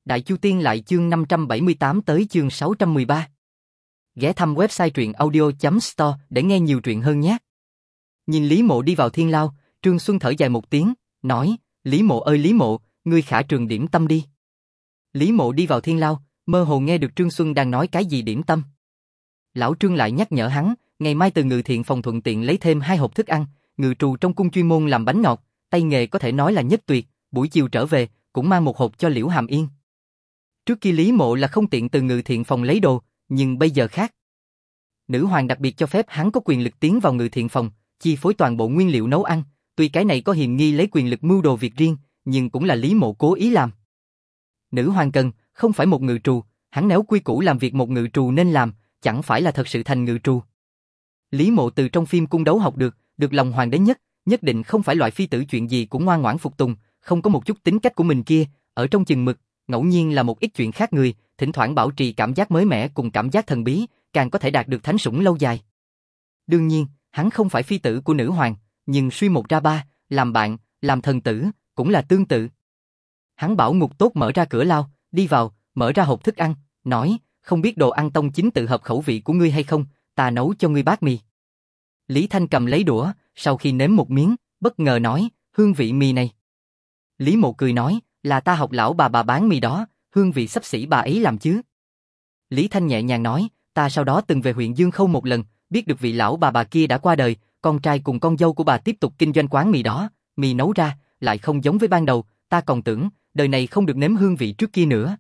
Đại Chu Tiên lại chương 578 tới chương 613. Ghé thăm website truyệnaudio.store để nghe nhiều truyện hơn nhé. Nhìn Lý Mộ đi vào thiên lao, Trương Xuân thở dài một tiếng, nói, Lý Mộ ơi Lý Mộ, ngươi khả trường điểm tâm đi. Lý Mộ đi vào thiên lao, mơ hồ nghe được Trương Xuân đang nói cái gì điểm tâm. Lão Trương lại nhắc nhở hắn, ngày mai từ Ngự Thiện phòng thuận tiện lấy thêm 2 hộp thức ăn, ngự trù trong cung chuyên môn làm bánh ngọt, tay nghề có thể nói là nhất tuyệt, buổi chiều trở về, cũng mang 1 hộp cho Liễu Hàm Yên. Trước kia Lý Mộ là không tiện từ Ngự Thiện phòng lấy đồ, nhưng bây giờ khác. Nữ hoàng đặc biệt cho phép hắn có quyền lực tiến vào Ngự Thiện phòng, chi phối toàn bộ nguyên liệu nấu ăn, tuy cái này có hiềm nghi lấy quyền lực mưu đồ việc riêng, nhưng cũng là Lý Mộ cố ý làm. Nữ hoàng cần, không phải một ngự trù, hắn nếu quy củ làm việc một ngự trù nên làm, chẳng phải là thật sự thành ngự trù. Lý Mộ từ trong phim cung đấu học được lòng hoàng đế nhất định không phải loại phi tử chuyện gì cũng ngoan ngoãn phục tùng, không có một chút tính cách của mình kia, ở trong chừng mực, ngẫu nhiên là một ít chuyện khác người, thỉnh thoảng bảo trì cảm giác mới mẻ cùng cảm giác thần bí, càng có thể đạt được thánh sủng lâu dài. Đương nhiên, hắn không phải phi tử của nữ hoàng, nhưng suy một ra ba, làm bạn, làm thần tử, cũng là tương tự. Hắn bảo Ngục Tốt mở ra cửa lao, đi vào, mở ra hộp thức ăn, nói, không biết đồ ăn tông chính tự hợp khẩu vị của ngươi hay không, ta nấu cho ngươi bát mì. Lý Thanh cầm lấy đũa, sau khi nếm một miếng, bất ngờ nói, hương vị mì này. Lý Mộ cười nói, là ta học lão bà bán mì đó, hương vị xấp xỉ bà ấy làm chứ. Lý Thanh nhẹ nhàng nói, ta sau đó từng về huyện Dương Khâu một lần, biết được vị lão bà kia đã qua đời, con trai cùng con dâu của bà tiếp tục kinh doanh quán mì đó, mì nấu ra, lại không giống với ban đầu, ta còn tưởng, đời này không được nếm hương vị trước kia nữa.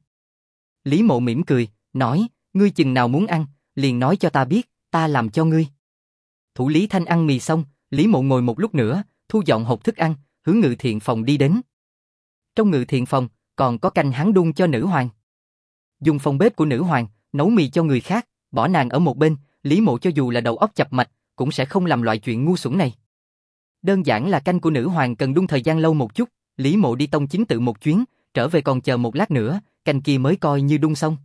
Lý Mộ mỉm cười, nói, ngươi chừng nào muốn ăn, liền nói cho ta biết, ta làm cho ngươi. Thủ Lý Thanh ăn mì xong, Lý Mộ ngồi một lúc nữa, thu dọn hộp thức ăn, hướng Ngự Thiện phòng đi đến. Trong Ngự Thiện phòng, còn có canh hắn đun cho nữ hoàng. Dùng phòng bếp của nữ hoàng, nấu mì cho người khác, bỏ nàng ở một bên, Lý Mộ cho dù là đầu óc chập mạch, cũng sẽ không làm loại chuyện ngu xuẩn này. Đơn giản là canh của nữ hoàng cần đun thời gian lâu một chút, Lý Mộ đi tông chính tự một chuyến, trở về còn chờ một lát nữa, canh kia mới coi như đun xong.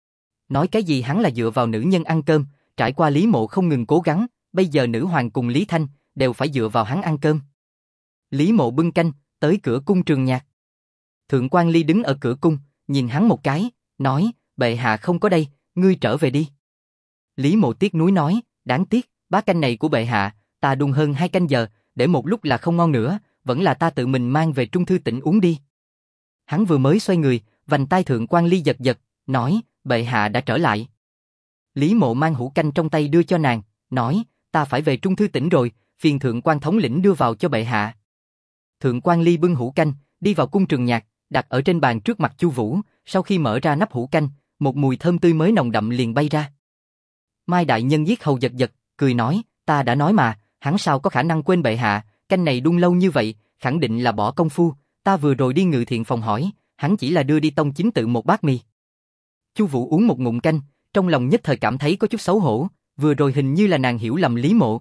Nói cái gì hắn là dựa vào nữ nhân ăn cơm, trải qua Lý Mộ không ngừng cố gắng, bây giờ nữ hoàng cùng Lý Thanh đều phải dựa vào hắn ăn cơm. Lý Mộ bưng canh, tới cửa cung Trường Nhạc. Thượng quan Ly đứng ở cửa cung, nhìn hắn một cái, nói, bệ hạ không có đây, ngươi trở về đi. Lý Mộ tiếc nuối nói, đáng tiếc, bát canh này của bệ hạ, ta đun hơn 2 canh giờ, để một lúc là không ngon nữa, vẫn là ta tự mình mang về Trung Thư Tỉnh uống đi. Hắn vừa mới xoay người, vành tai Thượng quan Ly giật giật, nói, bệ hạ đã trở lại. Lý Mộ mang hũ canh trong tay đưa cho nàng, nói, ta phải về Trung Thư Tỉnh rồi, phiền Thượng quan thống lĩnh đưa vào cho bệ hạ. Thượng quan Ly bưng hũ canh, đi vào cung Trường Nhạc, đặt ở trên bàn trước mặt Chu Vũ, sau khi mở ra nắp hũ canh, một mùi thơm tươi mới nồng đậm liền bay ra. Mai đại nhân giết hầu giật giật, cười nói, ta đã nói mà, hắn sao có khả năng quên bệ hạ, canh này đun lâu như vậy, khẳng định là bỏ công phu, ta vừa rồi đi Ngự Thiện phòng hỏi, hắn chỉ là đưa đi tông chính tự một bát mì. Chu Vũ uống một ngụm canh, trong lòng nhất thời cảm thấy có chút xấu hổ, vừa rồi hình như là nàng hiểu lầm Lý Mộ.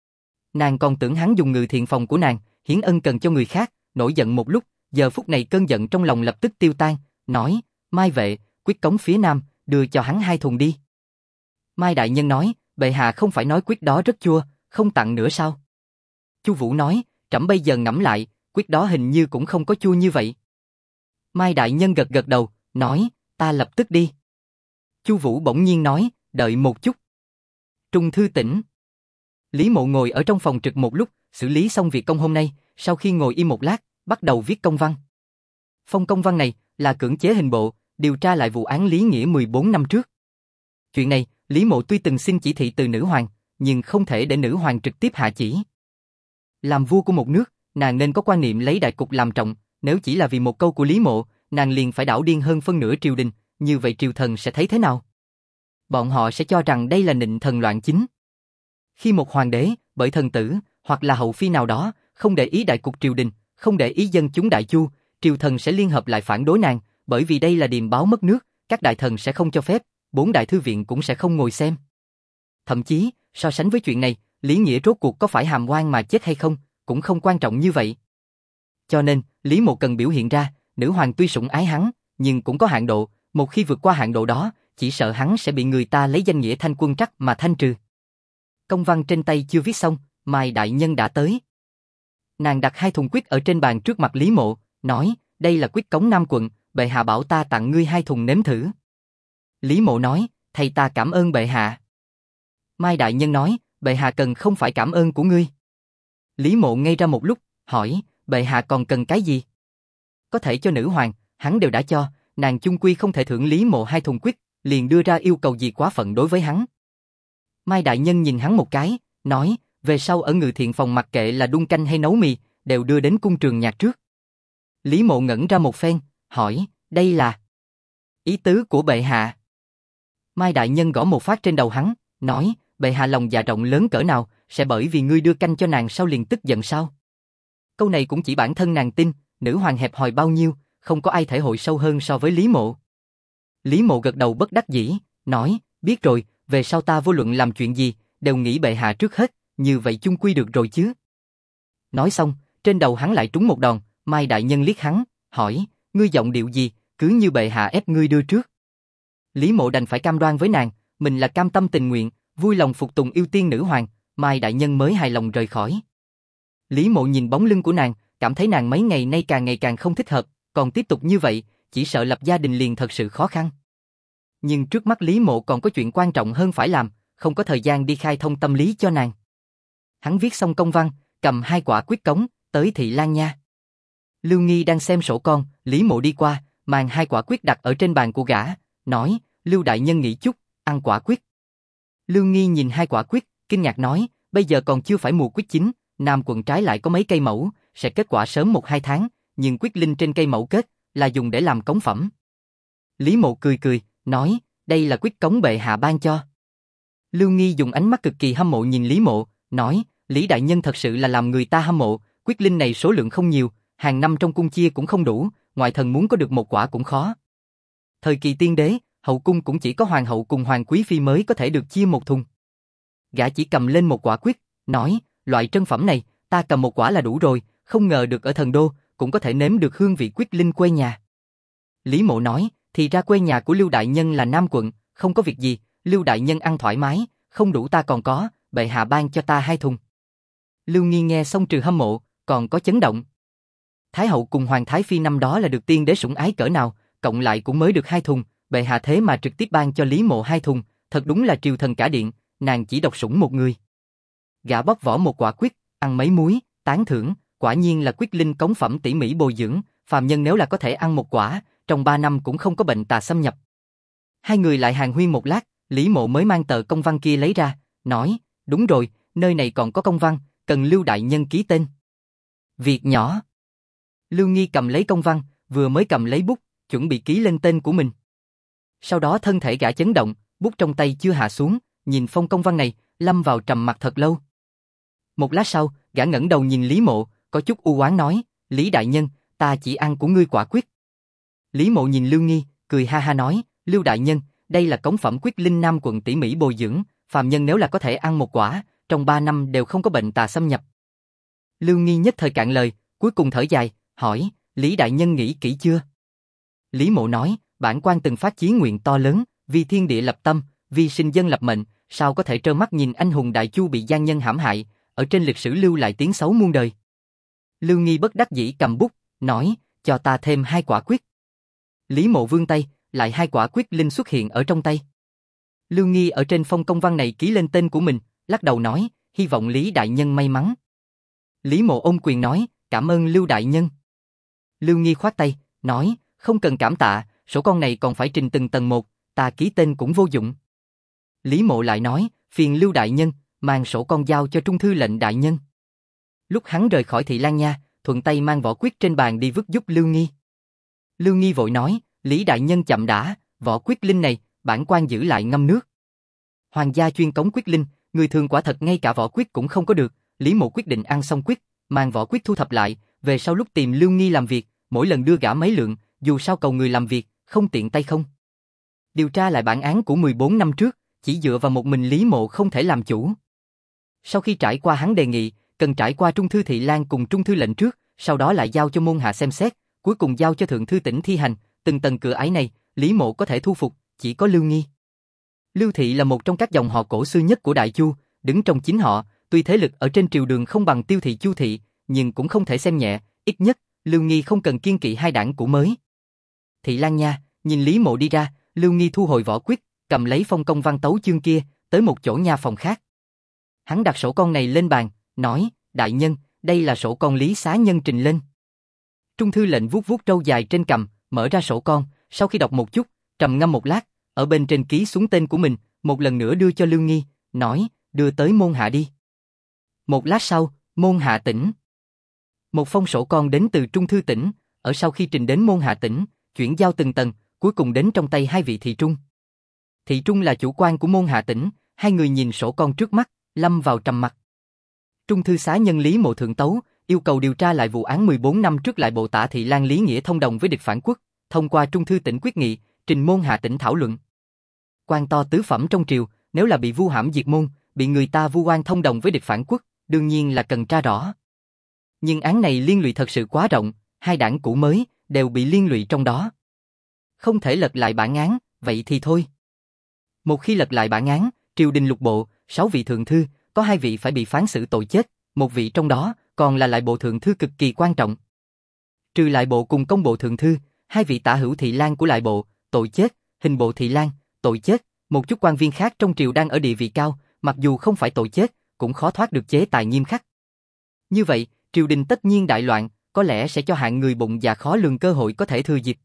Nàng còn tưởng hắn dùng Ngự Thiện phòng của nàng, hiến ân cần cho người khác, nổi giận một lúc, giờ phút này cơn giận trong lòng lập tức tiêu tan, nói, Mai vệ, quyết cống phía nam, đưa cho hắn 2 thùng đi. Mai đại nhân nói, bệ hạ không phải nói quyết đó rất chua, không tặng nữa sao? Chu Vũ nói, trẫm bây giờ ngẫm lại, quyết đó hình như cũng không có chua như vậy. Mai đại nhân gật gật đầu, nói, ta lập tức đi. Chu Vũ bỗng nhiên nói, đợi một chút. Trung Thư Tỉnh. Lý Mộ ngồi ở trong phòng trực một lúc, xử lý xong việc công hôm nay, sau khi ngồi im một lát, bắt đầu viết công văn. Phong công văn này là cưỡng chế hình bộ, điều tra lại vụ án Lý Nghĩa 14 năm trước. Chuyện này, Lý Mộ tuy từng xin chỉ thị từ nữ hoàng, nhưng không thể để nữ hoàng trực tiếp hạ chỉ. Làm vua của một nước, nàng nên có quan niệm lấy đại cục làm trọng, nếu chỉ là vì một câu của Lý Mộ, nàng liền phải đảo điên hơn phân nửa triều đình, như vậy triều thần sẽ thấy thế nào? Bọn họ sẽ cho rằng đây là nịnh thần loạn chính. Khi một hoàng đế, bởi thần tử, hoặc là hậu phi nào đó, không để ý đại cục triều đình, không để ý dân chúng Đại Chu, triều thần sẽ liên hợp lại phản đối nàng, bởi vì đây là điềm báo mất nước, các đại thần sẽ không cho phép, 4 đại thư viện cũng sẽ không ngồi xem. Thậm chí, so sánh với chuyện này, Lý Nghĩa rốt cuộc có phải hàm oan mà chết hay không, cũng không quan trọng như vậy. Cho nên, Lý Mộ cần biểu hiện ra, nữ hoàng tuy sủng ái hắn, nhưng cũng có hạn độ, một khi vượt qua hạn độ đó, chỉ sợ hắn sẽ bị người ta lấy danh nghĩa thanh quân trắc mà thanh trừ. Công văn trên tay chưa viết xong, Mai đại nhân đã tới. Nàng đặt 2 thùng quyết ở trên bàn trước mặt Lý Mộ, nói, đây là quyết cống Nam quận, bệ hạ bảo ta tặng ngươi 2 thùng nếm thử. Lý Mộ nói, thầy ta cảm ơn bệ hạ. Mai đại nhân nói, bệ hạ cần không phải cảm ơn của ngươi. Lý Mộ ngây ra một lúc, hỏi, bệ hạ còn cần cái gì? Có thể cho nữ hoàng, hắn đều đã cho, nàng chung quy không thể thưởng Lý Mộ 2 thùng quýt, liền đưa ra yêu cầu gì quá phận đối với hắn. Mai đại nhân nhìn hắn một cái, nói, về sau ở ngự thiện phòng mặc kệ là đun canh hay nấu mì, đều đưa đến cung trường nhạc trước. Lý Mộ ngẩn ra một phen, hỏi, đây là ý tứ của bệ hạ. Mai đại nhân gõ một phát trên đầu hắn, nói, bệ hạ lòng dạ rộng lớn cỡ nào, sẽ bởi vì ngươi đưa canh cho nàng sau liền tức giận sao? Câu này cũng chỉ bản thân nàng tin, nữ hoàng hẹp hòi bao nhiêu, không có ai thể hội sâu hơn so với Lý Mộ. Lý Mộ gật đầu bất đắc dĩ, nói, biết rồi, về sau ta vô luận làm chuyện gì, đều nghĩ bệ hạ trước hết, như vậy chung quy được rồi chứ. Nói xong, trên đầu hắn lại trúng một đòn, Mai đại nhân liếc hắn, hỏi, ngươi giọng điệu gì, cứ như bệ hạ ép ngươi đưa trước. Lý Mộ đành phải cam đoan với nàng, mình là cam tâm tình nguyện, vui lòng phục tùng yêu tiên nữ hoàng, Mai đại nhân mới hài lòng rời khỏi. Lý Mộ nhìn bóng lưng của nàng, cảm thấy nàng mấy ngày nay càng ngày càng không thích hợp, còn tiếp tục như vậy, chỉ sợ lập gia đình liền thật sự khó khăn. Nhưng trước mắt Lý Mộ còn có chuyện quan trọng hơn phải làm, không có thời gian đi khai thông tâm lý cho nàng. Hắn viết xong công văn, cầm 2 quả quyết cống, tới Thị Lan Nha. Lưu Nghi đang xem sổ con, Lý Mộ đi qua, mang 2 quả quyết đặt ở trên bàn của gã, nói, Lưu đại nhân nghỉ chút, ăn quả quyết. Lưu Nghi nhìn 2 quả quyết, kinh ngạc nói, bây giờ còn chưa phải mùa quyết chín, Nam quận trái lại có mấy cây mẫu, sẽ kết quả sớm 1-2 tháng, nhưng quyết linh trên cây mẫu kết, là dùng để làm cống phẩm. Lý Mộ cười cười, nói, đây là quyết cống bệ hạ ban cho. Lưu Nghi dùng ánh mắt cực kỳ hâm mộ nhìn Lý Mộ, nói, Lý đại nhân thật sự là làm người ta hâm mộ, quyết linh này số lượng không nhiều, hàng năm trong cung chia cũng không đủ, ngoại thần muốn có được 1 quả cũng khó. Thời kỳ tiên đế, hậu cung cũng chỉ có hoàng hậu cùng hoàng quý phi mới có thể được chia 1 thùng. Gã chỉ cầm lên 1 quả quyết, nói, loại trân phẩm này, ta cầm 1 quả là đủ rồi, không ngờ được ở thần đô, cũng có thể nếm được hương vị quyết linh quê nhà. Lý Mộ nói, thì ra quê nhà của Lưu đại nhân là Nam quận, không có việc gì, Lưu đại nhân ăn thoải mái, không đủ ta còn có, bệ hạ ban cho ta 2 thùng. Lưu Nghi nghe xong trừ hâm mộ, còn có chấn động. Thái hậu cùng hoàng thái phi năm đó là được tiên đế sủng ái cỡ nào, cộng lại cũng mới được 2 thùng, bệ hạ thế mà trực tiếp ban cho Lý Mộ 2 thùng, thật đúng là triều thần cả điện, nàng chỉ độc sủng một người. Gã bóc vỏ 1 quả quyết, ăn mấy muối, tán thưởng, quả nhiên là quyết linh cống phẩm tỉ mỉ bồi dưỡng, phàm nhân nếu là có thể ăn 1 quả, trong 3 năm cũng không có bệnh tà xâm nhập. Hai người lại hàn huyên một lát, Lý Mộ mới mang tờ công văn kia lấy ra, nói, đúng rồi, nơi này còn có công văn, cần Lưu đại nhân ký tên. Việc nhỏ. Lưu Nghi cầm lấy công văn, vừa mới cầm lấy bút, chuẩn bị ký lên tên của mình. Sau đó thân thể gã chấn động, bút trong tay chưa hạ xuống, nhìn phong công văn này, lâm vào trầm mặc thật lâu. Một lát sau, gã ngẩng đầu nhìn Lý Mộ, có chút u oán nói, Lý đại nhân, ta chỉ ăn của ngươi quả quyết. Lý Mộ nhìn Lưu Nghi, cười ha ha nói, Lưu đại nhân, đây là cống phẩm quyết linh Nam quận tỉ mỉ bồi dưỡng, phàm nhân nếu là có thể ăn 1 quả, trong 3 năm đều không có bệnh tà xâm nhập. Lưu Nghi nhất thời cạn lời, cuối cùng thở dài, hỏi, Lý đại nhân nghĩ kỹ chưa? Lý Mộ nói, bản quan từng phát chí nguyện to lớn, vì thiên địa lập tâm, vì sinh dân lập mệnh, sao có thể trơ mắt nhìn anh hùng Đại Chu bị gian nhân hãm hại, ở trên lịch sử lưu lại tiếng xấu muôn đời. Lưu Nghi bất đắc dĩ cầm bút, nói, cho ta thêm 2 quả quyết. Lý Mộ vươn tay, lại 2 quả quyết linh xuất hiện ở trong tay. Lưu Nghi ở trên phong công văn này ký lên tên của mình, lắc đầu nói, hy vọng Lý đại nhân may mắn. Lý Mộ ôm quyền nói, cảm ơn Lưu đại nhân. Lưu Nghi khoát tay, nói, không cần cảm tạ, sổ con này còn phải trình từng tầng một, ta ký tên cũng vô dụng. Lý Mộ lại nói, phiền Lưu đại nhân, mang sổ con giao cho trung thư lệnh đại nhân. Lúc hắn rời khỏi Thị Lan Nha, thuận tay mang vỏ quyết trên bàn đi vứt giúp Lưu Nghi. Lưu Nghi vội nói, Lý đại nhân chậm đã, vỏ quyết linh này, bản quan giữ lại ngâm nước. Hoàng gia chuyên cống quyết linh, người thường quả thật ngay cả vỏ quyết cũng không có được. Lý Mộ quyết định ăn xong quyết, mang vỏ quyết thu thập lại, về sau lúc tìm Lưu Nghi làm việc, mỗi lần đưa gã mấy lượng, dù sao cầu người làm việc, không tiện tay không. Điều tra lại bản án của 14 năm trước, chỉ dựa vào một mình Lý Mộ không thể làm chủ. Sau khi trải qua hắn đề nghị, cần trải qua Trung thư Thị Lan cùng Trung thư lệnh trước, sau đó lại giao cho môn hạ xem xét, cuối cùng giao cho Thượng thư tỉnh thi hành, từng tầng cửa ải này, Lý Mộ có thể thu phục, chỉ có Lưu Nghi. Lưu Thị là một trong các dòng họ cổ xưa nhất của Đại Chu, đứng trong chính họ, tuy thế lực ở trên triều đường không bằng Tiêu thị Chu thị, nhưng cũng không thể xem nhẹ, ít nhất, Lưu Nghi không cần kiêng kỵ hai đảng cũ mới. Thị Lan nha, nhìn Lý Mộ đi ra, Lưu Nghi thu hồi vỏ quyết, cầm lấy phong công văn tấu chương kia, tới một chỗ nha phòng khác. Hắn đặt sổ con này lên bàn, nói, đại nhân, đây là sổ con Lý xá nhân trình lên. Trung thư lệnh vuốt vuốt râu dài trên cằm, mở ra sổ con, sau khi đọc một chút, trầm ngâm một lát, ở bên trên ký xuống tên của mình, một lần nữa đưa cho Lưu Nghi, nói, đưa tới môn hạ đi. Một lát sau, môn hạ tỉnh. Một phong sổ con đến từ Trung thư tỉnh, ở sau khi trình đến môn hạ tỉnh, chuyển giao từng tầng, cuối cùng đến trong tay hai vị thị trung. Thị trung là chủ quan của môn hạ tỉnh, hai người nhìn sổ con trước mắt, lâm vào trầm mặc. Trung thư xá nhân Lý Mộ thượng tấu, yêu cầu điều tra lại vụ án 14 năm trước lại bộ Tả Thị Lan Lý Nghĩa thông đồng với địch phản quốc, thông qua Trung thư tỉnh quyết nghị, trình môn hạ tỉnh thảo luận. Quan to tứ phẩm trong triều, nếu là bị vu hãm diệt môn, bị người ta vu oan thông đồng với địch phản quốc, đương nhiên là cần tra rõ. Nhưng án này liên lụy thật sự quá rộng, hai đảng cũ mới đều bị liên lụy trong đó. Không thể lật lại bản án, vậy thì thôi. Một khi lật lại bản án, triều đình lục bộ, 6 vị thượng thư, có 2 vị phải bị phán xử tội chết, một vị trong đó còn là lại bộ thượng thư cực kỳ quan trọng. Trừ lại bộ cùng công bộ thượng thư, 2 vị tả hữu thị lang của lại bộ, tội chết, hình bộ thị lang, tội chết, một chút quan viên khác trong triều đang ở địa vị cao, mặc dù không phải tội chết, cũng khó thoát được chế tài nghiêm khắc. Như vậy, triều đình tất nhiên đại loạn, có lẽ sẽ cho hạng người bụng dạ khó lường cơ hội có thể thừa dịp.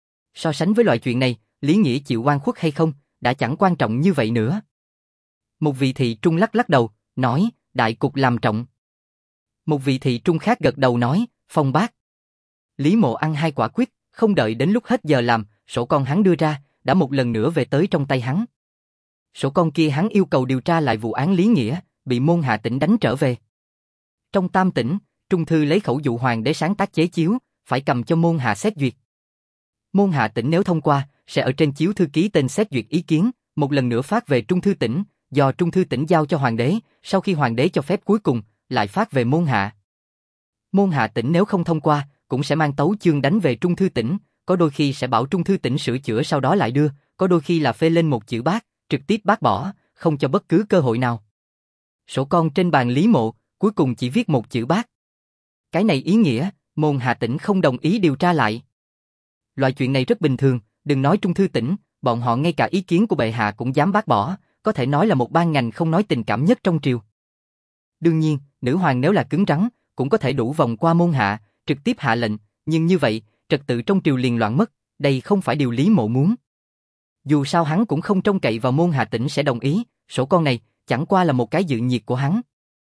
So sánh với loại chuyện này, Lý Nghĩa chịu oan khuất hay không, đã chẳng quan trọng như vậy nữa. Một vị thị trung lắc lắc đầu, nói, đại cục làm trọng. Một vị thị trung khác gật đầu nói, phong bác. Lý Mộ ăn 2 quả quyết, không đợi đến lúc hết giờ làm, sổ con hắn đưa ra, đã một lần nữa về tới trong tay hắn. Sổ con kia hắn yêu cầu điều tra lại vụ án Lý Nghĩa, bị môn hạ tỉnh đánh trở về. Trong tam tỉnh, Trung thư lấy khẩu dụ hoàng đế sáng tác chế chiếu, phải cầm cho môn hạ xét duyệt. Môn hạ tỉnh nếu thông qua, sẽ ở trên chiếu thư ký tên xét duyệt ý kiến, một lần nữa phát về Trung thư tỉnh, do Trung thư tỉnh giao cho hoàng đế, sau khi hoàng đế cho phép cuối cùng, lại phát về môn hạ. Môn hạ tỉnh nếu không thông qua, cũng sẽ mang tấu chương đánh về Trung thư tỉnh, có đôi khi sẽ bảo Trung thư tỉnh sửa chữa sau đó lại đưa, có đôi khi là phê lên một chữ bác, trực tiếp bác bỏ, không cho bất cứ cơ hội nào. Sổ con trên bàn Lý Mộ, cuối cùng chỉ viết một chữ bác. Cái này ý nghĩa, môn hạ tỉnh không đồng ý điều tra lại. Loại chuyện này rất bình thường, đừng nói Trung thư tỉnh, bọn họ ngay cả ý kiến của bệ hạ cũng dám bác bỏ, có thể nói là một ban ngành không nói tình cảm nhất trong triều. Đương nhiên, nữ hoàng nếu là cứng rắn, cũng có thể đủ vòng qua môn hạ, trực tiếp hạ lệnh, nhưng như vậy, trật tự trong triều liền loạn mất, đây không phải điều Lý Mộ muốn. Dù sao hắn cũng không trông cậy vào môn hạ tỉnh sẽ đồng ý, sổ con này chẳng qua là một cái dự nhiệt của hắn.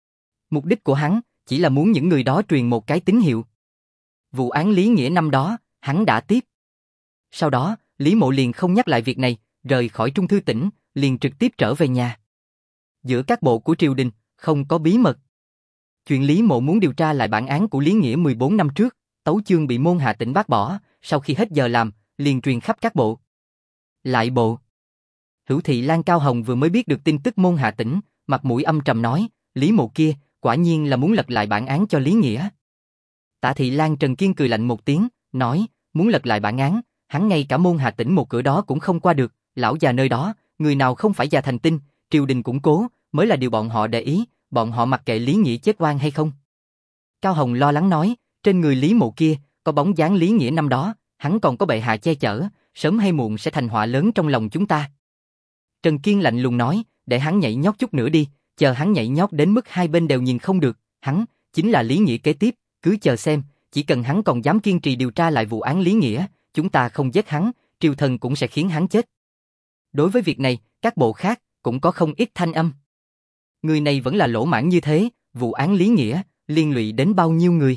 Mục đích của hắn chỉ là muốn những người đó truyền một cái tín hiệu. Vụ án Lý Nghĩa năm đó, hắn đã tiếp. Sau đó, Lý Mộ liền không nhắc lại việc này, rời khỏi Trung thư tỉnh, liền trực tiếp trở về nhà. Giữa các bộ của triều đình, không có bí mật. Chuyện Lý Mộ muốn điều tra lại bản án của Lý Nghĩa 14 năm trước, tấu chương bị môn hạ tỉnh bác bỏ, sau khi hết giờ làm, liền truyền khắp các bộ. Lại bộ. Hữu thị Lan Cao Hồng vừa mới biết được tin tức môn hạ tỉnh, mặt mũi âm trầm nói, Lý Mộ kia, quả nhiên là muốn lật lại bản án cho Lý Nghĩa. Tả thị Lan Trần Kiên cười lạnh một tiếng, nói, muốn lật lại bản án, hắn ngay cả môn hạ tỉnh một cửa đó cũng không qua được, lão già nơi đó, người nào không phải già thành tinh, triều đình củng cố, mới là điều bọn họ để ý, bọn họ mặc kệ Lý Nghĩa chết oan hay không. Cao Hồng lo lắng nói, trên người Lý Mộ kia, có bóng dáng Lý Nghĩa năm đó, hắn còn có bệ hạ che chở, sớm hay muộn sẽ thành họa lớn trong lòng chúng ta. Trần Kiên lạnh lùng nói, để hắn nhảy nhót chút nữa đi, chờ hắn nhảy nhót đến mức hai bên đều nhìn không được, hắn chính là Lý Nghĩa kế tiếp, cứ chờ xem, chỉ cần hắn còn dám kiên trì điều tra lại vụ án Lý Nghĩa, chúng ta không giết hắn, triều thần cũng sẽ khiến hắn chết. Đối với việc này, các bộ khác cũng có không ít thanh âm. Người này vẫn là lỗ mãng như thế, vụ án Lý Nghĩa liên lụy đến bao nhiêu người?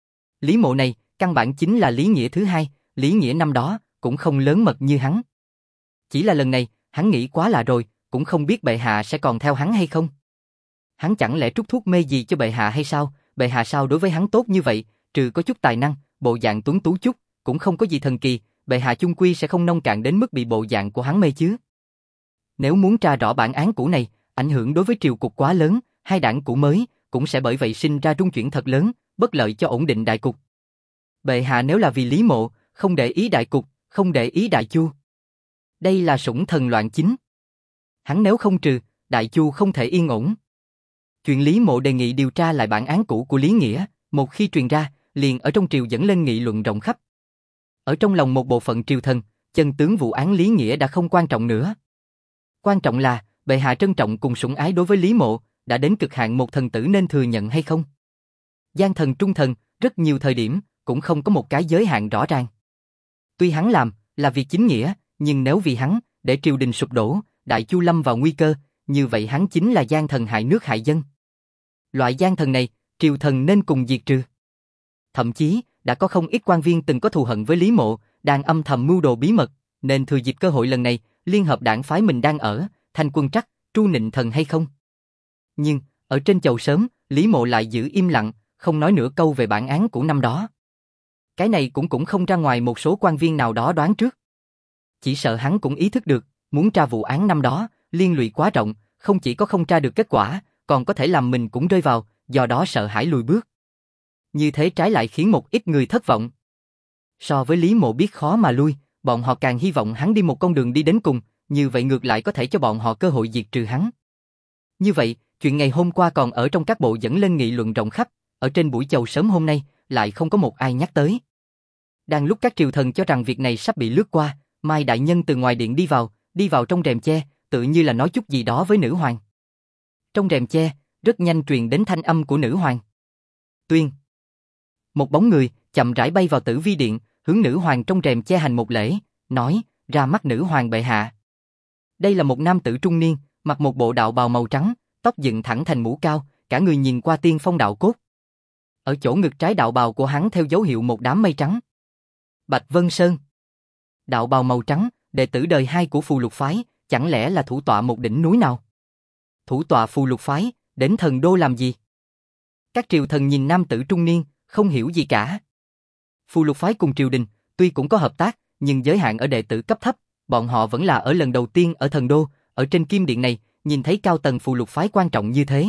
Lý Mộ này, căn bản chính là Lý Nghĩa thứ hai, Lý Nghĩa năm đó cũng không lớn mật như hắn. Chỉ là lần này, hắn nghĩ quá là rồi, cũng không biết bệ hạ sẽ còn theo hắn hay không. Hắn chẳng lẽ trút thuốc mê gì cho bệ hạ hay sao? Bệ hạ sao đối với hắn tốt như vậy, trừ có chút tài năng, bộ dạng tuấn tú chút, cũng không có gì thần kỳ, bệ hạ chung quy sẽ không nông cạn đến mức bị bộ dạng của hắn mê chứ. Nếu muốn tra rõ bản án cũ này, ảnh hưởng đối với triều cục quá lớn, hai đảng cũ mới cũng sẽ bởi vậy sinh ra rung chuyển thật lớn, bất lợi cho ổn định đại cục. Bệ hạ nếu là vì Lý Mộ, không để ý đại cục, không để ý đại chu. Đây là sủng thần loạn chính. Hắn nếu không trừ, đại chu không thể yên ổn. Chuyện Lý Mộ đề nghị điều tra lại bản án cũ của Lý Nghĩa, một khi truyền ra, liền ở trong triều dẫn lên nghị luận rộng khắp. Ở trong lòng một bộ phận triều thần, chân tướng vụ án Lý Nghĩa đã không quan trọng nữa. Quan trọng là, bệ hạ trân trọng cùng sủng ái đối với Lý Mộ, đã đến cực hạn một thần tử nên thừa nhận hay không? Gian thần trung thần, rất nhiều thời điểm, cũng không có một cái giới hạn rõ ràng. Tuy hắn làm, là việc chính nghĩa, nhưng nếu vì hắn, để triều đình sụp đổ, Đại Chu lâm vào nguy cơ, như vậy hắn chính là gian thần hại nước hại dân. Loại gian thần này, triều thần nên cùng diệt trừ. Thậm chí, đã có không ít quan viên từng có thù hận với Lý Mộ, đang âm thầm mưu đồ bí mật, nên thừa dịp cơ hội lần này, liên hợp đảng phái mình đang ở, Thanh Quân Trắc, Tru Nịnh Thần hay không. Nhưng, ở trên chầu sớm, Lý Mộ lại giữ im lặng, không nói nửa câu về bản án của năm đó. Cái này cũng không ra ngoài một số quan viên nào đó đoán trước. Chỉ sợ hắn cũng ý thức được, muốn tra vụ án năm đó, liên lụy quá rộng, không chỉ có không tra được kết quả, còn có thể làm mình cũng rơi vào, do đó sợ hãi lùi bước. Như thế trái lại khiến một ít người thất vọng. So với Lý Mộ biết khó mà lui, bọn họ càng hy vọng hắn đi một con đường đi đến cùng, như vậy ngược lại có thể cho bọn họ cơ hội diệt trừ hắn. Như vậy, chuyện ngày hôm qua còn ở trong các bộ dẫn lên nghị luận rộng khắp, ở trên buổi chầu sớm hôm nay, lại không có một ai nhắc tới. Đang lúc các triều thần cho rằng việc này sắp bị lướt qua, Mai Đại Nhân từ ngoài điện đi vào trong rèm che, tự như là nói chút gì đó với nữ hoàng. Trong rèm che, rất nhanh truyền đến thanh âm của nữ hoàng. Tuyên. Một bóng người, chậm rãi bay vào Tử Vi Điện, hướng nữ hoàng trong rèm che hành một lễ, nói, ra mắt nữ hoàng bệ hạ. Đây là một nam tử trung niên, mặc một bộ đạo bào màu trắng, tóc dựng thẳng thành mũ cao, cả người nhìn qua tiên phong đạo cốt. Ở chỗ ngực trái đạo bào của hắn theo dấu hiệu một đám mây trắng. Bạch Vân Sơn. Đạo bào màu trắng, đệ tử đời 2 của Phù Lục phái, chẳng lẽ là thủ tọa một đỉnh núi nào? Thủ tọa Phù Lục phái, đến thần đô làm gì? Các triều thần nhìn nam tử trung niên, không hiểu gì cả. Phù Lục phái cùng triều đình, tuy cũng có hợp tác, nhưng giới hạn ở đệ tử cấp thấp, bọn họ vẫn là ở lần đầu tiên ở thần đô, ở trên kim điện này, nhìn thấy cao tầng Phù Lục phái quan trọng như thế.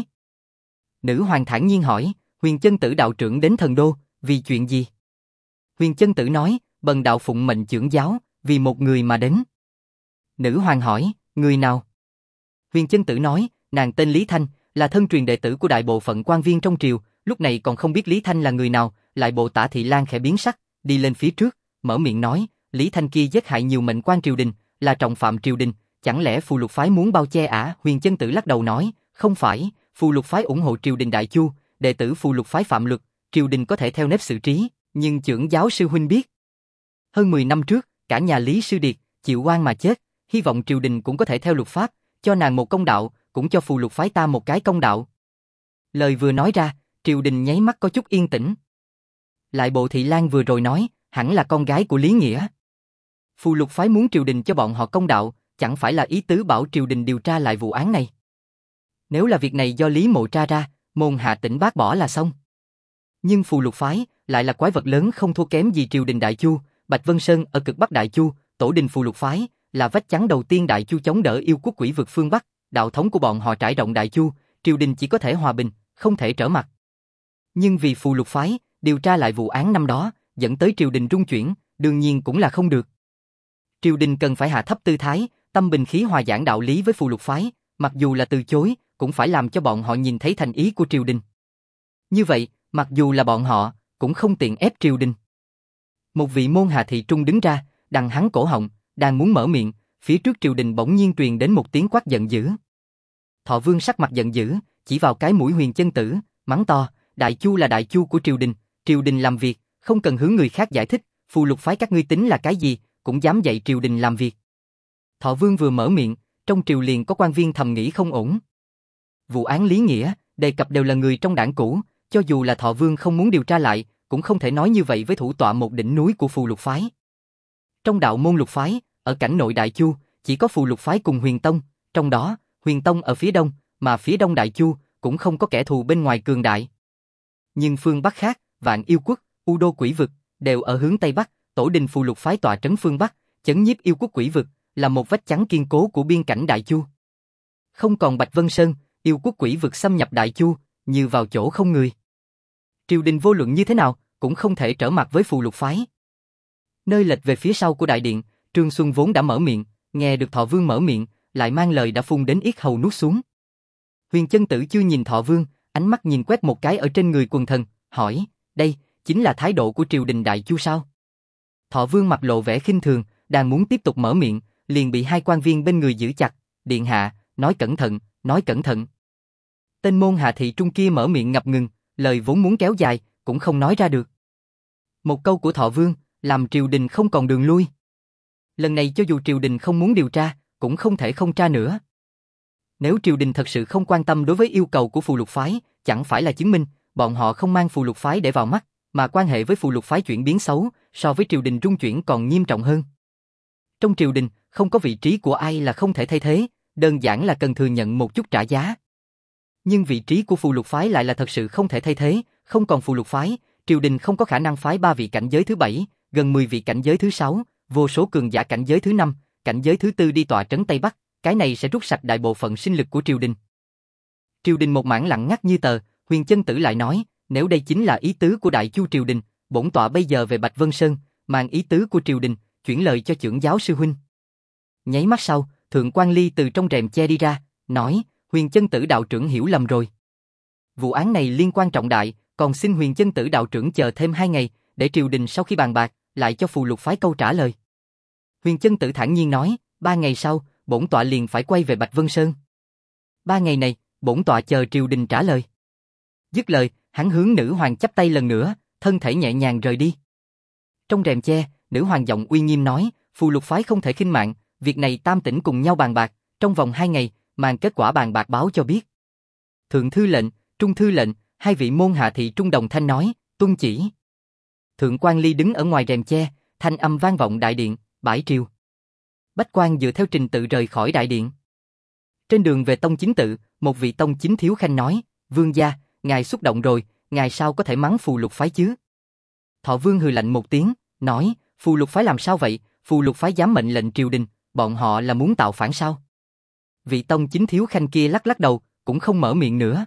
Nữ hoàng thản nhiên hỏi, Huyền Chân Tử đạo trưởng đến thần đô, vì chuyện gì? Huyền Chân Tử nói, bần đạo phụng mệnh chưởng giáo, vì một người mà đến. Nữ hoàng hỏi, người nào? Huyền Chân Tử nói, nàng tên Lý Thanh, là thân truyền đệ tử của đại bộ phận quan viên trong triều, lúc này còn không biết Lý Thanh là người nào, lại bộ Tả Thị Lan khẽ biến sắc, đi lên phía trước, mở miệng nói, Lý Thanh kia giết hại nhiều mệnh quan triều đình, là trọng phạm triều đình, chẳng lẽ Phù Lục phái muốn bao che ả? Huyền Chân Tử lắc đầu nói, không phải, Phù Lục phái ủng hộ triều đình Đại Chu, đệ tử Phù Lục phái phạm luật, triều đình có thể theo nếp xử trí, nhưng chưởng giáo sư huynh biết. Hơn 10 năm trước, cả nhà Lý Sư Điệt, chịu oan mà chết, hy vọng triều đình cũng có thể theo luật pháp, cho nàng một công đạo, cũng cho Phù Lục phái ta một cái công đạo. Lời vừa nói ra, triều đình nháy mắt có chút yên tĩnh. Lại bộ Thị Lan vừa rồi nói, hẳn là con gái của Lý Nghĩa. Phù Lục phái muốn triều đình cho bọn họ công đạo, chẳng phải là ý tứ bảo triều đình điều tra lại vụ án này. Nếu là việc này do Lý Mộ tra ra, môn hạ tỉnh bác bỏ là xong. Nhưng Phù Lục phái lại là quái vật lớn không thua kém gì triều đình Đại Chu, Bạch Vân Sơn ở cực Bắc Đại Chu, tổ đình Phù Lục phái là vách chắn đầu tiên Đại Chu chống đỡ yêu quốc quỷ vực phương Bắc, đạo thống của bọn họ trải rộng Đại Chu, triều đình chỉ có thể hòa bình, không thể trở mặt. Nhưng vì Phù Lục phái điều tra lại vụ án năm đó, dẫn tới triều đình rung chuyển, đương nhiên cũng là không được. Triều đình cần phải hạ thấp tư thái, tâm bình khí hòa giảng đạo lý với Phù Lục phái, mặc dù là từ chối, cũng phải làm cho bọn họ nhìn thấy thành ý của triều đình. Như vậy, mặc dù là bọn họ, cũng không tiện ép triều đình. Một vị môn hạ thị trung đứng ra, đằng hắn cổ họng, đang muốn mở miệng, phía trước triều đình bỗng nhiên truyền đến một tiếng quát giận dữ. Thọ Vương sắc mặt giận dữ, chỉ vào cái mũi Huyền Chân Tử, mắng to, Đại Chu là Đại Chu của triều đình làm việc, không cần hướng người khác giải thích, Phù Lục phái các ngươi tính là cái gì, cũng dám dạy triều đình làm việc. Thọ Vương vừa mở miệng, trong triều liền có quan viên thầm nghĩ không ổn. Vụ án Lý Nghĩa, đề cập đều là người trong đảng cũ, cho dù là Thọ Vương không muốn điều tra lại, cũng không thể nói như vậy với thủ tọa một đỉnh núi của Phù Lục phái. Trong đạo môn Lục phái, ở cảnh nội Đại Chu, chỉ có Phù Lục phái cùng Huyền Tông, trong đó, Huyền Tông ở phía đông, mà phía đông Đại Chu cũng không có kẻ thù bên ngoài cường đại. Nhưng phương Bắc khác, Vạn Yêu Quốc, U Đô Quỷ Vực, đều ở hướng Tây Bắc, tổ đình Phù Lục phái tọa trấn phương Bắc, chấn nhiếp yêu quốc quỷ vực, là một vách chắn kiên cố của biên cảnh Đại Chu. Không còn Bạch Vân Sơn, yêu quốc quỷ vực xâm nhập Đại Chu, như vào chỗ không người. Triều đình vô luận như thế nào, cũng không thể trở mặt với Phù Lục phái. Nơi lệch về phía sau của đại điện, Trương Xuân vốn đã mở miệng, nghe được Thọ Vương mở miệng, lại mang lời đã phun đến yết hầu nuốt xuống. Huyền Chân Tử chưa nhìn Thọ Vương, ánh mắt nhìn quét một cái ở trên người quần thần, hỏi, đây chính là thái độ của triều đình Đại Chu sao? Thọ Vương mặt lộ vẻ khinh thường, đang muốn tiếp tục mở miệng, liền bị hai quan viên bên người giữ chặt. Điện hạ, nói cẩn thận, nói cẩn thận. Tên môn hạ thị trung kia mở miệng ngập ngừng, lời vốn muốn kéo dài, cũng không nói ra được. Một câu của Thọ Vương, làm triều đình không còn đường lui. Lần này cho dù triều đình không muốn điều tra, cũng không thể không tra nữa. Nếu triều đình thật sự không quan tâm đối với yêu cầu của phù lục phái, chẳng phải là chứng minh, bọn họ không mang phù lục phái để vào mắt, mà quan hệ với phù lục phái chuyển biến xấu, so với triều đình rung chuyển còn nghiêm trọng hơn. Trong triều đình, không có vị trí của ai là không thể thay thế, đơn giản là cần thừa nhận một chút trả giá. Nhưng vị trí của phù lục phái lại là thật sự không thể thay thế, không còn phù lục phái, triều đình không có khả năng phái 3 vị cảnh giới thứ 7, gần 10 vị cảnh giới thứ 6, vô số cường giả cảnh giới thứ 5, cảnh giới thứ 4 đi tọa trấn Tây Bắc, cái này sẽ rút sạch đại bộ phận sinh lực của triều đình. Triều đình một mảng lặng ngắt như tờ, Huyền Chân Tử lại nói, nếu đây chính là ý tứ của Đại Chu triều đình, bổn tọa bây giờ về Bạch Vân Sơn, mang ý tứ của triều đình, chuyển lời cho chưởng giáo sư huynh. Nháy mắt sau, Thượng Quan Ly từ trong rèm che đi ra, nói, Huyền Chân Tử đạo trưởng hiểu lầm rồi. Vụ án này liên quan trọng đại, còn xin Huyền Chân Tử đạo trưởng chờ thêm 2 ngày, để triều đình sau khi bàn bạc, lại cho phù lục phái câu trả lời. Huyền Chân Tử thản nhiên nói, 3 ngày sau, bổn tọa liền phải quay về Bạch Vân Sơn. 3 ngày này, bổn tọa chờ triều đình trả lời. Dứt lời, hắn hướng nữ hoàng chắp tay lần nữa, thân thể nhẹ nhàng rời đi. Trong rèm che, nữ hoàng giọng uy nghiêm nói, phù lục phái không thể khinh mạng, việc này tam tỉnh cùng nhau bàn bạc, trong vòng 2 ngày, mang kết quả bàn bạc báo cho biết. Thượng thư lệnh, trung thư lệnh, hai vị môn hạ thị trung đồng thanh nói, tuân chỉ. Thượng quan Ly đứng ở ngoài rèm che, thanh âm vang vọng đại điện, bãi triều. Bách quan dựa theo trình tự rời khỏi đại điện. Trên đường về tông chính tự, một vị tông chính thiếu khanh nói, vương gia, ngài xúc động rồi, ngài sao có thể mắng phù lục phái chứ? Thọ Vương hừ lạnh một tiếng, nói, phù lục phái làm sao vậy, phù lục phái dám mệnh lệnh triều đình, bọn họ là muốn tạo phản sao? Vị tông chính thiếu khanh kia lắc lắc đầu, cũng không mở miệng nữa.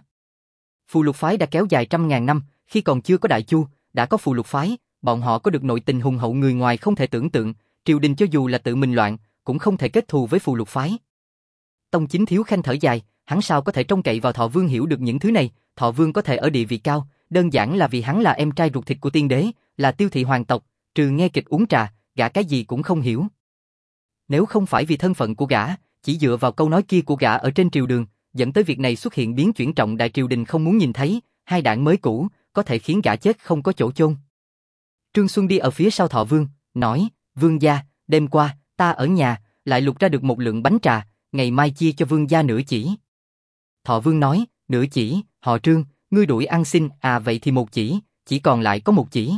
Phù lục phái đã kéo dài trăm ngàn năm, khi còn chưa có Đại Chu, đã có phù lục phái, bọn họ có được nội tình hùng hậu người ngoài không thể tưởng tượng, triều đình cho dù là tự mình loạn, cũng không thể kết thù với phù lục phái. Tông chính thiếu khanh thở dài, hắn sao có thể trông cậy vào Thọ Vương hiểu được những thứ này, Thọ Vương có thể ở địa vị cao, đơn giản là vì hắn là em trai ruột thịt của tiên đế, là Tiêu thị hoàng tộc, trừ nghe kịch uống trà, gã cái gì cũng không hiểu. Nếu không phải vì thân phận của gã, chỉ dựa vào câu nói kia của gã ở trên triều đường, dẫn tới việc này xuất hiện biến chuyển trọng đại triều đình không muốn nhìn thấy, hai đảng mới cũ, có thể khiến gã chết không có chỗ chôn. Trương Xuân đi ở phía sau Thọ Vương, nói, vương gia, đêm qua, ta ở nhà, lại lục ra được một lượng bánh trà, ngày mai chia cho vương gia nửa chỉ. Thọ Vương nói, nửa chỉ, họ Trương, ngươi đuổi ăn xin, à vậy thì một chỉ còn lại có một chỉ.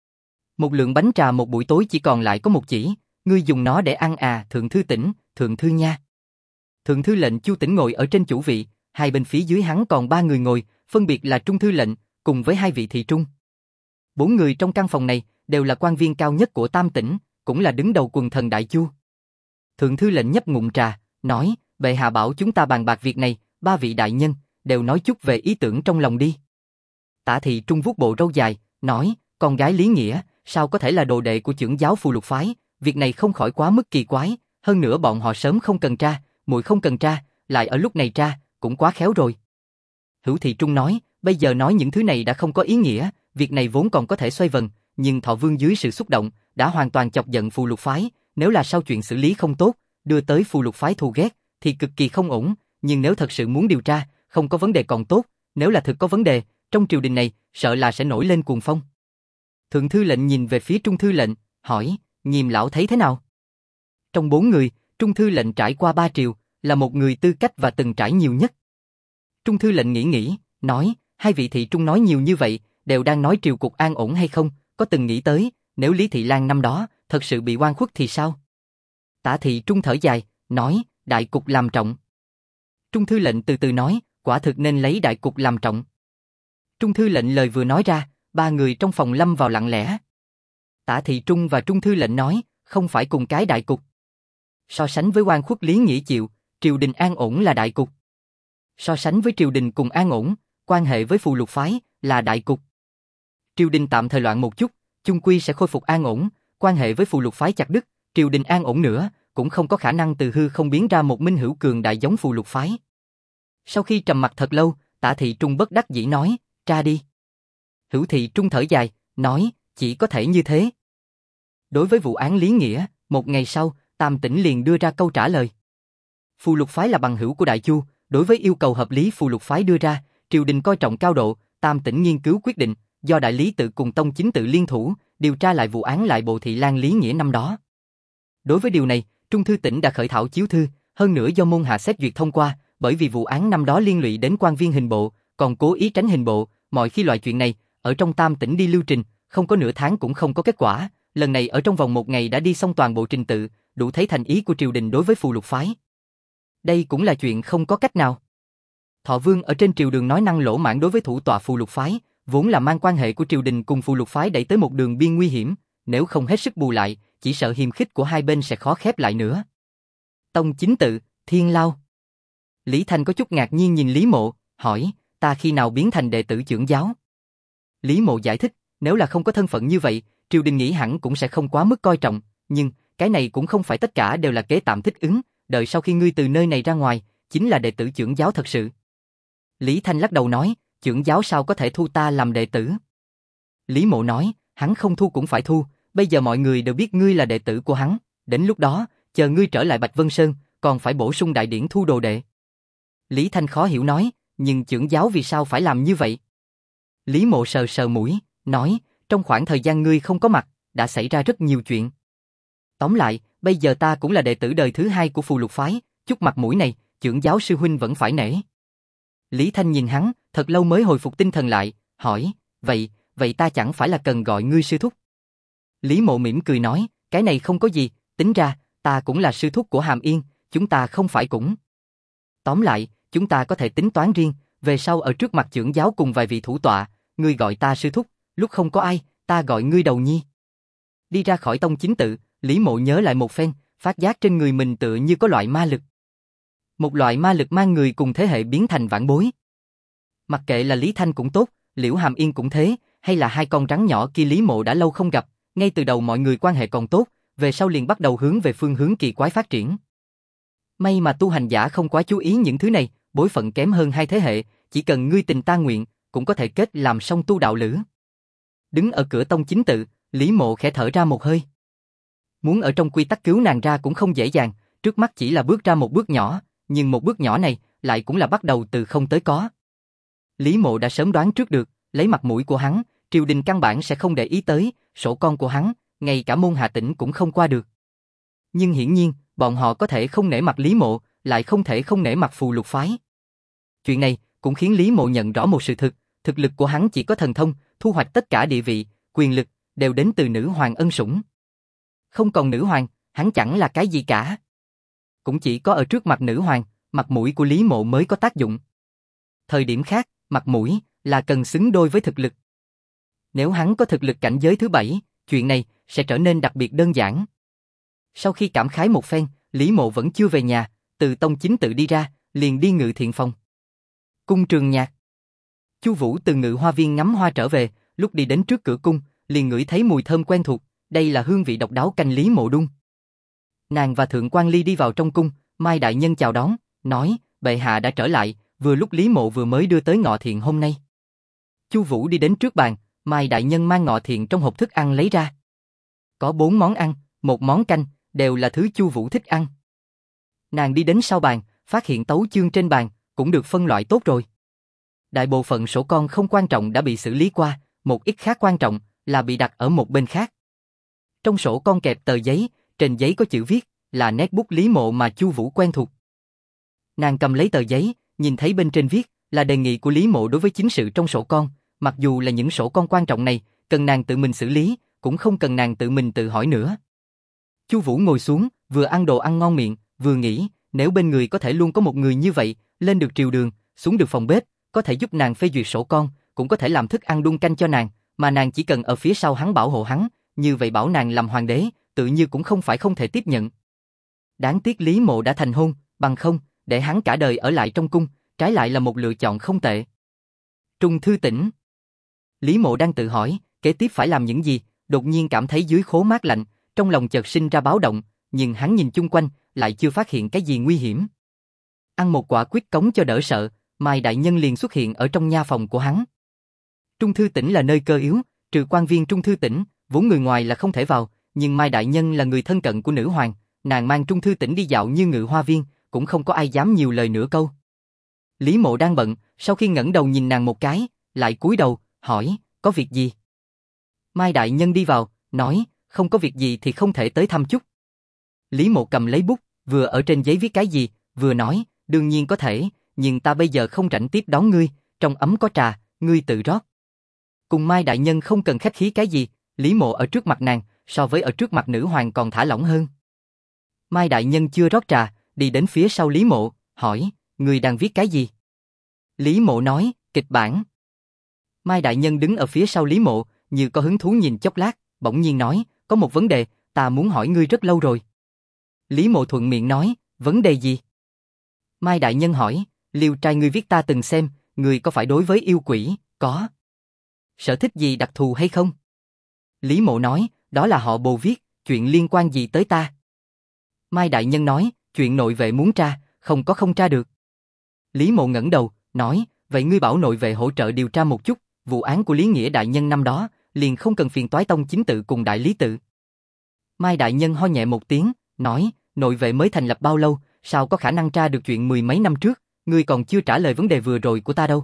Một lượng bánh trà một buổi tối chỉ còn lại có một chỉ, ngươi dùng nó để ăn à, thượng thư tỉnh, thượng thư nha. Thượng thư lệnh Chu Tĩnh ngồi ở trên chủ vị, hai bên phía dưới hắn còn 3 người ngồi, phân biệt là trung thư lệnh, cùng với 2 vị thị trung. 4 người trong căn phòng này đều là quan viên cao nhất của Tam tỉnh, cũng là đứng đầu quần thần Đại Chu. Thượng thư lệnh nhấp ngụm trà, nói, bệ hạ bảo chúng ta bàn bạc việc này, 3 vị đại nhân, đều nói chút về ý tưởng trong lòng đi. Tả thị trung vuốt bộ râu dài, nói, con gái Lý Nghĩa, sao có thể là đồ đệ của chưởng giáo phù lục phái, việc này không khỏi quá mức kỳ quái, hơn nữa bọn họ sớm không cần tra, muội không cần tra, lại ở lúc này tra, cũng quá khéo rồi. Hữu thị trung nói, bây giờ nói những thứ này đã không có ý nghĩa, việc này vốn còn có thể xoay vần, nhưng Thọ Vương dưới sự xúc động, đã hoàn toàn chọc giận phù lục phái, nếu là sau chuyện xử lý không tốt, đưa tới phù lục phái thù ghét, thì cực kỳ không ổn, nhưng nếu thật sự muốn điều tra, không có vấn đề còn tốt, nếu là thực có vấn đề, trong triều đình này, sợ là sẽ nổi lên cuồng phong. Thượng thư lệnh nhìn về phía trung thư lệnh, hỏi, Nghiêm lão thấy thế nào? Trong 4 người, trung thư lệnh trải qua 3 triều, là một người tư cách và từng trải nhiều nhất. Trung thư lệnh nghĩ, nói, 2 vị thị trung nói nhiều như vậy, đều đang nói triều cục an ổn hay không, có từng nghĩ tới, nếu Lý Thị Lan năm đó, thật sự bị oan khuất thì sao? Tả thị trung thở dài, nói, đại cục làm trọng. Trung thư lệnh từ từ nói, quả thực nên lấy đại cục làm trọng. Trung thư lệnh lời vừa nói ra, 3 người trong phòng lâm vào lặng lẽ. Tả thị trung và trung thư lệnh nói, không phải cùng cái đại cục. So sánh với oan khuất Lý Nghĩa chịu, triều đình an ổn là đại cục. So sánh với triều đình cùng an ổn, quan hệ với phù lục phái là đại cục. Triều đình tạm thời loạn một chút, chung quy sẽ khôi phục an ổn, quan hệ với phù lục phái chặt đứt, triều đình an ổn nữa, cũng không có khả năng từ hư không biến ra một minh hữu cường đại giống phù lục phái. Sau khi trầm mặc thật lâu, Tả thị trung bất đắc dĩ nói, tra đi. Hữu thị trung thở dài, nói, chỉ có thể như thế. Đối với vụ án Lý Nghĩa, một ngày sau, Tam Tỉnh liền đưa ra câu trả lời. Phù Lục phái là bằng hữu của Đại Chu, đối với yêu cầu hợp lý Phù Lục phái đưa ra, triều đình coi trọng cao độ, Tam Tỉnh nghiên cứu quyết định, do đại lý tự cùng tông chính tự liên thủ, điều tra lại vụ án lại bộ thị lang Lý Nghĩa năm đó. Đối với điều này, Trung thư tỉnh đã khởi thảo chiếu thư, hơn nữa do môn hạ xét duyệt thông qua, bởi vì vụ án năm đó liên lụy đến quan viên hình bộ, còn cố ý tránh hình bộ, mọi khi loại chuyện này, ở trong Tam Tỉnh đi lưu trình, không có nửa tháng cũng không có kết quả, lần này ở trong vòng một ngày đã đi xong toàn bộ trình tự, đủ thấy thành ý của triều đình đối với Phù Lục phái. Đây cũng là chuyện không có cách nào. Thọ Vương ở trên triều đường nói năng lỗ mãng đối với thủ tọa Phù Lục phái, vốn là mang quan hệ của triều đình cùng Phù Lục phái đẩy tới một đường biên nguy hiểm, nếu không hết sức bù lại, chỉ sợ hiềm khích của hai bên sẽ khó khép lại nữa. Tông chính tự, Thiên Lao. Lý Thanh có chút ngạc nhiên nhìn Lý Mộ, hỏi, ta khi nào biến thành đệ tử trưởng giáo? Lý Mộ giải thích, nếu là không có thân phận như vậy, triều đình nghĩ hẳn cũng sẽ không quá mức coi trọng, nhưng cái này cũng không phải tất cả đều là kế tạm thích ứng, đợi sau khi ngươi từ nơi này ra ngoài, chính là đệ tử trưởng giáo thật sự. Lý Thanh lắc đầu nói, trưởng giáo sao có thể thu ta làm đệ tử? Lý Mộ nói, hắn không thu cũng phải thu, bây giờ mọi người đều biết ngươi là đệ tử của hắn, đến lúc đó, chờ ngươi trở lại Bạch Vân Sơn, còn phải bổ sung đại điển thu đồ đệ. Lý Thanh khó hiểu nói, nhưng trưởng giáo vì sao phải làm như vậy? Lý Mộ sờ sờ mũi, nói, trong khoảng thời gian ngươi không có mặt, đã xảy ra rất nhiều chuyện. Tóm lại, bây giờ ta cũng là đệ tử đời thứ hai của Phù Lục phái, chút mặt mũi này, trưởng giáo sư huynh vẫn phải nể. Lý Thanh nhìn hắn, thật lâu mới hồi phục tinh thần lại, hỏi, vậy ta chẳng phải là cần gọi ngươi sư thúc? Lý Mộ mỉm cười nói, cái này không có gì, tính ra, ta cũng là sư thúc của Hàm Yên, chúng ta không phải cũng. Tóm lại, chúng ta có thể tính toán riêng, về sau ở trước mặt trưởng giáo cùng vài vị thủ tọa, ngươi gọi ta sư thúc, lúc không có ai, ta gọi ngươi đầu nhi. Đi ra khỏi tông chính tự, Lý Mộ nhớ lại một phen, phát giác trên người mình tựa như có loại ma lực. Một loại ma lực mang người cùng thế hệ biến thành vãn bối. Mặc kệ là Lý Thanh cũng tốt, Liễu Hàm Yên cũng thế, hay là hai con rắn nhỏ kia Lý Mộ đã lâu không gặp, ngay từ đầu mọi người quan hệ còn tốt, về sau liền bắt đầu hướng về phương hướng kỳ quái phát triển. May mà tu hành giả không quá chú ý những thứ này, bối phận kém hơn hai thế hệ, chỉ cần ngươi tình ta nguyện, cũng có thể kết làm song tu đạo lữ. Đứng ở cửa tông chính tự, Lý Mộ khẽ thở ra một hơi. Muốn ở trong quy tắc cứu nàng ra cũng không dễ dàng, trước mắt chỉ là bước ra một bước nhỏ, nhưng một bước nhỏ này lại cũng là bắt đầu từ không tới có. Lý Mộ đã sớm đoán trước được, lấy mặt mũi của hắn, triều đình căn bản sẽ không để ý tới, sổ con của hắn, ngay cả môn Hà Tĩnh cũng không qua được. Nhưng hiển nhiên, bọn họ có thể không nể mặt Lý Mộ, lại không thể không nể mặt Phù Lục phái. Chuyện này cũng khiến Lý Mộ nhận rõ một sự thực lực của hắn chỉ có thần thông, thu hoạch tất cả địa vị, quyền lực, đều đến từ nữ hoàng ân sủng. Không còn nữ hoàng, hắn chẳng là cái gì cả. Cũng chỉ có ở trước mặt nữ hoàng, mặt mũi của Lý Mộ mới có tác dụng. Thời điểm khác, mặt mũi là cần xứng đôi với thực lực. Nếu hắn có thực lực cảnh giới thứ 7, chuyện này sẽ trở nên đặc biệt đơn giản. Sau khi cảm khái một phen, Lý Mộ vẫn chưa về nhà, từ tông chính tự đi ra, liền đi Ngự Thiện phòng. Cung Trường Nhạc. Chu Vũ từ Ngự Hoa Viên ngắm hoa trở về, lúc đi đến trước cửa cung, liền ngửi thấy mùi thơm quen thuộc, đây là hương vị độc đáo canh Lý Mộ đun. Nàng và Thượng Quan Ly đi vào trong cung, Mai đại nhân chào đón, nói, bệ hạ đã trở lại, vừa lúc Lý Mộ vừa mới đưa tới ngọ thiện hôm nay. Chu Vũ đi đến trước bàn, Mai đại nhân mang ngọ thiện trong hộp thức ăn lấy ra. Có 4 món ăn, 1 món canh, đều là thứ Chu Vũ thích ăn. Nàng đi đến sau bàn, phát hiện tấu chương trên bàn, cũng được phân loại tốt rồi. Đại bộ phận sổ con không quan trọng đã bị xử lý qua, một ít khác quan trọng là bị đặt ở một bên khác. Trong sổ con kẹp tờ giấy, trên giấy có chữ viết, là nét bút Lý Mộ mà Chu Vũ quen thuộc. Nàng cầm lấy tờ giấy, nhìn thấy bên trên viết là đề nghị của Lý Mộ đối với chính sự trong sổ con, mặc dù là những sổ con quan trọng này, cần nàng tự mình xử lý, cũng không cần nàng tự mình tự hỏi nữa. Chu Vũ ngồi xuống, vừa ăn đồ ăn ngon miệng, vừa nghĩ, nếu bên người có thể luôn có một người như vậy, lên được triều đường, xuống được phòng bếp, có thể giúp nàng phê duyệt sổ con, cũng có thể làm thức ăn đun canh cho nàng, mà nàng chỉ cần ở phía sau hắn bảo hộ hắn, như vậy bảo nàng làm hoàng đế, tự như cũng không phải không thể tiếp nhận. Đáng tiếc Lý Mộ đã thành hôn, bằng không, để hắn cả đời ở lại trong cung, trái lại là một lựa chọn không tệ. Trung thư tỉnh. Lý Mộ đang tự hỏi, kế tiếp phải làm những gì, đột nhiên cảm thấy dưới khố mát lạnh, trong lòng chợt sinh ra báo động, nhưng hắn nhìn chung quanh, lại chưa phát hiện cái gì nguy hiểm. Ăn một quả quyết cống cho đỡ sợ, Mai đại nhân liền xuất hiện ở trong nha phòng của hắn. Trung thư tỉnh là nơi cơ yếu, trừ quan viên trung thư tỉnh, vốn người ngoài là không thể vào, nhưng Mai đại nhân là người thân cận của nữ hoàng, nàng mang Trung Thư Tỉnh đi dạo như ngự hoa viên, cũng không có ai dám nhiều lời nửa câu. Lý Mộ đang bận, sau khi ngẩng đầu nhìn nàng một cái, lại cúi đầu, hỏi, có việc gì? Mai đại nhân đi vào, nói, không có việc gì thì không thể tới thăm chút. Lý Mộ cầm lấy bút, vừa ở trên giấy viết cái gì, vừa nói, đương nhiên có thể, nhưng ta bây giờ không rảnh tiếp đón ngươi, trong ấm có trà, ngươi tự rót. Cùng Mai đại nhân không cần khách khí cái gì, Lý Mộ ở trước mặt nàng, so với ở trước mặt nữ hoàng còn thả lỏng hơn. Mai đại nhân chưa rót trà, đi đến phía sau Lý Mộ, hỏi, ngươi đang viết cái gì? Lý Mộ nói, kịch bản. Mai đại nhân đứng ở phía sau Lý Mộ, như có hứng thú nhìn chốc lát, bỗng nhiên nói, có một vấn đề, ta muốn hỏi ngươi rất lâu rồi. Lý Mộ thuận miệng nói, vấn đề gì? Mai đại nhân hỏi, Liêu trai ngươi viết ta từng xem, ngươi có phải đối với yêu quỷ, có sở thích gì đặc thù hay không? Lý Mộ nói, đó là họ Bồ viết, chuyện liên quan gì tới ta? Mai đại nhân nói, chuyện nội vệ muốn tra, không tra được. Lý Mộ ngẩng đầu, nói, vậy ngươi bảo nội vệ hỗ trợ điều tra một chút, vụ án của Lý Nghĩa đại nhân năm đó, liền không cần phiền toái tông chính tự cùng đại lý tự. Mai đại nhân ho nhẹ một tiếng, nói, nội vệ mới thành lập bao lâu, sao có khả năng tra được chuyện mười mấy năm trước, ngươi còn chưa trả lời vấn đề vừa rồi của ta đâu.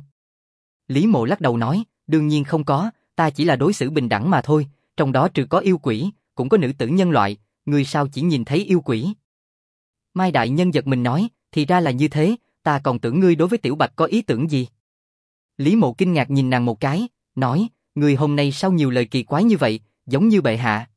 Lý Mộ lắc đầu nói, đương nhiên không có, ta chỉ là đối xử bình đẳng mà thôi, trong đó trừ có yêu quỷ, cũng có nữ tử nhân loại, ngươi sao chỉ nhìn thấy yêu quỷ? Mai đại nhân giật mình nói, thì ra là như thế, ta còn tưởng ngươi đối với Tiểu Bạch có ý tưởng gì. Lý Mộ kinh ngạc nhìn nàng một cái, nói, ngươi hôm nay sao nhiều lời kỳ quái như vậy, giống như bệ hạ.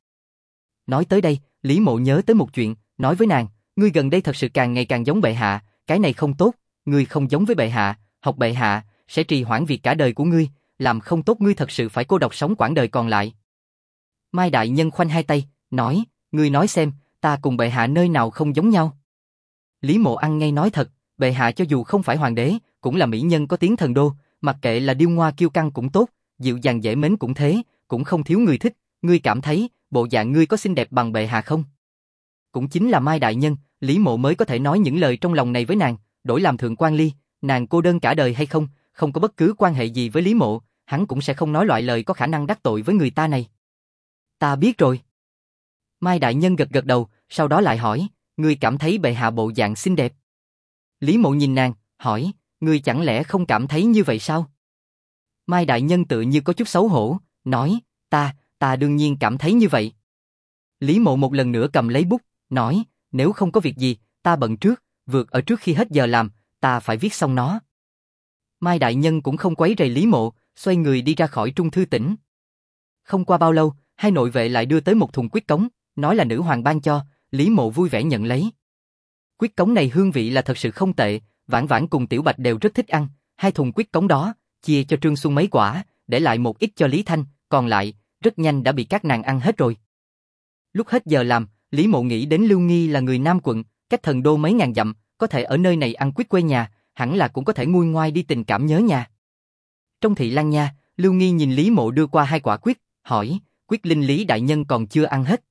Nói tới đây, Lý Mộ nhớ tới một chuyện, nói với nàng, ngươi gần đây thật sự càng ngày càng giống bệ hạ, cái này không tốt, ngươi không giống với bệ hạ, học bệ hạ, sẽ trì hoãn việc cả đời của ngươi, làm không tốt ngươi thật sự phải cô độc sống quãng đời còn lại. Mai đại nhân khoanh hai tay, nói, ngươi nói xem, ta cùng bệ hạ nơi nào không giống nhau. Lý Mộ ăn ngay nói thật, bệ hạ cho dù không phải hoàng đế, cũng là mỹ nhân có tiếng thần đô, mặc kệ là điêu ngoa kiêu căng cũng tốt, dịu dàng dễ mến cũng thế, cũng không thiếu người thích, ngươi cảm thấy, bộ dạng ngươi có xinh đẹp bằng bệ hạ không? Cũng chính là Mai đại nhân, Lý Mộ mới có thể nói những lời trong lòng này với nàng, đổi làm Thượng Quan Ly, nàng cô đơn cả đời hay không, không có bất cứ quan hệ gì với Lý Mộ, hắn cũng sẽ không nói loại lời có khả năng đắc tội với người ta này. Ta biết rồi. Mai đại nhân gật gật đầu, sau đó lại hỏi, ngươi cảm thấy bệ hạ bộ dạng xinh đẹp? Lý Mộ nhìn nàng, hỏi, ngươi chẳng lẽ không cảm thấy như vậy sao? Mai đại nhân tự như có chút xấu hổ, nói, ta đương nhiên cảm thấy như vậy. Lý Mộ một lần nữa cầm lấy bút, nói, nếu không có việc gì, ta bận trước, vượt ở trước khi hết giờ làm, ta phải viết xong nó. Mai đại nhân cũng không quấy rầy Lý Mộ, xoay người đi ra khỏi Trung Thư Tỉnh. Không qua bao lâu, hai nội vệ lại đưa tới một thùng quyết cống, nói là nữ hoàng ban cho, Lý Mộ vui vẻ nhận lấy. Quyết cống này hương vị là thật sự không tệ, Vãn Vãn cùng Tiểu Bạch đều rất thích ăn, hai thùng quyết cống đó, chia cho Trương Xuân mấy quả, để lại một ít cho Lý Thanh, còn lại, rất nhanh đã bị các nàng ăn hết rồi. Lúc hết giờ làm, Lý Mộ nghĩ đến Lưu Nghi là người Nam quận, cách thần đô mấy ngàn dặm, có thể ở nơi này ăn quyết quê nhà, hẳn là cũng có thể nguôi ngoai đi tình cảm nhớ nhà. Trong thị lang nha, Lưu Nghi nhìn Lý Mộ đưa qua hai quả quyết, hỏi, quyết linh Lý đại nhân còn chưa ăn hết.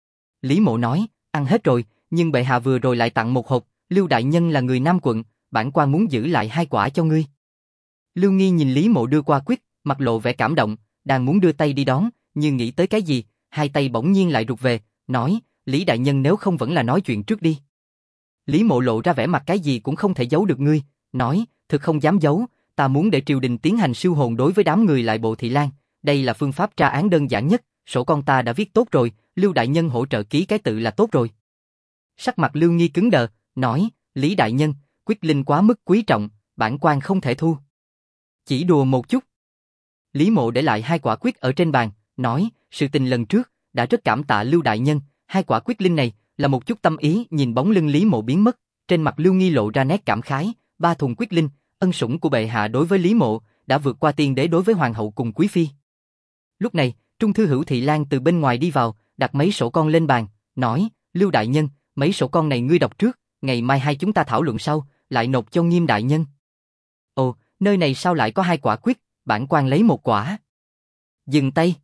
Lý Mộ nói, ăn hết rồi, nhưng bệ hạ vừa rồi lại tặng một hộp, Lưu đại nhân là người Nam quận, bản quan muốn giữ lại hai quả cho ngươi. Lưu Nghi nhìn Lý Mộ đưa qua quyết, mặt lộ vẻ cảm động, đang muốn đưa tay đi đón, nhưng nghĩ tới cái gì, hai tay bỗng nhiên lại rụt về, nói, Lý đại nhân nếu không vẫn là nói chuyện trước đi. Lý Mộ lộ ra vẻ mặt cái gì cũng không thể giấu được ngươi, nói, thực không dám giấu, ta muốn để triều đình tiến hành siêu hồn đối với đám người lại bộ thị lang, đây là phương pháp tra án đơn giản nhất, sổ con ta đã viết tốt rồi, Lưu đại nhân hỗ trợ ký cái tự là tốt rồi. Sắc mặt Lưu Nghi cứng đờ, nói, Lý đại nhân, quyết linh quá mức quý trọng, bản quan không thể thu. Chỉ đùa một chút. Lý Mộ để lại hai quả quyết ở trên bàn, nói, sự tình lần trước, đã rất cảm tạ Lưu đại nhân, hai quả quyết linh này, là một chút tâm ý. Nhìn bóng lưng Lý Mộ biến mất, trên mặt Lưu Nghi lộ ra nét cảm khái, ba thùng quyết linh, ân sủng của bệ hạ đối với Lý Mộ, đã vượt qua tiên đế đối với hoàng hậu cùng quý phi. Lúc này, Trung thư hữu Thị Lan từ bên ngoài đi vào, đặt mấy sổ con lên bàn, nói, Lưu đại nhân, mấy sổ con này ngươi đọc trước, ngày mai hai chúng ta thảo luận sau, lại nộp cho Nghiêm đại nhân. Ồ, nơi này sao lại có hai quả quyết, bản quan lấy một quả. Dừng tay.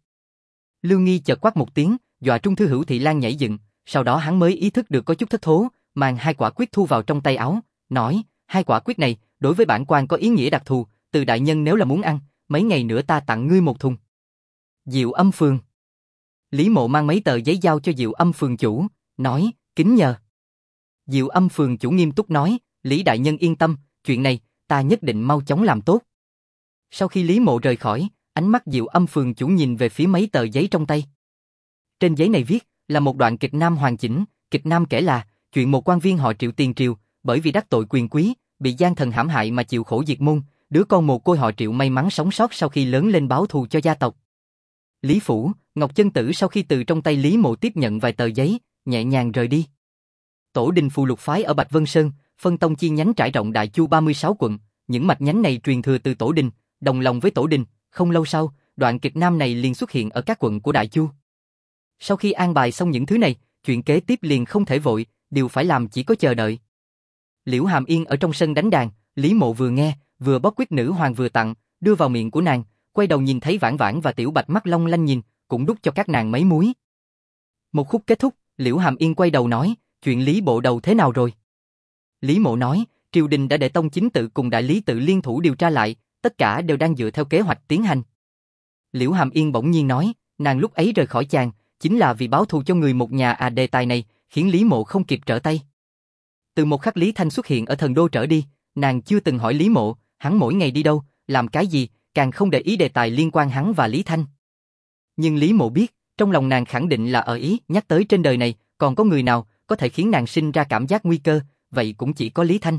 Lưu Nghi chợt quát một tiếng, dọa Trung thư hữu Thị Lan nhảy dựng, sau đó hắn mới ý thức được có chút thất thố, mang hai quả quyết thu vào trong tay áo, nói, hai quả quyết này, đối với bản quan có ý nghĩa đặc thù, từ đại nhân nếu là muốn ăn, mấy ngày nữa ta tặng ngươi một thùng. Diệu Âm Phường. Lý Mộ mang mấy tờ giấy giao cho Diệu Âm phường chủ, nói, kính nhờ. Diệu Âm phường chủ nghiêm túc nói, Lý đại nhân yên tâm, chuyện này, ta nhất định mau chóng làm tốt. Sau khi Lý Mộ rời khỏi, ánh mắt Diệu Âm phường chủ nhìn về phía mấy tờ giấy trong tay. Trên giấy này viết, là một đoạn kịch nam hoàn chỉnh, kịch nam kể là, chuyện một quan viên họ Triệu tiền triều, bởi vì đắc tội quyền quý, bị gian thần hãm hại mà chịu khổ diệt môn, đứa con mồ côi họ Triệu may mắn sống sót sau khi lớn lên báo thù cho gia tộc. Lý Phủ, Ngọc Chân Tử sau khi từ trong tay Lý Mộ tiếp nhận vài tờ giấy, nhẹ nhàng rời đi. Tổ đình Phù Lục phái ở Bạch Vân Sơn, phân tông chi nhánh trải rộng Đại Chu 36 quận, những mạch nhánh này truyền thừa từ tổ đình, đồng lòng với tổ đình, không lâu sau, đoạn kịch nam này liền xuất hiện ở các quận của Đại Chu. Sau khi an bài xong những thứ này, chuyện kế tiếp liền không thể vội, điều phải làm chỉ có chờ đợi. Liễu Hàm Yên ở trong sân đánh đàn, Lý Mộ vừa nghe, vừa bóc quyết nữ hoàng vừa tặng, đưa vào miệng của nàng, quay đầu nhìn thấy Vãn Vãn và Tiểu Bạch mắt long lanh nhìn, cũng đút cho các nàng mấy múi. Một khúc kết thúc, Liễu Hàm Yên quay đầu nói, chuyện Lý bộ đầu thế nào rồi? Lý Mộ nói, triều đình đã để Tông Chính Tự cùng Đại Lý Tự liên thủ điều tra lại, tất cả đều đang dựa theo kế hoạch tiến hành. Liễu Hàm Yên bỗng nhiên nói, nàng lúc ấy rời khỏi chàng, chính là vì báo thù cho người một nhà đề tài này, khiến Lý Mộ không kịp trở tay. Từ một khắc Lý Thanh xuất hiện ở thần đô trở đi, nàng chưa từng hỏi Lý Mộ, hắn mỗi ngày đi đâu, làm cái gì, càng không để ý đề tài liên quan hắn và Lý Thanh. Nhưng Lý Mộ biết, trong lòng nàng khẳng định là ở ý, nhắc tới trên đời này, còn có người nào có thể khiến nàng sinh ra cảm giác nguy cơ, vậy cũng chỉ có Lý Thanh.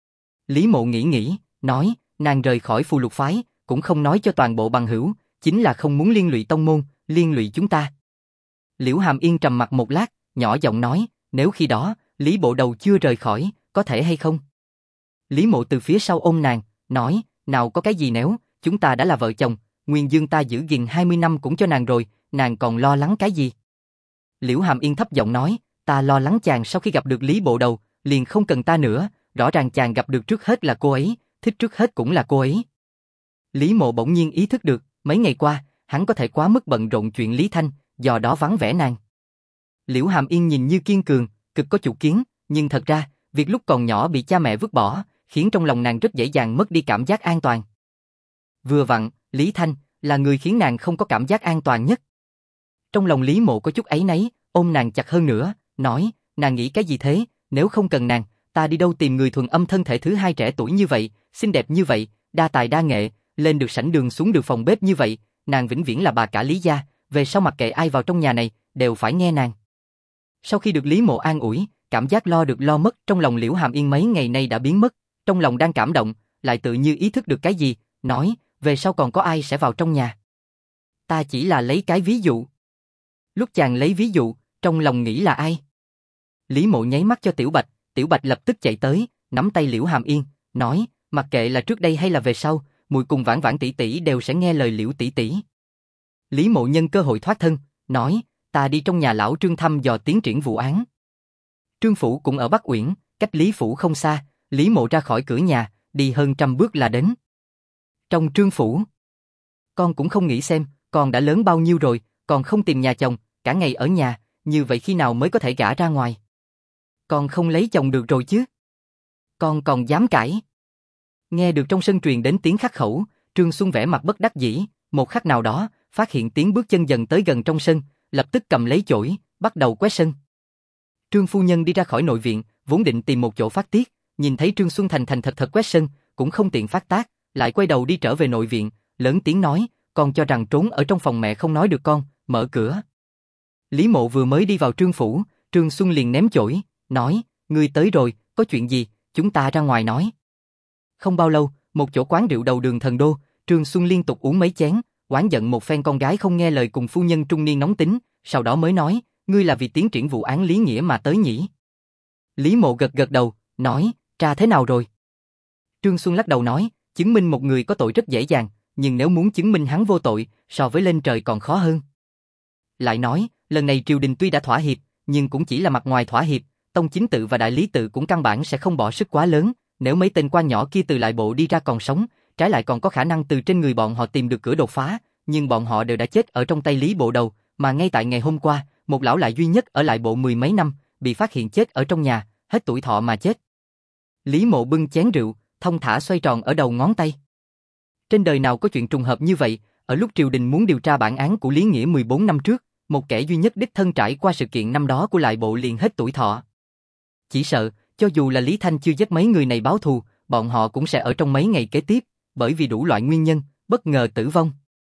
Lý Mộ nghĩ, nói, nàng rời khỏi Phù Lục phái, cũng không nói cho toàn bộ bằng hữu, chính là không muốn liên lụy tông môn, liên lụy chúng ta. Liễu Hàm Yên trầm mặt một lát, nhỏ giọng nói, nếu khi đó, Lý bộ đầu chưa rời khỏi, có thể hay không? Lý Mộ từ phía sau ôm nàng, nói, nào có cái gì nếu, chúng ta đã là vợ chồng, Nguyên Dương ta giữ gìn 20 năm cũng cho nàng rồi, nàng còn lo lắng cái gì? Liễu Hàm Yên thấp giọng nói, ta lo lắng chàng sau khi gặp được Lý bộ đầu, liền không cần ta nữa, rõ ràng chàng gặp được trước hết là cô ấy, thích trước hết cũng là cô ấy. Lý Mộ bỗng nhiên ý thức được, mấy ngày qua, hắn có thể quá mức bận rộn chuyện Lý Thanh, do đó vắng vẻ nàng. Liễu Hàm Yên nhìn như kiên cường, cực có chủ kiến, nhưng thật ra, việc lúc còn nhỏ bị cha mẹ vứt bỏ, khiến trong lòng nàng rất dễ dàng mất đi cảm giác an toàn. Vừa vặn, Lý Thanh là người khiến nàng không có cảm giác an toàn nhất. Trong lòng Lý Mộ có chút áy náy, ôm nàng chặt hơn nữa, nói, nàng nghĩ cái gì thế, nếu không cần nàng, ta đi đâu tìm người thuần âm thân thể thứ hai trẻ tuổi như vậy, xinh đẹp như vậy, đa tài đa nghệ, lên được sảnh đường xuống được phòng bếp như vậy, nàng vĩnh viễn là bà cả Lý gia, về sau mặc kệ ai vào trong nhà này, đều phải nghe nàng. Sau khi được Lý Mộ an ủi, cảm giác lo được lo mất trong lòng Liễu Hàm Yên mấy ngày nay đã biến mất, trong lòng đang cảm động, lại tự như ý thức được cái gì, nói, về sau còn có ai sẽ vào trong nhà. Ta chỉ là lấy cái ví dụ. Lúc chàng lấy ví dụ, trong lòng nghĩ là ai? Lý Mộ nháy mắt cho Tiểu Bạch lập tức chạy tới, nắm tay Liễu Hàm Yên, nói, mặc kệ là trước đây hay là về sau, muội cùng Vãn Vãn tỷ tỷ đều sẽ nghe lời Liễu tỷ tỷ. Lý Mộ nhân cơ hội thoát thân, nói, ta đi trong nhà lão Trương thăm dò tiến triển vụ án. Trương phủ cũng ở Bắc Uyển, cách Lý phủ không xa, Lý Mộ ra khỏi cửa nhà, đi hơn 100 bước là đến. Trong Trương phủ, con cũng không nghĩ xem, con đã lớn bao nhiêu rồi, còn không tìm nhà chồng, cả ngày ở nhà, như vậy khi nào mới có thể gả ra ngoài? Con không lấy chồng được rồi chứ? Con còn dám cãi? Nghe được trong sân truyền đến tiếng khắc khẩu, Trương Xuân vẻ mặt bất đắc dĩ, một khắc nào đó, phát hiện tiếng bước chân dần tới gần trong sân, lập tức cầm lấy chổi, bắt đầu quét sân. Trương phu nhân đi ra khỏi nội viện, vốn định tìm một chỗ phát tiết, nhìn thấy Trương Xuân thành thành thật thật quét sân, cũng không tiện phát tác, lại quay đầu đi trở về nội viện, lớn tiếng nói, con cho rằng trốn ở trong phòng mẹ không nói được con, mở cửa. Lý Mộ vừa mới đi vào Trương phủ, Trương Xuân liền ném chổi, nói, ngươi tới rồi, có chuyện gì, chúng ta ra ngoài nói. Không bao lâu, một chỗ quán rượu đầu đường Thần Đô, Trương Xuân liên tục uống mấy chén, oán giận một phen con gái không nghe lời cùng phu nhân trung niên nóng tính, sau đó mới nói, ngươi là vì tiến triển vụ án Lý Nghĩa mà tới nhỉ? Lý Mộ gật gật đầu, nói, tra thế nào rồi? Trương Xuân lắc đầu nói, chứng minh một người có tội rất dễ dàng, nhưng nếu muốn chứng minh hắn vô tội, so với lên trời còn khó hơn. Lại nói, lần này triều đình tuy đã thỏa hiệp, nhưng cũng chỉ là mặt ngoài thỏa hiệp, Tông Chính Tự và Đại Lý Tự cũng căn bản sẽ không bỏ sức quá lớn, nếu mấy tên quan nhỏ kia từ lại bộ đi ra còn sống, trái lại còn có khả năng từ trên người bọn họ tìm được cửa đột phá, nhưng bọn họ đều đã chết ở trong tay Lý bộ đầu, mà ngay tại ngày hôm qua, một lão lại duy nhất ở lại bộ 10 mấy năm, bị phát hiện chết ở trong nhà, hết tuổi thọ mà chết. Lý Mộ bưng chén rượu, thông thả xoay tròn ở đầu ngón tay. Trên đời nào có chuyện trùng hợp như vậy, ở lúc triều đình muốn điều tra bản án của Lý Nghĩa 14 năm trước, một kẻ duy nhất đích thân trải qua sự kiện năm đó của lại bộ liền hết tuổi thọ. Chỉ sợ, cho dù là Lý Thanh chưa giết mấy người này báo thù, bọn họ cũng sẽ ở trong mấy ngày kế tiếp, bởi vì đủ loại nguyên nhân, bất ngờ tử vong.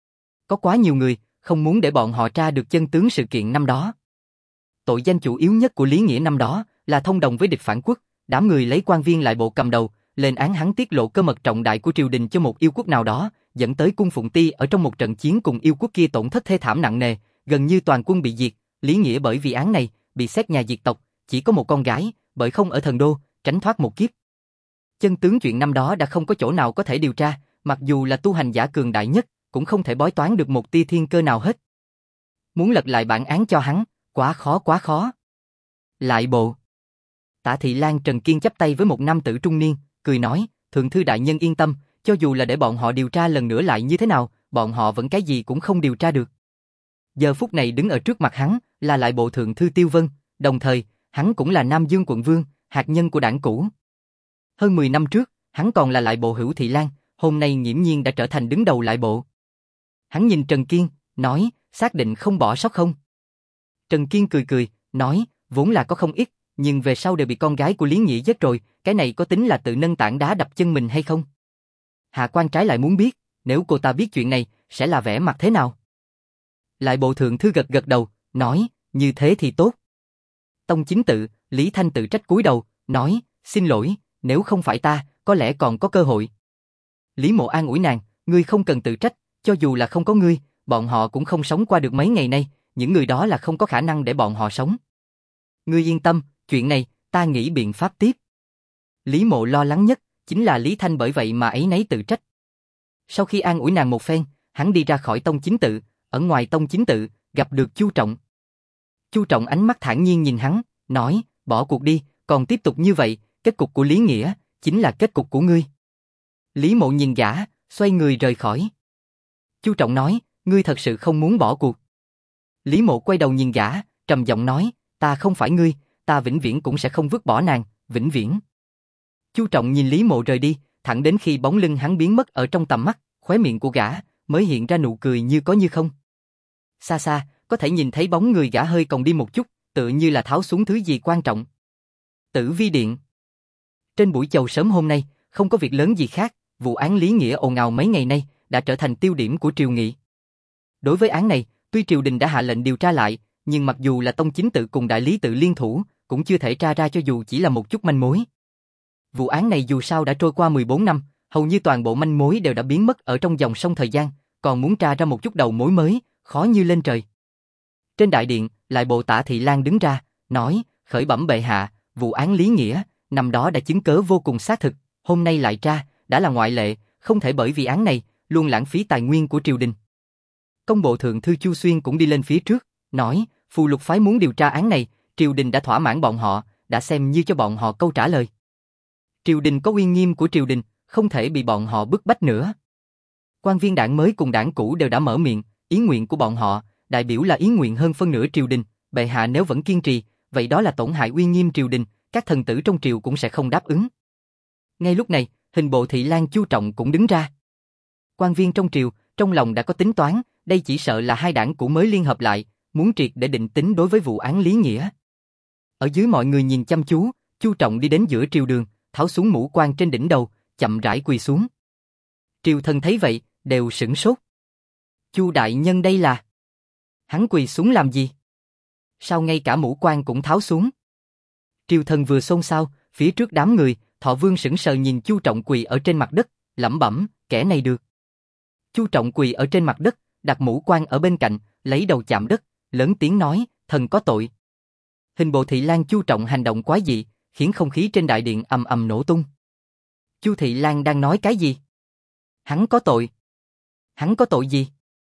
Có quá nhiều người, không muốn để bọn họ tra được chân tướng sự kiện năm đó. Tội danh chủ yếu nhất của Lý Nghĩa năm đó là thông đồng với địch phản quốc, đám người lấy quan viên lại bộ cầm đầu, lên án hắn tiết lộ cơ mật trọng đại của triều đình cho một yêu quốc nào đó, dẫn tới cung Phụng Ti ở trong một trận chiến cùng yêu quốc kia tổn thất thê thảm nặng nề, gần như toàn quân bị diệt. Lý Nghĩa bởi vì án này bị xét nhà diệt tộc, chỉ có một con gái, bởi không ở thần đô, tránh thoát một kiếp. Chân tướng chuyện năm đó đã không có chỗ nào có thể điều tra, mặc dù là tu hành giả cường đại nhất, cũng không thể bói toán được một tia thiên cơ nào hết. Muốn lật lại bản án cho hắn, quá khó quá khó. Lại bộ. Tả Thị Lan Trần Kiên chắp tay với một nam tử trung niên, cười nói, thượng thư đại nhân yên tâm, cho dù là để bọn họ điều tra lần nữa lại như thế nào, bọn họ vẫn cái gì cũng không điều tra được. Giờ phút này đứng ở trước mặt hắn là lại bộ thượng thư Tiêu Vân, đồng thời, hắn cũng là Nam Dương quận vương, hạt nhân của đảng cũ. Hơn 10 năm trước, hắn còn là lại bộ Hữu Thị Lan, hôm nay nghiễm nhiên đã trở thành đứng đầu lại bộ. Hắn nhìn Trần Kiên, nói, xác định không bỏ sót không? Trần Kiên cười cười, nói, vốn là có không ít, nhưng về sau đều bị con gái của Lý Nghĩa giết rồi, cái này có tính là tự nâng tảng đá đập chân mình hay không? Hạ quan trái lại muốn biết, nếu cô ta biết chuyện này, sẽ là vẻ mặt thế nào? Lại bộ thượng thư gật gật đầu, nói, như thế thì tốt. Tông chính tự, Lý Thanh tự trách cúi đầu, nói, xin lỗi, nếu không phải ta, có lẽ còn có cơ hội. Lý Mộ an ủi nàng, ngươi không cần tự trách, cho dù là không có ngươi, bọn họ cũng không sống qua được mấy ngày nay, những người đó là không có khả năng để bọn họ sống. Ngươi yên tâm, chuyện này, ta nghĩ biện pháp tiếp. Lý Mộ lo lắng nhất, chính là Lý Thanh bởi vậy mà ấy nấy tự trách. Sau khi an ủi nàng một phen, hắn đi ra khỏi tông chính tự, ở ngoài tông chính tự, gặp được Chu Trọng. Chu Trọng ánh mắt thản nhiên nhìn hắn, nói, bỏ cuộc đi, còn tiếp tục như vậy, kết cục của Lý Nghĩa, chính là kết cục của ngươi. Lý Mộ nhìn gã, xoay người rời khỏi. Chu Trọng nói, ngươi thật sự không muốn bỏ cuộc. Lý Mộ quay đầu nhìn gã, trầm giọng nói, ta không phải ngươi, ta vĩnh viễn cũng sẽ không vứt bỏ nàng, vĩnh viễn. Chu Trọng nhìn Lý Mộ rời đi, thẳng đến khi bóng lưng hắn biến mất ở trong tầm mắt, khóe miệng của gã mới hiện ra nụ cười như có như không. Xa xa, có thể nhìn thấy bóng người gã hơi còng đi một chút, tựa như là tháo xuống thứ gì quan trọng. Tử Vi Điện. Trên buổi chầu sớm hôm nay, không có việc lớn gì khác, vụ án Lý Nghĩa ồn ào mấy ngày nay đã trở thành tiêu điểm của triều nghị. Đối với án này, tuy triều đình đã hạ lệnh điều tra lại, nhưng mặc dù là tông chính tự cùng đại lý tự liên thủ, cũng chưa thể tra ra cho dù chỉ là một chút manh mối. Vụ án này dù sao đã trôi qua 14 năm, hầu như toàn bộ manh mối đều đã biến mất ở trong dòng sông thời gian, còn muốn tra ra một chút đầu mối mới, khó như lên trời. Trên đại điện, lại bộ Tả Thị Lan đứng ra, nói, khởi bẩm bệ hạ, vụ án Lý Nghĩa, năm đó đã chứng cớ vô cùng xác thực, hôm nay lại tra, đã là ngoại lệ, không thể bởi vì án này, luôn lãng phí tài nguyên của triều đình. Công bộ thượng thư Chu Xuyên cũng đi lên phía trước, nói, Phù Lục phái muốn điều tra án này, triều đình đã thỏa mãn bọn họ, đã xem như cho bọn họ câu trả lời. Triều đình có uy nghiêm của triều đình, không thể bị bọn họ bức bách nữa. Quan viên đảng mới cùng đảng cũ đều đã mở miệng, ý nguyện của bọn họ, đại biểu là ý nguyện hơn phân nửa triều đình, bệ hạ nếu vẫn kiên trì, vậy đó là tổn hại uy nghiêm triều đình, các thần tử trong triều cũng sẽ không đáp ứng. Ngay lúc này, hình bộ Thị Lan Chu Trọng cũng đứng ra. Quan viên trong triều, trong lòng đã có tính toán, đây chỉ sợ là hai đảng cũ mới liên hợp lại, muốn triệt để định tính đối với vụ án Lý Nghĩa. Ở dưới mọi người nhìn chăm chú, Chu Trọng đi đến giữa triều đường, tháo xuống mũ quan trên đỉnh đầu, chậm rãi quỳ xuống. Triều thần thấy vậy, đều sửng sốt. Chu đại nhân đây là... Hắn quỳ xuống làm gì? Sao ngay cả mũ quan cũng tháo xuống? Triều thần vừa xôn xao, phía trước đám người, Thọ Vương sững sờ nhìn Chu Trọng quỳ ở trên mặt đất, lẩm bẩm, kẻ này được. Chu Trọng quỳ ở trên mặt đất, đặt mũ quan ở bên cạnh, lấy đầu chạm đất, lớn tiếng nói, thần có tội. Hình bộ Thị Lan Chu Trọng hành động quái dị, khiến không khí trên đại điện ầm ầm nổ tung. Chu Thị Lan đang nói cái gì? Hắn có tội. Hắn có tội gì?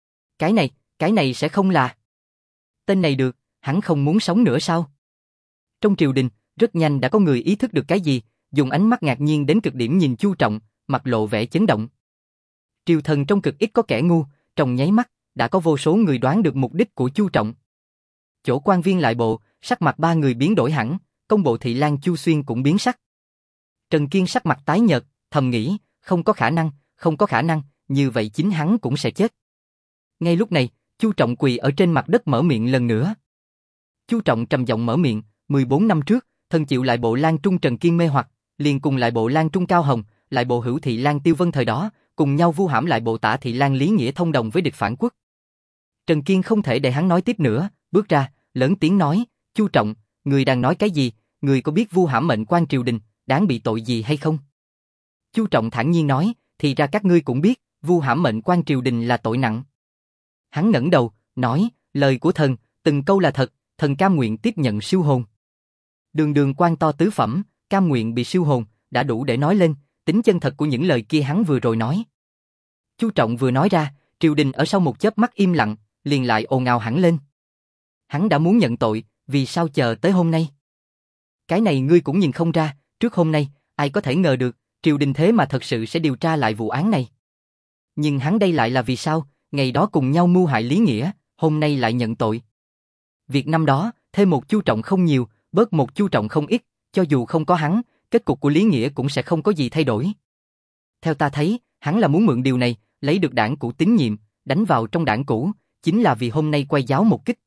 Cái này sẽ không là... Tên này được, hắn không muốn sống nữa sao? Trong triều đình, rất nhanh đã có người ý thức được cái gì, dùng ánh mắt ngạc nhiên đến cực điểm nhìn Chu Trọng, mặt lộ vẻ chấn động. Triều thần trong cực ít có kẻ ngu, trong nháy mắt, đã có vô số người đoán được mục đích của Chu Trọng. Chỗ quan viên lại bộ, sắc mặt ba người biến đổi hẳn, công bộ Thị Lan Chu Xuyên cũng biến sắc. Trần Kiên sắc mặt tái nhợt, thầm nghĩ, không có khả năng, như vậy chính hắn cũng sẽ chết. Ngay lúc này, Chu Trọng quỳ ở trên mặt đất mở miệng lần nữa. Chu Trọng trầm giọng mở miệng, 14 năm trước, thần chịu lại bộ Lan Trung Trần Kiên mê hoặc, liền cùng lại bộ Lan Trung Cao Hồng, lại bộ Hữu Thị Lan Tiêu Vân thời đó, cùng nhau vu hãm lại bộ Tả Thị Lan Lý Nghĩa thông đồng với địch phản quốc. Trần Kiên không thể để hắn nói tiếp nữa, bước ra, lớn tiếng nói, Chu Trọng, người đang nói cái gì, người có biết vu hãm mệnh quan triều đình, đáng bị tội gì hay không? Chu Trọng thản nhiên nói, thì ra các ngươi cũng biết, vu hãm mệnh quan triều đình là tội nặng. Hắn ngẩng đầu, nói, lời của thần, từng câu là thật, thần cam nguyện tiếp nhận siêu hồn. Đường đường quan to tứ phẩm, cam nguyện bị siêu hồn, đã đủ để nói lên tính chân thật của những lời kia hắn vừa rồi nói. Chu Trọng vừa nói ra, triều đình ở sau một chớp mắt im lặng, liền lại ồn ào hẳn lên. Hắn đã muốn nhận tội, vì sao chờ tới hôm nay? Cái này ngươi cũng nhìn không ra, trước hôm nay, ai có thể ngờ được, triều đình thế mà thật sự sẽ điều tra lại vụ án này. Nhưng hắn đây lại là vì sao, ngày đó cùng nhau mưu hại Lý Nghĩa, hôm nay lại nhận tội. Việc năm đó, thêm một Chu Trọng không nhiều, bớt một Chu Trọng không ít, cho dù không có hắn, kết cục của Lý Nghĩa cũng sẽ không có gì thay đổi. Theo ta thấy, hắn là muốn mượn điều này, lấy được đảng cũ tín nhiệm, đánh vào trong đảng cũ, chính là vì hôm nay quay giáo một kích.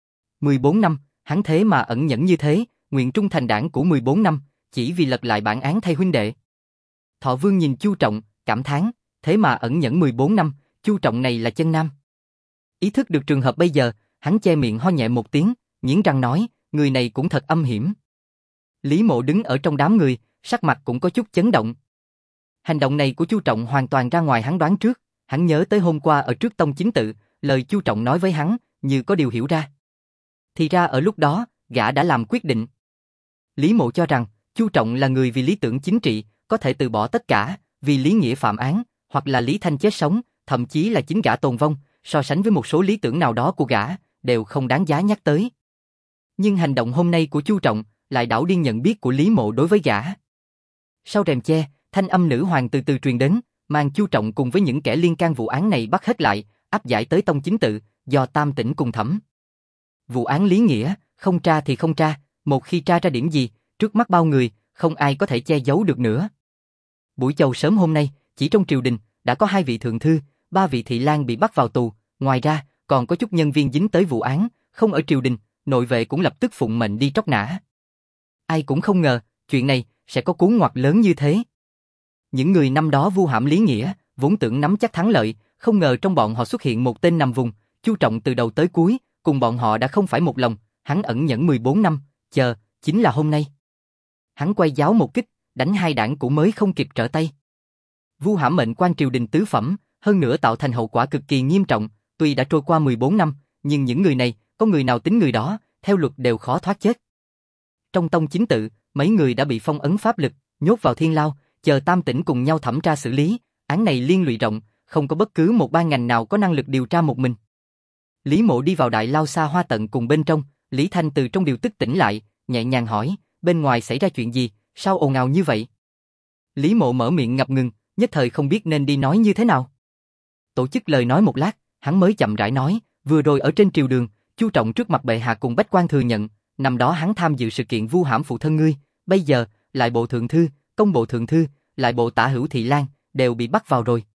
14 năm, hắn thế mà ẩn nhẫn như thế, nguyện trung thành đảng cũ 14 năm, chỉ vì lật lại bản án thay huynh đệ. Thọ Vương nhìn Chu Trọng, cảm thán, thế mà ẩn nhẫn 14 năm, Chu Trọng này là chân nam. Ý thức được trường hợp bây giờ, hắn che miệng ho nhẹ một tiếng, nghiến răng nói, người này cũng thật âm hiểm. Lý Mộ đứng ở trong đám người, sắc mặt cũng có chút chấn động. Hành động này của Chu Trọng hoàn toàn ra ngoài hắn đoán trước, hắn nhớ tới hôm qua ở trước tông chính tự, lời Chu Trọng nói với hắn, như có điều hiểu ra. Thì ra ở lúc đó, gã đã làm quyết định. Lý Mộ cho rằng, Chu Trọng là người vì lý tưởng chính trị, có thể từ bỏ tất cả, vì Lý Nghĩa phạm án, hoặc là Lý Thanh chết sống, thậm chí là chính gã tồn vong, so sánh với một số lý tưởng nào đó của gã, đều không đáng giá nhắc tới. Nhưng hành động hôm nay của Chu Trọng, lại đảo điên nhận biết của Lý Mộ đối với gã. Sau rèm che, thanh âm nữ hoàng từ từ truyền đến, mang Chu Trọng cùng với những kẻ liên can vụ án này bắt hết lại, áp giải tới tông chính tự, do Tam Tỉnh cùng thẩm. Vụ án Lý Nghĩa, không tra thì không tra, một khi tra ra điểm gì, trước mắt bao người, không ai có thể che giấu được nữa. Buổi chầu sớm hôm nay, chỉ trong triều đình, đã có 2 vị thượng thư, 3 vị thị lang bị bắt vào tù, ngoài ra, còn có chút nhân viên dính tới vụ án, không ở triều đình, nội vệ cũng lập tức phụng mệnh đi tróc nã. Ai cũng không ngờ, chuyện này sẽ có cú ngoặt lớn như thế. Những người năm đó vu hãm Lý Nghĩa, vốn tưởng nắm chắc thắng lợi, không ngờ trong bọn họ xuất hiện một tên nằm vùng, Chu Trọng từ đầu tới cuối, cùng bọn họ đã không phải một lòng, hắn ẩn nhẫn 14 năm, chờ, chính là hôm nay. Hắn quay giáo một kích, đánh 2 đảng cũ mới không kịp trở tay. Vu hãm mệnh quan triều đình tứ phẩm, hơn nữa tạo thành hậu quả cực kỳ nghiêm trọng, tuy đã trôi qua 14 năm, nhưng những người này, có người nào tính người đó, theo luật đều khó thoát chết. Trong tông chính tự, mấy người đã bị phong ấn pháp lực, nhốt vào thiên lao, chờ Tam Tỉnh cùng nhau thẩm tra xử lý, án này liên lụy rộng, không có bất cứ một ban ngành nào có năng lực điều tra một mình. Lý Mộ đi vào đại lao xa hoa tận cùng bên trong, Lý Thanh từ trong điều tức tỉnh lại, nhẹ nhàng hỏi, bên ngoài xảy ra chuyện gì, sao ồn ào như vậy? Lý Mộ mở miệng ngập ngừng, nhất thời không biết nên đi nói như thế nào. Tổ chức lời nói một lát, hắn mới chậm rãi nói, vừa rồi ở trên triều đường, Chu Trọng trước mặt bệ hạ cùng bách quan thừa nhận, năm đó hắn tham dự sự kiện vu hãm phụ thân ngươi, bây giờ, lại bộ thượng thư, công bộ thượng thư, lại bộ tả hữu thị lang, đều bị bắt vào rồi.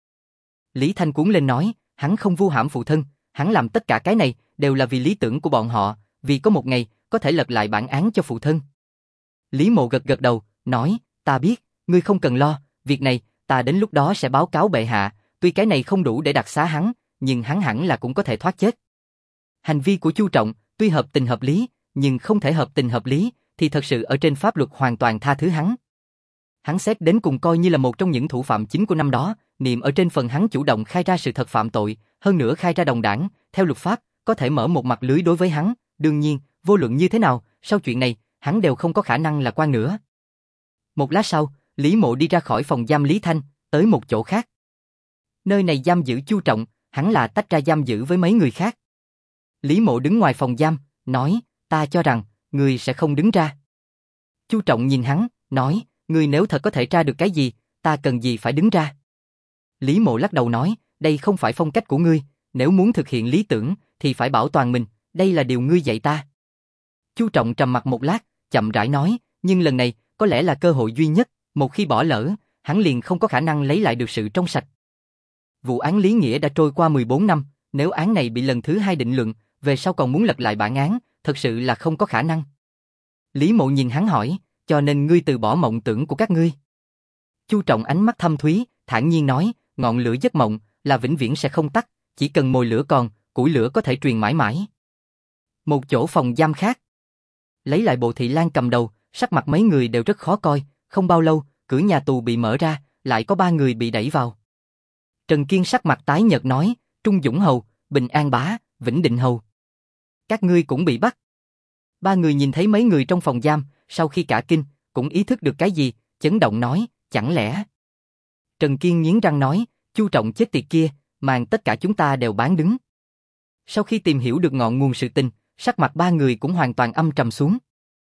Lý Thanh cuốn lên nói, hắn không vu hãm phụ thân, hắn làm tất cả cái này, đều là vì lý tưởng của bọn họ, vì có một ngày, có thể lật lại bản án cho phụ thân. Lý Mộ gật gật đầu, nói, ta biết, ngươi không cần lo, việc này, ta đến lúc đó sẽ báo cáo bệ hạ, tuy cái này không đủ để đặc xá hắn, nhưng hắn hẳn là cũng có thể thoát chết. Hành vi của Chu Trọng, tuy hợp tình hợp lý, nhưng không thể hợp tình hợp lý, thì thật sự ở trên pháp luật hoàn toàn tha thứ hắn. Hắn xét đến cùng coi như là một trong những thủ phạm chính của năm đó, niệm ở trên phần hắn chủ động khai ra sự thật phạm tội, hơn nữa khai ra đồng đảng, theo luật pháp, có thể mở một mặt lưới đối với hắn, đương nhiên, vô luận như thế nào, sau chuyện này, hắn đều không có khả năng là quan nữa. Một lát sau, Lý Mộ đi ra khỏi phòng giam Lý Thanh, tới một chỗ khác. Nơi này giam giữ Chu Trọng, hắn là tách ra giam giữ với mấy người khác. Lý Mộ đứng ngoài phòng giam, nói, ta cho rằng, người sẽ không đứng ra. Chu Trọng nhìn hắn, nói, ngươi nếu thật có thể tra được cái gì, ta cần gì phải đứng ra. Lý Mộ lắc đầu nói, đây không phải phong cách của ngươi, nếu muốn thực hiện lý tưởng, thì phải bảo toàn mình, đây là điều ngươi dạy ta. Chu Trọng trầm mặt một lát, chậm rãi nói, nhưng lần này, có lẽ là cơ hội duy nhất, một khi bỏ lỡ, hắn liền không có khả năng lấy lại được sự trong sạch. Vụ án Lý Nghĩa đã trôi qua 14 năm, Nếu án này bị lần thứ 2 định luận, về sau còn muốn lật lại bản án, thật sự là không có khả năng. Lý Mộ nhìn hắn hỏi, cho nên ngươi từ bỏ mộng tưởng của các ngươi. Chu Trọng ánh mắt thâm thúy, thản nhiên nói, ngọn lửa giấc mộng là vĩnh viễn sẽ không tắt, chỉ cần mồi lửa còn, củi lửa có thể truyền mãi mãi. Một chỗ phòng giam khác. Lấy lại bộ thị lang cầm đầu, sắc mặt mấy người đều rất khó coi, không bao lâu, cửa nhà tù bị mở ra, lại có 3 người bị đẩy vào. Trần Kiên sắc mặt tái nhợt nói, Trung Dũng Hầu, Bình An Bá, Vĩnh Định Hầu. Các ngươi cũng bị bắt. 3 người nhìn thấy mấy người trong phòng giam, sau khi cả kinh, cũng ý thức được cái gì, chấn động nói, chẳng lẽ. Trần Kiên nghiến răng nói, Chu Trọng chết tiệt kia, màn tất cả chúng ta đều bán đứng. Sau khi tìm hiểu được ngọn nguồn sự tình, sắc mặt 3 người cũng hoàn toàn âm trầm xuống.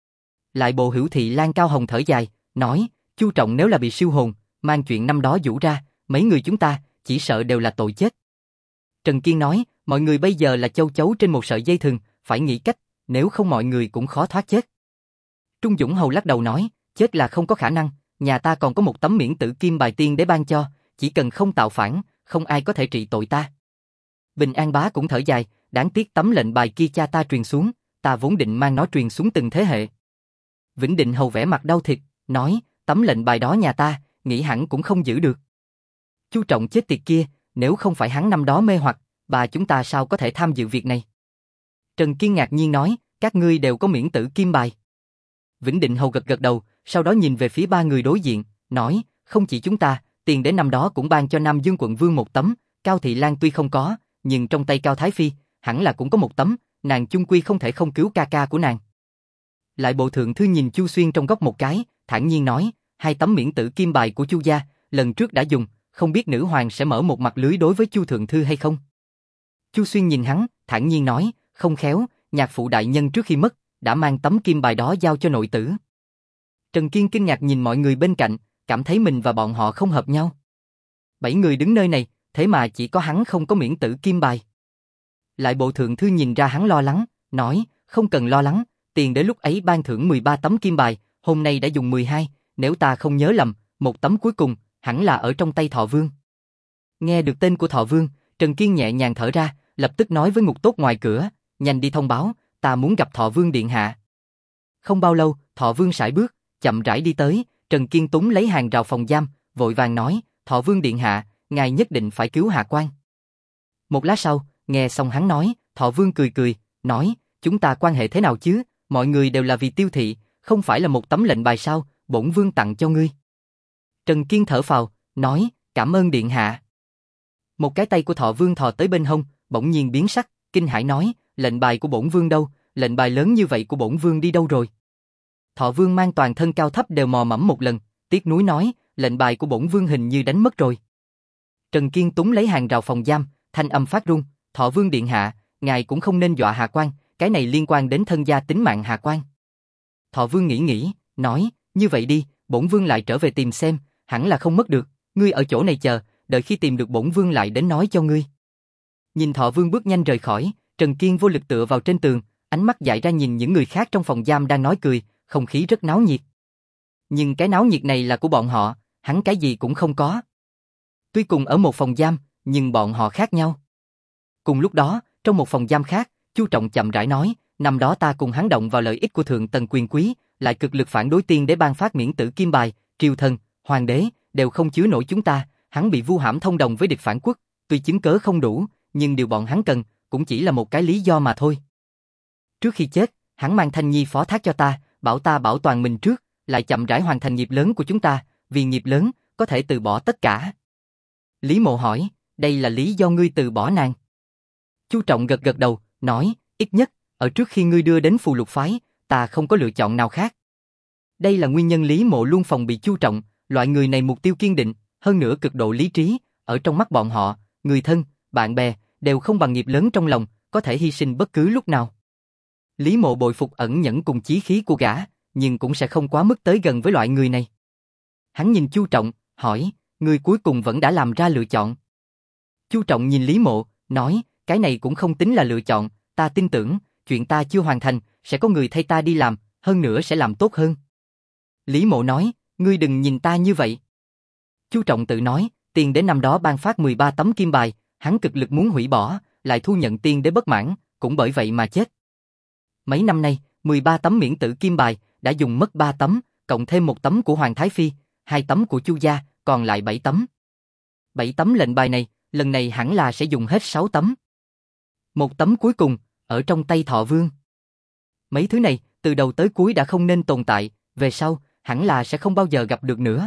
Lại bộ Hữu Thị Lan cao hồng thở dài, nói, Chu Trọng nếu là bị siêu hồn, mang chuyện năm đó vũ ra, mấy người chúng ta, chỉ sợ đều là tội chết. Trần Kiên nói, mọi người bây giờ là châu chấu trên một sợi dây thừng, phải nghĩ cách, nếu không mọi người cũng khó thoát chết. Trung Dũng Hầu lắc đầu nói, chết là không có khả năng, nhà ta còn có một tấm miễn tử kim bài tiên để ban cho, chỉ cần không tạo phản, không ai có thể trị tội ta. Bình An Bá cũng thở dài, đáng tiếc tấm lệnh bài kia cha ta truyền xuống, ta vốn định mang nó truyền xuống từng thế hệ. Vĩnh Định Hầu vẻ mặt đau thịt, nói, tấm lệnh bài đó nhà ta, nghĩ hẳn cũng không giữ được. Chu Trọng chết tiệt kia, nếu không phải hắn năm đó mê hoặc, bà chúng ta sao có thể tham dự việc này? Trần Kiên ngạc nhiên nói, các ngươi đều có miễn tử kim bài. Vĩnh Định Hầu gật gật đầu, sau đó nhìn về phía 3 người đối diện, nói, không chỉ chúng ta, tiền đến năm đó cũng ban cho Nam Dương quận vương một tấm, Cao Thị Lan tuy không có, nhưng trong tay Cao Thái Phi, hẳn là cũng có một tấm, nàng chung quy không thể không cứu ca ca của nàng. Lại bộ thượng thư nhìn Chu Xuyên trong góc một cái, thản nhiên nói, 2 tấm miễn tử kim bài của Chu gia, lần trước đã dùng, không biết nữ hoàng sẽ mở một mặt lưới đối với Chu thượng thư hay không. Chu Xuyên nhìn hắn, thản nhiên nói, không khéo, nhạc phụ đại nhân trước khi mất, đã mang tấm kim bài đó giao cho nội tử. Trần Kiên kinh ngạc nhìn mọi người bên cạnh, cảm thấy mình và bọn họ không hợp nhau. 7 người đứng nơi này, thế mà chỉ có hắn không có miễn tử kim bài. Lại bộ thượng thư nhìn ra hắn lo lắng, nói, không cần lo lắng, tiền đế lúc ấy ban thưởng 13 tấm kim bài, hôm nay đã dùng 12, nếu ta không nhớ lầm, một tấm cuối cùng, hẳn là ở trong tay Thọ Vương. Nghe được tên của Thọ Vương, Trần Kiên nhẹ nhàng thở ra, lập tức nói với ngục tốt ngoài cửa, nhanh đi thông báo, ta muốn gặp Thọ Vương điện hạ. Không bao lâu, Thọ Vương sải bước, chậm rãi đi tới, Trần Kiên túng lấy hàng rào phòng giam, vội vàng nói, Thọ Vương điện hạ, ngài nhất định phải cứu Hạ Quan. Một lát sau, nghe xong hắn nói, Thọ Vương cười cười, nói, chúng ta quan hệ thế nào chứ, mọi người đều là vì Tiêu thị, không phải là một tấm lệnh bài sao, bổn vương tặng cho ngươi. Trần Kiên thở phào, nói, cảm ơn điện hạ. Một cái tay của Thọ Vương thò tới bên hông, bỗng nhiên biến sắc, kinh hãi nói, lệnh bài của bổn vương đâu, lệnh bài lớn như vậy của bổn vương đi đâu rồi? Thọ Vương mang toàn thân cao thấp đều mò mẫm một lần, tiếc nuối nói, lệnh bài của bổn vương hình như đánh mất rồi. Trần Kiên túng lấy hàng rào phòng giam, thanh âm phát run, Thọ Vương điện hạ, ngài cũng không nên dọa Hạ Quan, cái này liên quan đến thân gia tính mạng Hạ Quan. Thọ Vương nghĩ, nói, như vậy đi, bổn vương lại trở về tìm xem, hẳn là không mất được, ngươi ở chỗ này chờ, đợi khi tìm được bổn vương lại đến nói cho ngươi. Nhìn Thọ Vương bước nhanh rời khỏi, Trần Kiên vô lực tựa vào trên tường, ánh mắt dại ra nhìn những người khác trong phòng giam đang nói cười, không khí rất náo nhiệt. Nhưng cái náo nhiệt này là của bọn họ, hắn cái gì cũng không có. Tuy cùng ở một phòng giam, nhưng bọn họ khác nhau. Cùng lúc đó, trong một phòng giam khác, Chu Trọng chậm rãi nói, năm đó ta cùng hắn động vào lợi ích của thượng tầng quyền quý, lại cực lực phản đối tiên đế ban phát miễn tử kim bài, triều thần, hoàng đế, đều không chứa nổi chúng ta, hắn bị vu hãm thông đồng với địch phản quốc, tuy chứng cớ không đủ, nhưng điều bọn hắn cần, cũng chỉ là một cái lý do mà thôi. Trước khi chết, hắn mang Thanh Nhi phó thác cho ta bảo toàn mình trước, lại chậm rãi hoàn thành nghiệp lớn của chúng ta, vì nghiệp lớn, có thể từ bỏ tất cả. Lý Mộ hỏi, đây là lý do ngươi từ bỏ nàng? Chu Trọng gật gật đầu, nói, ít nhất, ở trước khi ngươi đưa đến Phù Lục phái, ta không có lựa chọn nào khác. Đây là nguyên nhân Lý Mộ luôn phòng bị Chu Trọng, loại người này mục tiêu kiên định, hơn nữa cực độ lý trí, ở trong mắt bọn họ, người thân, bạn bè, đều không bằng nghiệp lớn trong lòng, có thể hy sinh bất cứ lúc nào. Lý Mộ bội phục ẩn nhẫn cùng chí khí của gã, nhưng cũng sẽ không quá mức tới gần với loại người này. Hắn nhìn Chu Trọng, hỏi, ngươi cuối cùng vẫn đã làm ra lựa chọn. Chu Trọng nhìn Lý Mộ, nói, cái này cũng không tính là lựa chọn, ta tin tưởng, chuyện ta chưa hoàn thành, sẽ có người thay ta đi làm, hơn nữa sẽ làm tốt hơn. Lý Mộ nói, ngươi đừng nhìn ta như vậy. Chu Trọng tự nói, tiền đến năm đó ban phát 13 tấm kim bài, hắn cực lực muốn hủy bỏ, lại thu nhận tiên đế bất mãn, cũng bởi vậy mà chết. Mấy năm nay, 13 tấm miễn tử kim bài, đã dùng mất 3 tấm, cộng thêm 1 tấm của Hoàng Thái Phi, 2 tấm của Chu gia, còn lại 7 tấm. 7 tấm lệnh bài này, lần này hẳn là sẽ dùng hết 6 tấm. 1 tấm cuối cùng, ở trong tay Thọ Vương. Mấy thứ này, từ đầu tới cuối đã không nên tồn tại, về sau, hẳn là sẽ không bao giờ gặp được nữa.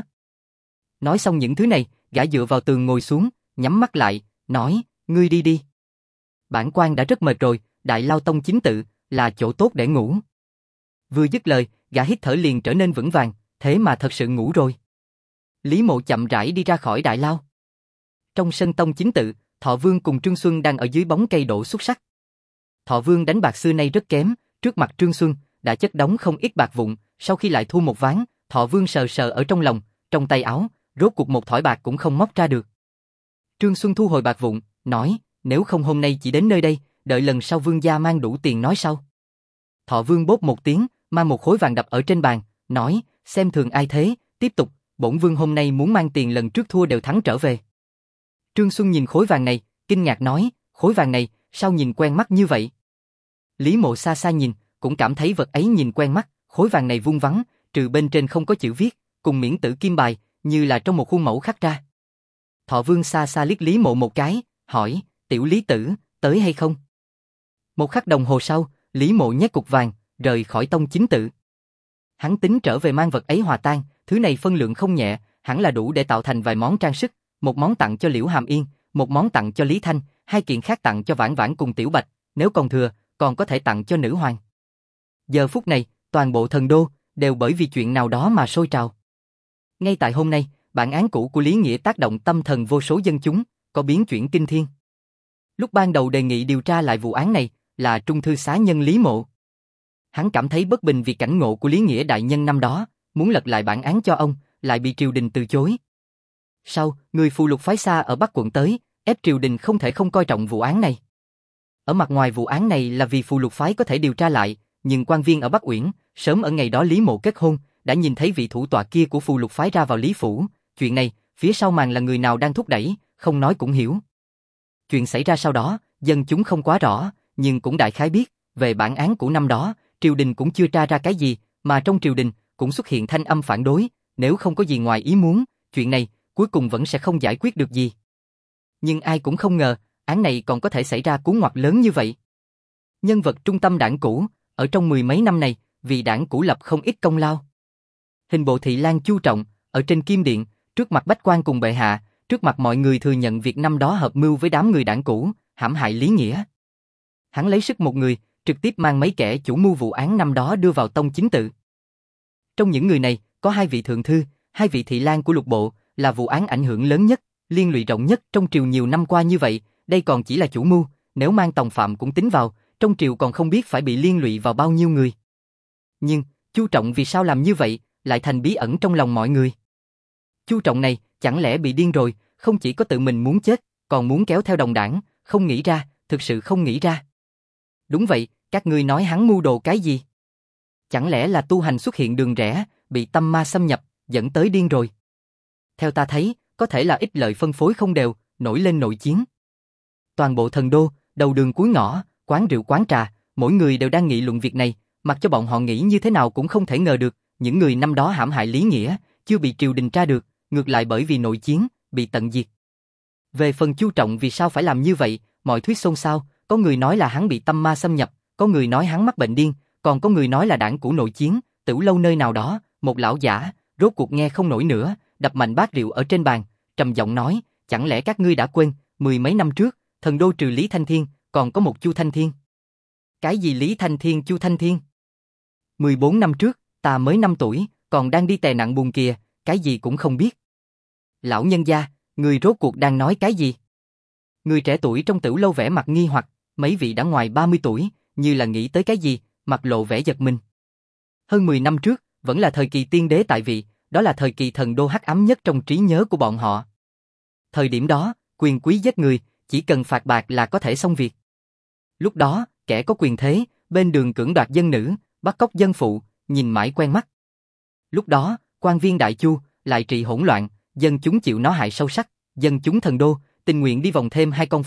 Nói xong những thứ này, gã dựa vào tường ngồi xuống, nhắm mắt lại, nói, ngươi đi đi. Bản quan đã rất mệt rồi, Đại Lao Tông chính tự, là chỗ tốt để ngủ. Vừa dứt lời, gã hít thở liền trở nên vững vàng, thế mà thật sự ngủ rồi. Lý Mộ chậm rãi đi ra khỏi Đại Lao. Trong sân tông chính tự, Thọ Vương cùng Trương Xuân đang ở dưới bóng cây đổ xúc xắc. Thọ Vương đánh bạc xưa nay rất kém, trước mặt Trương Xuân, đã chất đống không ít bạc vụn, sau khi lại thu một ván, Thọ Vương sờ sờ ở trong lòng, trong tay áo, rốt cuộc một thỏi bạc cũng không móc ra được. Trương Xuân thu hồi bạc vụn, nói, nếu không hôm nay chỉ đến nơi đây, đợi lần sau Vương gia mang đủ tiền nói sau. Thọ Vương bốp một tiếng, mang một khối vàng đập ở trên bàn, nói, xem thường ai thế, tiếp tục, bổn Vương hôm nay muốn mang tiền lần trước thua đều thắng trở về. Trương Xuân nhìn khối vàng này, kinh ngạc nói, khối vàng này, sao nhìn quen mắt như vậy? Lý Mộ xa xa nhìn, cũng cảm thấy vật ấy nhìn quen mắt, khối vàng này vuông vắn, trừ bên trên không có chữ viết, cùng miễn tử kim bài, như là trong một khuôn mẫu khắc ra. Thọ Vương xa xa liếc Lý Mộ một cái, hỏi, tiểu Lý tử, tới hay không? Một khắc đồng hồ sau, Lý Mộ nhét cục vàng, rời khỏi tông chính tự. Hắn tính trở về mang vật ấy hòa tang, thứ này phân lượng không nhẹ, hẳn là đủ để tạo thành vài món trang sức, một món tặng cho Liễu Hàm Yên, một món tặng cho Lý Thanh, 2 kiện khác tặng cho Vãn Vãn cùng Tiểu Bạch, nếu còn thừa, còn có thể tặng cho nữ hoàng. Giờ phút này, toàn bộ thần đô đều bởi vì chuyện nào đó mà sôi trào. Ngay tại hôm nay, bản án cũ của Lý Nghĩa tác động tâm thần vô số dân chúng, có biến chuyển kinh thiên. Lúc ban đầu đề nghị điều tra lại vụ án này là Trung thư xá nhân Lý Mộ. Hắn cảm thấy bất bình vì cảnh ngộ của Lý Nghĩa đại nhân năm đó, muốn lật lại bản án cho ông, lại bị triều đình từ chối. Sau, người phù lục phái xa ở Bắc quận tới, ép triều đình không thể không coi trọng vụ án này. Ở mặt ngoài vụ án này là vì phù lục phái có thể điều tra lại, nhưng quan viên ở Bắc Uyển, sớm ở ngày đó Lý Mộ kết hôn, đã nhìn thấy vị thủ tọa kia của phù lục phái ra vào Lý phủ, chuyện này, phía sau màn là người nào đang thúc đẩy, không nói cũng hiểu. Chuyện xảy ra sau đó, dân chúng không quá rõ, nhưng cũng đại khái biết, về bản án của năm đó, triều đình cũng chưa tra ra cái gì, mà trong triều đình cũng xuất hiện thanh âm phản đối, nếu không có gì ngoài ý muốn, chuyện này cuối cùng vẫn sẽ không giải quyết được gì. Nhưng ai cũng không ngờ, án này còn có thể xảy ra cú ngoặt lớn như vậy. Nhân vật trung tâm đảng cũ, ở trong 10 mấy năm này, vì đảng cũ lập không ít công lao. Hình bộ thị lang Chu Trọng, ở trên Kim Điện, trước mặt bách quan cùng bệ hạ, trước mặt mọi người thừa nhận việc năm đó hợp mưu với đám người đảng cũ, hãm hại Lý Nghĩa. Hắn lấy sức một người, trực tiếp mang mấy kẻ chủ mưu vụ án năm đó đưa vào tông chính tự. Trong những người này, có 2 vị thượng thư, 2 vị thị lang của lục bộ, là vụ án ảnh hưởng lớn nhất, liên lụy rộng nhất trong triều nhiều năm qua như vậy, đây còn chỉ là chủ mưu, nếu mang tòng phạm cũng tính vào, trong triều còn không biết phải bị liên lụy vào bao nhiêu người. Nhưng, Chu Trọng vì sao làm như vậy, lại thành bí ẩn trong lòng mọi người. Chu Trọng này, chẳng lẽ bị điên rồi, không chỉ có tự mình muốn chết, còn muốn kéo theo đồng đảng, không nghĩ ra, thực sự không nghĩ ra. Đúng vậy, các ngươi nói hắn mưu đồ cái gì? Chẳng lẽ là tu hành xuất hiện đường rẽ, bị tâm ma xâm nhập, dẫn tới điên rồi? Theo ta thấy, có thể là ích lợi phân phối không đều, nổi lên nội chiến. Toàn bộ thần đô, đầu đường cuối ngõ, quán rượu quán trà, mỗi người đều đang nghị luận việc này, mặc cho bọn họ nghĩ như thế nào cũng không thể ngờ được, những người năm đó hãm hại Lý Nghĩa, chưa bị triều đình tra được, ngược lại bởi vì nội chiến, bị tận diệt. Về phần Chu Trọng vì sao phải làm như vậy, mọi thuyết xôn xao, có người nói là hắn bị tâm ma xâm nhập, có người nói hắn mắc bệnh điên, còn có người nói là đảng cũ nội chiến, Tửu Lâu nơi nào đó, một lão giả, rốt cuộc nghe không nổi nữa, đập mạnh bát rượu ở trên bàn, trầm giọng nói, chẳng lẽ các ngươi đã quên, 10 mấy năm trước, thần đô trừ Lý Thanh Thiên, còn có một Chu Thanh Thiên. Cái gì Lý Thanh Thiên Chu Thanh Thiên? 14 năm trước, ta mới 5 tuổi, còn đang đi tè nặng buồn kìa, cái gì cũng không biết. Lão nhân gia, người rốt cuộc đang nói cái gì? Người trẻ tuổi trong Tửu Lâu vẻ mặt nghi hoặc, mấy vị đã ngoài 30 tuổi, như là nghĩ tới cái gì, mặt lộ vẻ giật mình. Hơn 10 năm trước, vẫn là thời kỳ tiên đế tại vị, đó là thời kỳ thần đô hắc ám nhất trong trí nhớ của bọn họ. Thời điểm đó, quyền quý giết người, chỉ cần phạt bạc là có thể xong việc. Lúc đó, kẻ có quyền thế, bên đường cưỡng đoạt dân nữ, bắt cóc dân phụ, nhìn mãi quen mắt. Lúc đó, quan viên Đại Chu lại trị hỗn loạn, dân chúng chịu nó hại sâu sắc, dân chúng thần đô tình nguyện đi vòng thêm 2 con phố,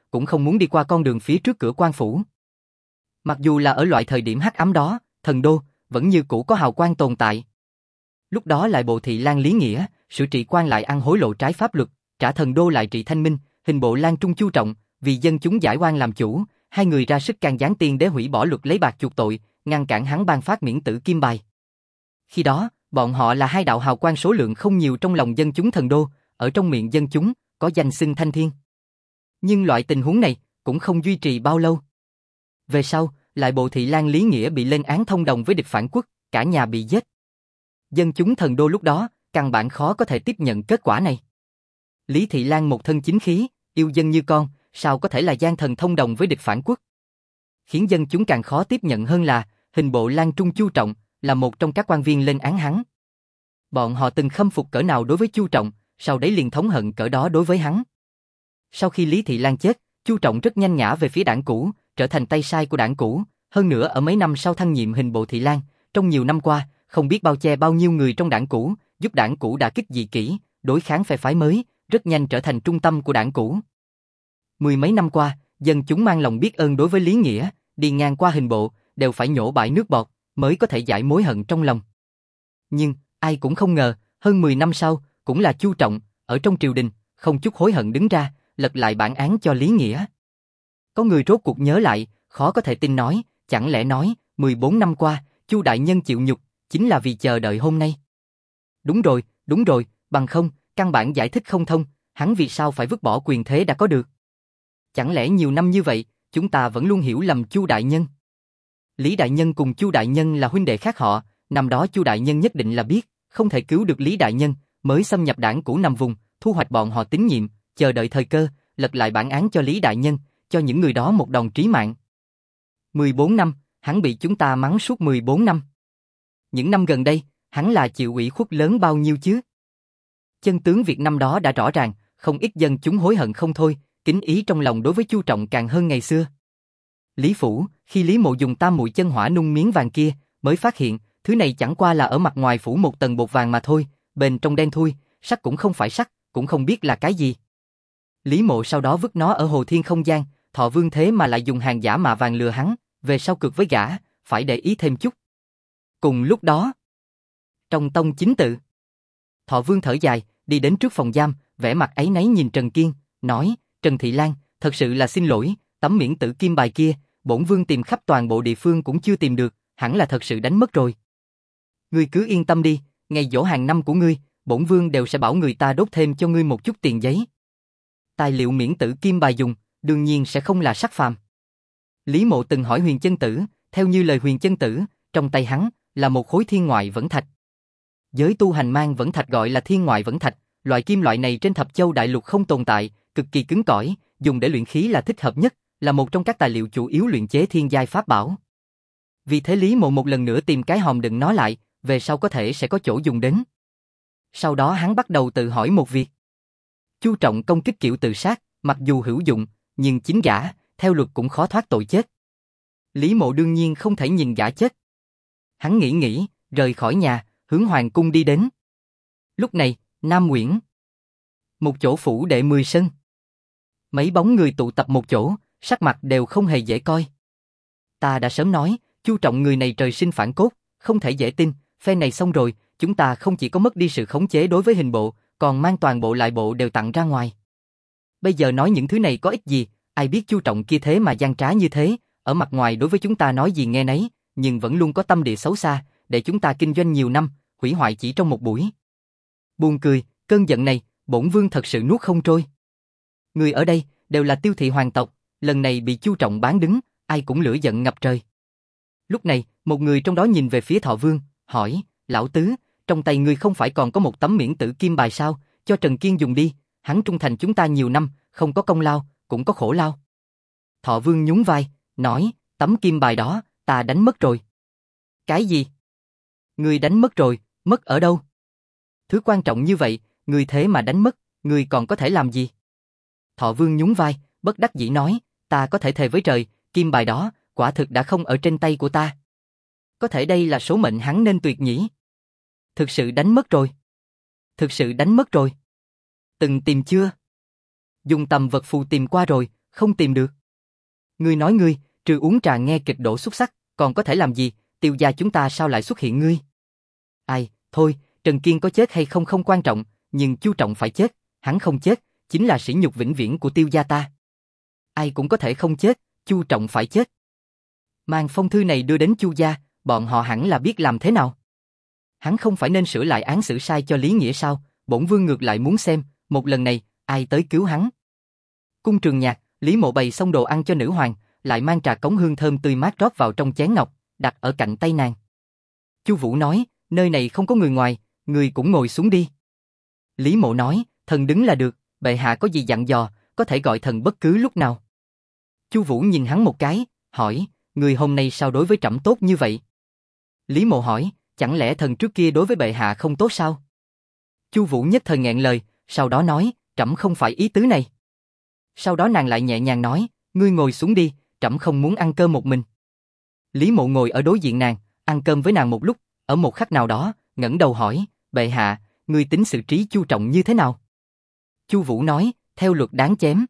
cũng không muốn đi qua con đường phía trước cửa quan phủ. Mặc dù là ở loại thời điểm hắc ám đó, thần đô vẫn như cũ có hào quang tồn tại. Lúc đó lại bộ thị lang Lý Nghĩa, sử trị quan lại ăn hối lộ trái pháp luật, trả thần đô lại trị Thanh Minh, hình bộ Lang Trung Chu Trọng, vì dân chúng giải oan làm chủ, hai người ra sức can gián tiên đế hủy bỏ luật lấy bạc chuộc tội, ngăn cản hắn ban phát miễn tử kim bài. Khi đó, bọn họ là hai đạo hào quang số lượng không nhiều trong lòng dân chúng thần đô, ở trong miệng dân chúng, có danh xưng thanh thiên. Nhưng loại tình huống này cũng không duy trì bao lâu. Về sau, lại bộ thị lang Lý Nghĩa bị lên án thông đồng với địch phản quốc, cả nhà bị giết. Dân chúng thần đô lúc đó, căn bản khó có thể tiếp nhận kết quả này. Lý Thị Lang một thân chính khí, yêu dân như con, sao có thể là gian thần thông đồng với địch phản quốc? Khiến dân chúng càng khó tiếp nhận hơn là, hình bộ Lang Trung Chu Trọng, là một trong các quan viên lên án hắn. Bọn họ từng khâm phục cỡ nào đối với Chu Trọng, sau đấy liền thống hận cỡ đó đối với hắn. Sau khi Lý Thị Lang chết, Chu Trọng rất nhanh ngã về phía đảng cũ, trở thành tay sai của đảng cũ, hơn nữa ở mấy năm sau thăng nhiệm hình bộ Thị Lang, trong nhiều năm qua, không biết bao nhiêu người trong đảng cũ, giúp đảng cũ đả kích dị kỷ, đối kháng phe phái mới, rất nhanh trở thành trung tâm của đảng cũ. Mười mấy năm qua, dân chúng mang lòng biết ơn đối với Lý Nghĩa, đi ngang qua hình bộ, đều phải nhổ bãi nước bọt, mới có thể giải mối hận trong lòng. Nhưng, ai cũng không ngờ, hơn 10 năm sau, cũng là Chu Trọng, ở trong triều đình, không chút hối hận đứng ra, lật lại bản án cho Lý Nghĩa. Có người rốt cuộc nhớ lại, khó có thể tin nói, chẳng lẽ nói, 14 năm qua, Chu đại nhân chịu nhục, chính là vì chờ đợi hôm nay. Đúng rồi, bằng không, căn bản giải thích không thông, hắn vì sao phải vứt bỏ quyền thế đã có được. Chẳng lẽ nhiều năm như vậy, chúng ta vẫn luôn hiểu lầm Chu đại nhân. Lý đại nhân cùng Chu đại nhân là huynh đệ khác họ, năm đó Chu đại nhân nhất định là biết, không thể cứu được Lý đại nhân, mới xâm nhập đảng cũ nằm vùng, thu hoạch bọn họ tín nhiệm, chờ đợi thời cơ, lật lại bản án cho Lý đại nhân, cho những người đó một đòn trí mạng. 14 năm, hắn bị chúng ta mắng suốt 14 năm. Những năm gần đây, hắn là chịu ủy khuất lớn bao nhiêu chứ? Chân tướng Việt năm đó đã rõ ràng, không ít dân chúng hối hận không thôi, kính ý trong lòng đối với Chu Trọng càng hơn ngày xưa. Lý Phủ, khi Lý Mộ dùng tam muội chân hỏa nung miếng vàng kia, mới phát hiện, thứ này chẳng qua là ở mặt ngoài phủ một tầng bột vàng mà thôi, bên trong đen thui, sắt cũng không phải sắt, cũng không biết là cái gì. Lý Mộ sau đó vứt nó ở hồ thiên không gian, Thọ Vương thế mà lại dùng hàng giả mạ vàng lừa hắn, về sau cược với gã, phải để ý thêm chút. Cùng lúc đó, trong tông chính tự, Thọ Vương thở dài, đi đến trước phòng giam, vẻ mặt áy náy nhìn Trần Kiên, nói, Trần Thị Lan, thật sự là xin lỗi, tấm miễn tử kim bài kia, bổn vương tìm khắp toàn bộ địa phương cũng chưa tìm được, hẳn là thật sự đánh mất rồi. Ngươi cứ yên tâm đi, ngày giỗ hàng năm của ngươi, bổn vương đều sẽ bảo người ta đốt thêm cho ngươi một chút tiền giấy. Tài liệu miễn tử kim bài dùng, đương nhiên sẽ không là sắt phàm. Lý Mộ từng hỏi Huyền Chân Tử, theo như lời Huyền Chân Tử, trong tay hắn là một khối thiên ngoại vẫn thạch. Giới tu hành mang vẫn thạch gọi là thiên ngoại vẫn thạch, loại kim loại này trên thập châu đại lục không tồn tại, cực kỳ cứng cỏi, dùng để luyện khí là thích hợp nhất, là một trong các tài liệu chủ yếu luyện chế thiên giai pháp bảo. Vì thế Lý Mộ một lần nữa tìm cái hòm đựng nó lại, về sau có thể sẽ có chỗ dùng đến. Sau đó hắn bắt đầu tự hỏi một việc. Chu Trọng công kích kiểu tự sát, mặc dù hữu dụng, nhưng chính gã, theo luật cũng khó thoát tội chết. Lý Mộ đương nhiên không thể nhìn gã chết. Hắn nghĩ, rời khỏi nhà, hướng hoàng cung đi đến. Lúc này, Nam Nguyễn, một chỗ phủ đệ 10 sân. Mấy bóng người tụ tập một chỗ, sắc mặt đều không hề dễ coi. Ta đã sớm nói, Chu Trọng người này trời sinh phản cốt, không thể dễ tin, phe này xong rồi, chúng ta không chỉ có mất đi sự khống chế đối với hình bộ, còn mang toàn bộ lại bộ đều tặng ra ngoài. Bây giờ nói những thứ này có ích gì, ai biết Chu Trọng kia thế mà gian trá như thế, ở mặt ngoài đối với chúng ta nói gì nghe nấy, nhưng vẫn luôn có tâm địa xấu xa, để chúng ta kinh doanh nhiều năm, hủy hoại chỉ trong một buổi. Buồn cười, cơn giận này, bổn vương thật sự nuốt không trôi. Người ở đây đều là Tiêu thị hoàng tộc, lần này bị Chu Trọng bán đứng, ai cũng lửa giận ngập trời. Lúc này, một người trong đó nhìn về phía Thọ Vương, hỏi, lão tứ, trong tay ngươi không phải còn có một tấm miễn tử kim bài sao, cho Trần Kiên dùng đi, hắn trung thành chúng ta nhiều năm, không có công lao, cũng có khổ lao. Thọ Vương nhún vai, nói, tấm kim bài đó, ta đánh mất rồi. Cái gì? Ngươi đánh mất rồi, mất ở đâu? Thứ quan trọng như vậy, ngươi thế mà đánh mất, ngươi còn có thể làm gì? Thọ Vương nhún vai, bất đắc dĩ nói, ta có thể thề với trời, kim bài đó, quả thực đã không ở trên tay của ta. Có thể đây là số mệnh hắn nên tuyệt nhỉ? Thực sự đánh mất rồi. Thực sự đánh mất rồi. Từng tìm chưa? Dùng tầm vật phù tìm qua rồi, không tìm được. Ngươi nói ngươi, trừ uống trà nghe kịch đổ xúc xắc, còn có thể làm gì, Tiêu gia chúng ta sao lại xuất hiện ngươi? Ai, thôi, Trần Kiên có chết hay không không quan trọng, nhưng Chu Trọng phải chết, hắn không chết, chính là sỉ nhục vĩnh viễn của Tiêu gia ta. Ai cũng có thể không chết, Chu Trọng phải chết. Mang phong thư này đưa đến Chu gia, bọn họ hẳn là biết làm thế nào. Hắn không phải nên sửa lại án xử sai cho Lý Nghĩa sao? Bổn vương ngược lại muốn xem, một lần này, ai tới cứu hắn. Cung Trường Nhạc, Lý Mộ bày xong đồ ăn cho nữ hoàng, lại mang trà cống hương thơm tươi mát rót vào trong chén ngọc, đặt ở cạnh tay nàng. Chu Vũ nói, nơi này không có người ngoài, người cũng ngồi xuống đi. Lý Mộ nói, thần đứng là được, bệ hạ có gì dặn dò, có thể gọi thần bất cứ lúc nào. Chu Vũ nhìn hắn một cái, hỏi, người hôm nay sao đối với trẫm tốt như vậy? Lý Mộ hỏi, chẳng lẽ thần trước kia đối với bệ hạ không tốt sao? Chu Vũ nhất thời nghẹn lời, sau đó nói, trẫm không phải ý tứ này. Sau đó nàng lại nhẹ nhàng nói, ngươi ngồi xuống đi, trẫm không muốn ăn cơm một mình. Lý Mộ ngồi ở đối diện nàng, ăn cơm với nàng một lúc, ở một khắc nào đó, ngẩng đầu hỏi, bệ hạ, ngươi tính xử trí Chu Trọng như thế nào? Chu Vũ nói, theo luật đáng chém.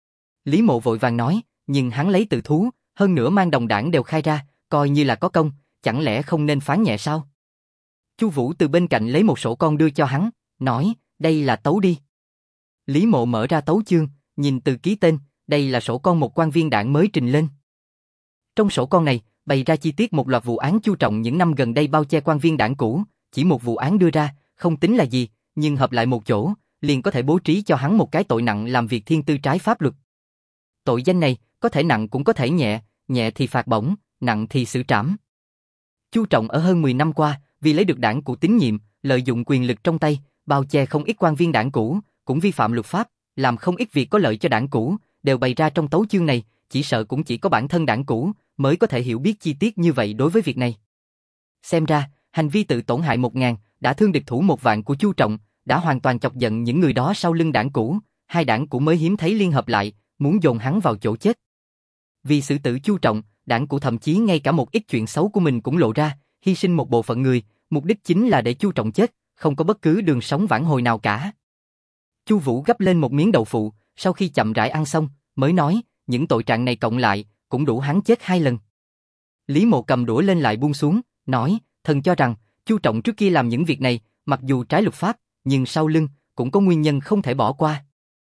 Lý Mộ vội vàng nói, nhưng hắn lấy tự thú, hơn nữa mang đồng đảng đều khai ra, coi như là có công, chẳng lẽ không nên phán nhẹ sao? Chu Vũ từ bên cạnh lấy một sổ con đưa cho hắn, nói, đây là tấu đi. Lý Mộ mở ra tấu chương, nhìn từ ký tên, đây là sổ con một quan viên đảng mới trình lên. Trong sổ con này, bày ra chi tiết một loạt vụ án Chu Trọng những năm gần đây bao che quan viên đảng cũ, chỉ một vụ án đưa ra, không tính là gì, nhưng hợp lại một chỗ, liền có thể bố trí cho hắn một cái tội nặng làm việc thiên tư trái pháp luật. Tội danh này, có thể nặng cũng có thể nhẹ, nhẹ thì phạt bổng, nặng thì xử trảm. Chu Trọng ở hơn 10 năm qua, vì lấy được đảng cũ tín nhiệm, lợi dụng quyền lực trong tay, bao che không ít quan viên đảng cũ, cũng vi phạm luật pháp, làm không ít việc có lợi cho đảng cũ, đều bày ra trong tấu chương này, chỉ sợ cũng chỉ có bản thân đảng cũ mới có thể hiểu biết chi tiết như vậy đối với việc này. Xem ra, hành vi tự tổn hại 1000, đã thương địch thủ 1 vạn của Chu Trọng, đã hoàn toàn chọc giận những người đó sau lưng đảng cũ, hai đảng cũ mới hiếm thấy liên hợp lại, muốn dồn hắn vào chỗ chết. Vì xử tử Chu Trọng, đảng cũ thậm chí ngay cả một ít chuyện xấu của mình cũng lộ ra, hy sinh một bộ phận người, mục đích chính là để Chu Trọng chết, không có bất cứ đường sống vãn hồi nào cả. Chu Vũ gắp lên một miếng đậu phụ, sau khi chậm rãi ăn xong, mới nói, những tội trạng này cộng lại, cũng đủ hắn chết 2 lần. Lý Mộ cầm đũa lên lại buông xuống, nói, thần cho rằng, Chu Trọng trước kia làm những việc này, mặc dù trái luật pháp, nhưng sau lưng, cũng có nguyên nhân không thể bỏ qua.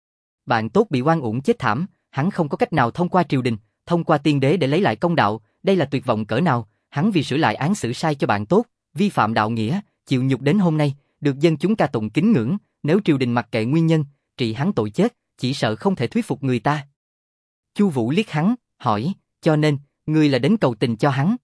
Bạn tốt bị oan uổng chết thảm, hắn không có cách nào thông qua triều đình, thông qua tiên đế để lấy lại công đạo, đây là tuyệt vọng cỡ nào, hắn vì sửa lại án xử sai cho bạn tốt, vi phạm đạo nghĩa, chịu nhục đến hôm nay, được dân chúng ca tụng kính ngưỡng, nếu triều đình mặc kệ nguyên nhân, trị hắn tội chết, chỉ sợ không thể thuyết phục người ta. Chu Vũ liếc hắn, hỏi, cho nên, ngươi là đến cầu tình cho hắn.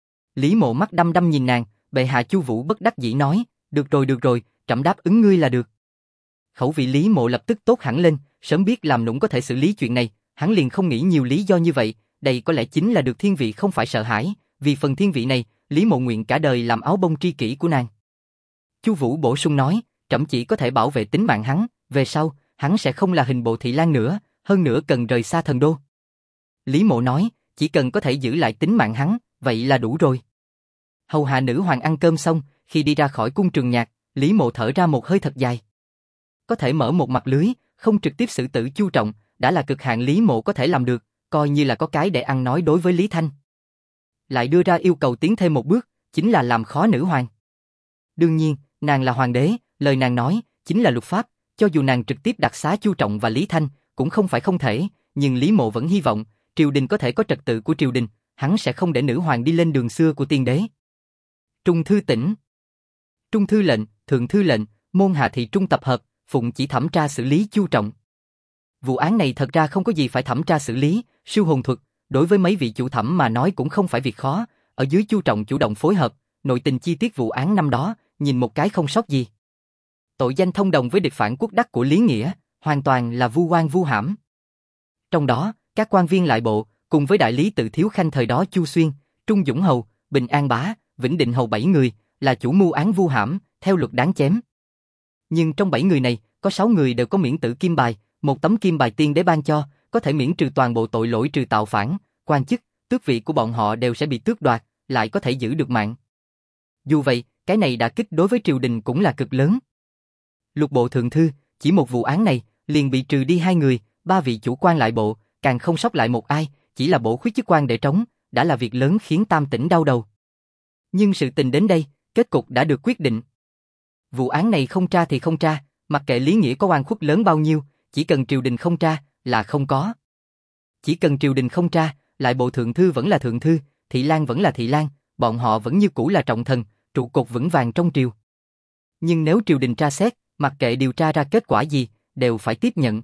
Lý Mộ mắt đăm đăm nhìn nàng, bệ hạ. Chu Vũ bất đắc dĩ nói, được rồi, trẫm đáp ứng ngươi là được. Khẩu vị Lý Mộ lập tức tốt hẳn lên, sớm biết làm nũng có thể xử lý chuyện này, hắn liền không nghĩ nhiều lý do như vậy, đây có lẽ chính là được thiên vị không phải sợ hãi, vì phần thiên vị này, Lý Mộ nguyện cả đời làm áo bông tri kỷ của nàng. Chu Vũ bổ sung nói, trẫm chỉ có thể bảo vệ tính mạng hắn, về sau, hắn sẽ không là hình bộ thị lang nữa, hơn nữa cần rời xa thần đô. Lý Mộ nói, chỉ cần có thể giữ lại tính mạng hắn, vậy là đủ rồi. Hầu hạ nữ hoàng ăn cơm xong, khi đi ra khỏi cung Trường Nhạc, Lý Mộ thở ra một hơi thật dài. Có thể mở một mặt lưới, không trực tiếp xử tử Chu Trọng, đã là cực hạn Lý Mộ có thể làm được, coi như là có cái để ăn nói đối với Lý Thanh. Lại đưa ra yêu cầu tiến thêm một bước, chính là làm khó nữ hoàng. Đương nhiên, nàng là hoàng đế, lời nàng nói, chính là luật pháp, cho dù nàng trực tiếp đặc xá Chu Trọng và Lý Thanh, cũng không phải không thể, nhưng Lý Mộ vẫn hy vọng, triều đình có thể có trật tự của triều đình, hắn sẽ không để nữ hoàng đi lên đường xưa của tiên đế. Trung thư tỉnh, Trung thư lệnh, Thượng thư lệnh, môn hạ thị trung tập hợp, phụng chỉ thẩm tra xử lý Chu Trọng. Vụ án này thật ra không có gì phải thẩm tra xử lý, siêu hồn thuật, đối với mấy vị chủ thẩm mà nói cũng không phải việc khó, ở dưới Chu Trọng chủ động phối hợp, nội tình chi tiết vụ án năm đó, nhìn một cái không sót gì. Tội danh thông đồng với địch phản quốc đắc của Lý Nghĩa, hoàn toàn là vu oan vu hãm. Trong đó, các quan viên lại bộ, cùng với đại lý tự thiếu khanh thời đó Chu Xuyên, Trung Dũng Hầu, Bình An Bá, Vĩnh Định Hầu 7 người, là chủ mưu án vu hãm, theo luật đáng chém. Nhưng trong 7 người này, có 6 người đều có miễn tử kim bài, một tấm kim bài tiên đế ban cho, có thể miễn trừ toàn bộ tội lỗi trừ tạo phản, quan chức, tước vị của bọn họ đều sẽ bị tước đoạt, lại có thể giữ được mạng. Dù vậy, cái này đả kích đối với triều đình cũng là cực lớn. Lục bộ thượng thư, chỉ một vụ án này, liền bị trừ đi 2 người, 3 vị chủ quan lại bộ, càng không sót lại một ai, chỉ là bổ khuyết chức quan để trống, đã là việc lớn khiến Tam Tỉnh đau đầu. Nhưng sự tình đến đây, kết cục đã được quyết định. Vụ án này không tra thì không tra, mặc kệ Lý Nghĩa có oan khuất lớn bao nhiêu, chỉ cần triều đình không tra, là không có. Chỉ cần triều đình không tra, lại bộ thượng thư vẫn là thượng thư, Thị Lang vẫn là Thị Lang, bọn họ vẫn như cũ là trọng thần, trụ cột vững vàng trong triều. Nhưng nếu triều đình tra xét, mặc kệ điều tra ra kết quả gì, đều phải tiếp nhận.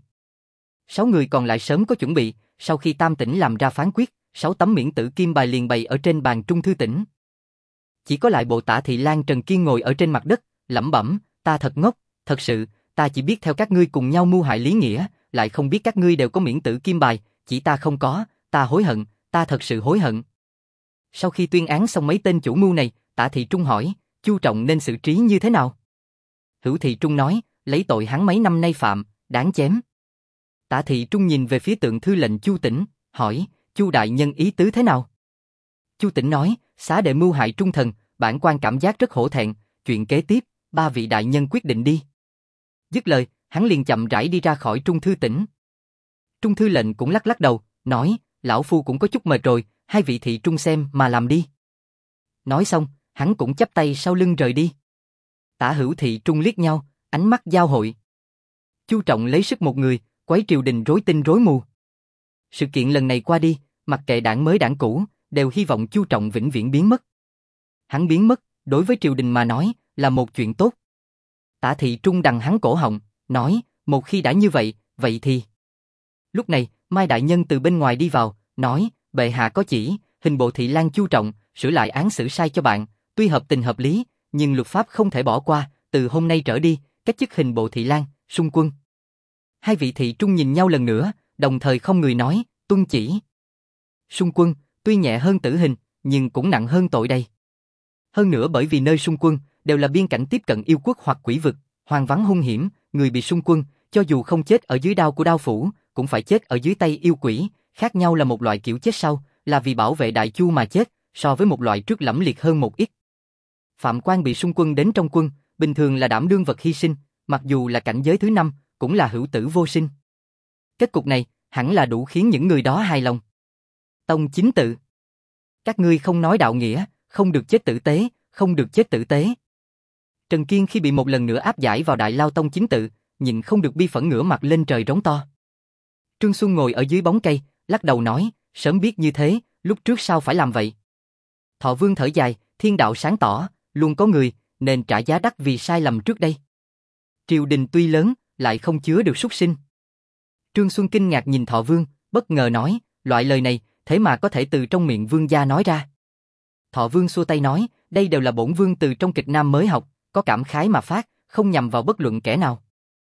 6 người còn lại sớm có chuẩn bị, sau khi Tam Tỉnh làm ra phán quyết, 6 tấm miễn tử kim bài liền bày ở trên bàn Trung thư tỉnh. Chỉ có lại bộ Tả Thị Lang Trần Kiên ngồi ở trên mặt đất, lẩm bẩm, ta thật ngốc, thật sự, ta chỉ biết theo các ngươi cùng nhau mưu hại Lý Nghĩa, lại không biết các ngươi đều có miễn tử kim bài, chỉ ta không có, ta hối hận, ta thật sự hối hận. Sau khi tuyên án xong mấy tên chủ mưu này, Tả Thị Trung hỏi, Chu Trọng nên xử trí như thế nào? Hữu Thị Trung nói, lấy tội hắn mấy năm nay phạm, đáng chém. Tả Thị Trung nhìn về phía Tượng thư lệnh Chu Tĩnh, hỏi, Chu đại nhân ý tứ thế nào? Chu Tĩnh nói, xá đệ mưu hại trung thần, bản quan cảm giác rất hổ thẹn, chuyện kế tiếp, 3 vị đại nhân quyết định đi. Dứt lời, hắn liền chậm rãi đi ra khỏi Trung thư tỉnh. Trung thư lệnh cũng lắc lắc đầu, nói, lão phu cũng có chút mệt rồi, 2 vị thị trung xem mà làm đi. Nói xong, hắn cũng chắp tay sau lưng rời đi. Tả Hữu Thị Trung liếc nhau, ánh mắt giao hội. Chu Trọng lấy sức một người, quấy triều đình rối tinh rối mù. Sự kiện lần này qua đi, mặc kệ đảng mới đảng cũ, đều hy vọng Chu Trọng vĩnh viễn biến mất. Hắn biến mất, đối với triều đình mà nói, là một chuyện tốt. Tả Thị Trung đằng hắn cổ họng, nói, một khi đã như vậy, vậy thì... Lúc này, Mai Đại Nhân từ bên ngoài đi vào, nói, bệ hạ có chỉ, hình bộ Thị Lang Chu Trọng, sửa lại án xử sai cho bạn, tuy hợp tình hợp lý, nhưng luật pháp không thể bỏ qua, từ hôm nay trở đi, cách chức hình bộ Thị Lang, xung quân. 2 vị thị trung nhìn nhau lần nữa, đồng thời không người nói, tuân chỉ. Xung quân, tuy nhẹ hơn tử hình, nhưng cũng nặng hơn tội đầy. Hơn nữa bởi vì nơi xung quân, đều là biên cảnh tiếp cận yêu quốc hoặc quỷ vực, hoang vắng hung hiểm, người bị xung quân, cho dù không chết ở dưới đao của đao phủ, cũng phải chết ở dưới tay yêu quỷ, khác nhau là một loại kiểu chết sau, là vì bảo vệ Đại Chu mà chết, so với một loại trước lẫm liệt hơn một ít. Phạm quan bị xung quân đến trong quân, bình thường là đảm đương vật hy sinh, mặc dù là cảnh giới thứ 5, cũng là hữu tử vô sinh. Kết cục này, hẳn là đủ khiến những người đó hài lòng. Tông chính tự. Các ngươi không nói đạo nghĩa, không được chết tử tế, không được chết tử tế. Trần Kiên khi bị một lần nữa áp giải vào Đại Lao Tông chính tự, nhịn không được bi phẫn ngửa mặt lên trời rống to. Trương Xuân ngồi ở dưới bóng cây, lắc đầu nói, sớm biết như thế, lúc trước sao phải làm vậy? Thọ Vương thở dài, thiên đạo sáng tỏ, luôn có người, nên trả giá đắt vì sai lầm trước đây. Triều đình tuy lớn, lại không chứa được súc sinh. Trương Xuân kinh ngạc nhìn Thọ Vương, bất ngờ nói, loại lời này, thế mà có thể từ trong miệng vương gia nói ra. Thọ Vương xua tay nói, đây đều là bổn vương từ trong kịch nam mới học, có cảm khái mà phát, không nhằm vào bất luận kẻ nào.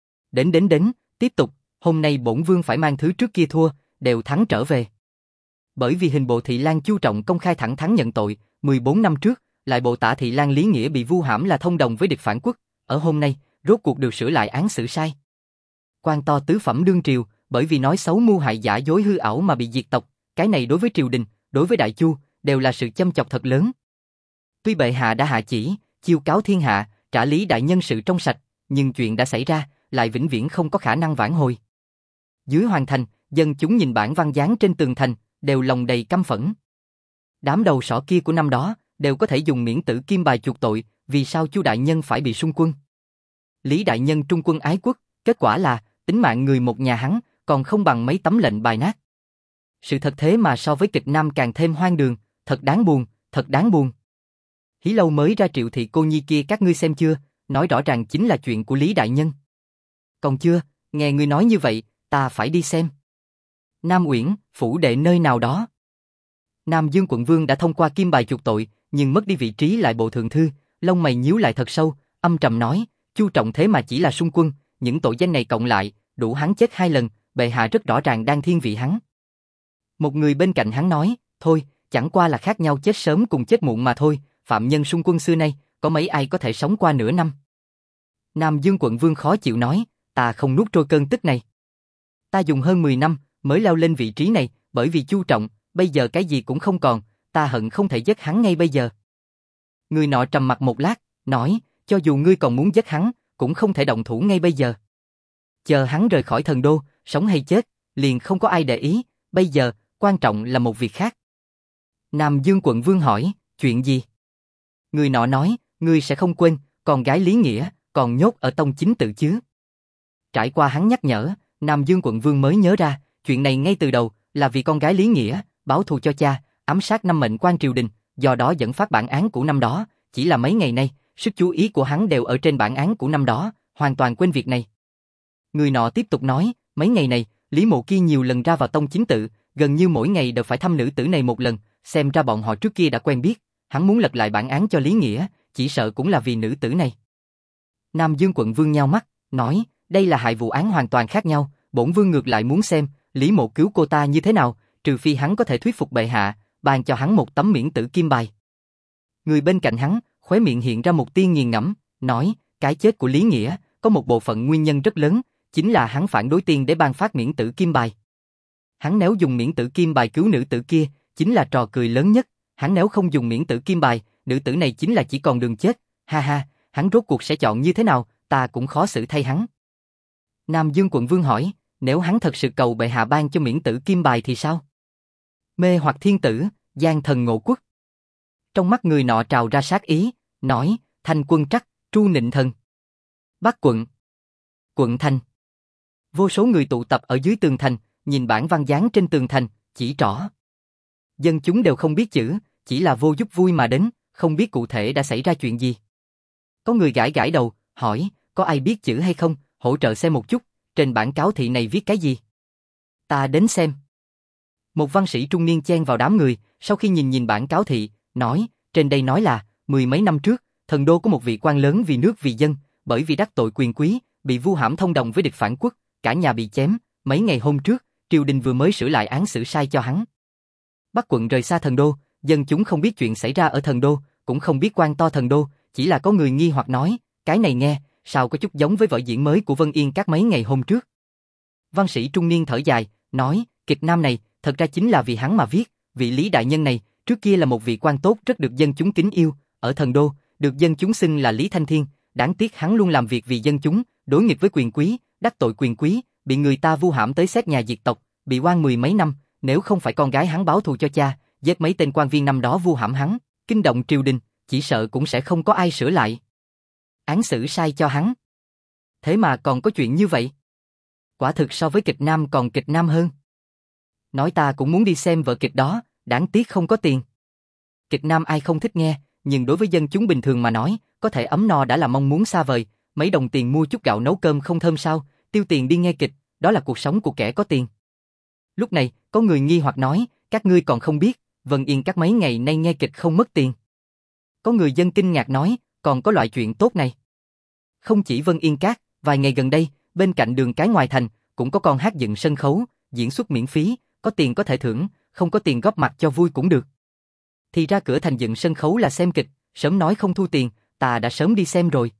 Đến, tiếp tục, hôm nay bổn vương phải mang thứ trước kia thua, đều thắng trở về. Bởi vì hình bộ Thị Lang Chu Trọng công khai thẳng thắn nhận tội, 14 năm trước, lại bộ Tả Thị Lang Lý Nghĩa bị vu hãm là thông đồng với địch phản quốc, ở hôm nay, rốt cuộc được sửa lại án xử sai. Quan to tứ phẩm đương triều, bởi vì nói xấu mưu hại giả dối hư ảo mà bị diệt tộc, cái này đối với triều đình, đối với Đại Chu, đều là sự châm chọc thật lớn. Tuy bệ hạ đã hạ chỉ, chiêu cáo thiên hạ, trả Lý đại nhân sự trong sạch, nhưng chuyện đã xảy ra, lại vĩnh viễn không có khả năng vãn hồi. Dưới hoàng thành, dân chúng nhìn bản văn dán trên tường thành, đều lòng đầy căm phẫn. Đám đầu sỏ kia của năm đó, đều có thể dùng miễn tử kim bài chuộc tội, vì sao Chu đại nhân phải bị xung quân? Lý đại nhân trung quân ái quốc, kết quả là, tính mạng người một nhà hắn, còn không bằng mấy tấm lệnh bài nát. Sự thật thế mà so với kịch nam càng thêm hoang đường, thật đáng buồn, thật đáng buồn. Hí lâu mới ra Triệu thị cô nhi kia các ngươi xem chưa, nói rõ ràng chính là chuyện của Lý đại nhân. Còn chưa, nghe ngươi nói như vậy, ta phải đi xem. Nam Uyển, phủ đệ nơi nào đó. Nam Dương quận vương đã thông qua kim bài chuộc tội, nhưng mất đi vị trí lại bộ thượng thư, lông mày nhíu lại thật sâu, âm trầm nói, Chu Trọng thế mà chỉ là xung quân, những tội danh này cộng lại, đủ hắn chết 2 lần, bệ hạ rất rõ ràng đang thiên vị hắn. Một người bên cạnh hắn nói, thôi, chẳng qua là khác nhau chết sớm cùng chết muộn mà thôi, phạm nhân xung quân xưa nay, có mấy ai có thể sống qua nửa năm. Nam Dương quận vương khó chịu nói, ta không nuốt trôi cơn tức này. Ta dùng hơn 10 năm, mới leo lên vị trí này, bởi vì Chu Trọng, bây giờ cái gì cũng không còn, ta hận không thể giết hắn ngay bây giờ. Người nọ trầm mặt một lát, nói, cho dù ngươi còn muốn giết hắn, cũng không thể động thủ ngay bây giờ. Chờ hắn rời khỏi thần đô, sống hay chết, liền không có ai để ý, bây giờ, quan trọng là một việc khác. Nam Dương quận vương hỏi, chuyện gì? Người nọ nói, ngươi sẽ không quên, con gái Lý Nghĩa, còn nhốt ở tông chính tự chứ. Trải qua hắn nhắc nhở, Nam Dương quận vương mới nhớ ra, chuyện này ngay từ đầu, là vì con gái Lý Nghĩa, báo thù cho cha, ám sát 5 mệnh quan triều đình, do đó dẫn phát bản án của năm đó, chỉ là mấy ngày nay, sức chú ý của hắn đều ở trên bản án của năm đó, hoàn toàn quên việc này. Người nọ tiếp tục nói, mấy ngày này, Lý Mộ kia nhiều lần ra vào tông chính tự, gần như mỗi ngày đều phải thăm nữ tử này một lần, xem ra bọn họ trước kia đã quen biết, hắn muốn lật lại bản án cho Lý Nghĩa, chỉ sợ cũng là vì nữ tử này. Nam Dương quận vương nhao mắt, nói, đây là hai vụ án hoàn toàn khác nhau, bổn vương ngược lại muốn xem, Lý Mộ cứu cô ta như thế nào, trừ phi hắn có thể thuyết phục bệ hạ, ban cho hắn một tấm miễn tử kim bài. Người bên cạnh hắn, khóe miệng hiện ra một tia nghiền ngẫm, nói, cái chết của Lý Nghĩa, có một bộ phận nguyên nhân rất lớn, chính là hắn phản đối tiên để ban phát miễn tử kim bài. Hắn nếu dùng miễn tử kim bài cứu nữ tử kia, chính là trò cười lớn nhất, hắn nếu không dùng miễn tử kim bài, nữ tử này chính là chỉ còn đường chết, ha ha, hắn rốt cuộc sẽ chọn như thế nào, ta cũng khó xử thay hắn. Nam Dương quận vương hỏi, nếu hắn thật sự cầu bệ hạ ban cho miễn tử kim bài thì sao? Mê hoặc thiên tử, gian thần ngộ quốc. Trong mắt người nọ trào ra sát ý, nói, Thanh Quân Trắc, Tru Nịnh Thần. Bắc quận. Quận thành. Vô số người tụ tập ở dưới tường thành, nhìn bản văn dán trên tường thành, chỉ trỏ. Dân chúng đều không biết chữ, chỉ là vô giúp vui mà đến, không biết cụ thể đã xảy ra chuyện gì. Có người gãi gãi đầu, hỏi, có ai biết chữ hay không, hỗ trợ xem một chút, trên bản cáo thị này viết cái gì? Ta đến xem. Một văn sĩ trung niên chen vào đám người, sau khi nhìn bản cáo thị, nói, trên đây nói là, 10 mấy năm trước, thần đô có một vị quan lớn vì nước vì dân, bởi vì đắc tội quyền quý, bị vu hãm thông đồng với địch phản quốc, cả nhà bị chém, mấy ngày hôm trước, triều đình vừa mới sửa lại án xử sai cho hắn. Bắc quận rời xa thần đô, dân chúng không biết chuyện xảy ra ở thần đô, cũng không biết quan to thần đô, chỉ là có người nghi hoặc nói, cái này nghe, sao có chút giống với vở diễn mới của Vân Yên các mấy ngày hôm trước. Văn sĩ trung niên thở dài, nói, kịch nam này, thật ra chính là vì hắn mà viết, vị Lý đại nhân này, trước kia là một vị quan tốt rất được dân chúng kính yêu, ở thần đô, được dân chúng xưng là Lý Thanh Thiên, đáng tiếc hắn luôn làm việc vì dân chúng, đối nghịch với quyền quý, đắc tội quyền quý, bị người ta vu hãm tới xét nhà diệt tộc, bị oan 10 mấy năm, nếu không phải con gái hắn báo thù cho cha, giết mấy tên quan viên năm đó vu hãm hắn, kinh động triều đình, chỉ sợ cũng sẽ không có ai sửa lại án xử sai cho hắn. Thế mà còn có chuyện như vậy. Quả thực so với kịch nam còn kịch nam hơn. Nói ta cũng muốn đi xem vở kịch đó, đáng tiếc không có tiền. Kịch nam ai không thích nghe, nhưng đối với dân chúng bình thường mà nói, có thể ấm no đã là mong muốn xa vời, mấy đồng tiền mua chút gạo nấu cơm không thơm sao, tiêu tiền đi nghe kịch, đó là cuộc sống của kẻ có tiền. Lúc này, có người nghi hoặc nói, các ngươi còn không biết, Vân Yên các mấy ngày nay nghe kịch không mất tiền. Có người dân kinh ngạc nói, còn có loại chuyện tốt này. Không chỉ Vân Yên Các, vài ngày gần đây, bên cạnh đường cái ngoài thành, cũng có con hát dựng sân khấu, diễn xuất miễn phí, có tiền có thể thưởng, không có tiền góp mặt cho vui cũng được. Thì ra cửa thành dựng sân khấu là xem kịch, sớm nói không thu tiền, ta đã sớm đi xem rồi.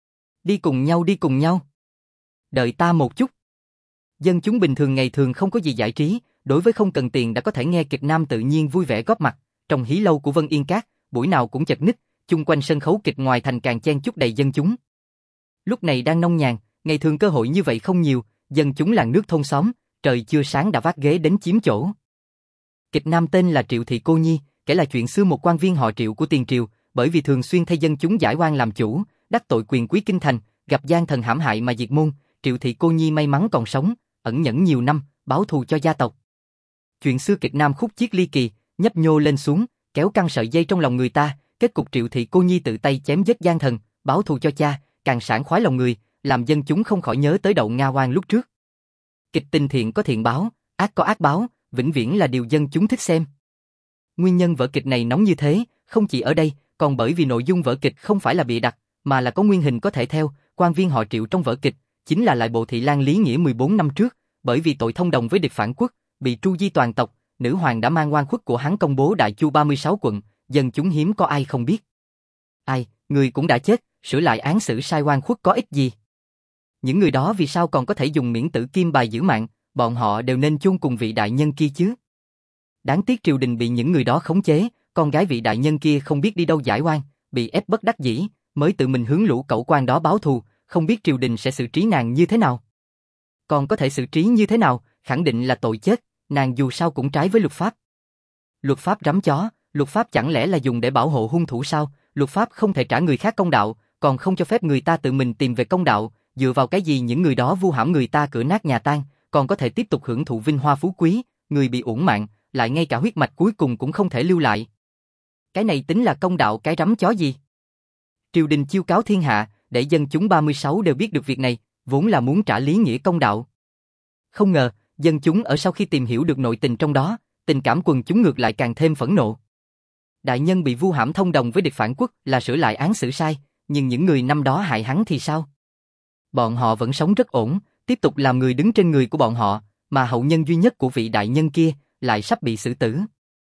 Đi cùng nhau đi cùng nhau. Đợi ta một chút. Dân chúng bình thường ngày thường không có gì giải trí, đối với không cần tiền đã có thể nghe kịch nam tự nhiên vui vẻ góp mặt, trong hí lâu của Vân Yên Các, buổi nào cũng chật ních, chung quanh sân khấu kịch ngoài thành càng chen chúc đầy dân chúng. Lúc này đang nông nhàn, ngày thường cơ hội như vậy không nhiều, dân chúng làng nước thôn xóm, trời chưa sáng đã vác ghế đến chiếm chỗ. Kịch nam tên là Triệu Thị Cô Nhi, kể là chuyện xưa một quan viên họ Triệu của tiền triều, bởi vì thường xuyên thay dân chúng giải oan làm chủ, đắc tội quyền quý kinh thành, gặp gian thần hãm hại mà diệt môn, Triệu Thị Cô Nhi may mắn còn sống, ẩn nhẫn nhiều năm, báo thù cho gia tộc. Chuyện xưa kịch nam khúc chiết ly kỳ, nhấp nhô lên xuống, kéo căng sợi dây trong lòng người ta, kết cục Triệu Thị Cô Nhi tự tay chém giết gian thần, báo thù cho cha, càng sảng khoái lòng người, làm dân chúng không khỏi nhớ tới Đậu Nga Oan lúc trước. Kịch tình thiện có thiện báo, ác có ác báo, vĩnh viễn là điều dân chúng thích xem. Nguyên nhân vở kịch này nóng như thế, không chỉ ở đây, còn bởi vì nội dung vở kịch không phải là bịa đặt, mà là có nguyên hình có thể theo, quan viên họ Triệu trong vở kịch, chính là lại bộ thị lang Lý Nghĩa 14 năm trước, bởi vì tội thông đồng với địch phản quốc, bị tru di toàn tộc, nữ hoàng đã mang oan khuất của hắn công bố đại chu 36 quận, dân chúng hiếm có ai không biết. Ai, người cũng đã chết, sửa lại án xử sai oan khuất có ích gì? Những người đó vì sao còn có thể dùng miễn tử kim bài giữ mạng, bọn họ đều nên chôn cùng vị đại nhân kia chứ. Đáng tiếc triều đình bị những người đó khống chế, con gái vị đại nhân kia không biết đi đâu giải oan, bị ép bất đắc dĩ, mới tự mình hướng lũ cẩu quan đó báo thù, không biết triều đình sẽ xử trí nàng như thế nào. Còn có thể xử trí như thế nào, khẳng định là tội chết, nàng dù sao cũng trái với luật pháp. Luật pháp rắm chó, luật pháp chẳng lẽ là dùng để bảo hộ hung thủ sao? Luật pháp không thể trả người khác công đạo, còn không cho phép người ta tự mình tìm về công đạo, dựa vào cái gì những người đó vu hãm người ta cửa nát nhà tan, còn có thể tiếp tục hưởng thụ vinh hoa phú quý, người bị uổng mạng, lại ngay cả huyết mạch cuối cùng cũng không thể lưu lại. Cái này tính là công đạo cái rắm chó gì? Triều đình chiêu cáo thiên hạ, để dân chúng 36 đều biết được việc này, vốn là muốn trả lý nghĩa công đạo. Không ngờ, dân chúng ở sau khi tìm hiểu được nội tình trong đó, tình cảm quần chúng ngược lại càng thêm phẫn nộ. Đại nhân bị vu hãm thông đồng với địch phản quốc là sửa lại án xử sai, nhưng những người năm đó hại hắn thì sao? Bọn họ vẫn sống rất ổn, tiếp tục làm người đứng trên người của bọn họ, mà hậu nhân duy nhất của vị đại nhân kia lại sắp bị xử tử.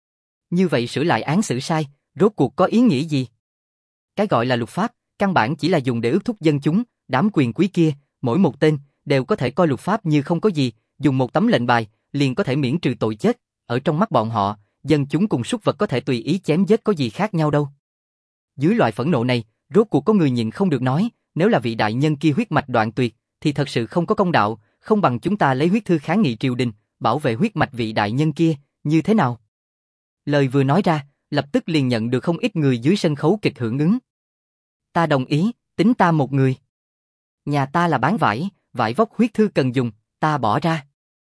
Như vậy sửa lại án xử sai, rốt cuộc có ý nghĩa gì? Cái gọi là luật pháp, căn bản chỉ là dùng để ước thúc dân chúng, đám quyền quý kia, mỗi một tên đều có thể coi luật pháp như không có gì, dùng một tấm lệnh bài liền có thể miễn trừ tội chết. Ở trong mắt bọn họ, dân chúng cùng súc vật có thể tùy ý chém giết có gì khác nhau đâu. Dưới loại phẫn nộ này, rốt cuộc có người nhịn không được nói, nếu là vị đại nhân kia huyết mạch đoạn tuyệt, thì thật sự không có công đạo, không bằng chúng ta lấy huyết thư kháng nghị triều đình, bảo vệ huyết mạch vị đại nhân kia, như thế nào? Lời vừa nói ra, lập tức liền nhận được không ít người dưới sân khấu kịch hưởng ứng. Ta đồng ý, tính ta một người. Nhà ta là bán vải, vải vóc huyết thư cần dùng, ta bỏ ra.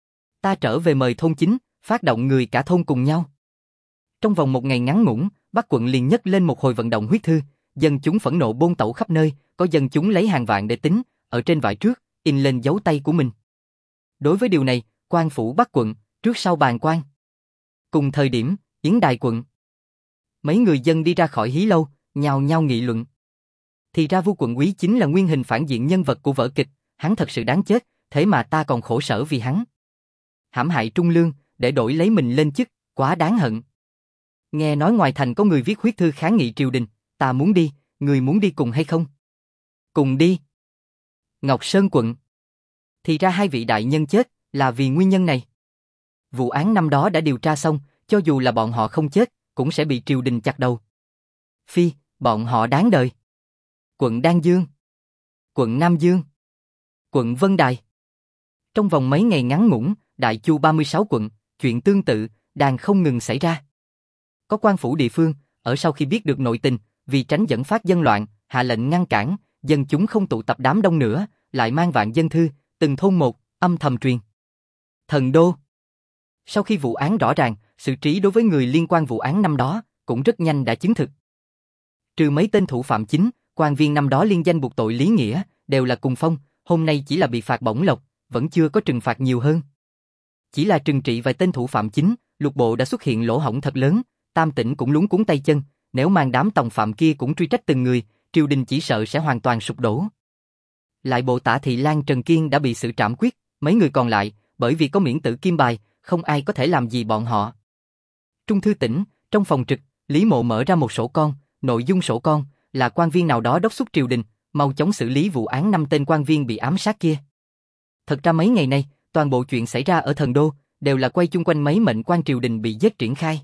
Ta trở về mời thôn chính, phát động người cả thôn cùng nhau. Trong vòng một ngày ngắn ngủn, Bắc quận liền nhấc lên một hồi vận động huyết thư, dân chúng phẫn nộ bôn tẩu khắp nơi, có dân chúng lấy hàng vạn để tính, ở trên vải trước, in lên dấu tay của mình. Đối với điều này, quan phủ Bắc quận, trước sau bàn quan. Cùng thời điểm, Yến Đài quận. Mấy người dân đi ra khỏi hí lâu, nhao nhao nghị luận. Thì ra Vu quận úy chính là nguyên hình phản diện nhân vật của vở kịch, hắn thật sự đáng chết, thế mà ta còn khổ sở vì hắn. Hãm hại trung lương, để đổi lấy mình lên chức, quá đáng hận. Nghe nói ngoài thành có người viết huyết thư kháng nghị triều đình, ta muốn đi, người muốn đi cùng hay không? Cùng đi. Ngọc Sơn quận. Thì ra hai vị đại nhân chết, là vì nguyên nhân này. Vụ án năm đó đã điều tra xong, cho dù là bọn họ không chết, cũng sẽ bị triều đình chặt đầu. Phi, bọn họ đáng đời. Quận Đan Dương. Quận Nam Dương. Quận Vân Đài. Trong vòng mấy ngày ngắn ngủn, Đại Chu 36 quận, chuyện tương tự, đang không ngừng xảy ra. Có quan phủ địa phương, ở sau khi biết được nội tình, vì tránh dẫn phát dân loạn, hạ lệnh ngăn cản, dân chúng không tụ tập đám đông nữa, lại mang vạn dân thư, từng thôn một, âm thầm truyền. Thần đô. Sau khi vụ án rõ ràng, xử trí đối với người liên quan vụ án năm đó, cũng rất nhanh đã chứng thực. Trừ mấy tên thủ phạm chính, quan viên năm đó liên danh buộc tội lý nghĩa, đều là cùng phong, hôm nay chỉ là bị phạt bổng lộc, vẫn chưa có trừng phạt nhiều hơn. Chỉ là trừng trị vài tên thủ phạm chính, lục bộ đã xuất hiện lỗ hổng thật lớn, Tam tỉnh cũng luống cuống tay chân, nếu mang đám tòng phạm kia cũng truy trách từng người, triều đình chỉ sợ sẽ hoàn toàn sụp đổ. Lại bộ Tả Thị Lang Trần Kiên đã bị xử trảm quyết, mấy người còn lại, bởi vì có miễn tử kim bài, không ai có thể làm gì bọn họ. Trung thư tỉnh, trong phòng trực, Lý Mộ mở ra một sổ con, nội dung sổ con là quan viên nào đó đốc thúc triều đình, mau chóng xử lý vụ án 5 tên quan viên bị ám sát kia. Thật ra mấy ngày nay, toàn bộ chuyện xảy ra ở Thần Đô đều là quay chung quanh mấy mệnh quan triều đình bị giết triển khai.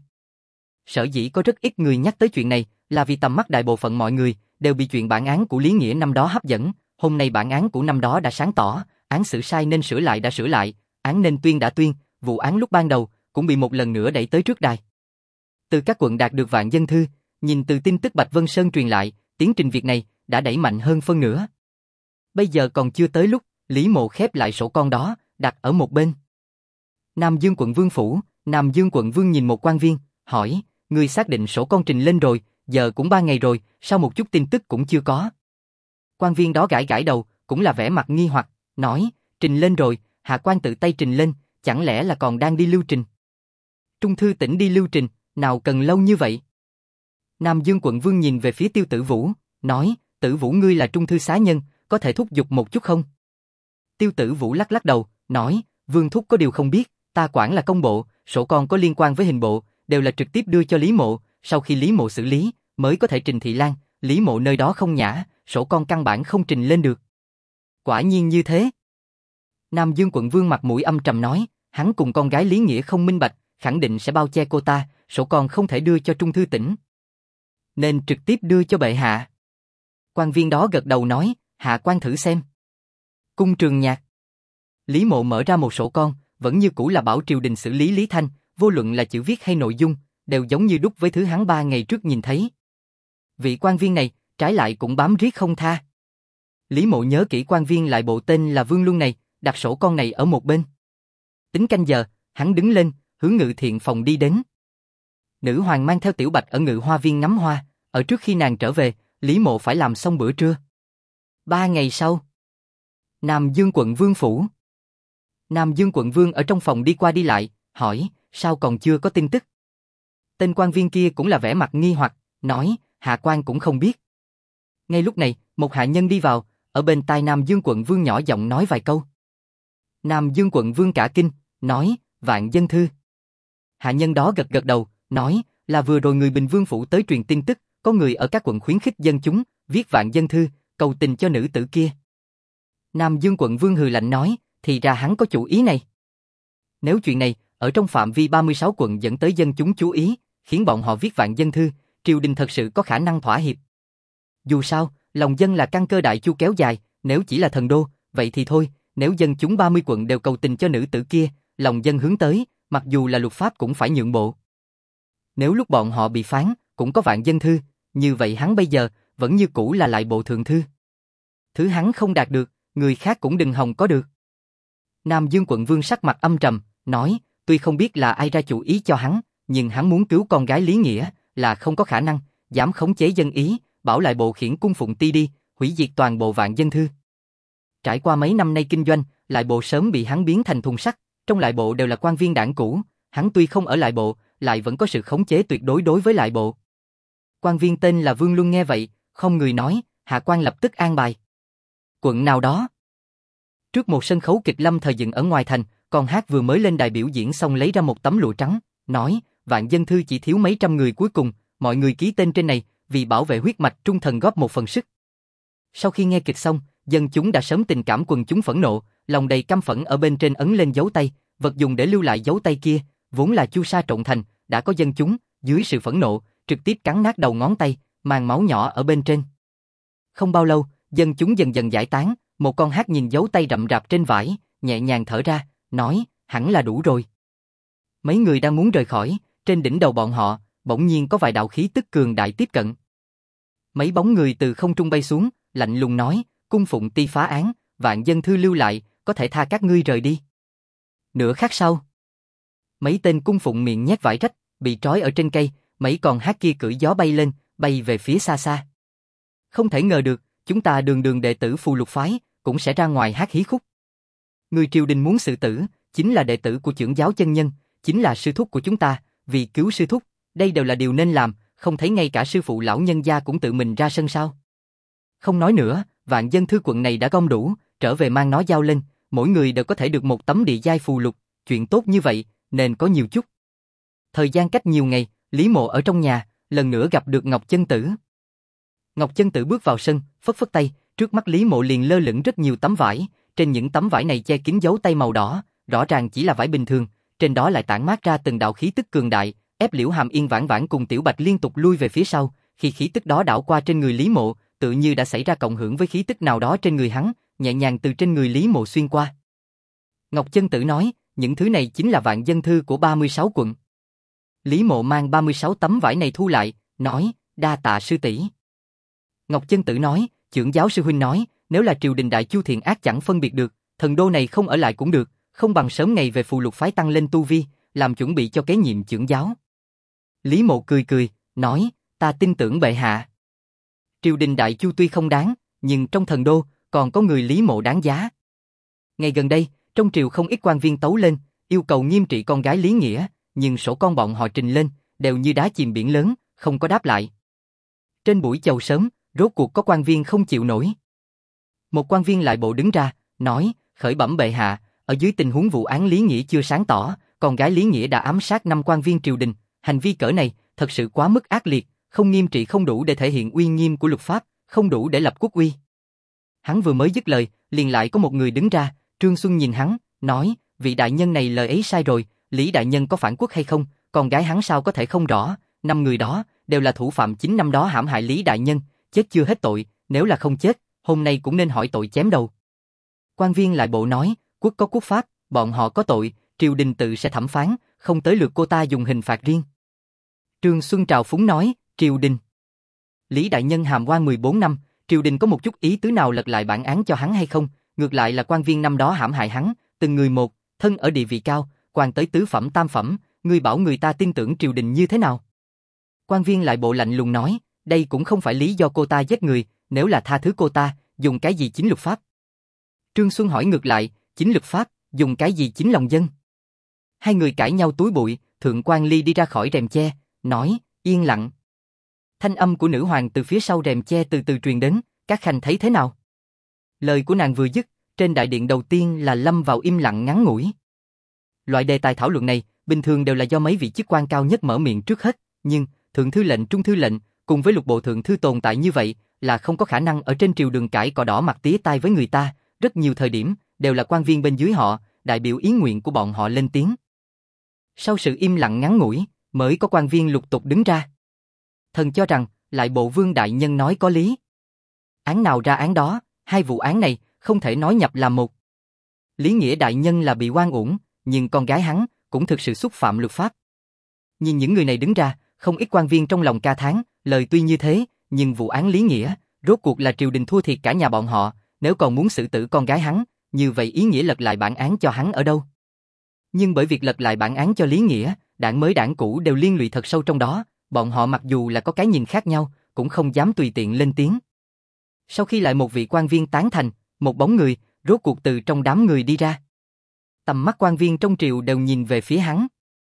Sở dĩ có rất ít người nhắc tới chuyện này là vì tầm mắt đại bộ phận mọi người đều bị chuyện bản án của Lý Nghĩa năm đó hấp dẫn. Hôm nay bản án của năm đó đã sáng tỏ, án xử sai nên sửa lại đã sửa lại, án nên tuyên đã tuyên, vụ án lúc ban đầu cũng bị một lần nữa đẩy tới trước đài. Từ các quận đạt được vạn dân thư, nhìn từ tin tức Bạch Vân Sơn truyền lại, tiến trình việc này đã đẩy mạnh hơn phân nửa. Bây giờ còn chưa tới lúc, Lý Mộ khép lại sổ con đó, đặt ở một bên. Nam Dương quận Vương phủ, Nam Dương quận Vương nhìn một quan viên, hỏi, người xác định sổ con trình lên rồi, giờ cũng 3 ngày rồi, sao một chút tin tức cũng chưa có? Quan viên đó gãi gãi đầu, cũng là vẻ mặt nghi hoặc, nói, trình lên rồi, hạ quan tự tay trình lên, chẳng lẽ là còn đang đi lưu trình? Trung thư tỉnh đi lưu trình, nào cần lâu như vậy? Nam Dương quận Vương nhìn về phía Tiêu Tử Vũ, nói, Tử Vũ ngươi là trung thư xá nhân, có thể thúc giục một chút không? Tiêu Tử Vũ lắc lắc đầu, nói, Vương thúc có điều không biết, ta quản là công bộ, sổ con có liên quan với hình bộ, đều là trực tiếp đưa cho Lý Mộ, sau khi Lý Mộ xử lý, mới có thể trình Thị Lang, Lý Mộ nơi đó không nhã, sổ con căn bản không trình lên được. Quả nhiên như thế. Nam Dương quận Vương mặt mũi âm trầm nói, hắn cùng con gái Lý Nghĩa không minh bạch, khẳng định sẽ bao che cô ta, sổ con không thể đưa cho Trung thư tỉnh, nên trực tiếp đưa cho bệ hạ. Quan viên đó gật đầu nói, hạ quan thử xem. Cung Trường Nhạc. Lý Mộ mở ra một sổ con, vẫn như cũ là bảo triều đình xử lý Lý Thanh, vô luận là chữ viết hay nội dung, đều giống như đúc với thứ hắn 3 ngày trước nhìn thấy. Vị quan viên này, trái lại cũng bám riết không tha. Lý Mộ nhớ kỹ quan viên lại bộ tên là Vương Luân này, đặt sổ con này ở một bên. Tính canh giờ, hắn đứng lên, hướng Ngự Thiện phòng đi đến. Nữ hoàng mang theo Tiểu Bạch ở Ngự Hoa viên ngắm hoa, ở trước khi nàng trở về, Lý Mộ phải làm xong bữa trưa. 3 ngày sau, Nam Dương quận Vương phủ. Nam Dương quận Vương ở trong phòng đi qua đi lại, hỏi, sao còn chưa có tin tức? Tên quan viên kia cũng là vẻ mặt nghi hoặc, nói, hạ quan cũng không biết. Ngay lúc này, một hạ nhân đi vào, ở bên tai Nam Dương quận Vương nhỏ giọng nói vài câu. Nam Dương quận Vương cả kinh, nói, vạn dân thư. Hạ nhân đó gật gật đầu, nói, là vừa rồi người Bình Vương phủ tới truyền tin tức, có người ở các quận khuyến khích dân chúng, viết vạn dân thư, cầu tình cho nữ tử kia. Nam Dương quận Vương hừ lạnh nói, thì ra hắn có chủ ý này. Nếu chuyện này, ở trong phạm vi 36 quận dẫn tới dân chúng chú ý, khiến bọn họ viết vạn dân thư, triều đình thật sự có khả năng thỏa hiệp. Dù sao, lòng dân là căn cơ đại chu kéo dài, nếu chỉ là thần đô, vậy thì thôi, nếu dân chúng 30 quận đều cầu tình cho nữ tử kia, lòng dân hướng tới, mặc dù là luật pháp cũng phải nhượng bộ. Nếu lúc bọn họ bị phán, cũng có vạn dân thư, như vậy hắn bây giờ, vẫn như cũ là lại bộ thượng thư. Thứ hắn không đạt được, người khác cũng đừng hòng có được. Nam Dương quận Vương sắc mặt âm trầm, nói, tuy không biết là ai ra chủ ý cho hắn, nhưng hắn muốn cứu con gái Lý Nghĩa, là không có khả năng, dám khống chế dân ý, bảo lại bộ khiển cung phụng ti đi, hủy diệt toàn bộ vạn dân thư. Trải qua mấy năm nay kinh doanh, lại bộ sớm bị hắn biến thành thùng sắt, trong lại bộ đều là quan viên đảng cũ, hắn tuy không ở lại bộ, lại vẫn có sự khống chế tuyệt đối đối với lại bộ. Quan viên tên là Vương Luân nghe vậy, không người nói, hạ quan lập tức an bài. Quận nào đó. Trước một sân khấu kịch lâm thời dựng ở ngoài thành, con hát vừa mới lên đài biểu diễn xong lấy ra một tấm lụa trắng, nói, vạn dân thư chỉ thiếu mấy trăm người cuối cùng, mọi người ký tên trên này, vì bảo vệ huyết mạch trung thần góp một phần sức. Sau khi nghe kịch xong, dân chúng đã sớm tình cảm quần chúng phẫn nộ, lòng đầy căm phẫn ở bên trên ấn lên dấu tay, vật dùng để lưu lại dấu tay kia, vốn là chu sa trộn thành, đã có dân chúng, dưới sự phẫn nộ, trực tiếp cắn nát đầu ngón tay, màn máu nhỏ ở bên trên. Không bao lâu, dân chúng dần dần giải tán, một con hát nhìn dấu tay rậm rạp trên vải, nhẹ nhàng thở ra, nói, hẳn là đủ rồi. Mấy người đang muốn rời khỏi, trên đỉnh đầu bọn họ, bỗng nhiên có vài đạo khí tức cường đại tiếp cận. Mấy bóng người từ không trung bay xuống, lạnh lùng nói, cung phụng ti phá án, vạn dân thư lưu lại, có thể tha các ngươi rời đi. Nửa khắc sau, mấy tên cung phụng miệng nhét vải rách, bị trói ở trên cây, mấy con hát kia cưỡi gió bay lên, bay về phía xa xa. Không thể ngờ được, chúng ta đường đường đệ tử Phù Lục phái, cũng sẽ ra ngoài hát hí khúc. Người triều đình muốn xử tử, chính là đệ tử của trưởng giáo chân nhân, chính là sư thúc của chúng ta, vì cứu sư thúc, đây đều là điều nên làm, không thấy ngay cả sư phụ lão nhân gia cũng tự mình ra sân sao. Không nói nữa, vạn dân thư quận này đã gom đủ, trở về mang nó giao lên, mỗi người đều có thể được một tấm địa giai phù lục, chuyện tốt như vậy, nên có nhiều chút. Thời gian cách nhiều ngày, Lý Mộ ở trong nhà, lần nữa gặp được Ngọc Chân Tử. Ngọc Chân Tử bước vào sân, phất phất tay, trước mắt Lý Mộ liền lơ lửng rất nhiều tấm vải, trên những tấm vải này che kín dấu tay màu đỏ, rõ ràng chỉ là vải bình thường, trên đó lại tản mát ra từng đạo khí tức cường đại, ép Liễu Hàm Yên Vãn Vãn cùng Tiểu Bạch liên tục lui về phía sau, khi khí tức đó đảo qua trên người Lý Mộ, tự như đã xảy ra cộng hưởng với khí tức nào đó trên người hắn, nhẹ nhàng từ trên người Lý Mộ xuyên qua. Ngọc Chân Tử nói, những thứ này chính là vạn dân thư của 36 quận. Lý Mộ mang 36 tấm vải này thu lại, nói, đa tạ sư tỷ. Ngọc Chân Tử nói, trưởng giáo sư huynh nói, nếu là triều đình đại chu thiện ác chẳng phân biệt được, thần đô này không ở lại cũng được, không bằng sớm ngày về Phù Lục phái tăng lên tu vi, làm chuẩn bị cho kế nhiệm trưởng giáo. Lý Mộ cười cười, nói, ta tin tưởng bệ hạ. Triều đình đại chu tuy không đáng, nhưng trong thần đô, còn có người Lý Mộ đáng giá. Ngày gần đây, trong triều không ít quan viên tấu lên, yêu cầu nghiêm trị con gái Lý Nghĩa, nhưng sổ con bọn họ trình lên, đều như đá chìm biển lớn, không có đáp lại. Trên buổi chầu sớm, rốt cuộc có quan viên không chịu nổi. Một quan viên lại bộ đứng ra, nói, khởi bẩm bệ hạ, ở dưới tình huống vụ án Lý Nghĩa chưa sáng tỏ, con gái Lý Nghĩa đã ám sát 5 quan viên triều đình, hành vi cỡ này, thật sự quá mức ác liệt, không nghiêm trị không đủ để thể hiện uy nghiêm của luật pháp, không đủ để lập quốc uy. Hắn vừa mới dứt lời, liền lại có một người đứng ra, Trương Xuân nhìn hắn, nói, vị đại nhân này lời ấy sai rồi, Lý đại nhân có phản quốc hay không, con gái hắn sao có thể không rõ, 5 người đó, đều là thủ phạm chính năm đó hãm hại Lý đại nhân, chết chưa hết tội, nếu là không chết, hôm nay cũng nên hỏi tội chém đầu. Quan viên lại bộ nói, quốc có quốc pháp, bọn họ có tội, triều đình tự sẽ thẩm phán, không tới lượt cô ta dùng hình phạt riêng. Trương Xuân trào phúng nói, triều đình. Lý đại nhân hàm quan 14 năm, triều đình có một chút ý tứ nào lật lại bản án cho hắn hay không? Ngược lại là quan viên năm đó hãm hại hắn, từng người một, thân ở địa vị cao, quan tới tứ phẩm tam phẩm, ngươi bảo người ta tin tưởng triều đình như thế nào? Quan viên lại bộ lạnh lùng nói, đây cũng không phải lý do cô ta giết người, nếu là tha thứ cô ta, dùng cái gì chính luật pháp? Trương Xuân hỏi ngược lại, chính luật pháp, dùng cái gì chính lòng dân? Hai người cãi nhau túi bụi, Thượng quan Ly đi ra khỏi rèm che, nói, yên lặng. Thanh âm của nữ hoàng từ phía sau rèm che từ từ truyền đến, các khanh thấy thế nào? Lời của nàng vừa dứt, trên đại điện đầu tiên là lâm vào im lặng ngắn ngủi. Loại đề tài thảo luận này, bình thường đều là do mấy vị chức quan cao nhất mở miệng trước hết, nhưng thượng thư lệnh, trung thư lệnh, cùng với lục bộ thượng thư tồn tại như vậy, là không có khả năng ở trên triều đường cãi cọ đỏ mặt tía tai với người ta, rất nhiều thời điểm, đều là quan viên bên dưới họ, đại biểu ý nguyện của bọn họ lên tiếng. Sau sự im lặng ngắn ngủi, mới có quan viên lục tục đứng ra. Thần cho rằng, lại bộ vương đại nhân nói có lý. Án nào ra án đó, hai vụ án này, không thể nói nhập làm một. Lý Nghĩa đại nhân là bị oan uổng, nhưng con gái hắn, cũng thực sự xúc phạm luật pháp. Nhìn những người này đứng ra, không ít quan viên trong lòng ca thán, lời tuy như thế, nhưng vụ án Lý Nghĩa, rốt cuộc là triều đình thua thiệt cả nhà bọn họ, nếu còn muốn xử tử con gái hắn, như vậy ý nghĩa lật lại bản án cho hắn ở đâu? Nhưng bởi việc lật lại bản án cho Lý Nghĩa, đảng mới đảng cũ đều liên lụy thật sâu trong đó, bọn họ mặc dù là có cái nhìn khác nhau, cũng không dám tùy tiện lên tiếng. Sau khi lại một vị quan viên tán thành, một bóng người, rốt cuộc từ trong đám người đi ra. Tầm mắt quan viên trong triều đều nhìn về phía hắn.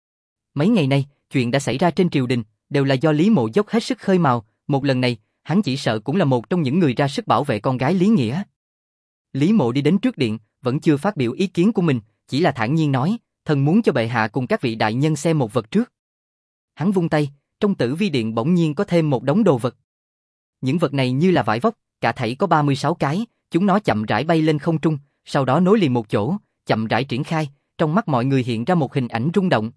Mấy ngày nay, chuyện đã xảy ra trên triều đình, đều là do Lý Mộ dốc hết sức khơi mào, một lần này, hắn chỉ sợ cũng là một trong những người ra sức bảo vệ con gái Lý Nghĩa. Lý Mộ đi đến trước điện, vẫn chưa phát biểu ý kiến của mình, chỉ là thản nhiên nói, thần muốn cho bệ hạ cùng các vị đại nhân xem một vật trước. Hắn vung tay, trong tử vi điện bỗng nhiên có thêm một đống đồ vật. Những vật này như là vải vóc, cả thảy có 36 cái, chúng nó chậm rãi bay lên không trung, sau đó nối liền một chỗ, chậm rãi triển khai, trong mắt mọi người hiện ra một hình ảnh rung động.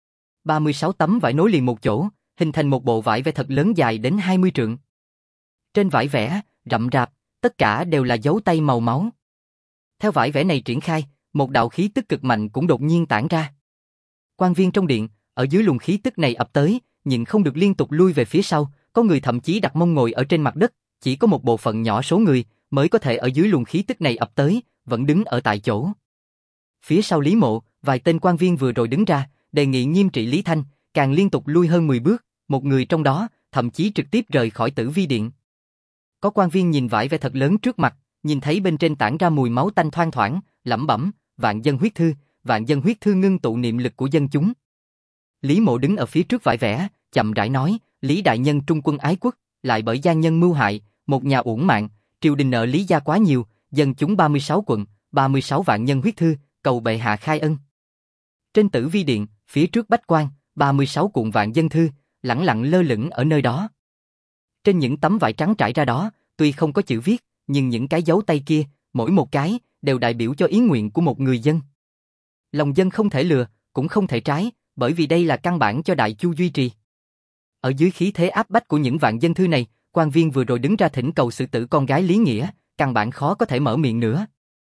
36 tấm vải nối liền một chỗ, hình thành một bộ vải vẽ thật lớn dài đến 20 trượng. Trên vải vẽ, rậm rạp, tất cả đều là dấu tay màu máu. Theo vải vẽ này triển khai, một đạo khí tức cực mạnh cũng đột nhiên tản ra. Quan viên trong điện, ở dưới luồng khí tức này ập tới, nhưng không được liên tục lui về phía sau, có người thậm chí đặt mông ngồi ở trên mặt đất, chỉ có một bộ phận nhỏ số người mới có thể ở dưới luồng khí tức này ập tới, vẫn đứng ở tại chỗ. Phía sau Lý Mộ, vài tên quan viên vừa rồi đứng ra, đề nghị nghiêm trị Lý Thanh, càng liên tục lui hơn 10 bước, một người trong đó thậm chí trực tiếp rời khỏi tử vi điện. Có quan viên nhìn vải vẽ thật lớn trước mặt, nhìn thấy bên trên tản ra mùi máu tanh thoang thoảng, lẩm bẩm, vạn dân huyết thư ngưng tụ niệm lực của dân chúng. Lý Mộ đứng ở phía trước vải vẽ, chậm rãi nói, Lý đại nhân trung quân ái quốc, lại bởi gian nhân mưu hại, một nhà uổng mạng, triều đình nợ Lý gia quá nhiều, dân chúng 36 quận, 36 vạn nhân huyết thư, cầu bệ hạ khai ân. Trên tử vi điện, phía trước bách quan, 36 cuộn vạn dân thư, lẳng lặng lơ lửng ở nơi đó. Trên những tấm vải trắng trải ra đó, tuy không có chữ viết, nhưng những cái dấu tay kia, mỗi một cái, đều đại biểu cho ý nguyện của một người dân. Lòng dân không thể lừa, cũng không thể trái, bởi vì đây là căn bản cho Đại Chu duy trì. Ở dưới khí thế áp bách của những vạn dân thư này, quan viên vừa rồi đứng ra thỉnh cầu xử tử con gái Lý Nghĩa, căn bản khó có thể mở miệng nữa.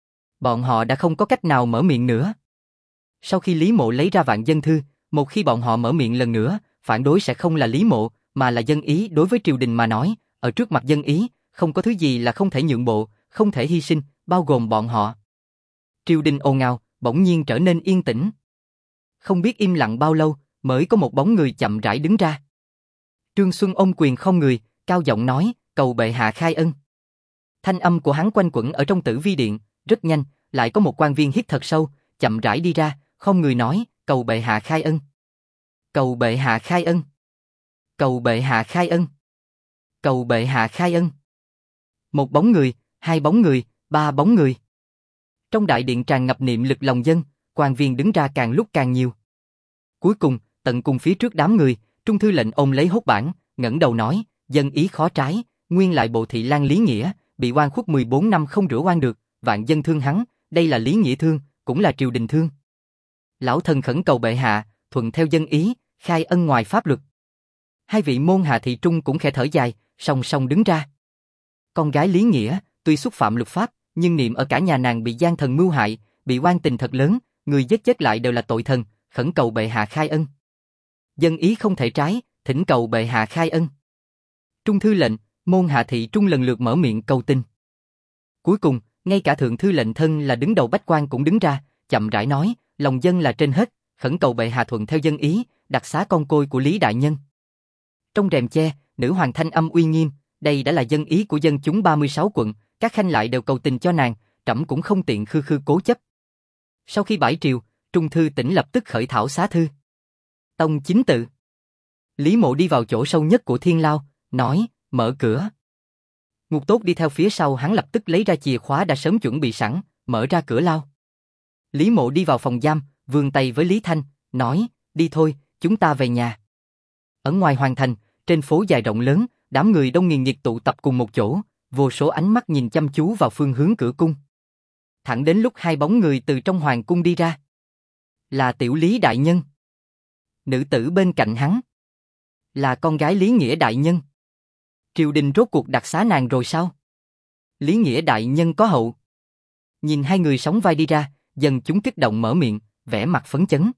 Bọn họ đã không có cách nào mở miệng nữa. Sau khi Lý Mộ lấy ra vạn dân thư, một khi bọn họ mở miệng lần nữa, phản đối sẽ không là Lý Mộ, mà là dân ý. Đối với triều đình mà nói, ở trước mặt dân ý, không có thứ gì là không thể nhượng bộ, không thể hy sinh, bao gồm bọn họ. Triều đình ồn ào, bỗng nhiên trở nên yên tĩnh. Không biết im lặng bao lâu, mới có một bóng người chậm rãi đứng ra. Trương Xuân ôm quyền không người, cao giọng nói, cầu bệ hạ khai ân. Thanh âm của hắn quanh quẩn ở trong tử vi điện, rất nhanh, lại có một quan viên hít thật sâu, chậm rãi đi ra, không người nói, cầu bệ hạ khai ân. Cầu bệ hạ khai ân. Cầu bệ hạ khai ân. Cầu bệ hạ khai ân. Một bóng người, hai bóng người, ba bóng người. Trong đại điện tràn ngập niệm lực lòng dân, quan viên đứng ra càng lúc càng nhiều. Cuối cùng, tận cùng phía trước đám người, trung thư lệnh ôm lấy hốt bảng, ngẩng đầu nói, dân ý khó trái, nguyên lại bộ thị lang Lý Nghĩa, bị oan khuất 14 năm không rửa oan được, vạn dân thương hắn, đây là Lý Nghĩa thương, cũng là triều đình thương. Lão thần khẩn cầu bệ hạ, thuận theo dân ý, khai ân ngoài pháp luật. Hai vị môn hạ thị trung cũng khẽ thở dài, song song đứng ra. Con gái Lý Nghĩa, tuy xúc phạm luật pháp, nhưng niệm ở cả nhà nàng bị gian thần mưu hại, bị oan tình thật lớn, người giết chết lại đều là tội thần, khẩn cầu bệ hạ khai ân. Dân ý không thể trái, thỉnh cầu bệ hạ khai ân. Trung thư lệnh, môn hạ thị trung lần lượt mở miệng cầu tình. Cuối cùng, ngay cả thượng thư lệnh thân là đứng đầu bách quan cũng đứng ra, chậm rãi nói, lòng dân là trên hết, khẩn cầu bệ hạ thuận theo dân ý, đặc xá con côi của Lý đại nhân. Trong rèm che, nữ hoàng thanh âm uy nghiêm, đây đã là dân ý của dân chúng 36 quận, các khanh lại đều cầu tình cho nàng, trẫm cũng không tiện khư khư cố chấp. Sau khi bãi triều, Trung thư tỉnh lập tức khởi thảo xá thư. Tông chính tự. Lý Mộ đi vào chỗ sâu nhất của thiên lao, nói, mở cửa. Ngục tốt đi theo phía sau, hắn lập tức lấy ra chìa khóa đã sớm chuẩn bị sẵn, mở ra cửa lao. Lý Mộ đi vào phòng giam, vươn tay với Lý Thanh, nói, đi thôi, chúng ta về nhà. Ở ngoài hoàng thành, trên phố dài rộng lớn, đám người đông nghìn nghịt tụ tập cùng một chỗ, vô số ánh mắt nhìn chăm chú vào phương hướng cửa cung. Thẳng đến lúc hai bóng người từ trong hoàng cung đi ra. Là tiểu Lý đại nhân. Nữ tử bên cạnh hắn. Là con gái Lý Nghĩa đại nhân. Triều đình rốt cuộc đặc xá nàng rồi sao? Lý Nghĩa đại nhân có hậu. Nhìn hai người sóng vai đi ra, dân chúng kích động mở miệng, vẻ mặt phấn chấn.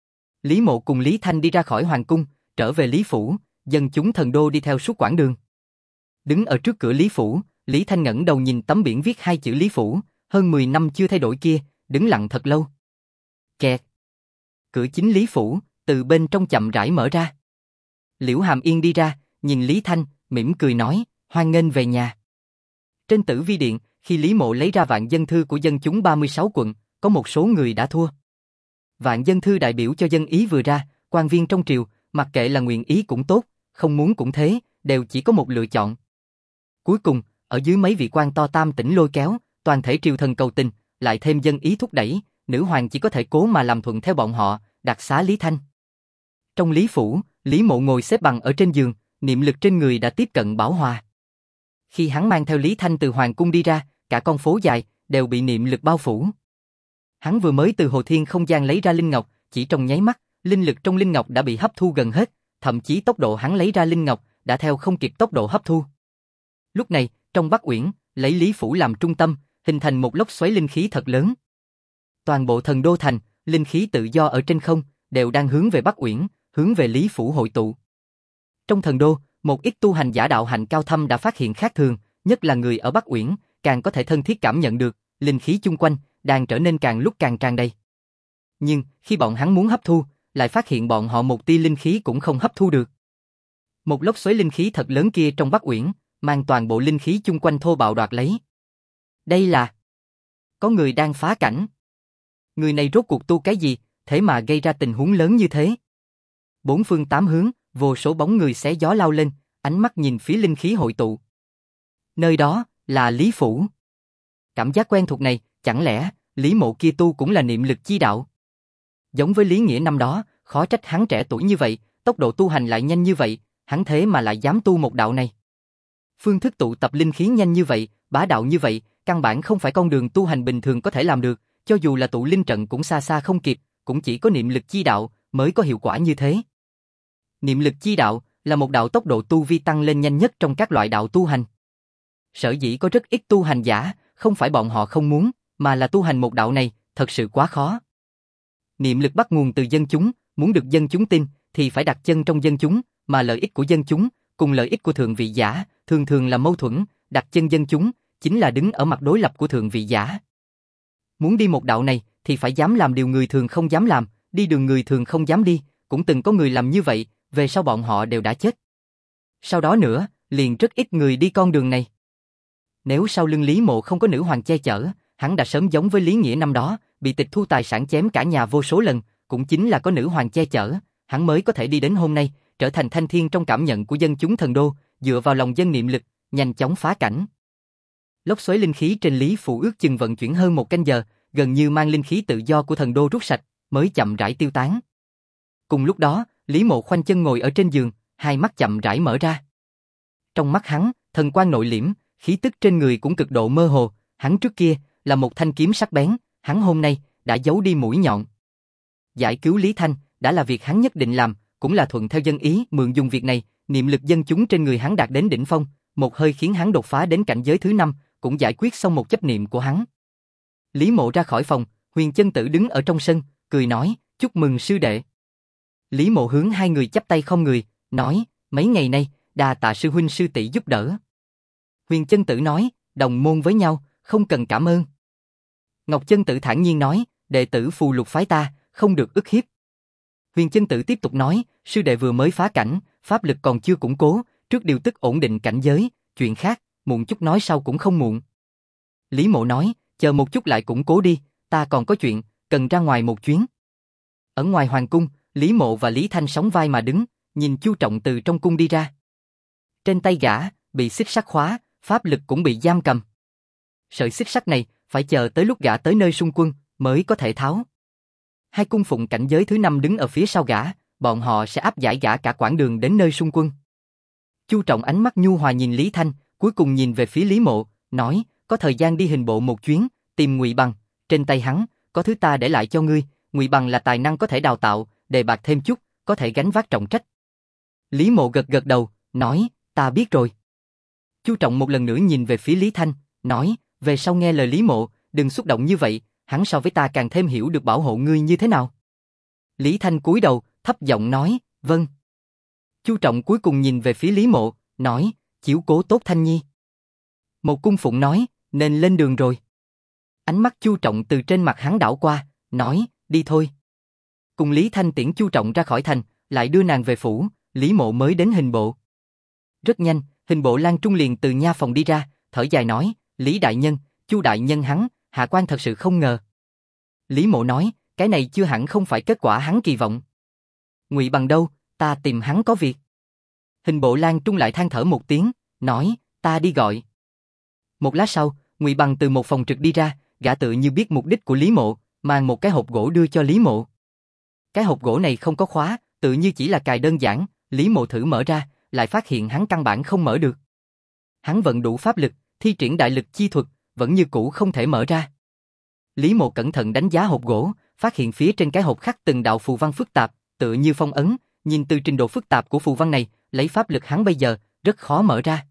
Lý Mộ cùng Lý Thanh đi ra khỏi hoàng cung, trở về Lý phủ, dân chúng thần đô đi theo suốt quãng đường. Đứng ở trước cửa Lý phủ, Lý Thanh ngẩng đầu nhìn tấm biển viết hai chữ Lý phủ, hơn 10 năm chưa thay đổi kia, đứng lặng thật lâu. Kẹt. Cửa chính Lý phủ, từ bên trong chậm rãi mở ra. Liễu Hàm Yên đi ra, nhìn Lý Thanh, mỉm cười nói, hoan nghênh về nhà. Trên Tử Vi điện, khi Lý Mộ lấy ra vạn dân thư của dân chúng 36 quận, có một số người đã thua. Vạn dân thư đại biểu cho dân ý vừa ra, quan viên trong triều, mặc kệ là nguyện ý cũng tốt, không muốn cũng thế, đều chỉ có một lựa chọn. Cuối cùng, ở dưới mấy vị quan to tam tỉnh lôi kéo, toàn thể triều thần cầu tình, lại thêm dân ý thúc đẩy, nữ hoàng chỉ có thể cố mà làm thuận theo bọn họ, đặc xá Lý Thanh. Trong Lý phủ, Lý Mộ ngồi xếp bằng ở trên giường, niệm lực trên người đã tiếp cận bảo hòa. Khi hắn mang theo Lý Thanh từ hoàng cung đi ra, cả con phố dài đều bị niệm lực bao phủ. Hắn vừa mới từ Hồ Thiên không gian lấy ra linh ngọc, chỉ trong nháy mắt, linh lực trong linh ngọc đã bị hấp thu gần hết, thậm chí tốc độ hắn lấy ra linh ngọc đã theo không kịp tốc độ hấp thu. Lúc này, trong Bắc Uyển, lấy Lý phủ làm trung tâm, hình thành một lốc xoáy linh khí thật lớn. Toàn bộ thần đô thành, linh khí tự do ở trên không, đều đang hướng về Bắc Uyển, hướng về Lý phủ hội tụ. Trong thần đô, một ít tu hành giả đạo hạnh cao thâm đã phát hiện khác thường, nhất là người ở Bắc Uyển, càng có thể thân thiết cảm nhận được, linh khí chung quanh đang trở nên càng lúc càng tràn đầy. Nhưng, khi bọn hắn muốn hấp thu, lại phát hiện bọn họ một tia linh khí cũng không hấp thu được. Một lốc xoáy linh khí thật lớn kia trong Bắc Uyển, mang toàn bộ linh khí chung quanh thô bạo đoạt lấy. Đây là... có người đang phá cảnh. Người này rốt cuộc tu cái gì, thế mà gây ra tình huống lớn như thế? Bốn phương tám hướng, vô số bóng người xé gió lao lên, ánh mắt nhìn phía linh khí hội tụ. Nơi đó, là Lý phủ. Cảm giác quen thuộc này, chẳng lẽ, Lý Mộ kia tu cũng là niệm lực chi đạo? Giống với Lý Nghĩa năm đó, khó trách hắn trẻ tuổi như vậy, tốc độ tu hành lại nhanh như vậy, hắn thế mà lại dám tu một đạo này. Phương thức tụ tập linh khí nhanh như vậy, bá đạo như vậy, căn bản không phải con đường tu hành bình thường có thể làm được, cho dù là tụ linh trận cũng xa xa không kịp, cũng chỉ có niệm lực chi đạo mới có hiệu quả như thế. Niệm lực chi đạo là một đạo tốc độ tu vi tăng lên nhanh nhất trong các loại đạo tu hành. Sở dĩ có rất ít tu hành giả, không phải bọn họ không muốn, mà là tu hành một đạo này thật sự quá khó. Niệm lực bắt nguồn từ dân chúng, muốn được dân chúng tin thì phải đặt chân trong dân chúng, mà lợi ích của dân chúng cùng lợi ích của thượng vị giả thường thường là mâu thuẫn, đặt chân dân chúng chính là đứng ở mặt đối lập của thượng vị giả. Muốn đi một đạo này thì phải dám làm điều người thường không dám làm, đi đường người thường không dám đi, cũng từng có người làm như vậy, về sau bọn họ đều đã chết. Sau đó nữa, liền rất ít người đi con đường này. Nếu sau lưng Lý Mộ không có nữ hoàng che chở, hắn đã sớm giống với Lý Nghĩa năm đó, bị tịch thu tài sản chém cả nhà vô số lần, cũng chính là có nữ hoàng che chở, hắn mới có thể đi đến hôm nay, trở thành thanh thiên trong cảm nhận của dân chúng thần đô, dựa vào lòng dân niệm lực, nhanh chóng phá cảnh. Lốc xoáy linh khí trên Lý phủ ước chừng vận chuyển hơn 1 canh giờ, gần như mang linh khí tự do của thần đô rút sạch, mới chậm rãi tiêu tán. Cùng lúc đó, Lý Mộ khoanh chân ngồi ở trên giường, hai mắt chậm rãi mở ra. Trong mắt hắn, thần quang nội liễm, khí tức trên người cũng cực độ mơ hồ, hắn trước kia là một thanh kiếm sắc bén, hắn hôm nay đã giấu đi mũi nhọn. Giải cứu Lý Thanh đã là việc hắn nhất định làm, cũng là thuận theo dân ý, mượn dùng việc này, niệm lực dân chúng trên người hắn đạt đến đỉnh phong, một hơi khiến hắn đột phá đến cảnh giới thứ 5, cũng giải quyết xong một chấp niệm của hắn. Lý Mộ ra khỏi phòng, Huyền Chân Tử đứng ở trong sân, cười nói, chúc mừng sư đệ. Lý Mộ hướng hai người chắp tay không người, nói, mấy ngày nay, đà tạ sư huynh sư tỷ giúp đỡ. Huyền Chân Tử nói, đồng môn với nhau, không cần cảm ơn. Ngọc Chân Tử thản nhiên nói, đệ tử Phù Lục phái ta, không được ức hiếp. Huyền Chân Tử tiếp tục nói, sư đệ vừa mới phá cảnh, pháp lực còn chưa củng cố, trước điều tức ổn định cảnh giới, chuyện khác, muộn chút nói sau cũng không muộn. Lý Mộ nói, chờ một chút lại củng cố đi, ta còn có chuyện, cần ra ngoài một chuyến. Ở ngoài hoàng cung, Lý Mộ và Lý Thanh sóng vai mà đứng, nhìn Chu Trọng từ trong cung đi ra. Trên tay gã, bị xích sắt khóa, pháp lực cũng bị giam cầm. Sợi xích sắt này, phải chờ tới lúc gã tới nơi xung quân, mới có thể tháo. Hai cung phụng cảnh giới thứ 5 đứng ở phía sau gã, bọn họ sẽ áp giải gã cả quãng đường đến nơi xung quân. Chu Trọng ánh mắt nhu hòa nhìn Lý Thanh, cuối cùng nhìn về phía Lý Mộ, nói, có thời gian đi hình bộ một chuyến, tìm Ngụy Bằng, trên tay hắn, có thứ ta để lại cho ngươi, Ngụy Bằng là tài năng có thể đào tạo, đề bạt thêm chút, có thể gánh vác trọng trách. Lý Mộ gật gật đầu, nói, ta biết rồi. Chu Trọng một lần nữa nhìn về phía Lý Thanh, nói, về sau nghe lời Lý Mộ, đừng xúc động như vậy, hắn so với ta càng thêm hiểu được bảo hộ ngươi như thế nào. Lý Thanh cúi đầu, thấp giọng nói, vâng. Chu Trọng cuối cùng nhìn về phía Lý Mộ, nói, chiếu cố tốt Thanh Nhi. Một cung phụng nói, nên lên đường rồi. Ánh mắt Chu Trọng từ trên mặt hắn đảo qua, nói, đi thôi. Cùng Lý Thanh tiễn Chu Trọng ra khỏi thành, lại đưa nàng về phủ, Lý Mộ mới đến hình bộ. Rất nhanh, hình bộ Lan Trung liền từ nha phòng đi ra, thở dài nói, Lý đại nhân, Chu đại nhân hắn, hạ quan thật sự không ngờ. Lý Mộ nói, cái này chưa hẳn không phải kết quả hắn kỳ vọng. Ngụy Bằng đâu, ta tìm hắn có việc. Hình bộ Lan Trung lại than thở một tiếng, nói, ta đi gọi. Một lát sau, Ngụy Bằng từ một phòng trực đi ra, gã tự như biết mục đích của Lý Mộ, mang một cái hộp gỗ đưa cho Lý Mộ. Cái hộp gỗ này không có khóa, tự như chỉ là cài đơn giản, Lý Mộ thử mở ra, lại phát hiện hắn căn bản không mở được. Hắn vận đủ pháp lực, thi triển đại lực chi thuật, vẫn như cũ không thể mở ra. Lý Mộ cẩn thận đánh giá hộp gỗ, phát hiện phía trên cái hộp khắc từng đạo phù văn phức tạp, tựa như phong ấn, nhìn từ trình độ phức tạp của phù văn này, lấy pháp lực hắn bây giờ, rất khó mở ra.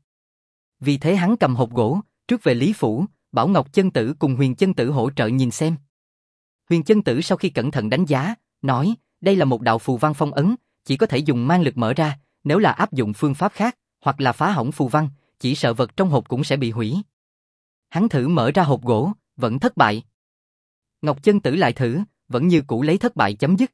Vì thế hắn cầm hộp gỗ, trước về Lý phủ, bảo Ngọc Chân Tử cùng Huyền Chân Tử hỗ trợ nhìn xem. Huyền Chân Tử sau khi cẩn thận đánh giá, nói, đây là một đạo phù văn phong ấn, chỉ có thể dùng mang lực mở ra, nếu là áp dụng phương pháp khác, hoặc là phá hỏng phù văn, chỉ sợ vật trong hộp cũng sẽ bị hủy. Hắn thử mở ra hộp gỗ, vẫn thất bại. Ngọc Chân Tử lại thử, vẫn như cũ lấy thất bại chấm dứt.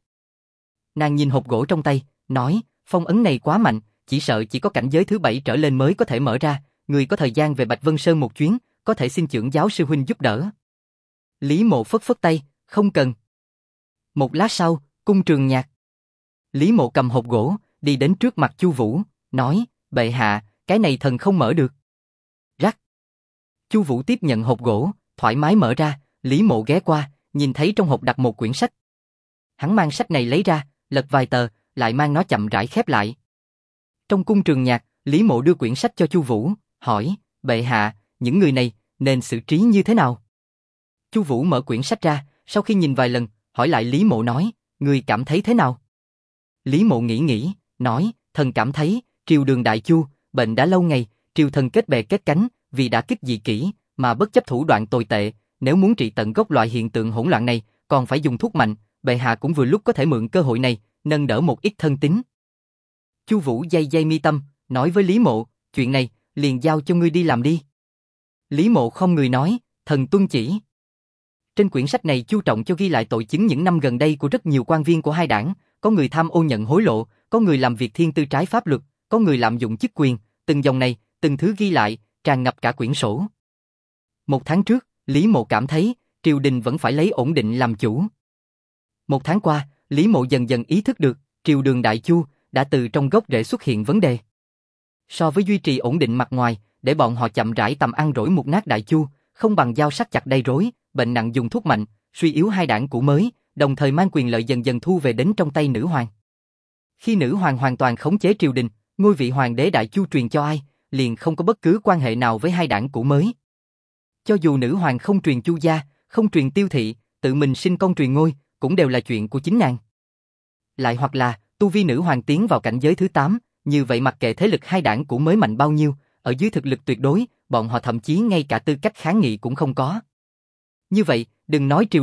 Nàng nhìn hộp gỗ trong tay, nói, phong ấn này quá mạnh, chỉ sợ chỉ có cảnh giới thứ 7 trở lên mới có thể mở ra, người có thời gian về Bạch Vân Sơn một chuyến, có thể xin chưởng giáo sư huynh giúp đỡ. Lý Mộ phất phất tay, không cần. Một lát sau, cung Trường Nhạc. Lý Mộ cầm hộp gỗ, đi đến trước mặt Chu Vũ, nói, bệ hạ, cái này thần không mở được. Rắc. Chu Vũ tiếp nhận hộp gỗ, thoải mái mở ra, Lý Mộ ghé qua, nhìn thấy trong hộp đặt một quyển sách. Hắn mang sách này lấy ra, lật vài tờ, lại mang nó chậm rãi khép lại. Trong cung Trường Nhạc, Lý Mộ đưa quyển sách cho Chu Vũ, hỏi, bệ hạ, những người này, nên xử trí như thế nào? Chu Vũ mở quyển sách ra, sau khi nhìn vài lần, hỏi lại Lý Mộ nói, người cảm thấy thế nào? Lý Mộ nghĩ, nói, thần cảm thấy, triều đường đại chu, bệnh đã lâu ngày, triều thần kết bè kết cánh, vì đã kích dị kỷ, mà bất chấp thủ đoạn tồi tệ, nếu muốn trị tận gốc loại hiện tượng hỗn loạn này, còn phải dùng thuốc mạnh, bệ hạ cũng vừa lúc có thể mượn cơ hội này, nâng đỡ một ít thân tín. Chu Vũ day mi tâm, nói với Lý Mộ, chuyện này, liền giao cho ngươi đi làm đi. Lý Mộ không người nói, thần tuân chỉ. Trên quyển sách này chú trọng cho ghi lại tội chứng những năm gần đây của rất nhiều quan viên của hai đảng, có người tham ô nhận hối lộ, có người làm việc thiên tư trái pháp luật, có người lạm dụng chức quyền, từng dòng này, từng thứ ghi lại, tràn ngập cả quyển sổ. Một tháng trước, Lý Mộ cảm thấy, triều đình vẫn phải lấy ổn định làm chủ. Một tháng qua, Lý Mộ dần dần ý thức được, triều đường đại chu, đã từ trong gốc rễ xuất hiện vấn đề. So với duy trì ổn định mặt ngoài, để bọn họ chậm rãi tầm ăn rỗi mục nát đại chu, không bằng dao sắc chặt đầy rối, bệnh nặng dùng thuốc mạnh, suy yếu hai đảng cũ mới, đồng thời mang quyền lợi dần dần thu về đến trong tay nữ hoàng. Khi nữ hoàng hoàn toàn khống chế triều đình, ngôi vị hoàng đế đại chu truyền cho ai, liền không có bất cứ quan hệ nào với hai đảng cũ mới. Cho dù nữ hoàng không truyền chu gia, không truyền tiêu thị, tự mình sinh con truyền ngôi, cũng đều là chuyện của chính nàng. Lại hoặc là, tu vi nữ hoàng tiến vào cảnh giới thứ 8, như vậy mặc kệ thế lực hai đảng cũ mới mạnh bao nhiêu, ở dưới thực lực tuyệt đối, bọn họ thậm chí ngay cả tư cách kháng nghị cũng không có. Như vậy, đừng nói triều đình,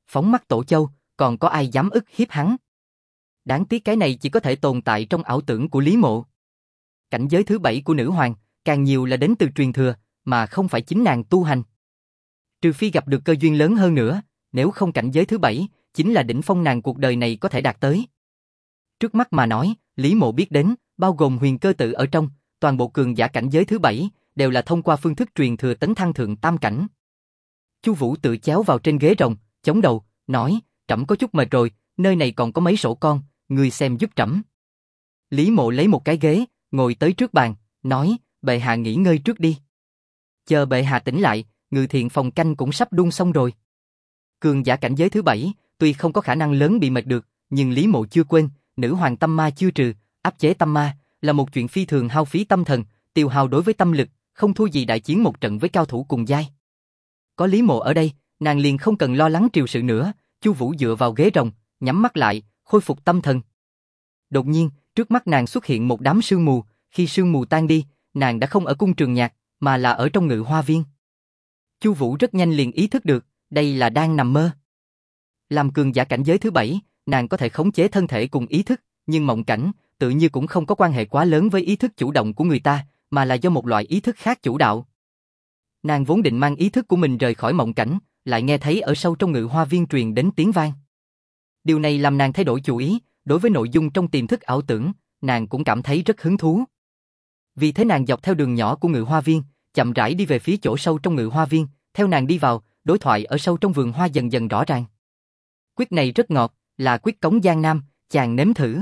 phóng mắt tổ châu, còn có ai dám ức hiếp hắn. Đáng tiếc cái này chỉ có thể tồn tại trong ảo tưởng của Lý Mộ. Cảnh giới thứ 7 của nữ hoàng, càng nhiều là đến từ truyền thừa, mà không phải chính nàng tu hành. Trừ phi gặp được cơ duyên lớn hơn nữa, nếu không cảnh giới thứ 7, chính là đỉnh phong nàng cuộc đời này có thể đạt tới. Trước mắt mà nói, Lý Mộ biết đến, bao gồm huyền cơ tự ở trong, toàn bộ cường giả cảnh giới thứ 7, đều là thông qua phương thức truyền thừa tấn thăng thượng tam cảnh. Chu Vũ tự chéo vào trên ghế rồng, chống đầu, nói, trẫm có chút mệt rồi, nơi này còn có mấy sổ con, ngươi xem giúp trẫm. Lý Mộ lấy một cái ghế, ngồi tới trước bàn, nói, bệ hạ nghỉ ngơi trước đi. Chờ bệ hạ tỉnh lại, Ngự Thiện phòng canh cũng sắp đun xong rồi. Cường giả cảnh giới thứ 7, tuy không có khả năng lớn bị mệt được, nhưng Lý Mộ chưa quên, nữ hoàng tâm ma chưa trừ, áp chế tâm ma là một chuyện phi thường hao phí tâm thần, tiêu hao đối với tâm lực, không thua gì đại chiến một trận với cao thủ cùng giai. Có Lý Mộ ở đây, nàng liền không cần lo lắng triều sự nữa. Chu Vũ dựa vào ghế rồng, nhắm mắt lại, khôi phục tâm thần. Đột nhiên, trước mắt nàng xuất hiện một đám sương mù, khi sương mù tan đi, nàng đã không ở cung Trường Nhạc, mà là ở trong Ngự Hoa Viên. Chu Vũ rất nhanh liền ý thức được, đây là đang nằm mơ. Làm cường giả cảnh giới thứ 7, nàng có thể khống chế thân thể cùng ý thức, nhưng mộng cảnh, tự như cũng không có quan hệ quá lớn với ý thức chủ động của người ta, mà là do một loại ý thức khác chủ đạo. Nàng vốn định mang ý thức của mình rời khỏi mộng cảnh, lại nghe thấy ở sâu trong Ngự Hoa Viên truyền đến tiếng vang. Điều này làm nàng thay đổi chủ ý, đối với nội dung trong tiềm thức ảo tưởng, nàng cũng cảm thấy rất hứng thú. Vì thế nàng dọc theo đường nhỏ của Ngự Hoa Viên, chậm rãi đi về phía chỗ sâu trong Ngự Hoa Viên, theo nàng đi vào, đối thoại ở sâu trong vườn hoa dần dần rõ ràng. Quyết này rất ngọt, là quyết cống Giang Nam, chàng nếm thử.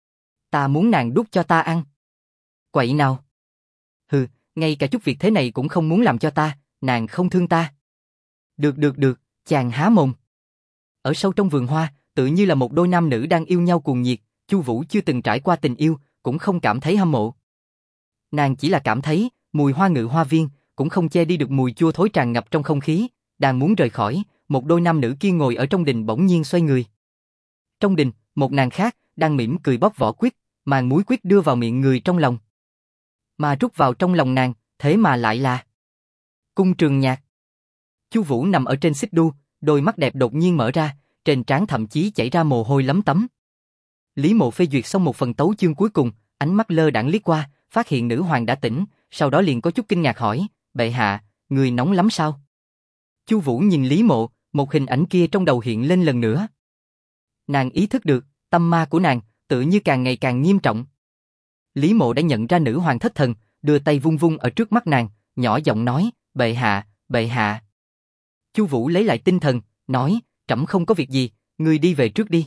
Ta muốn nàng đút cho ta ăn. Quậy nào. Hừ, ngay cả chút việc thế này cũng không muốn làm cho ta, nàng không thương ta. Được, chàng há mồm. Ở sâu trong vườn hoa, tự như là một đôi nam nữ đang yêu nhau cuồng nhiệt, Chu Vũ chưa từng trải qua tình yêu, cũng không cảm thấy hâm mộ. Nàng chỉ là cảm thấy, mùi hoa Ngự Hoa Viên, cũng không che đi được mùi chua thối tràn ngập trong không khí, đang muốn rời khỏi, một đôi nam nữ kia ngồi ở trong đình bỗng nhiên xoay người. Trong đình, một nàng khác, đang mỉm cười bóc vỏ quýt, màng muối quýt đưa vào miệng người trong lòng. Mà rút vào trong lòng nàng, thế mà lại là Cung Trường Nhạc. Chu Vũ nằm ở trên xích đu, đôi mắt đẹp đột nhiên mở ra, trên trán thậm chí chảy ra mồ hôi lấm tấm. Lý Mộ phê duyệt xong một phần tấu chương cuối cùng, ánh mắt lơ đãng liếc qua, phát hiện nữ hoàng đã tỉnh, sau đó liền có chút kinh ngạc hỏi, bệ hạ, người nóng lắm sao? Chu Vũ nhìn Lý Mộ, một hình ảnh kia trong đầu hiện lên lần nữa. Nàng ý thức được, tâm ma của nàng, tự như càng ngày càng nghiêm trọng. Lý Mộ đã nhận ra nữ hoàng thất thần, đưa tay vung vung ở trước mắt nàng, nhỏ giọng nói, bệ hạ, bệ hạ. Chu Vũ lấy lại tinh thần, nói, trẫm không có việc gì, ngươi đi về trước đi.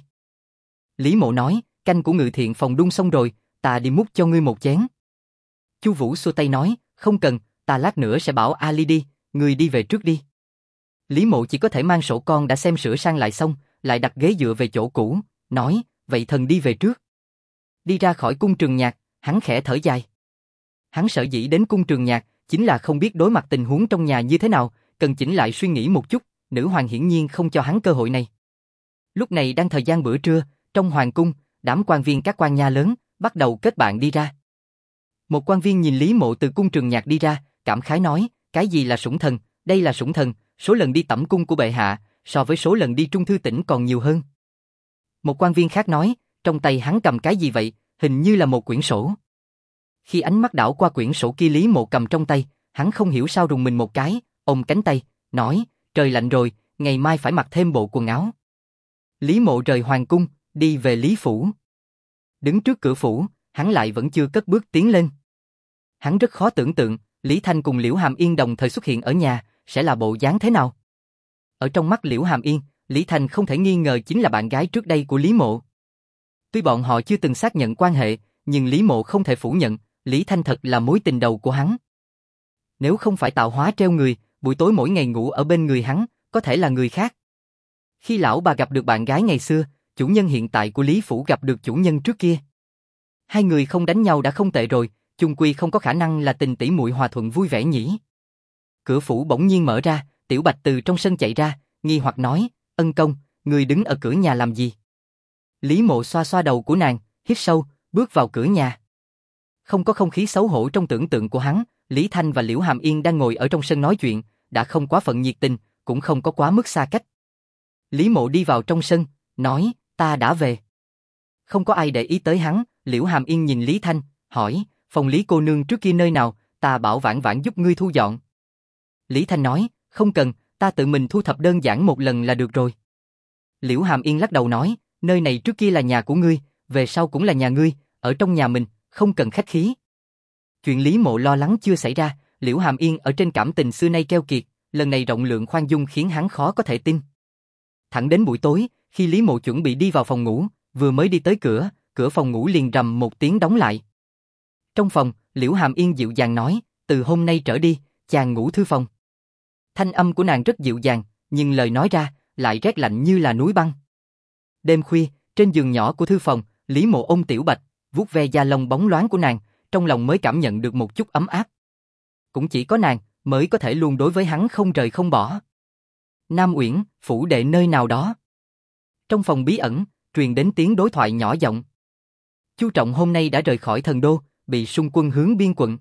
Lý Mộ nói, canh của Ngự Thiện phòng đun xong rồi, ta đi múc cho ngươi một chén. Chu Vũ xua tay nói, không cần, ta lát nữa sẽ bảo Ali đi, ngươi đi về trước đi. Lý Mộ chỉ có thể mang sổ con đã xem sửa sang lại xong, lại đặt ghế dựa về chỗ cũ, nói, vậy thần đi về trước. Đi ra khỏi cung Trường Nhạc, hắn khẽ thở dài. Hắn sở dĩ đến cung Trường Nhạc, chính là không biết đối mặt tình huống trong nhà như thế nào, cần chỉnh lại suy nghĩ một chút, nữ hoàng hiển nhiên không cho hắn cơ hội này. Lúc này đang thời gian bữa trưa, trong hoàng cung, đám quan viên các quan nha lớn, bắt đầu kết bạn đi ra. Một quan viên nhìn Lý Mộ từ cung Trường Nhạc đi ra, cảm khái nói, cái gì là sủng thần, đây là sủng thần, số lần đi tẩm cung của bệ hạ, so với số lần đi Trung Thư tỉnh còn nhiều hơn. Một quan viên khác nói, trong tay hắn cầm cái gì vậy, hình như là một quyển sổ. Khi ánh mắt đảo qua quyển sổ kia Lý Mộ cầm trong tay, hắn không hiểu sao rùng mình một cái, ôm cánh tay, nói, trời lạnh rồi, ngày mai phải mặc thêm bộ quần áo. Lý Mộ rời hoàng cung, đi về Lý Phủ. Đứng trước cửa phủ, hắn lại vẫn chưa cất bước tiến lên. Hắn rất khó tưởng tượng, Lý Thanh cùng Liễu Hàm Yên đồng thời xuất hiện ở nhà, sẽ là bộ dáng thế nào. Ở trong mắt Liễu Hàm Yên, Lý Thanh không thể nghi ngờ chính là bạn gái trước đây của Lý Mộ. Tuy bọn họ chưa từng xác nhận quan hệ, nhưng Lý Mộ không thể phủ nhận, Lý Thanh thật là mối tình đầu của hắn. Nếu không phải tạo hóa treo người, buổi tối mỗi ngày ngủ ở bên người hắn, có thể là người khác. Khi lão bà gặp được bạn gái ngày xưa, chủ nhân hiện tại của Lý Phủ gặp được chủ nhân trước kia. Hai người không đánh nhau đã không tệ rồi, chung quy không có khả năng là tình tỷ muội hòa thuận vui vẻ nhỉ. Cửa phủ bỗng nhiên mở ra, Tiểu Bạch từ trong sân chạy ra, nghi hoặc nói, ân công, người đứng ở cửa nhà làm gì? Lý Mộ xoa xoa đầu của nàng, hít sâu, bước vào cửa nhà. Không có không khí xấu hổ trong tưởng tượng của hắn, Lý Thanh và Liễu Hàm Yên đang ngồi ở trong sân nói chuyện, đã không quá phận nhiệt tình, cũng không có quá mức xa cách. Lý Mộ đi vào trong sân, nói, ta đã về. Không có ai để ý tới hắn, Liễu Hàm Yên nhìn Lý Thanh, hỏi, phòng Lý cô nương trước kia nơi nào, ta bảo Vãn Vãn giúp ngươi thu dọn. Lý Thanh nói, không cần, ta tự mình thu thập đơn giản một lần là được rồi. Liễu Hàm Yên lắc đầu nói, nơi này trước kia là nhà của ngươi, về sau cũng là nhà ngươi, ở trong nhà mình, không cần khách khí. Chuyện Lý Mộ lo lắng chưa xảy ra, Liễu Hàm Yên ở trên cảm tình xưa nay keo kiệt, lần này rộng lượng khoan dung khiến hắn khó có thể tin. Thẳng đến buổi tối, khi Lý Mộ chuẩn bị đi vào phòng ngủ, vừa mới đi tới cửa, cửa phòng ngủ liền rầm một tiếng đóng lại. Trong phòng, Liễu Hàm Yên dịu dàng nói, từ hôm nay trở đi, chàng ngủ thư phòng. Thanh âm của nàng rất dịu dàng, nhưng lời nói ra, lại rét lạnh như là núi băng. Đêm khuya, trên giường nhỏ của thư phòng, Lý Mộ ôm Tiểu Bạch, vuốt ve da lông bóng loáng của nàng, trong lòng mới cảm nhận được một chút ấm áp. Cũng chỉ có nàng, mới có thể luôn đối với hắn không rời không bỏ. Nam Uyển, phủ đệ nơi nào đó. Trong phòng bí ẩn, truyền đến tiếng đối thoại nhỏ giọng. Chu Trọng hôm nay đã rời khỏi Thần Đô, bị xung quân hướng biên quận.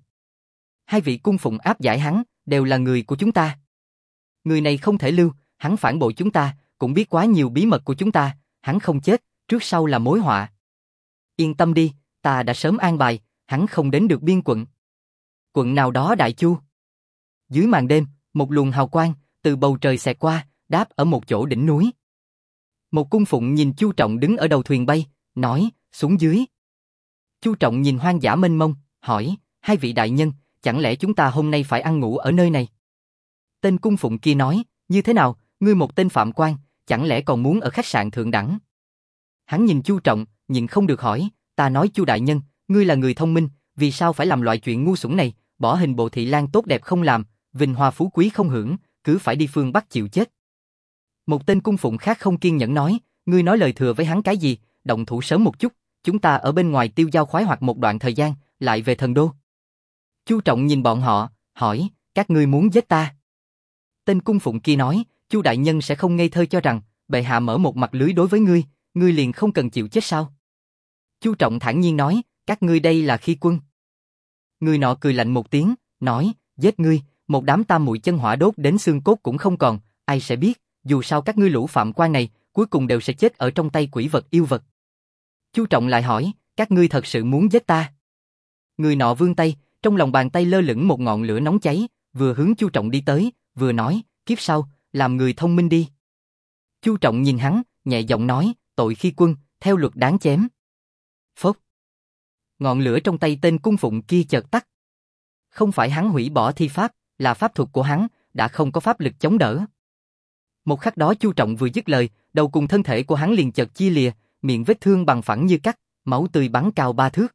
Hai vị cung phụng áp giải hắn, đều là người của chúng ta. Người này không thể lưu, hắn phản bội chúng ta, cũng biết quá nhiều bí mật của chúng ta, hắn không chết, trước sau là mối họa. Yên tâm đi, ta đã sớm an bài, hắn không đến được biên quận. Quận nào đó Đại Chu. Dưới màn đêm, một luồng hào quang từ bầu trời xẹt qua, đáp ở một chỗ đỉnh núi. Một cung phụng nhìn Chu Trọng đứng ở đầu thuyền bay, nói, xuống dưới. Chu Trọng nhìn hoang dã mênh mông, hỏi, hai vị đại nhân, chẳng lẽ chúng ta hôm nay phải ăn ngủ ở nơi này? Tên cung phụng kia nói, như thế nào, ngươi một tên phạm quan, chẳng lẽ còn muốn ở khách sạn thượng đẳng? Hắn nhìn Chu Trọng, nhìn không được hỏi, ta nói Chu đại nhân, ngươi là người thông minh, vì sao phải làm loại chuyện ngu xuẩn này, bỏ hình bộ thị lang tốt đẹp không làm, vinh hoa phú quý không hưởng, cứ phải đi phương Bắc chịu chết. Một tên cung phụng khác không kiên nhẫn nói, ngươi nói lời thừa với hắn cái gì, động thủ sớm một chút, chúng ta ở bên ngoài tiêu dao khoái hoạt một đoạn thời gian, lại về Thần Đô. Chu Trọng nhìn bọn họ, hỏi, các ngươi muốn giết ta? Tên cung phụng kia nói, Chu đại nhân sẽ không ngây thơ cho rằng, bệ hạ mở một mặt lưới đối với ngươi liền không cần chịu chết sao? Chu Trọng thản nhiên nói, các ngươi đây là khi quân. Người nọ cười lạnh một tiếng, nói, giết ngươi, một đám tam muội chân hỏa đốt đến xương cốt cũng không còn, ai sẽ biết, dù sao các ngươi lũ phạm quan này, cuối cùng đều sẽ chết ở trong tay quỷ vật yêu vật. Chu Trọng lại hỏi, các ngươi thật sự muốn giết ta? Người nọ vươn tay, trong lòng bàn tay lơ lửng một ngọn lửa nóng cháy, vừa hướng Chu Trọng đi tới, vừa nói, kiếp sau, làm người thông minh đi. Chu Trọng nhìn hắn, nhẹ giọng nói, tội khi quân, theo luật đáng chém. Phốc. Ngọn lửa trong tay tên cung phụng kia chợt tắt. Không phải hắn hủy bỏ thi pháp, là pháp thuật của hắn, đã không có pháp lực chống đỡ. Một khắc đó Chu Trọng vừa dứt lời, đầu cùng thân thể của hắn liền chợt chia lìa, miệng vết thương bằng phẳng như cắt, máu tươi bắn cao 3 thước.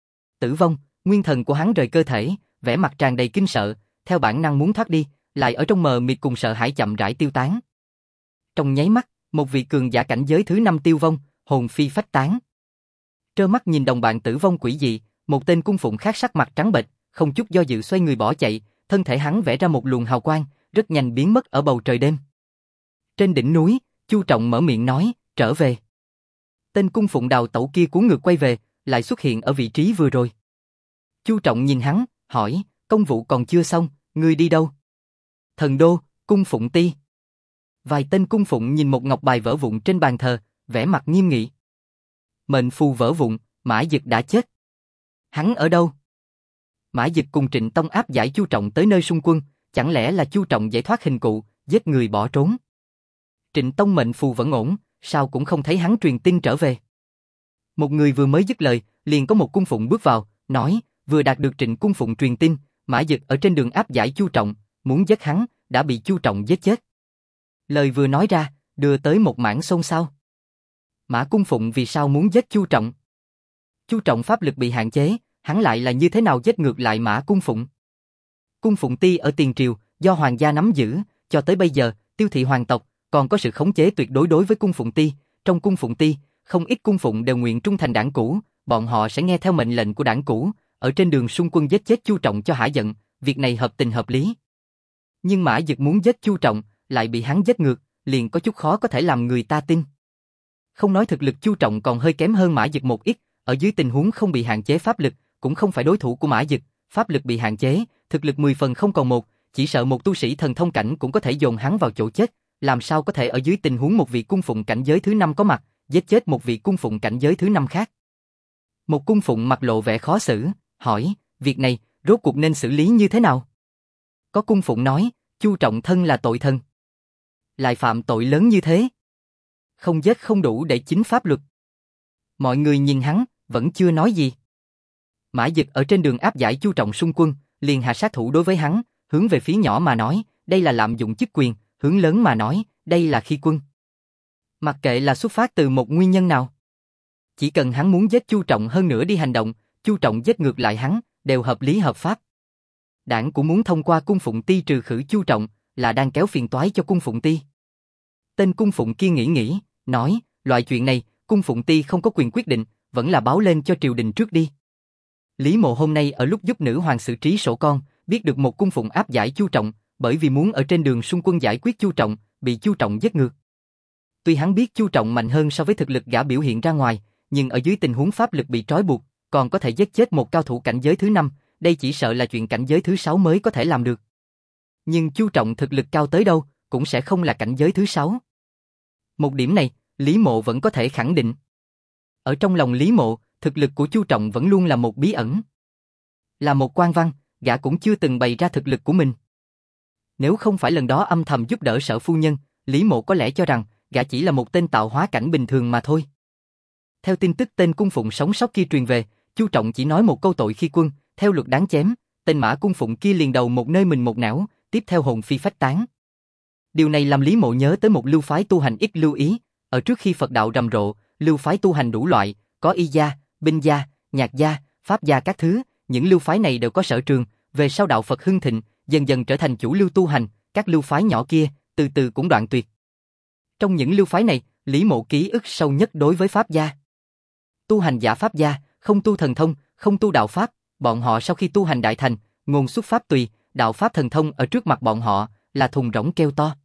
Tử vong, nguyên thần của hắn rời cơ thể, vẻ mặt tràn đầy kinh sợ, theo bản năng muốn thoát đi, lại ở trong mờ mịt cùng sợ hãi chậm rãi tiêu tán. Trong nháy mắt, một vị cường giả cảnh giới thứ 5 tiêu vong, hồn phi phách tán. Trơ mắt nhìn đồng bạn tử vong quỷ dị, một tên cung phụng khác sắc mặt trắng bệch, không chút do dự xoay người bỏ chạy, thân thể hắn vẽ ra một luồng hào quang, rất nhanh biến mất ở bầu trời đêm. Trên đỉnh núi, Chu Trọng mở miệng nói, trở về. Tên cung phụng đào tẩu kia cuốn ngược quay về, lại xuất hiện ở vị trí vừa rồi. Chu Trọng nhìn hắn, hỏi, công vụ còn chưa xong, ngươi đi đâu? Thần Đô, cung phụng ti. Vài tên cung phụng nhìn một ngọc bài vỡ vụn trên bàn thờ, vẻ mặt nghiêm nghị. Mệnh phù vỡ vụn, Mã Dực đã chết. Hắn ở đâu? Mã Dực cùng Trịnh Tông áp giải Chu Trọng tới nơi xung quân, chẳng lẽ là Chu Trọng giải thoát hình cụ, giết người bỏ trốn? Trịnh Tông mệnh phù vẫn ổn, sao cũng không thấy hắn truyền tin trở về. Một người vừa mới dứt lời, liền có một cung phụng bước vào, nói, vừa đạt được Trịnh cung phụng truyền tin, Mã Dực ở trên đường áp giải Chu Trọng, muốn giết hắn, đã bị Chu Trọng giết chết. Lời vừa nói ra, đưa tới một mảng xôn xao. Mã cung phụng vì sao muốn giết Chu Trọng? Chu Trọng pháp lực bị hạn chế, hắn lại là như thế nào giết ngược lại Mã cung phụng? Cung phụng ti ở tiền triều, do hoàng gia nắm giữ, cho tới bây giờ, tiêu thị hoàng tộc, còn có sự khống chế tuyệt đối đối với cung phụng ti. Trong cung phụng ti, không ít cung phụng đều nguyện trung thành đảng cũ, bọn họ sẽ nghe theo mệnh lệnh của đảng cũ, ở trên đường xung quân giết chết Chu Trọng cho hả giận, việc này hợp tình hợp lý. Nhưng Mã Dực muốn giết Chu Trọng, lại bị hắn giết ngược, liền có chút khó có thể làm người ta tin. Không nói thực lực Chu Trọng còn hơi kém hơn Mã Dực một ít, ở dưới tình huống không bị hạn chế pháp lực, cũng không phải đối thủ của Mã Dực, pháp lực bị hạn chế, thực lực 10 phần không còn một, chỉ sợ một tu sĩ thần thông cảnh cũng có thể dồn hắn vào chỗ chết, Làm sao có thể ở dưới tình huống một vị cung phụng cảnh giới thứ 5 có mặt, giết chết một vị cung phụng cảnh giới thứ 5 khác? Một cung phụng mặt lộ vẻ khó xử, hỏi, việc này, rốt cuộc nên xử lý như thế nào? Có cung phụng nói, Chu Trọng thân là tội thần. Lại phạm tội lớn như thế. Không giết không đủ để chính pháp luật. Mọi người nhìn hắn, vẫn chưa nói gì. Mã Dực ở trên đường áp giải Chu Trọng xung quân, liền hạ sát thủ đối với hắn, hướng về phía nhỏ mà nói, đây là lạm dụng chức quyền, hướng lớn mà nói, đây là khi quân. Mặc kệ là xuất phát từ một nguyên nhân nào. Chỉ cần hắn muốn giết Chu Trọng hơn nữa đi hành động, Chu Trọng giết ngược lại hắn, đều hợp lý hợp pháp. Đảng cũng muốn thông qua cung phụng ti trừ khử Chu Trọng, là đang kéo phiền toái cho cung phụng ti. Tên cung phụng kia nghĩ, nói, loại chuyện này, cung phụng ti không có quyền quyết định, vẫn là báo lên cho triều đình trước đi. Lý Mộ hôm nay ở lúc giúp nữ hoàng xử trí sổ con, biết được một cung phụng áp giải Chu Trọng, bởi vì muốn ở trên đường xung quân giải quyết Chu Trọng, bị Chu Trọng giết ngược. Tuy hắn biết Chu Trọng mạnh hơn so với thực lực gã biểu hiện ra ngoài, nhưng ở dưới tình huống pháp lực bị trói buộc, còn có thể giết chết một cao thủ cảnh giới thứ 5, đây chỉ sợ là chuyện cảnh giới thứ 6 mới có thể làm được. Nhưng Chu Trọng thực lực cao tới đâu, cũng sẽ không là cảnh giới thứ 6. Một điểm này, Lý Mộ vẫn có thể khẳng định. Ở trong lòng Lý Mộ, thực lực của Chu Trọng vẫn luôn là một bí ẩn. Là một quan văn, gã cũng chưa từng bày ra thực lực của mình. Nếu không phải lần đó âm thầm giúp đỡ Sở phu nhân, Lý Mộ có lẽ cho rằng gã chỉ là một tên tạo hóa cảnh bình thường mà thôi. Theo tin tức tên cung phụng sống sót kia truyền về, Chu Trọng chỉ nói một câu tội khi quân, theo luật đáng chém, tên mã cung phụng kia liền đầu một nơi mình một nẻo, tiếp theo hồn phi phách tán. Điều này làm Lý Mộ nhớ tới một lưu phái tu hành ít lưu ý, ở trước khi Phật đạo rầm rộ, lưu phái tu hành đủ loại, có y gia, binh gia, nhạc gia, pháp gia các thứ, những lưu phái này đều có sở trường, về sau đạo Phật hưng thịnh, dần dần trở thành chủ lưu tu hành, các lưu phái nhỏ kia, từ từ cũng đoạn tuyệt. Trong những lưu phái này, Lý Mộ ký ức sâu nhất đối với pháp gia. Tu hành giả pháp gia, không tu thần thông, không tu đạo pháp, bọn họ sau khi tu hành đại thành, ngôn xuất pháp tùy, đạo pháp thần thông ở trước mặt bọn họ, là thùng rỗng kêu to.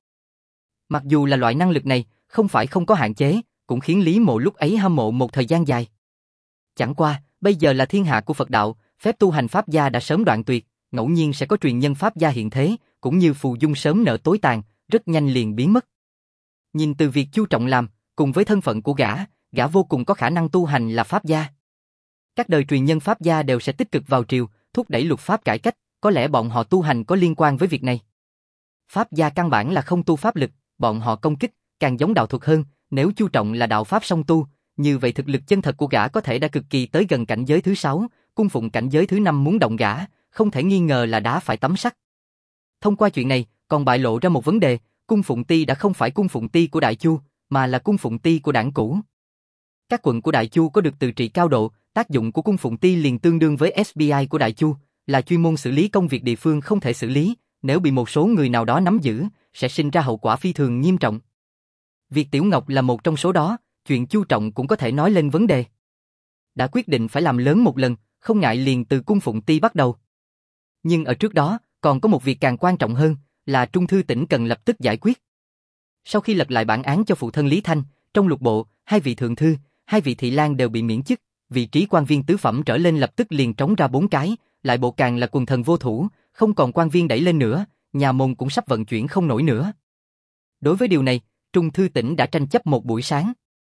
Mặc dù là loại năng lực này, không phải không có hạn chế, cũng khiến Lý Mộ lúc ấy hâm mộ một thời gian dài. Chẳng qua, bây giờ là thiên hạ của Phật đạo, phép tu hành pháp gia đã sớm đoạn tuyệt, ngẫu nhiên sẽ có truyền nhân pháp gia hiện thế, cũng như phù dung sớm nở tối tàn, rất nhanh liền biến mất. Nhìn từ việc Chu Trọng làm, cùng với thân phận của gã vô cùng có khả năng tu hành là pháp gia. Các đời truyền nhân pháp gia đều sẽ tích cực vào triều, thúc đẩy luật pháp cải cách, có lẽ bọn họ tu hành có liên quan với việc này. Pháp gia căn bản là không tu pháp lực, bọn họ công kích, càng giống đạo thuật hơn, nếu Chu Trọng là đạo pháp song tu, như vậy thực lực chân thật của gã có thể đã cực kỳ tới gần cảnh giới thứ 6, cung phụng cảnh giới thứ 5 muốn động gã, không thể nghi ngờ là đá phải tấm sắt. Thông qua chuyện này, còn bại lộ ra một vấn đề, cung phụng ti đã không phải cung phụng ti của Đại Chu, mà là cung phụng ti của đảng cũ. Các quận của Đại Chu có được tự trị cao độ, tác dụng của cung phụng ti liền tương đương với SBI của Đại Chu, là chuyên môn xử lý công việc địa phương không thể xử lý, nếu bị một số người nào đó nắm giữ, sẽ sinh ra hậu quả phi thường nghiêm trọng. Việc Tiểu Ngọc là một trong số đó, chuyện Chu Trọng cũng có thể nói lên vấn đề. Đã quyết định phải làm lớn một lần, không ngại liền từ cung phụng ti bắt đầu. Nhưng ở trước đó, còn có một việc càng quan trọng hơn, là Trung thư tỉnh cần lập tức giải quyết. Sau khi lật lại bản án cho phụ thân Lý Thanh, trong lục bộ, 2 vị thượng thư, 2 vị thị lang đều bị miễn chức, vị trí quan viên tứ phẩm trở lên lập tức liền trống ra 4 cái, lại bộ càng là quần thần vô thủ, không còn quan viên đẩy lên nữa, nhà môn cũng sắp vận chuyển không nổi nữa. Đối với điều này, Trung thư tỉnh đã tranh chấp một buổi sáng.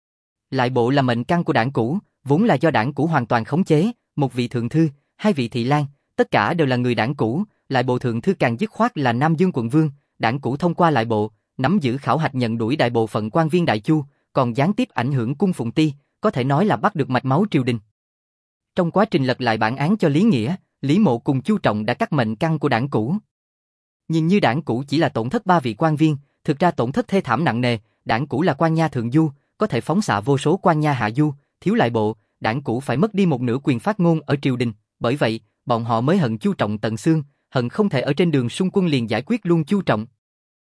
Lại bộ là mệnh căn của đảng cũ, vốn là do đảng cũ hoàn toàn khống chế, một vị thượng thư, 2 vị thị lang, tất cả đều là người đảng cũ, lại bộ thượng thư càng dứt khoát là Nam Dương quận vương, đảng cũ thông qua lại bộ, nắm giữ khảo hạch nhận đuổi đại bộ phận quan viên Đại Chu, còn gián tiếp ảnh hưởng cung phụng ti, có thể nói là bắt được mạch máu triều đình. Trong quá trình lật lại bản án cho Lý Nghĩa, Lý Mộ cùng Chu Trọng đã cắt mệnh căn của đảng cũ. Nhìn như đảng cũ chỉ là tổn thất 3 vị quan viên, thực ra tổn thất thê thảm nặng nề, đảng cũ là quan nha thượng du, có thể phóng xạ vô số quan nha hạ du, thiếu lại bộ, đảng cũ phải mất đi một nửa quyền phát ngôn ở triều đình, bởi vậy, bọn họ mới hận Chu Trọng tận xương, hận không thể ở trên đường xung quân liền giải quyết luôn Chu Trọng.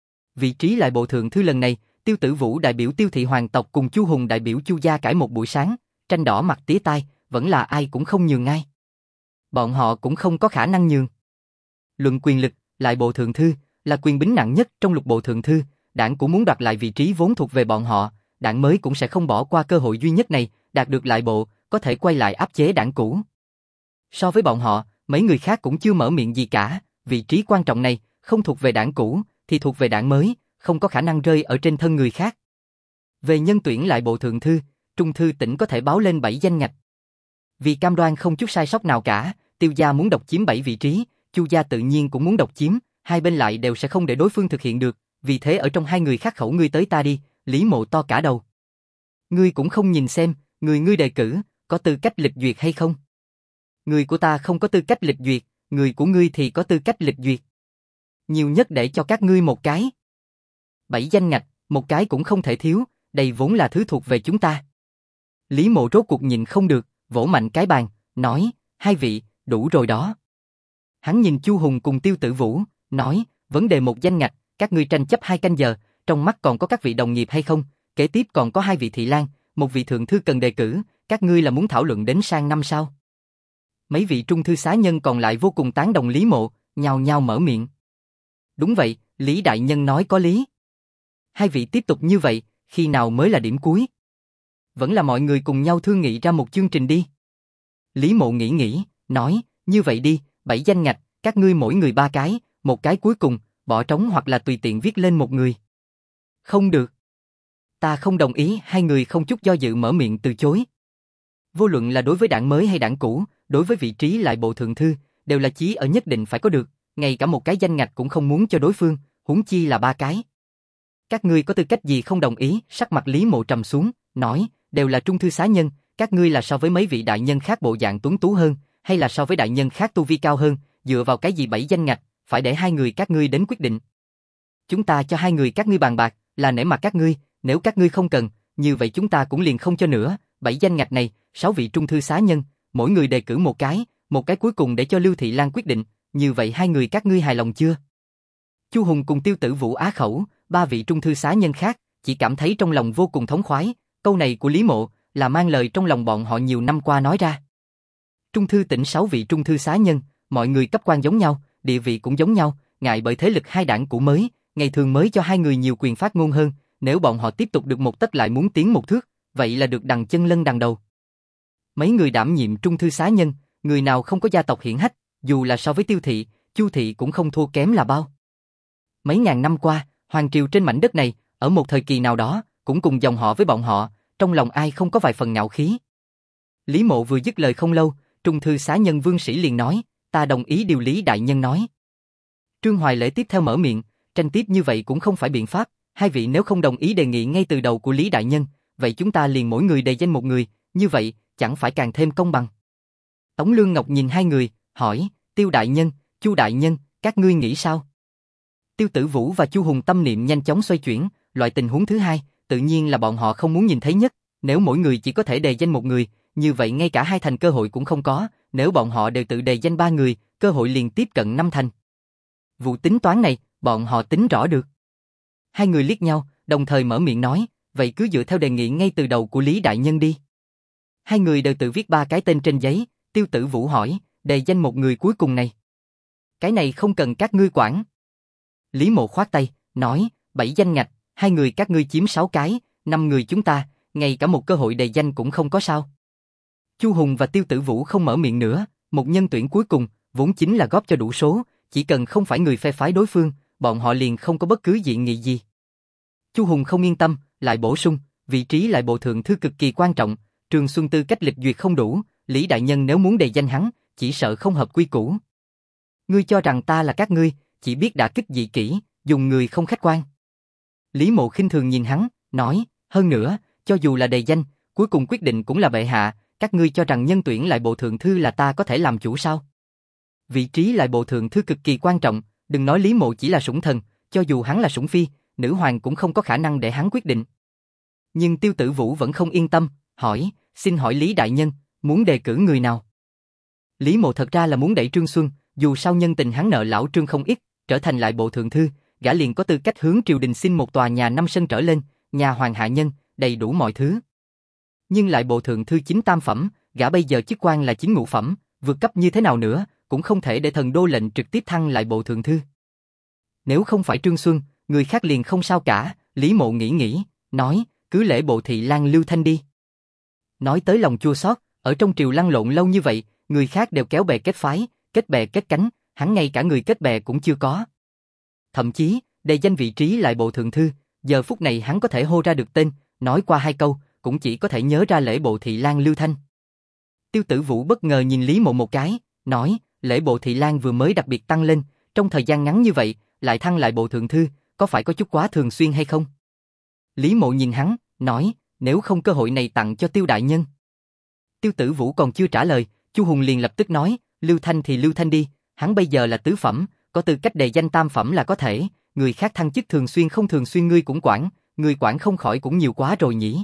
Vị trí lại bộ thượng thư lần này, Tiêu Tử Vũ đại biểu Tiêu thị hoàng tộc cùng Chu Hùng đại biểu Chu gia cãi một buổi sáng, tranh đỏ mặt tía tai, vẫn là ai cũng không nhường ai. Bọn họ cũng không có khả năng nhường. Luận quyền lực, lại bộ thượng thư là quyền bính nặng nhất trong lục bộ thượng thư, đảng cũng muốn đoạt lại vị trí vốn thuộc về bọn họ, đảng mới cũng sẽ không bỏ qua cơ hội duy nhất này, đạt được lại bộ, có thể quay lại áp chế đảng cũ. So với bọn họ, mấy người khác cũng chưa mở miệng gì cả, vị trí quan trọng này không thuộc về đảng cũ, thì thuộc về đảng mới, không có khả năng rơi ở trên thân người khác. Về nhân tuyển lại bộ thượng thư, Trung Thư tỉnh có thể báo lên 7 danh ngạch. Vì cam đoan không chút sai sót nào cả, Tiêu gia muốn độc chiếm 7 vị trí, Chu gia tự nhiên cũng muốn độc chiếm, hai bên lại đều sẽ không để đối phương thực hiện được, vì thế ở trong hai người khác khẩu ngươi tới ta đi, Lý Mộ to cả đầu. Ngươi cũng không nhìn xem, người ngươi đề cử, có tư cách lịch duyệt hay không? Người của ta không có tư cách lịch duyệt, người của ngươi thì có tư cách lịch duyệt. Nhiều nhất để cho các ngươi một cái. 7 danh ngạch, một cái cũng không thể thiếu, đây vốn là thứ thuộc về chúng ta. Lý Mộ rốt cuộc nhịn không được, vỗ mạnh cái bàn, nói, hai vị, đủ rồi đó. Hắn nhìn Chu Hùng cùng Tiêu Tử Vũ, nói, vấn đề một danh ngạch, các ngươi tranh chấp 2 canh giờ, trong mắt còn có các vị đồng nghiệp hay không? Kế tiếp còn có 2 vị thị lang, một vị thượng thư cần đề cử, các ngươi là muốn thảo luận đến sang năm sao? Mấy vị trung thư xá nhân còn lại vô cùng tán đồng Lý Mộ, nhao nhao mở miệng. Đúng vậy, Lý đại nhân nói có lý. Hai vị tiếp tục như vậy, khi nào mới là điểm cuối? Vẫn là mọi người cùng nhau thương nghị ra một chương trình đi. Lý Mộ nghĩ, nói, như vậy đi, 7 danh ngạch, các ngươi mỗi người 3 cái, một cái cuối cùng, bỏ trống hoặc là tùy tiện viết lên một người. Không được. Ta không đồng ý, hai người không chút do dự mở miệng từ chối. Vô luận là đối với đảng mới hay đảng cũ, đối với vị trí lại bộ thượng thư, đều là chí ở nhất định phải có được, ngay cả một cái danh ngạch cũng không muốn cho đối phương, huống chi là 3 cái. Các ngươi có tư cách gì không đồng ý? Sắc mặt Lý Mộ trầm xuống, nói, đều là trung thư xá nhân, các ngươi là so với mấy vị đại nhân khác bộ dạng tuấn tú hơn, hay là so với đại nhân khác tu vi cao hơn, dựa vào cái gì 7 danh ngạch, phải để hai người các ngươi đến quyết định. Chúng ta cho hai người các ngươi bàn bạc, là nể mặt các ngươi, nếu các ngươi không cần, như vậy chúng ta cũng liền không cho nữa, 7 danh ngạch này, 6 vị trung thư xá nhân, mỗi người đề cử một cái cuối cùng để cho Lưu Thị Lan quyết định, như vậy hai người các ngươi hài lòng chưa? Chu Hùng cùng Tiêu Tử Vũ á khẩu, 3 vị trung thư xá nhân khác, chỉ cảm thấy trong lòng vô cùng thống khoái, câu này của Lý Mộ, là mang lời trong lòng bọn họ nhiều năm qua nói ra. Trung thư tỉnh 6 vị trung thư xá nhân, mọi người cấp quan giống nhau, địa vị cũng giống nhau, ngại bởi thế lực hai đảng cũ mới, ngày thường mới cho hai người nhiều quyền phát ngôn hơn, nếu bọn họ tiếp tục được một tấc lại muốn tiến một thước, vậy là được đằng chân lân đằng đầu. Mấy người đảm nhiệm trung thư xá nhân, người nào không có gia tộc hiển hách, dù là so với Tiêu thị, Chu thị cũng không thua kém là bao. Mấy ngàn năm qua, hoàng triều trên mảnh đất này, ở một thời kỳ nào đó, cũng cùng dòng họ với bọn họ, trong lòng ai không có vài phần ngạo khí. Lý Mộ vừa dứt lời không lâu, trung thư xá nhân Vương Sĩ liền nói, ta đồng ý điều Lý đại nhân nói. Trương Hoài Lễ tiếp theo mở miệng, tranh tiếp như vậy cũng không phải biện pháp, hai vị nếu không đồng ý đề nghị ngay từ đầu của Lý đại nhân, vậy chúng ta liền mỗi người đề danh một người, như vậy, chẳng phải càng thêm công bằng. Tống Lương Ngọc nhìn hai người, hỏi, Tiêu đại nhân, Chu đại nhân, các ngươi nghĩ sao? Tiêu Tử Vũ và Chu Hùng tâm niệm nhanh chóng xoay chuyển, loại tình huống thứ hai, tự nhiên là bọn họ không muốn nhìn thấy nhất, nếu mỗi người chỉ có thể đề danh một người, như vậy ngay cả 2 thành cơ hội cũng không có, nếu bọn họ đều tự đề danh 3 người, cơ hội liền tiếp cận 5 thành. Vụ tính toán này, bọn họ tính rõ được. Hai người liếc nhau, đồng thời mở miệng nói, vậy cứ dựa theo đề nghị ngay từ đầu của Lý đại nhân đi. Hai người đều tự viết 3 cái tên trên giấy, Tiêu Tử Vũ hỏi, đề danh một người cuối cùng này. Cái này không cần các ngươi quản. Lý Mộ khoát tay, nói, 7 danh ngạch, 2 người các ngươi chiếm 6 cái, 5 người chúng ta, ngay cả một cơ hội đề danh cũng không có sao. Chu Hùng và Tiêu Tử Vũ không mở miệng nữa, một nhân tuyển cuối cùng, vốn chính là góp cho đủ số, chỉ cần không phải người phe phái đối phương, bọn họ liền không có bất cứ dị nghị gì. Chu Hùng không yên tâm, lại bổ sung, vị trí lại bộ thượng thư cực kỳ quan trọng, Trường Xuân tư cách lịch duyệt không đủ, Lý đại nhân nếu muốn đề danh hắn, chỉ sợ không hợp quy củ. Ngươi cho rằng ta là các ngươi, chỉ biết đả kích dị kỷ, dùng người không khách quan. Lý Mộ khinh thường nhìn hắn, nói, hơn nữa, cho dù là đề danh, cuối cùng quyết định cũng là bệ hạ, các ngươi cho rằng nhân tuyển lại bộ thượng thư là ta có thể làm chủ sao? Vị trí lại bộ thượng thư cực kỳ quan trọng, đừng nói Lý Mộ chỉ là sủng thần, cho dù hắn là sủng phi, nữ hoàng cũng không có khả năng để hắn quyết định. Nhưng Tiêu Tử Vũ vẫn không yên tâm, hỏi, xin hỏi Lý đại nhân, muốn đề cử người nào? Lý Mộ thật ra là muốn đẩy Trương Xuân, dù sao nhân tình hắn nợ lão Trương không ít, trở thành lại bộ thượng thư, gã liền có tư cách hướng triều đình xin một tòa nhà 5 sân trở lên, nhà hoàng hạ nhân, đầy đủ mọi thứ. Nhưng lại bộ thượng thư chính tam phẩm, gã bây giờ chức quan là chính ngũ phẩm, vượt cấp như thế nào nữa, cũng không thể để thần đô lệnh trực tiếp thăng lại bộ thượng thư. Nếu không phải Trương Xuân, người khác liền không sao cả, Lý Mộ nghĩ, nói, cứ lễ bộ thị lang Lưu Thanh đi. Nói tới lòng chua xót, ở trong triều lăn lộn lâu như vậy, người khác đều kéo bè kết phái, kết bè kết cánh, hắn ngay cả người kết bè cũng chưa có. Thậm chí, đề danh vị trí lại bộ thượng thư, giờ phút này hắn có thể hô ra được tên, nói qua 2 câu, cũng chỉ có thể nhớ ra lễ bộ thị lang Lưu Thanh. Tiêu Tử Vũ bất ngờ nhìn Lý Mộ một cái, nói, lễ bộ thị lang vừa mới đặc biệt tăng lên, trong thời gian ngắn như vậy, lại thăng lại bộ thượng thư, có phải có chút quá thường xuyên hay không? Lý Mộ nhìn hắn, nói, nếu không cơ hội này tặng cho Tiêu đại nhân. Tiêu Tử Vũ còn chưa trả lời, Chu Hùng liền lập tức nói, Lưu Thanh thì Lưu Thanh đi, hắn bây giờ là tứ phẩm, có tư cách đề danh tam phẩm là có thể, người khác thăng chức thường xuyên không thường xuyên ngươi cũng quản, người quản không khỏi cũng nhiều quá rồi nhỉ.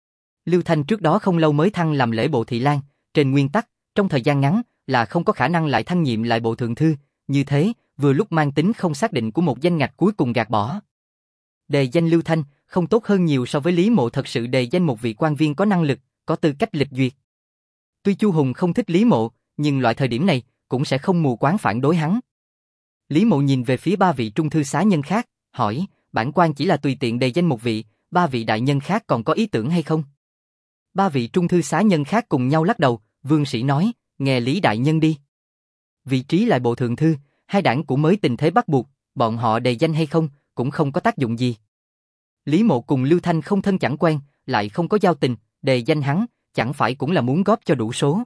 Lưu Thanh trước đó không lâu mới thăng làm lễ bộ thị lang, trên nguyên tắc, trong thời gian ngắn là không có khả năng lại thăng nhiệm lại bộ thượng thư, như thế, vừa lúc mang tính không xác định của một danh ngạch cuối cùng gạt bỏ. Đề danh Lưu Thanh không tốt hơn nhiều so với Lý Mộ thật sự đề danh một vị quan viên có năng lực, có tư cách lịch duyệt. Tuy Chu Hùng không thích Lý Mộ, nhưng loại thời điểm này cũng sẽ không mù quáng phản đối hắn. Lý Mộ nhìn về phía 3 vị trung thư xá nhân khác, hỏi, bản quan chỉ là tùy tiện đề danh một vị, 3 vị đại nhân khác còn có ý tưởng hay không? 3 vị trung thư xá nhân khác cùng nhau lắc đầu, Vương Sĩ nói, nghe Lý đại nhân đi. Vị trí lại bộ thượng thư, 2 đảng cũng mới tình thế bắt buộc, bọn họ đề danh hay không, cũng không có tác dụng gì. Lý Mộ cùng Lưu Thanh không thân chẳng quen, lại không có giao tình, đề danh hắn, chẳng phải cũng là muốn góp cho đủ số.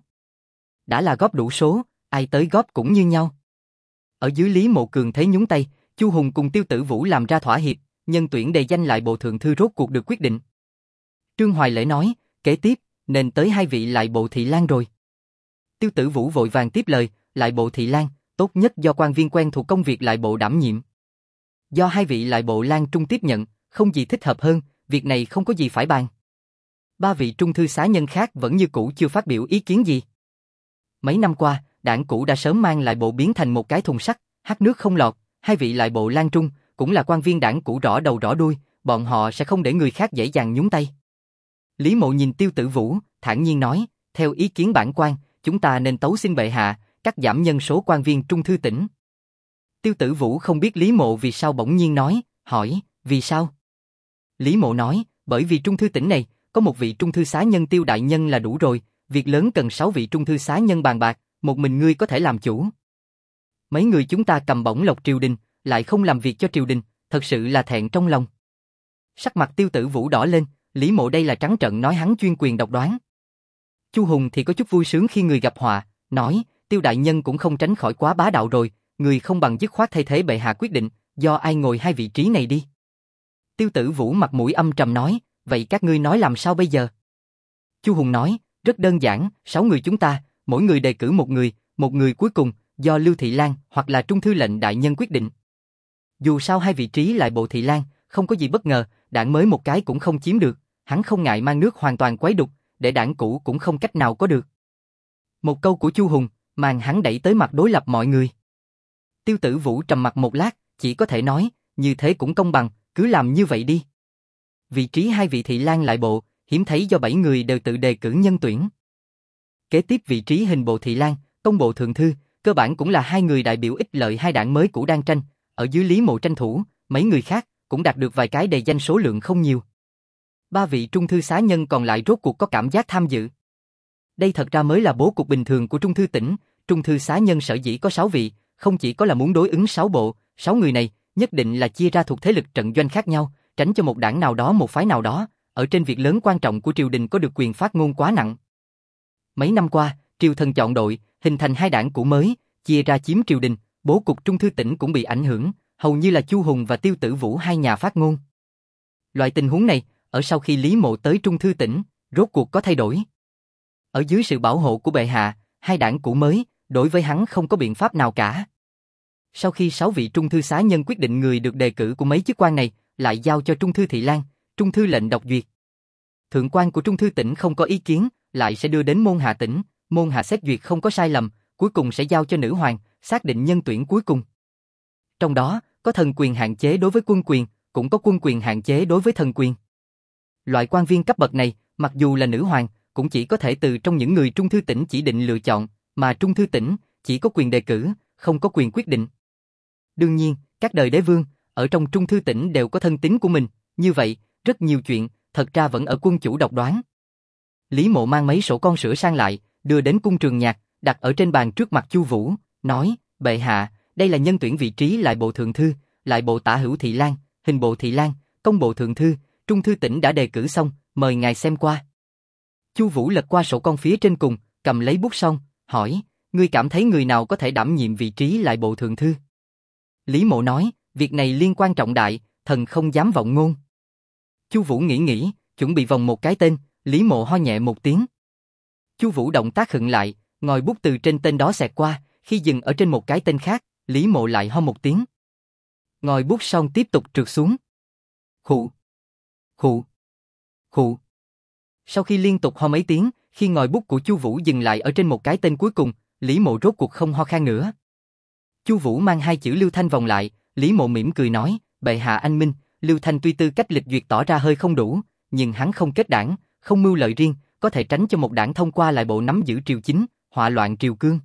Đã là góp đủ số, ai tới góp cũng như nhau. Ở dưới Lý Mộ cường thế nhúng tay, Chu Hùng cùng Tiêu Tử Vũ làm ra thỏa hiệp, nhân tuyển đề danh lại bộ thượng thư rốt cuộc được quyết định. Trương Hoài Lễ nói, kế tiếp, nên tới 2 vị lại bộ thị lang rồi. Tiêu Tử Vũ vội vàng tiếp lời, lại bộ thị lang, tốt nhất do quan viên quen thuộc công việc lại bộ đảm nhiệm. Do 2 vị lại bộ lang trung tiếp nhận, không gì thích hợp hơn, việc này không có gì phải bàn. 3 vị trung thư xá nhân khác vẫn như cũ chưa phát biểu ý kiến gì. Mấy năm qua, đảng cũ đã sớm mang lại bộ biến thành một cái thùng sắt, hắt nước không lọt, 2 vị lại bộ lang trung, cũng là quan viên đảng cũ rõ đầu rõ đuôi, bọn họ sẽ không để người khác dễ dàng nhúng tay. Lý Mộ nhìn Tiêu Tử Vũ, thản nhiên nói, theo ý kiến bản quan, chúng ta nên tấu xin bệ hạ, cắt giảm nhân số quan viên trung thư tỉnh. Tiêu Tử Vũ không biết Lý Mộ vì sao bỗng nhiên nói, hỏi, vì sao? Lý Mộ nói, bởi vì trung thư tỉnh này, có một vị trung thư xá nhân Tiêu đại nhân là đủ rồi, việc lớn cần 6 vị trung thư xá nhân bàn bạc, một mình ngươi có thể làm chủ. Mấy người chúng ta cầm bổng lộc triều đình, lại không làm việc cho triều đình, thật sự là thẹn trong lòng. Sắc mặt Tiêu Tử Vũ đỏ lên, Lý Mộ đây là trắng trợn nói hắn chuyên quyền độc đoán. Chu Hùng thì có chút vui sướng khi người gặp họa, nói, Tiêu đại nhân cũng không tránh khỏi quá bá đạo rồi, người không bằng dứt khoát thay thế bệ hạ quyết định, do ai ngồi 2 vị trí này đi. Tiêu Tử Vũ mặt mũi âm trầm nói, vậy các ngươi nói làm sao bây giờ? Chu Hùng nói, rất đơn giản, 6 người chúng ta, mỗi người đề cử một người cuối cùng, do Lưu Thị Lang hoặc là Trung Thư lệnh đại nhân quyết định. Dù sao 2 vị trí lại bộ Thị Lang, không có gì bất ngờ, đảng mới một cái cũng không chiếm được, hắn không ngại mang nước hoàn toàn quấy đục, để đảng cũ cũng không cách nào có được. Một câu của Chu Hùng, màn hắn đẩy tới mặt đối lập mọi người. Tiêu Tử Vũ trầm mặt một lát, chỉ có thể nói, như thế cũng công bằng, cứ làm như vậy đi. Vị trí 2 vị Thị Lang lại bộ, hiếm thấy do 7 người đều tự đề cử nhân tuyển. Kế tiếp vị trí hình bộ Thị Lang, công bộ thượng thư, cơ bản cũng là 2 người đại biểu ích lợi 2 đảng mới cũ đang tranh, ở dưới Lý Mộ tranh thủ, mấy người khác cũng đạt được vài cái đề danh số lượng không nhiều. 3 vị trung thư xá nhân còn lại rốt cuộc có cảm giác tham dự. Đây thật ra mới là bố cục bình thường của trung thư tỉnh, trung thư xá nhân sở dĩ có 6 vị, không chỉ có là muốn đối ứng 6 bộ, 6 người này nhất định là chia ra thuộc thế lực trận doanh khác nhau, tránh cho một đảng nào đó một phái nào đó, ở trên việc lớn quan trọng của triều đình có được quyền phát ngôn quá nặng. Mấy năm qua, triều thần chọn đội, hình thành 2 đảng cũ mới, chia ra chiếm triều đình, bố cục trung thư tỉnh cũng bị ảnh hưởng, hầu như là Chu Hùng và Tiêu Tử Vũ 2 nhà phát ngôn. Loại tình huống này, ở sau khi Lý Mộ tới trung thư tỉnh, rốt cuộc có thay đổi. Ở dưới sự bảo hộ của bệ hạ, 2 đảng cũ mới, đối với hắn không có biện pháp nào cả. Sau khi 6 vị trung thư xá nhân quyết định người được đề cử của mấy chức quan này, lại giao cho trung thư Thị Lang, trung thư lệnh độc duyệt. Thượng quan của trung thư tỉnh không có ý kiến, lại sẽ đưa đến môn hạ tỉnh, môn hạ xét duyệt không có sai lầm, cuối cùng sẽ giao cho nữ hoàng, xác định nhân tuyển cuối cùng. Trong đó, có thần quyền hạn chế đối với quân quyền, cũng có quân quyền hạn chế đối với thần quyền. Loại quan viên cấp bậc này, mặc dù là nữ hoàng, cũng chỉ có thể từ trong những người trung thư tỉnh chỉ định lựa chọn, mà trung thư tỉnh chỉ có quyền đề cử, không có quyền quyết định. Đương nhiên, các đời đế vương, ở trong trung thư tỉnh đều có thân tín của mình, như vậy, rất nhiều chuyện, thật ra vẫn ở quân chủ độc đoán. Lý Mộ mang mấy sổ con sửa sang lại, đưa đến cung Trường Nhạc, đặt ở trên bàn trước mặt Chu Vũ, nói, bệ hạ, đây là nhân tuyển vị trí lại bộ thượng thư, lại bộ tả hữu thị lang, hình bộ thị lang, công bộ thượng thư, Trung thư tỉnh đã đề cử xong, mời ngài xem qua. Chu Vũ lật qua sổ con phía trên cùng, cầm lấy bút xong, hỏi, ngươi cảm thấy người nào có thể đảm nhiệm vị trí lại bộ thượng thư? Lý Mộ nói, việc này liên quan trọng đại, thần không dám vọng ngôn. Chu Vũ nghĩ, chuẩn bị vòng một cái tên, Lý Mộ ho nhẹ một tiếng. Chu Vũ động tác khựng lại, ngòi bút từ trên tên đó xẹt qua, khi dừng ở trên một cái tên khác, Lý Mộ lại ho một tiếng. Ngòi bút xong tiếp tục trượt xuống. Khụ, khụ, khụ. Sau khi liên tục ho mấy tiếng, khi ngòi bút của Chu Vũ dừng lại ở trên một cái tên cuối cùng, Lý Mộ rốt cuộc không ho khan nữa. Chu Vũ mang hai chữ Lưu Thanh vòng lại, Lý Mộ mỉm cười nói, bệ hạ anh minh, Lưu Thanh tuy tư cách lịch duyệt tỏ ra hơi không đủ, nhưng hắn không kết đảng, không mưu lợi riêng, có thể tránh cho một đảng thông qua lại bộ nắm giữ triều chính, họa loạn triều cương.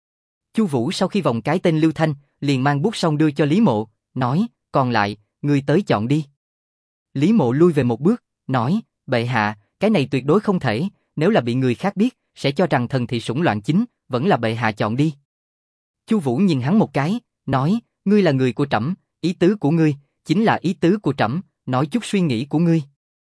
Chu Vũ sau khi vòng cái tên Lưu Thanh, liền mang bút xong đưa cho Lý Mộ, nói, còn lại, ngươi tới chọn đi. Lý Mộ lui về một bước, nói, bệ hạ, cái này tuyệt đối không thể, nếu là bị người khác biết, sẽ cho rằng thần thị sủng loạn chính, vẫn là bệ hạ chọn đi. Chu Vũ nhìn hắn một cái, nói, ngươi là người của trẫm, ý tứ của ngươi, chính là ý tứ của trẫm, nói chút suy nghĩ của ngươi.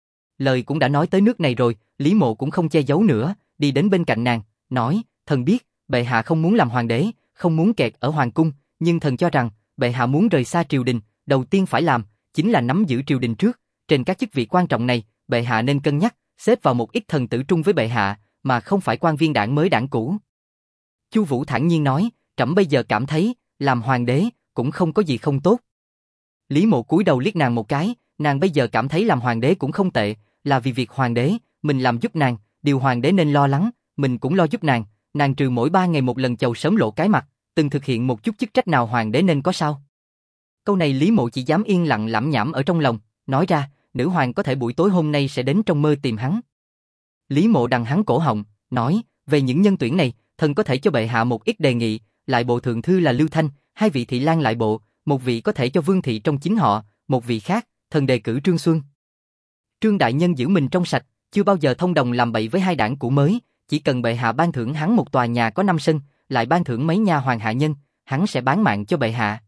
Lời cũng đã nói tới nước này rồi, Lý Mộ cũng không che giấu nữa, đi đến bên cạnh nàng, nói, thần biết, bệ hạ không muốn làm hoàng đế, không muốn kẹt ở hoàng cung, nhưng thần cho rằng, bệ hạ muốn rời xa triều đình, đầu tiên phải làm, chính là nắm giữ triều đình trước, trên các chức vị quan trọng này, bệ hạ nên cân nhắc, xếp vào một ít thần tử trung với bệ hạ, mà không phải quan viên đảng mới đảng cũ. Chu Vũ thản nhiên nói, trẫm bây giờ cảm thấy, làm hoàng đế, cũng không có gì không tốt. Lý Mộ cúi đầu liếc nàng một cái, nàng bây giờ cảm thấy làm hoàng đế cũng không tệ, là vì việc hoàng đế, mình làm giúp nàng, điều hoàng đế nên lo lắng, mình cũng lo giúp nàng trừ mỗi 3 ngày một lần chầu sớm lộ cái mặt, từng thực hiện một chút chức trách nào hoàng đế nên có sao? Câu này Lý Mộ chỉ dám yên lặng lẩm nhẩm ở trong lòng, nói ra, nữ hoàng có thể buổi tối hôm nay sẽ đến trong mơ tìm hắn. Lý Mộ đằng hắn cổ họng, nói, về những nhân tuyển này, thần có thể cho bệ hạ một ít đề nghị, lại bộ thượng thư là Lưu Thanh, 2 vị thị lang lại bộ, một vị có thể cho vương thị trong chính họ, một vị khác, thần đề cử Trương Xuân. Trương đại nhân giữ mình trong sạch, chưa bao giờ thông đồng làm bậy với hai đảng cũ mới, chỉ cần bệ hạ ban thưởng hắn một tòa nhà có 5 sân, lại ban thưởng mấy nha hoàn hạ nhân, hắn sẽ bán mạng cho bệ hạ.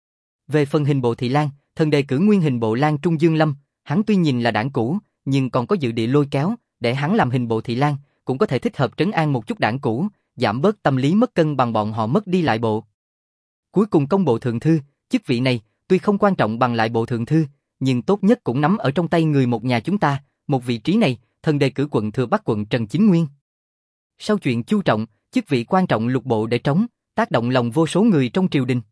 Về phần hình bộ thị lang, thần đề cử nguyên hình bộ lang Trung Dương Lâm, hắn tuy nhìn là đảng cũ, nhưng còn có dự địa lôi kéo, để hắn làm hình bộ thị lang, cũng có thể thích hợp trấn an một chút đảng cũ, giảm bớt tâm lý mất cân bằng bọn họ mất đi lại bộ. Cuối cùng công bộ thượng thư, chức vị này tuy không quan trọng bằng lại bộ thượng thư, nhưng tốt nhất cũng nắm ở trong tay người một nhà chúng ta, một vị trí này, thần đề cử quận thừa Bắc quận Trần Chính Nguyên. Sau chuyện Chu Trọng, chức vị quan trọng lục bộ để trống, tác động lòng vô số người trong triều đình.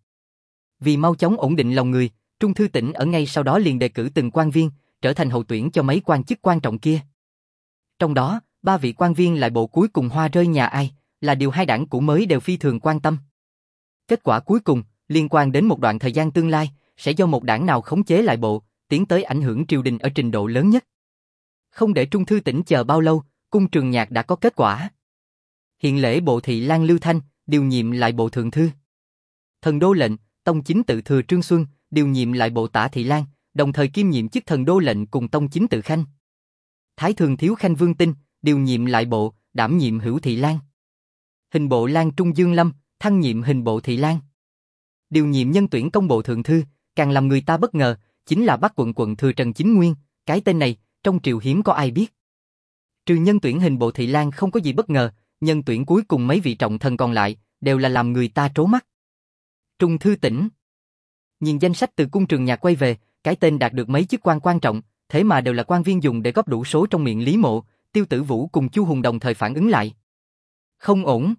Vì mau chóng ổn định lòng người, Trung thư tỉnh ở ngay sau đó liền đề cử từng quan viên, trở thành hậu tuyển cho mấy quan chức quan trọng kia. Trong đó, 3 vị quan viên lại bộ cuối cùng hoa rơi nhà ai, là điều hai đảng cũ mới đều phi thường quan tâm. Kết quả cuối cùng, liên quan đến một đoạn thời gian tương lai, sẽ do một đảng nào khống chế lại bộ, tiến tới ảnh hưởng triều đình ở trình độ lớn nhất. Không để Trung thư tỉnh chờ bao lâu, cung Trường Nhạc đã có kết quả. Hiện lễ bộ thị lang Lưu Thanh, điều nhiệm lại bộ thượng thư. Thần đô lệnh, tông chính tự thừa Trương Xuân, điều nhiệm lại bộ tả thị lang, đồng thời kiêm nhiệm chức thần đô lệnh cùng tông chính tự khanh. Thái thường thiếu khanh Vương Tinh, điều nhiệm lại bộ, đảm nhiệm hữu thị lang. Hình bộ lang Trung Dương Lâm, thăng nhiệm hình bộ thị lang. Điều nhiệm nhân tuyển công bộ thượng thư, càng làm người ta bất ngờ, chính là Bắc quận thừa Trần Chính Nguyên, cái tên này, trong triều hiếm có ai biết. Trừ nhân tuyển hình bộ thị lang không có gì bất ngờ, nhân tuyển cuối cùng mấy vị trọng thần còn lại, đều là làm người ta trố mắt. Trung thư tỉnh. Nhìn danh sách từ cung Trường Nhạc quay về, cái tên đạt được mấy chức quan quan trọng, thế mà đều là quan viên dùng để góp đủ số trong miệng Lý Mộ, Tiêu Tử Vũ cùng Chu Hùng đồng thời phản ứng lại. Không ổn.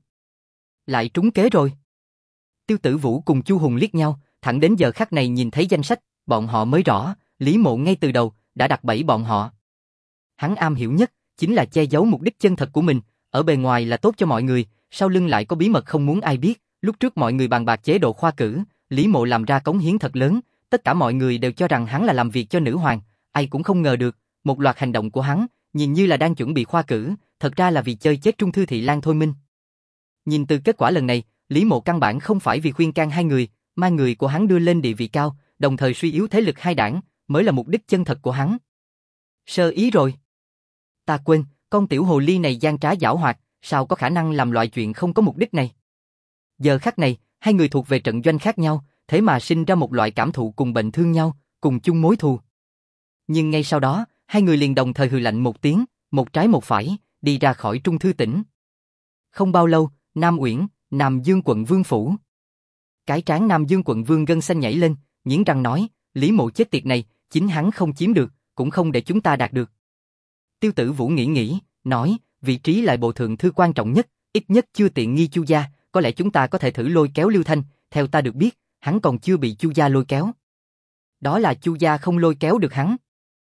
Lại trúng kế rồi. Tiêu Tử Vũ cùng Chu Hùng liếc nhau, thẳng đến giờ khắc này nhìn thấy danh sách, bọn họ mới rõ, Lý Mộ ngay từ đầu đã đặt bẫy bọn họ. Hắn am hiểu nhất chính là che giấu mục đích chân thật của mình, ở bề ngoài là tốt cho mọi người, sau lưng lại có bí mật không muốn ai biết. Lúc trước mọi người bàn bạc chế độ khoa cử, Lý Mộ làm ra cống hiến thật lớn, tất cả mọi người đều cho rằng hắn là làm việc cho nữ hoàng, ai cũng không ngờ được, một loạt hành động của hắn, nhìn như là đang chuẩn bị khoa cử, thật ra là vì chơi chết Trung thư thị lang thôi minh. Nhìn từ kết quả lần này, Lý Mộ căn bản không phải vì khuyên can hai người, mà người của hắn đưa lên địa vị cao, đồng thời suy yếu thế lực hai đảng, mới là mục đích chân thật của hắn. Sơ ý rồi. Ta quên, con tiểu hồ ly này gian trá giảo hoạt, sao có khả năng làm loại chuyện không có mục đích này. Giờ khắc này, hai người thuộc về trận doanh khác nhau, thế mà sinh ra một loại cảm thụ cùng bệnh thương nhau, cùng chung mối thù. Nhưng ngay sau đó, hai người liền đồng thời hừ lạnh một tiếng, một trái một phải, đi ra khỏi Trung Thư tỉnh. Không bao lâu, Nam Uyển, Nam Dương quận Vương phủ. Cái trán Nam Dương quận Vương gân xanh nhảy lên, nghiến răng nói, Lý Mộ chết tiệt này, chính hắn không chiếm được, cũng không để chúng ta đạt được. Tiêu Tử Vũ nghĩ, nói, vị trí lại bộ thượng thư quan trọng nhất, ít nhất chưa tiện nghi Chu gia, có lẽ chúng ta có thể thử lôi kéo Lưu Thanh, theo ta được biết, hắn còn chưa bị Chu gia lôi kéo. Đó là Chu gia không lôi kéo được hắn.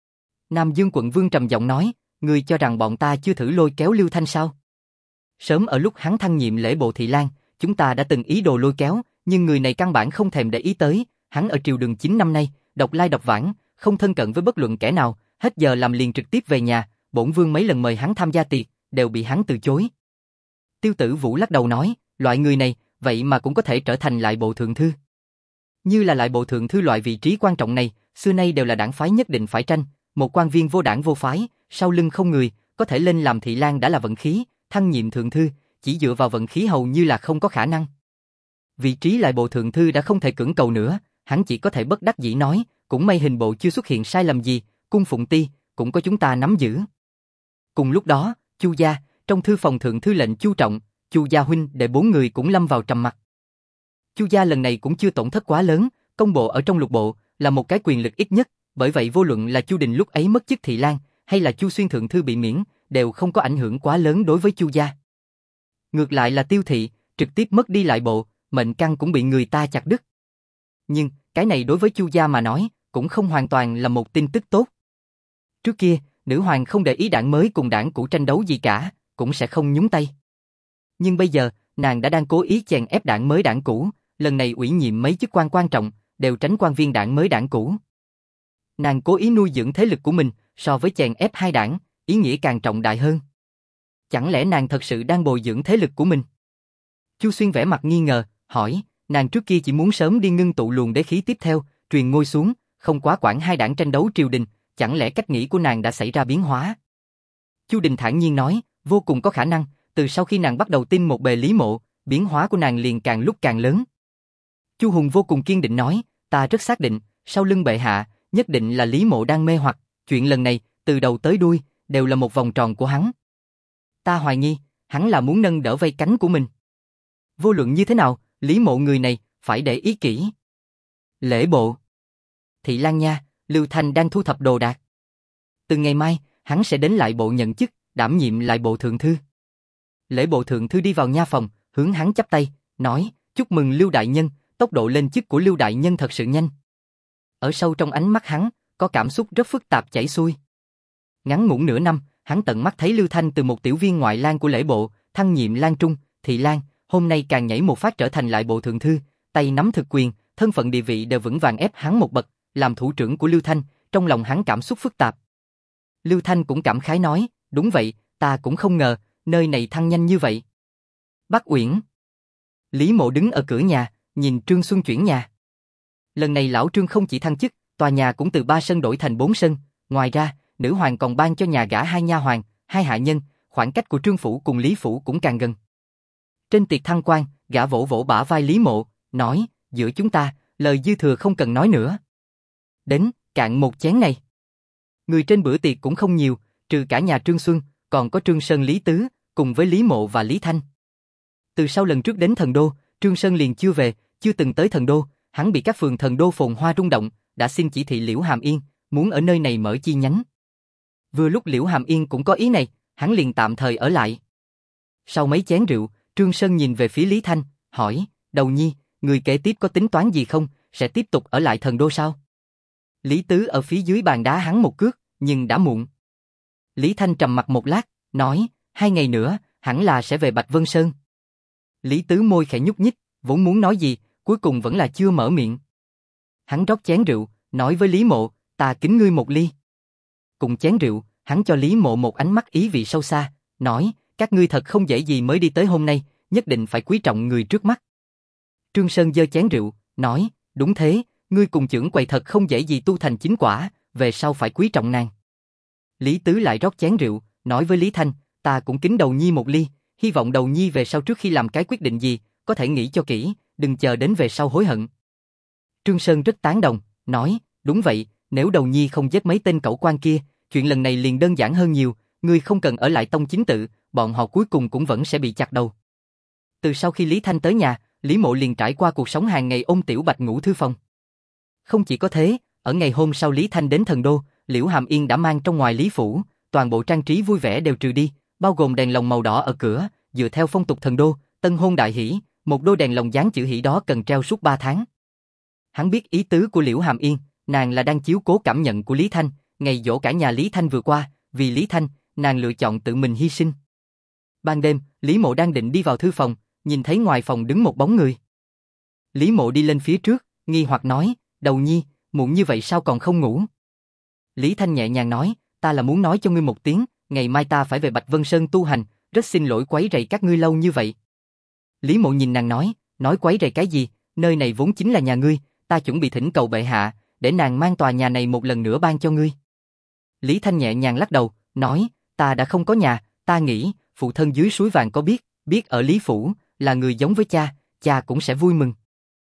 Nam Dương quận Vương trầm giọng nói, ngươi cho rằng bọn ta chưa thử lôi kéo Lưu Thanh sao? Sớm ở lúc hắn thăng nhiệm lễ bộ thị lang, chúng ta đã từng ý đồ lôi kéo, nhưng người này căn bản không thèm để ý tới, hắn ở triều đường 9 năm nay, độc lai độc vãng, không thân cận với bất luận kẻ nào, hết giờ làm liền trực tiếp về nhà, bổn vương mấy lần mời hắn tham gia tiệc, đều bị hắn từ chối. Tiêu Tử Vũ lắc đầu nói, loại người này, vậy mà cũng có thể trở thành lại bộ thượng thư. Như là lại bộ thượng thư loại vị trí quan trọng này, xưa nay đều là đảng phái nhất định phải tranh, một quan viên vô đảng vô phái, sau lưng không người, có thể lên làm thị lang đã là vận khí, thăng nhiệm thượng thư, chỉ dựa vào vận khí hầu như là không có khả năng. Vị trí lại bộ thượng thư đã không thể cưỡng cầu nữa, hắn chỉ có thể bất đắc dĩ nói, cũng may hình bộ chưa xuất hiện sai lầm gì, cung Phụng Ti, cũng có chúng ta nắm giữ. Cùng lúc đó, Chu gia, trong thư phòng thượng thư lệnh Chu Trọng, Chu gia huynh đệ 4 người cũng lâm vào trầm mặc. Chu gia lần này cũng chưa tổn thất quá lớn, công bộ ở trong lục bộ là một cái quyền lực ít nhất, bởi vậy vô luận là Chu Đình lúc ấy mất chức thị lang, hay là Chu Xuyên thượng thư bị miễn, đều không có ảnh hưởng quá lớn đối với Chu gia. Ngược lại là Tiêu thị, trực tiếp mất đi lại bộ, mệnh căn cũng bị người ta chặt đứt. Nhưng, cái này đối với Chu gia mà nói, cũng không hoàn toàn là một tin tức tốt. Trước kia, nữ hoàng không để ý đảng mới cùng đảng cũ tranh đấu gì cả, cũng sẽ không nhúng tay. Nhưng bây giờ, nàng đã đang cố ý chèn ép đảng mới đảng cũ, lần này ủy nhiệm mấy chức quan quan trọng, đều tránh quan viên đảng mới đảng cũ. Nàng cố ý nuôi dưỡng thế lực của mình, so với chèn ép hai đảng, ý nghĩa càng trọng đại hơn. Chẳng lẽ nàng thật sự đang bồi dưỡng thế lực của mình? Chu Xuyên vẻ mặt nghi ngờ, hỏi, nàng trước kia chỉ muốn sớm đi ngưng tụ luồng đế khí tiếp theo, truyền ngôi xuống, không quá quản hai đảng tranh đấu triều đình, chẳng lẽ cách nghĩ của nàng đã xảy ra biến hóa? Chu Đình thản nhiên nói, vô cùng có khả năng, từ sau khi nàng bắt đầu tin một bề Lý Mộ, biến hóa của nàng liền càng lúc càng lớn. Chu Hùng vô cùng kiên định nói, ta rất xác định, sau lưng bệ hạ, nhất định là Lý Mộ đang mê hoặc, chuyện lần này, từ đầu tới đuôi, đều là một vòng tròn của hắn. Ta hoài nghi, hắn là muốn nâng đỡ vây cánh của mình. Vô luận như thế nào, Lý Mộ người này, phải để ý kỹ. Lễ bộ. Thị Lang nha, Lưu Thanh đang thu thập đồ đạc. Từ ngày mai, hắn sẽ đến lại bộ nhận chức, đảm nhiệm lại bộ thượng thư. Lễ bộ thượng thư đi vào nha phòng, hướng hắn chắp tay, nói, chúc mừng Lưu đại nhân, tốc độ lên chức của Lưu đại nhân thật sự nhanh. Ở sâu trong ánh mắt hắn, có cảm xúc rất phức tạp chảy xuôi. Ngắn ngủn nửa năm, hắn tận mắt thấy Lưu Thanh từ một tiểu viên ngoại lang của lễ bộ, thăng nhiệm lang trung, thị lang, hôm nay càng nhảy một phát trở thành lại bộ thượng thư, tay nắm thực quyền, thân phận địa vị đều vững vàng ép hắn một bậc, làm thủ trưởng của Lưu Thanh, trong lòng hắn cảm xúc phức tạp. Lưu Thanh cũng cảm khái nói, đúng vậy, ta cũng không ngờ, nơi này thăng nhanh như vậy. Bắc Uyển. Lý Mộ đứng ở cửa nhà, nhìn Trương Xuân chuyển nhà. Lần này lão Trương không chỉ thăng chức, tòa nhà cũng từ 3 sân đổi thành 4 sân, ngoài ra, nữ hoàng còn ban cho nhà gả 2 nha hoàn, 2 hạ nhân, khoảng cách của Trương phủ cùng Lý phủ cũng càng gần. Trên tiệc thăng quan, gã vỗ vỗ bả vai Lý Mộ, nói, giữa chúng ta, lời dư thừa không cần nói nữa. Đến, cạn một chén này. Người trên bữa tiệc cũng không nhiều, trừ cả nhà Trương Xuân, còn có Trương Sơn Lý Tứ, cùng với Lý Mộ và Lý Thanh. Từ sau lần trước đến Thần Đô, Trương Sơn liền chưa về, chưa từng tới Thần Đô, hắn bị các phường Thần Đô phồn hoa rung động, đã xin chỉ thị Liễu Hàm Yên, muốn ở nơi này mở chi nhánh. Vừa lúc Liễu Hàm Yên cũng có ý này, hắn liền tạm thời ở lại. Sau mấy chén rượu, Trương Sơn nhìn về phía Lý Thanh, hỏi, Đầu Nhi, người kế tiếp có tính toán gì không, sẽ tiếp tục ở lại Thần Đô sao? Lý Tứ ở phía dưới bàn đá hắn một cước, nhưng đã muộn. Lý Thanh trầm mặt một lát, nói, 2 ngày nữa, hẳn là sẽ về Bạch Vân Sơn. Lý Tứ môi khẽ nhúc nhích, vốn muốn nói gì, cuối cùng vẫn là chưa mở miệng. Hắn rót chén rượu, nói với Lý Mộ, ta kính ngươi một ly. Cùng chén rượu, hắn cho Lý Mộ một ánh mắt ý vị sâu xa, nói, các ngươi thật không dễ gì mới đi tới hôm nay, nhất định phải quý trọng người trước mắt. Trương Sơn giơ chén rượu, nói, đúng thế, ngươi cùng chưởng quầy thật không dễ gì tu thành chính quả, về sau phải quý trọng nàng. Lý Tứ lại rót chén rượu, nói với Lý Thanh, ta cũng kính Đầu Nhi một ly, hy vọng Đầu Nhi về sau trước khi làm cái quyết định gì, có thể nghĩ cho kỹ, đừng chờ đến về sau hối hận. Trương Sơn rất tán đồng, nói, đúng vậy, nếu Đầu Nhi không giết mấy tên cẩu quan kia, chuyện lần này liền đơn giản hơn nhiều, ngươi không cần ở lại tông chính tự, bọn họ cuối cùng cũng vẫn sẽ bị chặt đầu. Từ sau khi Lý Thanh tới nhà, Lý Mộ liền trải qua cuộc sống hàng ngày ôm Tiểu Bạch ngủ thư phòng. Không chỉ có thế, ở ngày hôm sau Lý Thanh đến Thần Đô, Liễu Hàm Yên đã mang trong ngoài Lý phủ, toàn bộ trang trí vui vẻ đều trừ đi, bao gồm đèn lồng màu đỏ ở cửa, dựa theo phong tục Thần Đô, tân hôn đại hỷ, một đôi đèn lồng dán chữ hỷ đó cần treo suốt 3 tháng. Hắn biết ý tứ của Liễu Hàm Yên, nàng là đang chiếu cố cảm nhận của Lý Thanh, ngày giỗ cả nhà Lý Thanh vừa qua, vì Lý Thanh, nàng lựa chọn tự mình hy sinh. Ban đêm, Lý Mộ đang định đi vào thư phòng, nhìn thấy ngoài phòng đứng một bóng người. Lý Mộ đi lên phía trước, nghi hoặc nói, Đầu Nhi, muộn như vậy sao còn không ngủ? Lý Thanh nhẹ nhàng nói, ta là muốn nói cho ngươi một tiếng, ngày mai ta phải về Bạch Vân Sơn tu hành, rất xin lỗi quấy rầy các ngươi lâu như vậy. Lý Mộ nhìn nàng nói quấy rầy cái gì, nơi này vốn chính là nhà ngươi, ta chuẩn bị thỉnh cầu bệ hạ, để nàng mang tòa nhà này một lần nữa ban cho ngươi. Lý Thanh nhẹ nhàng lắc đầu, nói, ta đã không có nhà, ta nghĩ, phụ thân dưới suối vàng có biết ở Lý Phủ, là người giống với cha, cha cũng sẽ vui mừng.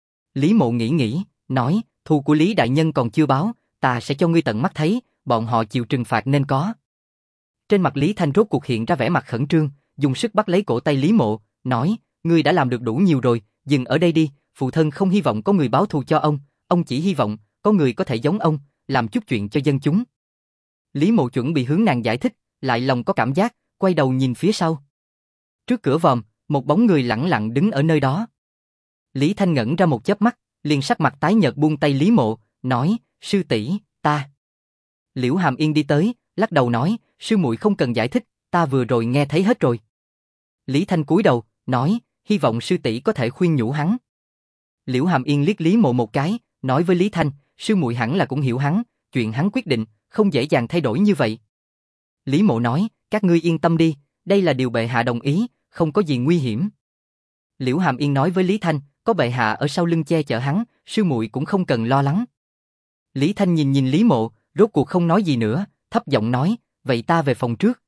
Lý Mộ nghĩ, nói, thù của Lý Đại Nhân còn chưa báo, ta sẽ cho ngươi tận mắt thấy, bọn họ chịu trừng phạt nên có. Trên mặt Lý Thanh rốt cuộc hiện ra vẻ mặt khẩn trương, dùng sức bắt lấy cổ tay Lý Mộ, nói, ngươi đã làm được đủ nhiều rồi, dừng ở đây đi, phụ thân không hy vọng có người báo thù cho ông chỉ hy vọng, có người có thể giống ông, làm chút chuyện cho dân chúng. Lý Mộ chuẩn bị hướng nàng giải thích, lại lòng có cảm giác, quay đầu nhìn phía sau. Trước cửa vòm, một bóng người lẳng lặng đứng ở nơi đó. Lý Thanh ngẩn ra một chớp mắt, liền sắc mặt tái nhợt buông tay Lý Mộ, nói, sư tỷ, ta. Liễu Hàm Yên đi tới, lắc đầu nói, sư muội không cần giải thích, ta vừa rồi nghe thấy hết rồi. Lý Thanh cúi đầu, nói, hy vọng sư tỷ có thể khuyên nhủ hắn. Liễu Hàm Yên liếc Lý Mộ một cái, nói với Lý Thanh, sư muội hẳn là cũng hiểu hắn, chuyện hắn quyết định, không dễ dàng thay đổi như vậy. Lý Mộ nói, các ngươi yên tâm đi, đây là điều bệ hạ đồng ý, không có gì nguy hiểm. Liễu Hàm Yên nói với Lý Thanh, có bệ hạ ở sau lưng che chở hắn, sư muội cũng không cần lo lắng. Lý Thanh nhìn Lý Mộ, rốt cuộc không nói gì nữa, thấp giọng nói, vậy ta về phòng trước,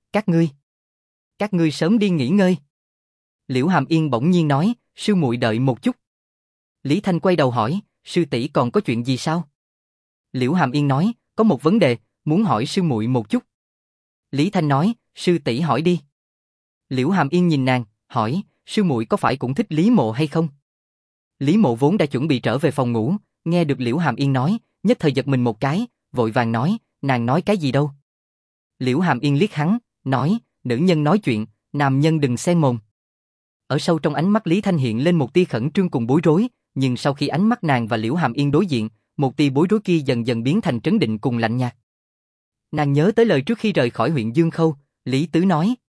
các ngươi sớm đi nghỉ ngơi. Liễu Hàm Yên bỗng nhiên nói, sư muội đợi một chút. Lý Thanh quay đầu hỏi, sư tỷ còn có chuyện gì sao? Liễu Hàm Yên nói, có một vấn đề, muốn hỏi sư muội một chút. Lý Thanh nói, sư tỷ hỏi đi. Liễu Hàm Yên nhìn nàng, hỏi, sư muội có phải cũng thích Lý Mộ hay không? Lý Mộ vốn đã chuẩn bị trở về phòng ngủ, nghe được Liễu Hàm Yên nói, nhất thời giật mình một cái, vội vàng nói, nàng nói cái gì đâu? Liễu Hàm Yên liếc hắn, nói, nữ nhân nói chuyện, nam nhân đừng xen mồm. Ở sâu trong ánh mắt Lý Thanh hiện lên một tia khẩn trương cùng bối rối, nhưng sau khi ánh mắt nàng và Liễu Hàm Yên đối diện, một tia bối rối kia dần dần biến thành trấn định cùng lạnh nhạt. Nàng nhớ tới lời trước khi rời khỏi huyện Dương Khâu, Lý Tứ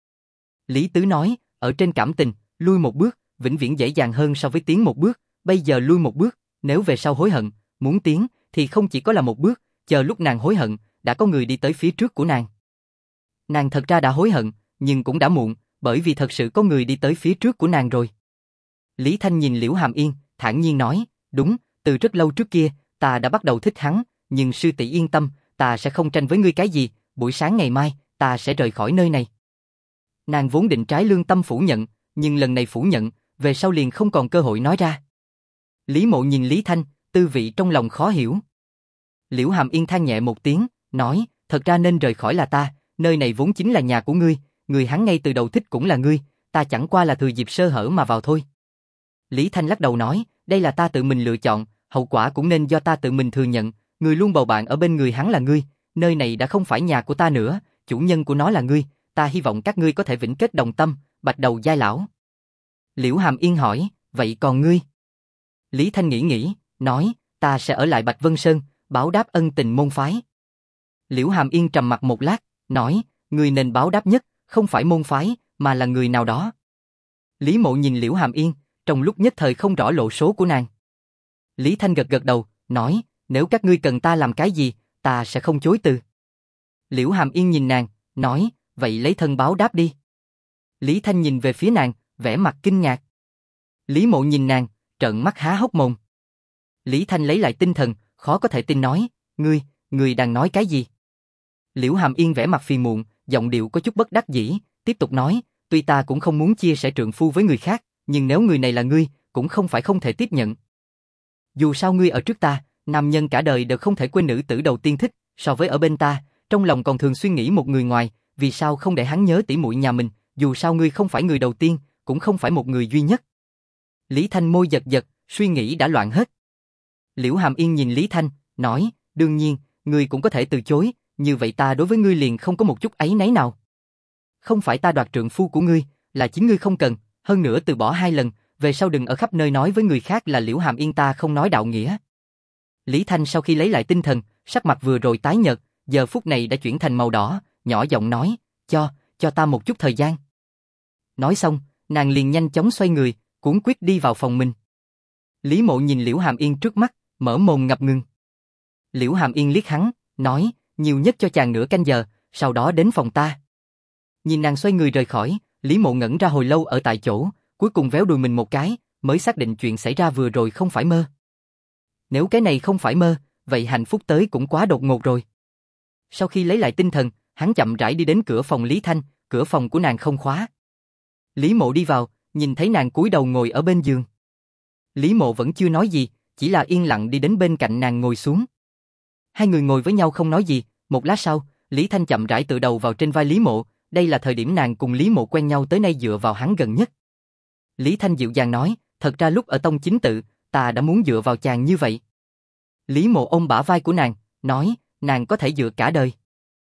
nói, ở trên cảm tình, lui một bước, vĩnh viễn dễ dàng hơn so với tiến một bước, bây giờ lui một bước, nếu về sau hối hận, muốn tiến, thì không chỉ có là một bước, chờ lúc nàng hối hận, đã có người đi tới phía trước của nàng. Nàng thật ra đã hối hận, nhưng cũng đã muộn, bởi vì thật sự có người đi tới phía trước của nàng rồi. Lý Thanh nhìn Liễu Hàm Yên, thản nhiên nói, đúng, từ rất lâu trước kia, ta đã bắt đầu thích hắn, nhưng sư tỷ yên tâm, ta sẽ không tranh với ngươi cái gì, buổi sáng ngày mai, ta sẽ rời khỏi nơi này. Nàng vốn định trái lương tâm phủ nhận, nhưng lần này phủ nhận, về sau liền không còn cơ hội nói ra. Lý Mộ nhìn Lý Thanh, tư vị trong lòng khó hiểu. Liễu Hàm Yên than nhẹ một tiếng, nói, thật ra nên rời khỏi là ta, nơi này vốn chính là nhà của ngươi, người hắn ngay từ đầu thích cũng là ngươi, ta chẳng qua là thừa dịp sơ hở mà vào thôi. Lý Thanh lắc đầu nói, đây là ta tự mình lựa chọn, hậu quả cũng nên do ta tự mình thừa nhận, người luôn bầu bạn ở bên người hắn là ngươi, nơi này đã không phải nhà của ta nữa, chủ nhân của nó là ngươi, ta hy vọng các ngươi có thể vĩnh kết đồng tâm, bạch đầu giai lão. Liễu Hàm Yên hỏi, vậy còn ngươi? Lý Thanh nghĩ, nói, ta sẽ ở lại Bạch Vân Sơn, báo đáp ân tình môn phái. Liễu Hàm Yên trầm mặt một lát, nói, người nên báo đáp nhất, không phải môn phái, mà là người nào đó. Lý Mộ nhìn Liễu Hàm Yên, trong lúc nhất thời không rõ lộ số của nàng. Lý Thanh gật đầu, nói, nếu các ngươi cần ta làm cái gì, ta sẽ không chối từ. Liễu Hàm Yên nhìn nàng, nói, vậy lấy thân báo đáp đi. Lý Thanh nhìn về phía nàng, vẻ mặt kinh ngạc. Lý Mộ nhìn nàng, trợn mắt há hốc mồm. Lý Thanh lấy lại tinh thần, khó có thể tin nói, ngươi đang nói cái gì? Liễu Hàm Yên vẻ mặt phiền muộn, giọng điệu có chút bất đắc dĩ, tiếp tục nói, tuy ta cũng không muốn chia sẻ trượng phu với người khác, nhưng nếu người này là ngươi, cũng không phải không thể tiếp nhận. dù sao ngươi ở trước ta, nam nhân cả đời đều không thể quên nữ tử đầu tiên thích, so với ở bên ta, trong lòng còn thường suy nghĩ một người ngoài, vì sao không để hắn nhớ tỉ muội nhà mình, dù sao ngươi không phải người đầu tiên, cũng không phải một người duy nhất. Lý Thanh môi giật giật, suy nghĩ đã loạn hết. Liễu Hàm Yên nhìn Lý Thanh, nói, đương nhiên, ngươi cũng có thể từ chối, như vậy ta đối với ngươi liền không có một chút áy náy nào. Không phải ta đoạt trượng phu của ngươi, là chính ngươi không cần, hơn nữa từ bỏ 2 lần, về sau đừng ở khắp nơi nói với người khác là Liễu Hàm Yên ta không nói đạo nghĩa. Lý Thanh sau khi lấy lại tinh thần, sắc mặt vừa rồi tái nhợt, giờ phút này đã chuyển thành màu đỏ, nhỏ giọng nói, cho ta một chút thời gian. Nói xong, nàng liền nhanh chóng xoay người, cuống quyết đi vào phòng mình. Lý Mộ nhìn Liễu Hàm Yên trước mắt, mở mồm ngập ngừng. Liễu Hàm Yên liếc hắn, nói, nhiều nhất cho chàng nửa canh giờ, sau đó đến phòng ta. Nhìn nàng xoay người rời khỏi, Lý Mộ ngẩn ra hồi lâu ở tại chỗ, cuối cùng véo đùi mình một cái, mới xác định chuyện xảy ra vừa rồi không phải mơ. Nếu cái này không phải mơ, vậy hạnh phúc tới cũng quá đột ngột rồi. Sau khi lấy lại tinh thần, hắn chậm rãi đi đến cửa phòng Lý Thanh, cửa phòng của nàng không khóa. Lý Mộ đi vào, nhìn thấy nàng cúi đầu ngồi ở bên giường. Lý Mộ vẫn chưa nói gì, chỉ là yên lặng đi đến bên cạnh nàng ngồi xuống. Hai người ngồi với nhau không nói gì, một lát sau, Lý Thanh chậm rãi tựa đầu vào trên vai Lý Mộ, đây là thời điểm nàng cùng Lý Mộ quen nhau tới nay dựa vào hắn gần nhất. Lý Thanh dịu dàng nói, thật ra lúc ở Tông Chính Tự, ta đã muốn dựa vào chàng như vậy. Lý Mộ ôm bả vai của nàng, nói, nàng có thể dựa cả đời.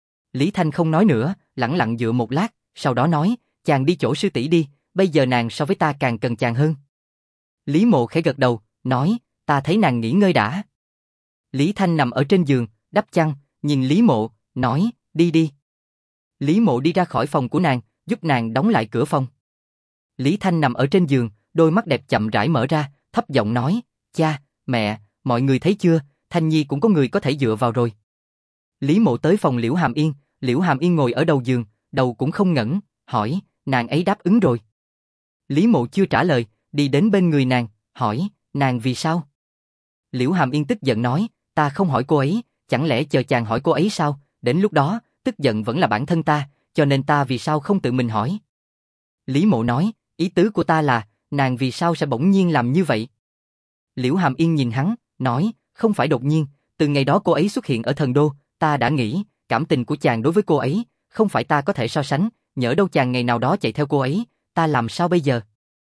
Lý Thanh không nói nữa, lẳng lặng dựa một lát, sau đó nói, chàng đi chỗ sư tỷ đi, bây giờ nàng so với ta càng cần chàng hơn. Lý Mộ khẽ gật đầu, nói, ta thấy nàng nghỉ ngơi đã. Lý Thanh nằm ở trên giường, đắp chăn, nhìn Lý Mộ, nói, đi đi. Lý Mộ đi ra khỏi phòng của nàng, giúp nàng đóng lại cửa phòng. Lý Thanh nằm ở trên giường, đôi mắt đẹp chậm rãi mở ra, thấp giọng nói, cha, mẹ, mọi người thấy chưa, Thanh Nhi cũng có người có thể dựa vào rồi. Lý Mộ tới phòng Liễu Hàm Yên, Liễu Hàm Yên ngồi ở đầu giường, đầu cũng không ngẩng, hỏi, nàng ấy đáp ứng rồi. Lý Mộ chưa trả lời, đi đến bên người nàng, hỏi, nàng vì sao? Liễu Hàm Yên tức giận nói, ta không hỏi cô ấy, chẳng lẽ chờ chàng hỏi cô ấy sao, đến lúc đó, tức giận vẫn là bản thân ta, cho nên ta vì sao không tự mình hỏi. Lý Mộ nói, ý tứ của ta là, nàng vì sao sẽ bỗng nhiên làm như vậy? Liễu Hàm Yên nhìn hắn, nói, không phải đột nhiên, từ ngày đó cô ấy xuất hiện ở Thần Đô, ta đã nghĩ, cảm tình của chàng đối với cô ấy, không phải ta có thể so sánh, nhỡ đâu chàng ngày nào đó chạy theo cô ấy, ta làm sao bây giờ?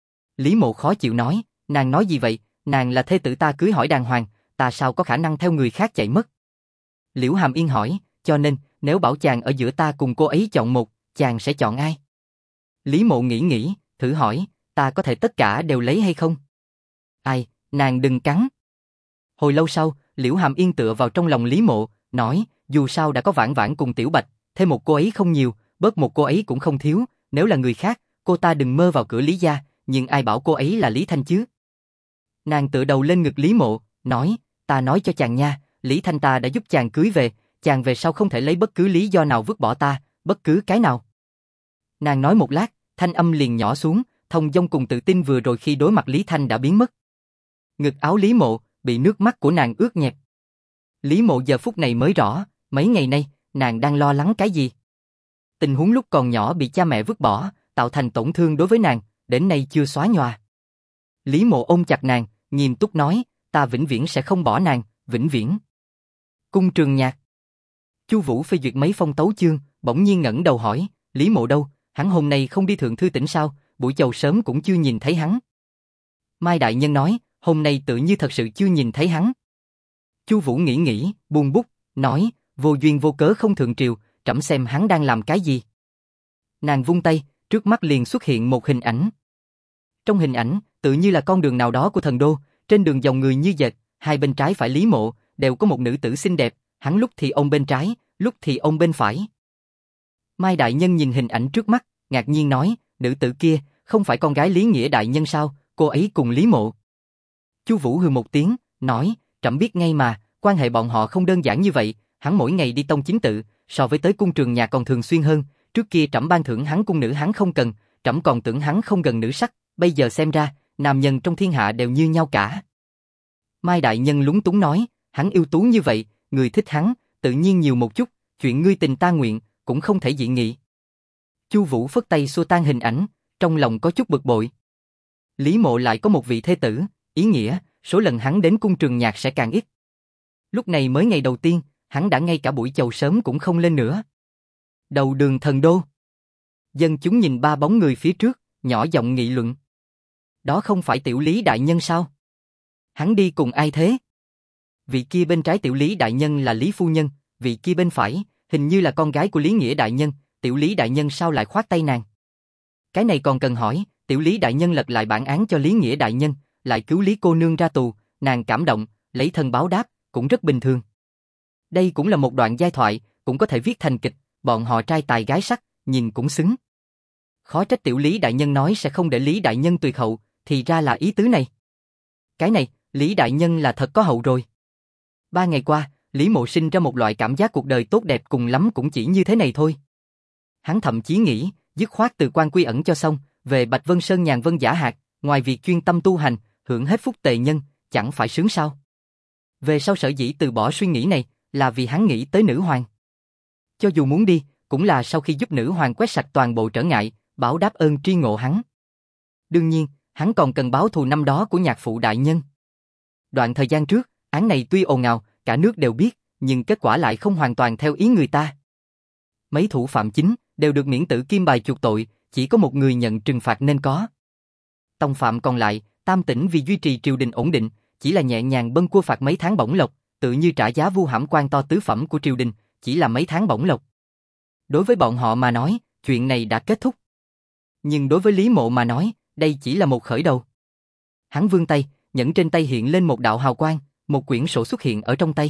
Lý Mộ khó chịu nói, nàng nói gì vậy, nàng là thê tử ta cưới hỏi đàng hoàng, ta sao có khả năng theo người khác chạy mất? Liễu Hàm Yên hỏi, cho nên, nếu bảo chàng ở giữa ta cùng cô ấy chọn một, chàng sẽ chọn ai? Lý Mộ nghĩ, thử hỏi, ta có thể tất cả đều lấy hay không? Ai, nàng đừng cắn. Hồi lâu sau, Liễu Hàm Yên tựa vào trong lòng Lý Mộ, nói, dù sao đã có Vãn Vãn cùng Tiểu Bạch, thêm một cô ấy không nhiều, bớt một cô ấy cũng không thiếu, nếu là người khác, cô ta đừng mơ vào cửa Lý gia, nhưng ai bảo cô ấy là Lý Thanh chứ? Nàng tựa đầu lên ngực Lý Mộ, nói, ta nói cho chàng nha, Lý Thanh ta đã giúp chàng cưới về, chàng về sau không thể lấy bất cứ lý do nào vứt bỏ ta, bất cứ cái nào. Nàng nói một lát, thanh âm liền nhỏ xuống, thông dong cùng tự tin vừa rồi khi đối mặt Lý Thanh đã biến mất. Ngực áo Lý Mộ bị nước mắt của nàng ướt nhẹp. Lý Mộ giờ phút này mới rõ, mấy ngày nay, nàng đang lo lắng cái gì. Tình huống lúc còn nhỏ bị cha mẹ vứt bỏ, tạo thành tổn thương đối với nàng, đến nay chưa xóa nhòa. Lý Mộ ôm chặt nàng, nghiêm túc nói, ta vĩnh viễn sẽ không bỏ nàng, vĩnh viễn. Cung Trường Nhạc. Chu Vũ phê duyệt mấy phong tấu chương, bỗng nhiên ngẩng đầu hỏi, Lý Mộ đâu, hắn hôm nay không đi thượng thư tỉnh sao, buổi chầu sớm cũng chưa nhìn thấy hắn. Mai đại nhân nói, hôm nay tự như thật sự chưa nhìn thấy hắn. Chu Vũ nghĩ, buông bút, nói, vô duyên vô cớ không thượng triều, trẫm xem hắn đang làm cái gì. Nàng vung tay, trước mắt liền xuất hiện một hình ảnh. Trong hình ảnh, tự như là con đường nào đó của Thần Đô, trên đường dòng người như dệt, hai bên trái phải Lý Mộ, đều có một nữ tử xinh đẹp, hắn lúc thì ôm bên trái, lúc thì ôm bên phải. Mai đại nhân nhìn hình ảnh trước mắt, ngạc nhiên nói, nữ tử kia, không phải con gái Lý Nghĩa đại nhân sao, cô ấy cùng Lý Mộ. Chu Vũ hừ một tiếng, nói, trẫm biết ngay mà, quan hệ bọn họ không đơn giản như vậy, hắn mỗi ngày đi Tông Chính Tự, so với tới cung Trường Nhạc còn thường xuyên hơn, trước kia trẫm ban thưởng hắn cung nữ hắn không cần, trẫm còn tưởng hắn không gần nữ sắc, bây giờ xem ra, nam nhân trong thiên hạ đều như nhau cả. Mai đại nhân lúng túng nói, hắn ưu tú như vậy, người thích hắn, tự nhiên nhiều một chút, chuyện ngươi tình ta nguyện, cũng không thể dị nghị. Chu Vũ phất tay xua tan hình ảnh, trong lòng có chút bực bội. Lý Mộ lại có một vị thê tử, ý nghĩa, số lần hắn đến cung Trường Nhạc sẽ càng ít. Lúc này mới ngày đầu tiên, hắn đã ngay cả buổi chầu sớm cũng không lên nữa. Đầu đường Thần Đô. Dân chúng nhìn ba bóng người phía trước, nhỏ giọng nghị luận. Đó không phải Tiểu Lý đại nhân sao? Hắn đi cùng ai thế? Vị kia bên trái Tiểu Lý đại nhân là Lý phu nhân, vị kia bên phải, hình như là con gái của Lý Nghĩa đại nhân, Tiểu Lý đại nhân sao lại khoác tay nàng? Cái này còn cần hỏi, Tiểu Lý đại nhân lật lại bản án cho Lý Nghĩa đại nhân, lại cứu Lý cô nương ra tù, nàng cảm động, lấy thân báo đáp, cũng rất bình thường. Đây cũng là một đoạn giai thoại, cũng có thể viết thành kịch, bọn họ trai tài gái sắc, nhìn cũng xứng. Khó trách Tiểu Lý đại nhân nói sẽ không để Lý đại nhân tuyệt hậu, thì ra là ý tứ này. Cái này, Lý đại nhân là thật có hậu rồi. 3 ngày qua, Lý Mộ sinh ra một loại cảm giác cuộc đời tốt đẹp cùng lắm cũng chỉ như thế này thôi. Hắn thậm chí nghĩ, dứt khoát từ quan quy ẩn cho xong, về Bạch Vân Sơn nhàn vân giả hạt, ngoài việc chuyên tâm tu hành, hưởng hết phúc tề nhân, chẳng phải sướng sao? Về sau sở dĩ từ bỏ suy nghĩ này, là vì hắn nghĩ tới nữ hoàng. Cho dù muốn đi, cũng là sau khi giúp nữ hoàng quét sạch toàn bộ trở ngại, báo đáp ơn tri ngộ hắn. Đương nhiên, hắn còn cần báo thù năm đó của nhạc phụ đại nhân. Đoạn thời gian trước, án này tuy ồn ào, cả nước đều biết, nhưng kết quả lại không hoàn toàn theo ý người ta. Mấy thủ phạm chính đều được miễn tử kim bài chuộc tội, chỉ có một người nhận trừng phạt nên có. Tông phạm còn lại, Tam Tỉnh vì duy trì triều đình ổn định, chỉ là nhẹ nhàng bâng cua phạt mấy tháng bổng lộc, tự như trả giá vu hãm quan to tứ phẩm của triều đình, chỉ là mấy tháng bổng lộc. Đối với bọn họ mà nói, chuyện này đã kết thúc. Nhưng đối với Lý Mộ mà nói, đây chỉ là một khởi đầu. Hắn vươn tay, nhẫn trên tay hiện lên một đạo hào quang, một quyển sổ xuất hiện ở trong tay.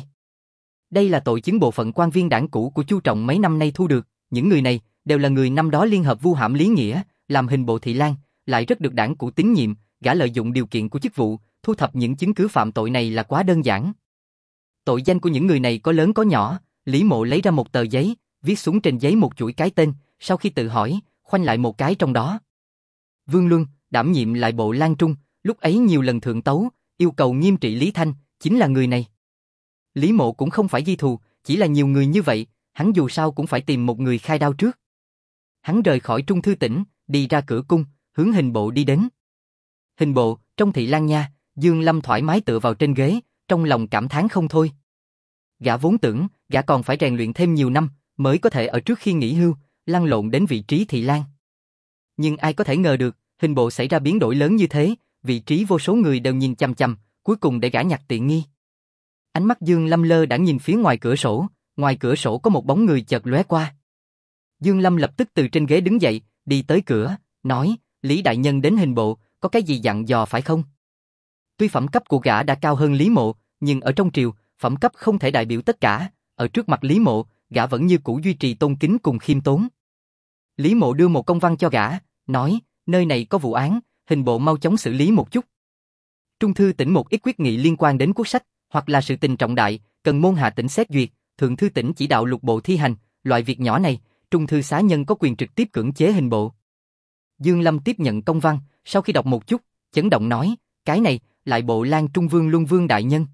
Đây là tội chứng bộ phận quan viên đảng cũ của Chu Trọng mấy năm nay thu được, những người này đều là người năm đó liên hợp vu hãm Lý Nghĩa, làm hình bộ thị lang, lại rất được đảng cũ tín nhiệm, gã lợi dụng điều kiện của chức vụ, thu thập những chứng cứ phạm tội này là quá đơn giản. Tội danh của những người này có lớn có nhỏ, Lý Mộ lấy ra một tờ giấy, viết xuống trên giấy một chuỗi cái tên, sau khi tự hỏi, khoanh lại một cái trong đó. Vương Luân, đảm nhiệm lại bộ Lan Trung, lúc ấy nhiều lần thượng tấu, yêu cầu nghiêm trị Lý Thanh, chính là người này. Lý Mộ cũng không phải ghi thù, chỉ là nhiều người như vậy, hắn dù sao cũng phải tìm một người khai đao trước. Hắn rời khỏi Trung Thư Tỉnh, đi ra cửa cung, hướng hình bộ đi đến. Hình bộ, trong thị lang nha, Dương Lâm thoải mái tựa vào trên ghế, trong lòng cảm thán không thôi. Gã vốn tưởng, gã còn phải rèn luyện thêm nhiều năm, mới có thể ở trước khi nghỉ hưu, lăn lộn đến vị trí thị lang. Nhưng ai có thể ngờ được, hình bộ xảy ra biến đổi lớn như thế, vị trí vô số người đều nhìn chằm chằm, cuối cùng để gã nhặt tiện nghi. Ánh mắt Dương Lâm lơ đãng nhìn phía ngoài cửa sổ có một bóng người chợt lóe qua. Dương Lâm lập tức từ trên ghế đứng dậy, đi tới cửa, nói, Lý đại nhân đến hình bộ, có cái gì dặn dò phải không? Tuy phẩm cấp của gã đã cao hơn Lý Mộ, nhưng ở trong triều, phẩm cấp không thể đại biểu tất cả, ở trước mặt Lý Mộ, gã vẫn như cũ duy trì tôn kính cùng khiêm tốn. Lý Mộ đưa một công văn cho gã, nói, nơi này có vụ án, hình bộ mau chóng xử lý một chút. Trung thư tỉnh một ít quyết nghị liên quan đến quốc sách, hoặc là sự tình trọng đại, cần môn hạ tỉnh xét duyệt, thượng thư tỉnh chỉ đạo lục bộ thi hành, loại việc nhỏ này, trung thư xá nhân có quyền trực tiếp cưỡng chế hình bộ. Dương Lâm tiếp nhận công văn, sau khi đọc một chút, chấn động nói, cái này, lại bộ Lan Trung Vương Luân Vương đại nhân.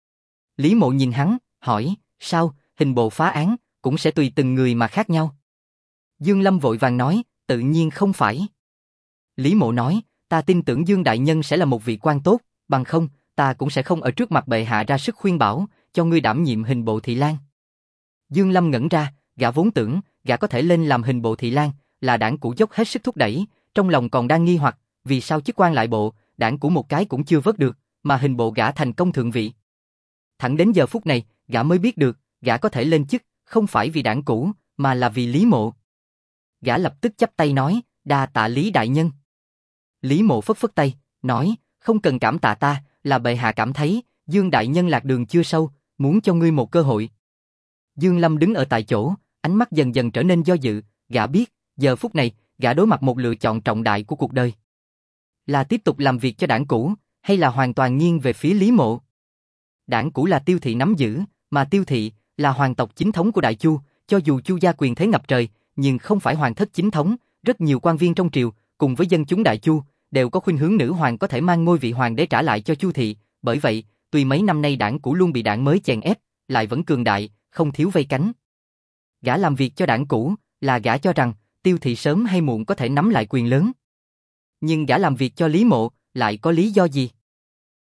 Lý Mộ nhìn hắn, hỏi, sao, hình bộ phá án, cũng sẽ tùy từng người mà khác nhau. Dương Lâm vội vàng nói, tự nhiên không phải. Lý Mộ nói, ta tin tưởng Dương đại nhân sẽ là một vị quan tốt, bằng không, ta cũng sẽ không ở trước mặt bệ hạ ra sức khuyên bảo, cho ngươi đảm nhiệm hình bộ thị lang. Dương Lâm ngẩn ra, gã vốn tưởng, gã có thể lên làm hình bộ thị lang, là đảng cũ dốc hết sức thúc đẩy, trong lòng còn đang nghi hoặc, vì sao chức quan lại bộ, đảng cũ một cái cũng chưa vớt được, mà hình bộ gã thành công thượng vị. Thẳng đến giờ phút này, gã mới biết được, gã có thể lên chức, không phải vì đảng cũ, mà là vì Lý Mộ. Gã lập tức chắp tay nói, đa tạ Lý đại nhân. Lý Mộ phất phất tay, nói, không cần cảm tạ ta, là bệ hạ cảm thấy, Dương đại nhân lạc đường chưa sâu, muốn cho ngươi một cơ hội. Dương Lâm đứng ở tại chỗ, ánh mắt dần dần trở nên do dự, gã biết, giờ phút này, gã đối mặt một lựa chọn trọng đại của cuộc đời. Là tiếp tục làm việc cho đảng cũ, hay là hoàn toàn nghiêng về phía Lý Mộ? Đảng cũ là Tiêu thị nắm giữ, mà Tiêu thị là hoàng tộc chính thống của Đại Chu, cho dù Chu gia quyền thế ngập trời, nhưng không phải hoàng thất chính thống, rất nhiều quan viên trong triều, cùng với dân chúng Đại Chu, đều có khuynh hướng nữ hoàng có thể mang ngôi vị hoàng đế trả lại cho Chu thị, bởi vậy, tuy mấy năm nay đảng cũ luôn bị đảng mới chèn ép, lại vẫn cường đại, không thiếu vây cánh. Gã làm việc cho đảng cũ, là gã cho rằng, Tiêu thị sớm hay muộn có thể nắm lại quyền lớn. Nhưng gã làm việc cho Lý Mộ, lại có lý do gì?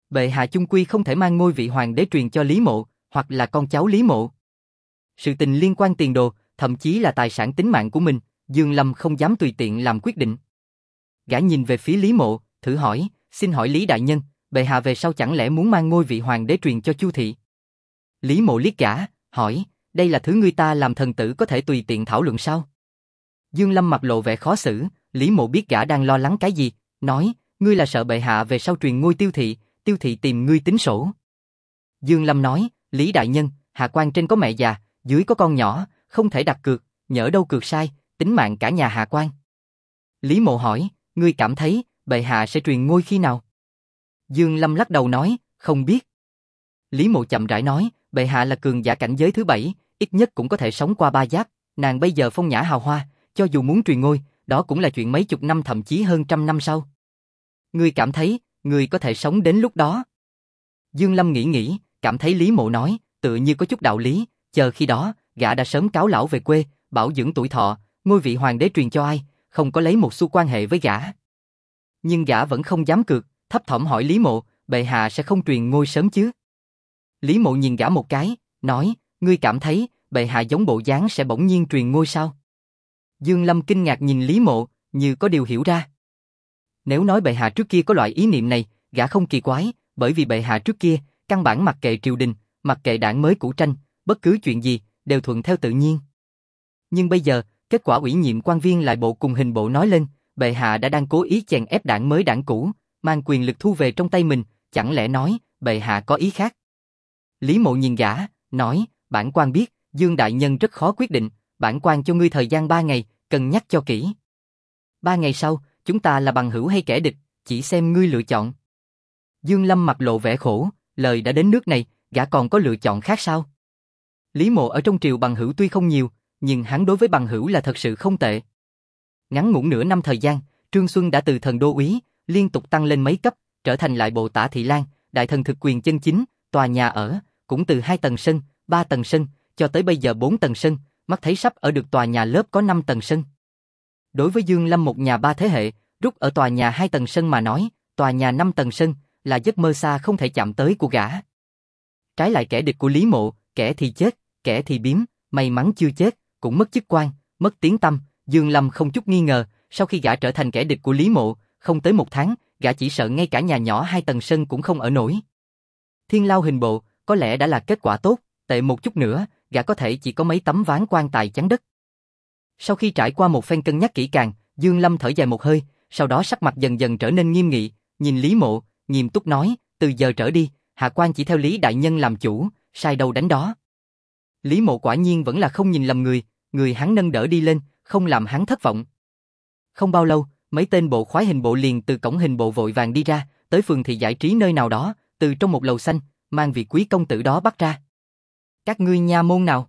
Bệ hạ chung quy không thể mang ngôi vị hoàng đế truyền cho Lý Mộ, hoặc là con cháu Lý Mộ. Sự tình liên quan tiền đồ, thậm chí là tài sản tính mạng của mình, Dương Lâm không dám tùy tiện làm quyết định. Gã nhìn về phía Lý Mộ, thử hỏi, xin hỏi Lý đại nhân, bệ hạ về sau chẳng lẽ muốn mang ngôi vị hoàng đế truyền cho Chu thị? Lý Mộ liếc gã, hỏi, đây là thứ người ta làm thần tử có thể tùy tiện thảo luận sao? Dương Lâm mặt lộ vẻ khó xử, Lý Mộ biết gã đang lo lắng cái gì, nói, ngươi là sợ bệ hạ về sau truyền ngôi Tiêu thị tìm ngươi tính sổ. Dương Lâm nói, Lý đại nhân, hạ quan trên có mẹ già, dưới có con nhỏ, không thể đặt cược, nhỡ đâu cược sai, tính mạng cả nhà hạ quan. Lý Mộ hỏi, ngươi cảm thấy, bệ hạ sẽ truyền ngôi khi nào? Dương Lâm lắc đầu nói, không biết. Lý Mộ chậm rãi nói, bệ hạ là cường giả cảnh giới thứ 7, ít nhất cũng có thể sống qua 3 giáp, nàng bây giờ phong nhã hào hoa, cho dù muốn truyền ngôi, đó cũng là chuyện mấy chục năm thậm chí hơn trăm năm sau. Ngươi cảm thấy, ngươi có thể sống đến lúc đó? Dương Lâm nghĩ, cảm thấy Lý Mộ nói, tự như có chút đạo lý, chờ khi đó, gã đã sớm cáo lão về quê, bảo dưỡng tuổi thọ, ngôi vị hoàng đế truyền cho ai, không có lấy một xu quan hệ với gã. Nhưng gã vẫn không dám cược, thấp thỏm hỏi Lý Mộ, bệ hạ sẽ không truyền ngôi sớm chứ? Lý Mộ nhìn gã một cái, nói, ngươi cảm thấy, bệ hạ giống bộ dáng sẽ bỗng nhiên truyền ngôi sao? Dương Lâm kinh ngạc nhìn Lý Mộ, như có điều hiểu ra. Nếu nói bệ hạ trước kia có loại ý niệm này, gã không kỳ quái, bởi vì bệ hạ trước kia, căn bản mặc kệ triều đình, mặc kệ đảng mới cũ tranh, bất cứ chuyện gì, đều thuận theo tự nhiên. Nhưng bây giờ, kết quả ủy nhiệm quan viên lại bộ cùng hình bộ nói lên, bệ hạ đã đang cố ý chèn ép đảng mới đảng cũ, mang quyền lực thu về trong tay mình, chẳng lẽ nói, bệ hạ có ý khác? Lý Mộ nhìn gã, nói, bản quan biết, Dương đại nhân rất khó quyết định, bản quan cho ngươi thời gian 3 ngày, cân nhắc cho kỹ. 3 ngày sau, chúng ta là bằng hữu hay kẻ địch, chỉ xem ngươi lựa chọn. Dương Lâm mặt lộ vẻ khổ, lời đã đến nước này, gã còn có lựa chọn khác sao? Lý Mộ ở trong triều bằng hữu tuy không nhiều, nhưng hắn đối với bằng hữu là thật sự không tệ. Ngắn ngủn nửa năm thời gian, Trương Xuân đã từ thần đô úy, liên tục tăng lên mấy cấp, trở thành lại bộ tả thị lang, đại thần thực quyền chân chính, tòa nhà ở, cũng từ 2 tầng sân, 3 tầng sân, cho tới bây giờ 4 tầng sân, mắt thấy sắp ở được tòa nhà lớp có 5 tầng sân. Đối với Dương Lâm một nhà 3 thế hệ, rút ở tòa nhà 2 tầng sân mà nói, tòa nhà 5 tầng sân, là giấc mơ xa không thể chạm tới của gã. Trái lại kẻ địch của Lý Mộ, kẻ thì chết, kẻ thì biếm, may mắn chưa chết, cũng mất chức quan, mất tiếng tăm, Dương Lâm không chút nghi ngờ, sau khi gã trở thành kẻ địch của Lý Mộ, không tới 1 tháng, gã chỉ sợ ngay cả nhà nhỏ 2 tầng sân cũng không ở nổi. Thiên Lao hình bộ, có lẽ đã là kết quả tốt, tệ một chút nữa, gã có thể chỉ có mấy tấm ván quan tài chắn đất. Sau khi trải qua một phen cân nhắc kỹ càng, Dương Lâm thở dài một hơi, sau đó sắc mặt dần dần trở nên nghiêm nghị, nhìn Lý Mộ, nghiêm túc nói, từ giờ trở đi, hạ quan chỉ theo Lý đại nhân làm chủ, sai đâu đánh đó. Lý Mộ quả nhiên vẫn là không nhìn lầm người hắn nâng đỡ đi lên, không làm hắn thất vọng. Không bao lâu, mấy tên bộ khoái hình bộ liền từ cổng hình bộ vội vàng đi ra, tới phường thị giải trí nơi nào đó, từ trong một lầu xanh, mang vị quý công tử đó bắt ra. Các ngươi nha môn nào?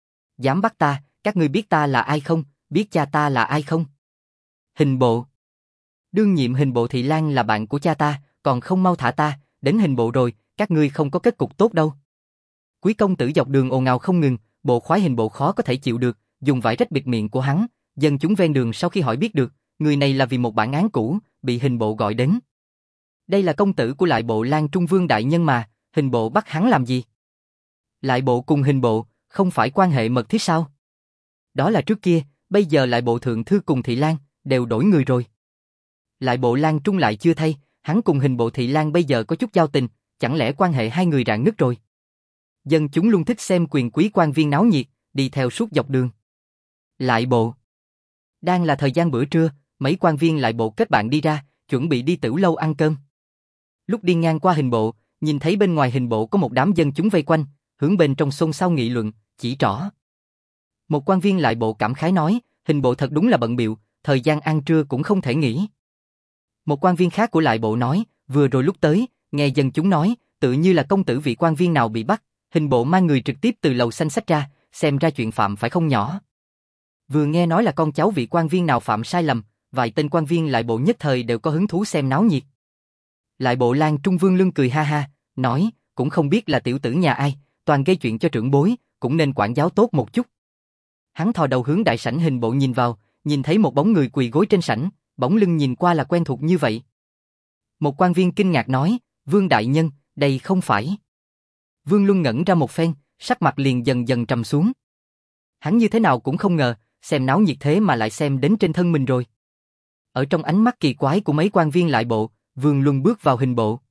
Dám bắt ta, các ngươi biết ta là ai không, biết cha ta là ai không? Hình bộ. Đương nhiệm hình bộ thị lang là bạn của cha ta, còn không mau thả ta, đến hình bộ rồi, các ngươi không có kết cục tốt đâu. Quý công tử dọc đường ồn ào không ngừng, bộ khoái hình bộ khó có thể chịu được, dùng vải rách bịt miệng của hắn, dân chúng ven đường sau khi hỏi biết được, người này là vì một bản án cũ, bị hình bộ gọi đến. Đây là công tử của lại bộ Lan Trung Vương đại nhân mà, hình bộ bắt hắn làm gì? Lại bộ cùng hình bộ, không phải quan hệ mật thiết sao? Đó là trước kia, bây giờ lại bộ thượng thư cùng thị lang, đều đổi người rồi. Lại bộ Lan Trung lại chưa thay, hắn cùng hình bộ thị lang bây giờ có chút giao tình, chẳng lẽ quan hệ hai người rạn nứt rồi? Dân chúng luôn thích xem quyền quý quan viên náo nhiệt, đi theo suốt dọc đường. Lại bộ. Đang là thời gian bữa trưa, mấy quan viên lại bộ kết bạn đi ra, chuẩn bị đi tửu lâu ăn cơm. Lúc đi ngang qua hình bộ, nhìn thấy bên ngoài hình bộ có một đám dân chúng vây quanh, hướng bên trong xôn xao nghị luận, chỉ trỏ. Một quan viên lại bộ cảm khái nói, hình bộ thật đúng là bận bịu, thời gian ăn trưa cũng không thể nghỉ. Một quan viên khác của lại bộ nói, vừa rồi lúc tới, nghe dân chúng nói, tự như là công tử vị quan viên nào bị bắt, hình bộ mang người trực tiếp từ lầu xanh xách ra, xem ra chuyện phạm phải không nhỏ. Vừa nghe nói là con cháu vị quan viên nào phạm sai lầm, vài tên quan viên lại bộ nhất thời đều có hứng thú xem náo nhiệt. Lại bộ Lan Trung Vương lưng cười ha ha, nói, cũng không biết là tiểu tử nhà ai, toàn gây chuyện cho trưởng bối, cũng nên quản giáo tốt một chút. Hắn thò đầu hướng đại sảnh hình bộ nhìn vào, nhìn thấy một bóng người quỳ gối trên sảnh, bóng lưng nhìn qua là quen thuộc như vậy. Một quan viên kinh ngạc nói, Vương đại nhân, đây không phải. Vương Luân ngẩn ra một phen, sắc mặt liền dần dần trầm xuống. Hắn như thế nào cũng không ngờ, xem náo nhiệt thế mà lại xem đến trên thân mình rồi. Ở trong ánh mắt kỳ quái của mấy quan viên lại bộ, Vương Luân bước vào hình bộ.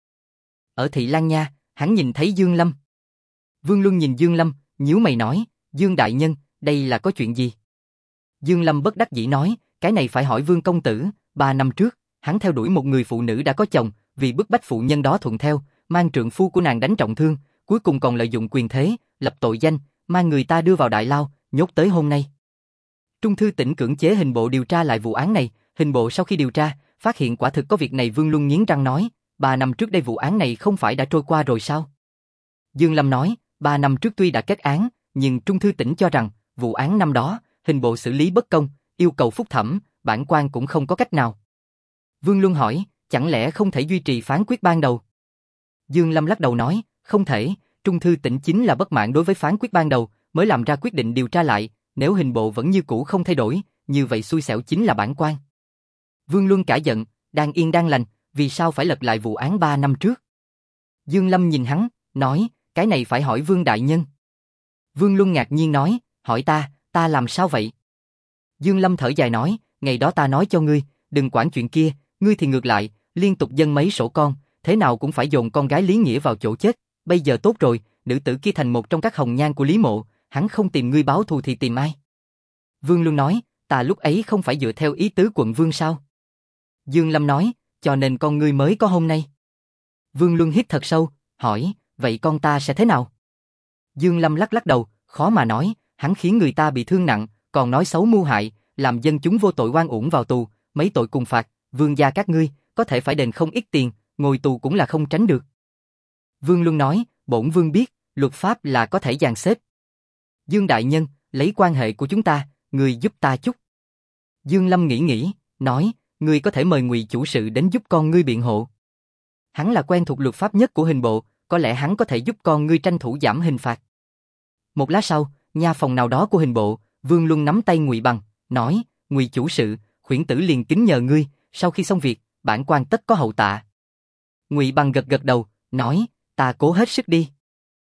Ở Thị Lan Nha, hắn nhìn thấy Dương Lâm. Vương Luân nhìn Dương Lâm, nhíu mày nói, Dương đại nhân, đây là có chuyện gì? Dương Lâm bất đắc dĩ nói, cái này phải hỏi Vương công tử, 3 năm trước, hắn theo đuổi một người phụ nữ đã có chồng, vì bức bách phụ nhân đó thuận theo, mang trượng phu của nàng đánh trọng thương, cuối cùng còn lợi dụng quyền thế, lập tội danh, mang người ta đưa vào đại lao, nhốt tới hôm nay. Trung thư tỉnh cưỡng chế hình bộ điều tra lại vụ án này, hình bộ sau khi điều tra, phát hiện quả thực có việc này. Vương Luân nghiến răng nói, 3 năm trước đây vụ án này không phải đã trôi qua rồi sao? Dương Lâm nói, 3 năm trước tuy đã kết án, nhưng Trung thư tỉnh cho rằng, vụ án năm đó, hình bộ xử lý bất công, yêu cầu phúc thẩm, bản quan cũng không có cách nào. Vương Luân hỏi, chẳng lẽ không thể duy trì phán quyết ban đầu? Dương Lâm lắc đầu nói, không thể, Trung thư tỉnh chính là bất mãn đối với phán quyết ban đầu, mới làm ra quyết định điều tra lại, nếu hình bộ vẫn như cũ không thay đổi, như vậy xui xẻo chính là bản quan. Vương Luân cả giận, đang yên đang lành, vì sao phải lật lại vụ án 3 năm trước? Dương Lâm nhìn hắn, nói, cái này phải hỏi Vương đại nhân. Vương Luân ngạc nhiên nói, hỏi ta làm sao vậy? Dương Lâm thở dài nói, ngày đó ta nói cho ngươi, đừng quản chuyện kia, ngươi thì ngược lại, liên tục dâng mấy sổ con, thế nào cũng phải dồn con gái Lý Nghĩa vào chỗ chết, bây giờ tốt rồi, nữ tử kia thành một trong các hồng nhan của Lý Mộ, hắn không tìm ngươi báo thù thì tìm ai? Vương Luân nói, ta lúc ấy không phải dựa theo ý tứ quận vương sao? Dương Lâm nói, cho nên con ngươi mới có hôm nay. Vương Luân hít thật sâu, hỏi, vậy con ta sẽ thế nào? Dương Lâm lắc lắc đầu, khó mà nói, hắn khiến người ta bị thương nặng, còn nói xấu mưu hại, làm dân chúng vô tội oan uổng vào tù, mấy tội cùng phạt, vương gia các ngươi, có thể phải đền không ít tiền, ngồi tù cũng là không tránh được. Vương Luân nói, bổn vương biết, luật pháp là có thể dàn xếp. Dương đại nhân, lấy quan hệ của chúng ta, người giúp ta chút. Dương Lâm nghĩ, nói, ngươi có thể mời Ngụy chủ sự đến giúp con ngươi biện hộ. Hắn là quen thuộc luật pháp nhất của hình bộ, có lẽ hắn có thể giúp con ngươi tranh thủ giảm hình phạt. Một lát sau, nha phòng nào đó của hình bộ, Vương Luân nắm tay Ngụy Bằng, nói, Ngụy chủ sự, khuyển tử liền kính nhờ ngươi, sau khi xong việc, bản quan tất có hậu tạ. Ngụy Bằng gật gật đầu, nói, ta cố hết sức đi.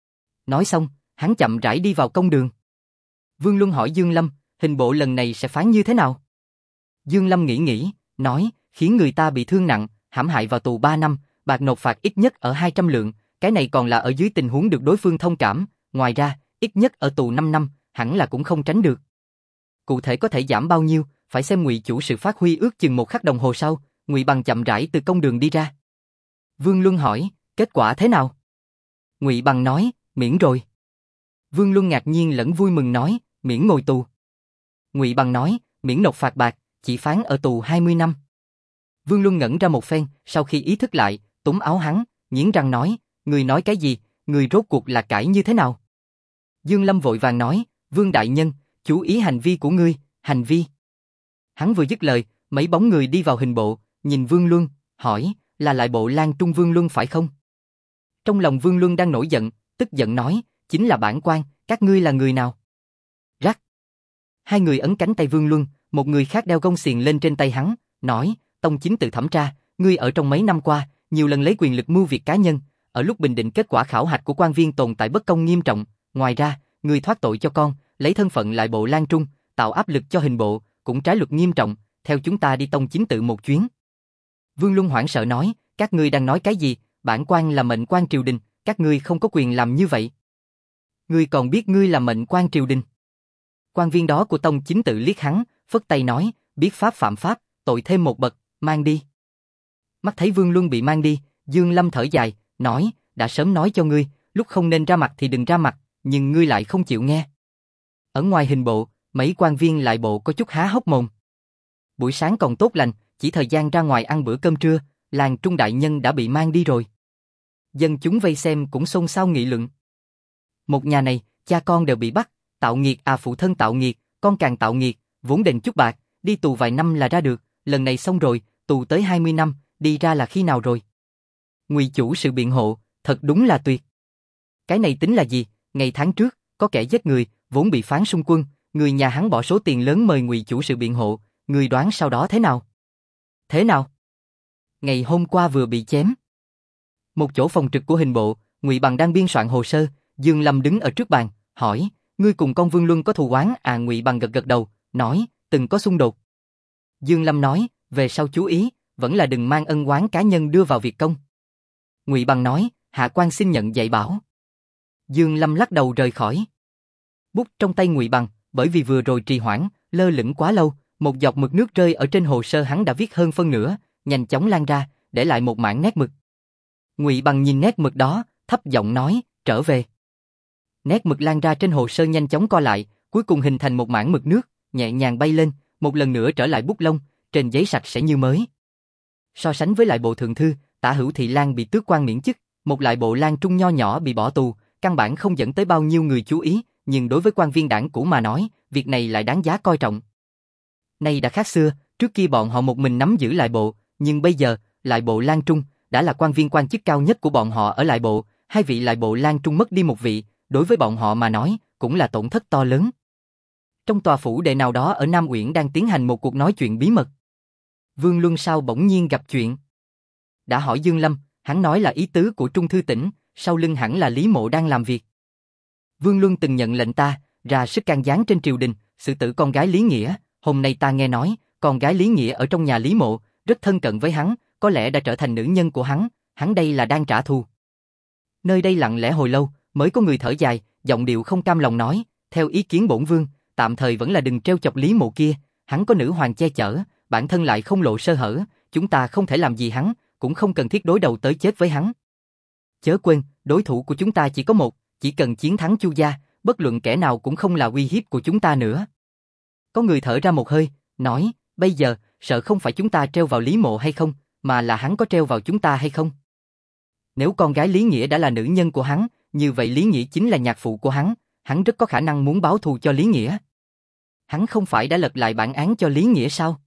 Nói xong, hắn chậm rãi đi vào công đường. Vương Luân hỏi Dương Lâm, hình bộ lần này sẽ phán như thế nào? Dương Lâm nghĩ, nói, khiến người ta bị thương nặng, hãm hại vào tù 3 năm, bạc nộp phạt ít nhất ở 200 lượng, cái này còn là ở dưới tình huống được đối phương thông cảm, ngoài ra, ít nhất ở tù 5 năm, hẳn là cũng không tránh được. Cụ thể có thể giảm bao nhiêu, phải xem Ngụy chủ sự phát huy. Ước chừng 1 khắc đồng hồ sau, Ngụy Bằng chậm rãi từ công đường đi ra. Vương Luân hỏi, kết quả thế nào? Ngụy Bằng nói, miễn rồi. Vương Luân ngạc nhiên lẫn vui mừng nói, miễn ngồi tù. Ngụy Bằng nói, miễn nộp phạt bạc, chỉ phán ở tù 20 năm. Vương Luân ngẩn ra một phen, sau khi ý thức lại, túm áo hắn, nghiến răng nói, người nói cái gì, người rốt cuộc là cãi như thế nào? Dương Lâm vội vàng nói, Vương đại nhân, chú ý hành vi của ngươi, hành vi. Hắn vừa dứt lời, mấy bóng người đi vào hình bộ, nhìn Vương Luân, hỏi, là lại bộ Lan Trung Vương Luân phải không? Trong lòng Vương Luân đang nổi giận, tức giận nói, chính là bản quan, các ngươi là người nào? Rắc. Hai người ấn cánh tay Vương Luân, một người khác đeo gông xiềng lên trên tay hắn, nói, tông chính tự thẩm tra, ngươi ở trong mấy năm qua, nhiều lần lấy quyền lực mưu việc cá nhân, ở lúc bình định kết quả khảo hạch của quan viên tồn tại bất công nghiêm trọng, ngoài ra, ngươi thoát tội cho con, lấy thân phận lại bộ Lan Trung, tạo áp lực cho hình bộ, cũng trái luật nghiêm trọng, theo chúng ta đi tông chính tự một chuyến. Vương Luân hoảng sợ nói, các ngươi đang nói cái gì, bản quan là mệnh quan triều đình, các ngươi không có quyền làm như vậy. Ngươi còn biết ngươi là mệnh quan triều đình? Quan viên đó của tông chính tự liếc hắn, phất tay nói, biết pháp phạm pháp, tội thêm một bậc, mang đi. Mắt thấy Vương Luân bị mang đi, Dương Lâm thở dài, nói, đã sớm nói cho ngươi, lúc không nên ra mặt thì đừng ra mặt, nhưng ngươi lại không chịu nghe. Ở ngoài hình bộ, mấy quan viên lại bộ có chút há hốc mồm. Buổi sáng còn tốt lành, chỉ thời gian ra ngoài ăn bữa cơm trưa, Lan Trung đại nhân đã bị mang đi rồi. Dân chúng vây xem cũng xôn xao nghị luận. Một nhà này, cha con đều bị bắt, tạo nghiệt à, phụ thân tạo nghiệt, con càng tạo nghiệt, vốn đền chút bạc, đi tù vài năm là ra được, lần này xong rồi, tù tới 20 năm, đi ra là khi nào rồi? Ngụy chủ sự biện hộ, thật đúng là tuyệt. Cái này tính là gì? Ngày tháng trước, có kẻ giết người, vốn bị phán xung quân, người nhà hắn bỏ số tiền lớn mời Ngụy chủ sự biện hộ, người đoán sau đó thế nào? Thế nào? Ngày hôm qua vừa bị chém. Một chỗ phòng trực của hình bộ, Ngụy Bằng đang biên soạn hồ sơ, Dương Lâm đứng ở trước bàn, hỏi, ngươi cùng con Vương Luân có thù oán à? Ngụy Bằng gật gật đầu, nói, từng có xung đột. Dương Lâm nói, về sau chú ý, vẫn là đừng mang ân oán cá nhân đưa vào việc công. Ngụy Bằng nói, hạ quan xin nhận dạy bảo. Dương Lâm lắc đầu rời khỏi. Bút trong tay Ngụy Bằng, bởi vì vừa rồi trì hoãn, lơ lửng quá lâu, một giọt mực nước rơi ở trên hồ sơ hắn đã viết hơn phân nửa, nhanh chóng lan ra, để lại một mảng nét mực. Ngụy Bằng nhìn nét mực đó, thấp giọng nói, trở về. Nét mực lan ra trên hồ sơ nhanh chóng co lại, cuối cùng hình thành một mảng mực nước, nhẹ nhàng bay lên, một lần nữa trở lại bút lông, trên giấy sạch sẽ như mới. So sánh với lại bộ thượng thư, Tả Hữu Thị Lan bị tước quan miễn chức, một lại bộ Lan Trung nho nhỏ bị bỏ tù, căn bản không dẫn tới bao nhiêu người chú ý, nhưng đối với quan viên đảng cũ mà nói, việc này lại đáng giá coi trọng. Nay đã khác xưa, trước kia bọn họ một mình nắm giữ lại bộ, nhưng bây giờ, lại bộ Lan Trung đã là quan viên quan chức cao nhất của bọn họ ở lại bộ, hai vị lại bộ Lan Trung mất đi một vị, đối với bọn họ mà nói, cũng là tổn thất to lớn. Trong tòa phủ đệ nào đó ở Nam Uyển đang tiến hành một cuộc nói chuyện bí mật. Vương Luân sao bỗng nhiên gặp chuyện. Đã hỏi Dương Lâm, hắn nói là ý tứ của Trung Thư Tỉnh, sau lưng hẳn là Lý Mộ đang làm việc. Vương Luân từng nhận lệnh ta, ra sức can gián trên triều đình, xử tử con gái Lý Nghĩa, hôm nay ta nghe nói, con gái Lý Nghĩa ở trong nhà Lý Mộ, rất thân cận với hắn, có lẽ đã trở thành nữ nhân của hắn đây là đang trả thù. Nơi đây lặng lẽ hồi lâu, mới có người thở dài, giọng điệu không cam lòng nói, theo ý kiến bổn vương, tạm thời vẫn là đừng trêu chọc Lý Mộ kia, hắn có nữ hoàng che chở, bản thân lại không lộ sơ hở, chúng ta không thể làm gì hắn, cũng không cần thiết đối đầu tới chết với hắn. Chớ quên, đối thủ của chúng ta chỉ có một, chỉ cần chiến thắng Chu gia, bất luận kẻ nào cũng không là uy hiếp của chúng ta nữa. Có người thở ra một hơi, nói, bây giờ, sợ không phải chúng ta treo vào Lý Mộ hay không, mà là hắn có treo vào chúng ta hay không. Nếu con gái Lý Nghĩa đã là nữ nhân của hắn, như vậy Lý Nghĩa chính là nhạc phụ của hắn rất có khả năng muốn báo thù cho Lý Nghĩa. Hắn không phải đã lật lại bản án cho Lý Nghĩa sao?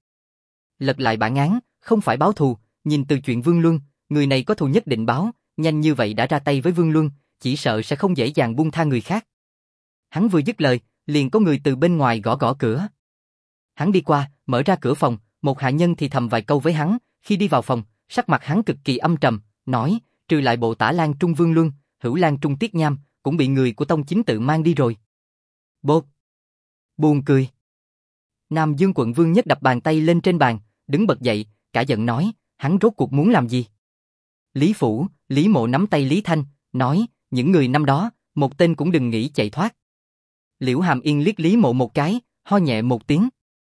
Lật lại bản án, không phải báo thù, nhìn từ chuyện Vương Luân, người này có thù nhất định báo, nhanh như vậy đã ra tay với Vương Luân, chỉ sợ sẽ không dễ dàng buông tha người khác. Hắn vừa dứt lời, liền có người từ bên ngoài gõ gõ cửa. Hắn đi qua, mở ra cửa phòng, một hạ nhân thì thầm vài câu với hắn, khi đi vào phòng, sắc mặt hắn cực kỳ âm trầm, nói, trừ lại bộ Tả Lan Trung Vương Luân, Hữu Lan Trung Tiết Nham, cũng bị người của Tông Chính tự mang đi rồi. Bột! Buồn cười! Nam Dương quận Vương Nhất đập bàn tay lên trên bàn, đứng bật dậy, cả giận nói, hắn rốt cuộc muốn làm gì? Lý Phủ, Lý Mộ nắm tay Lý Thanh, nói, những người năm đó, một tên cũng đừng nghĩ chạy thoát. Liễu Hàm Yên liếc Lý Mộ một cái, ho nhẹ một tiếng.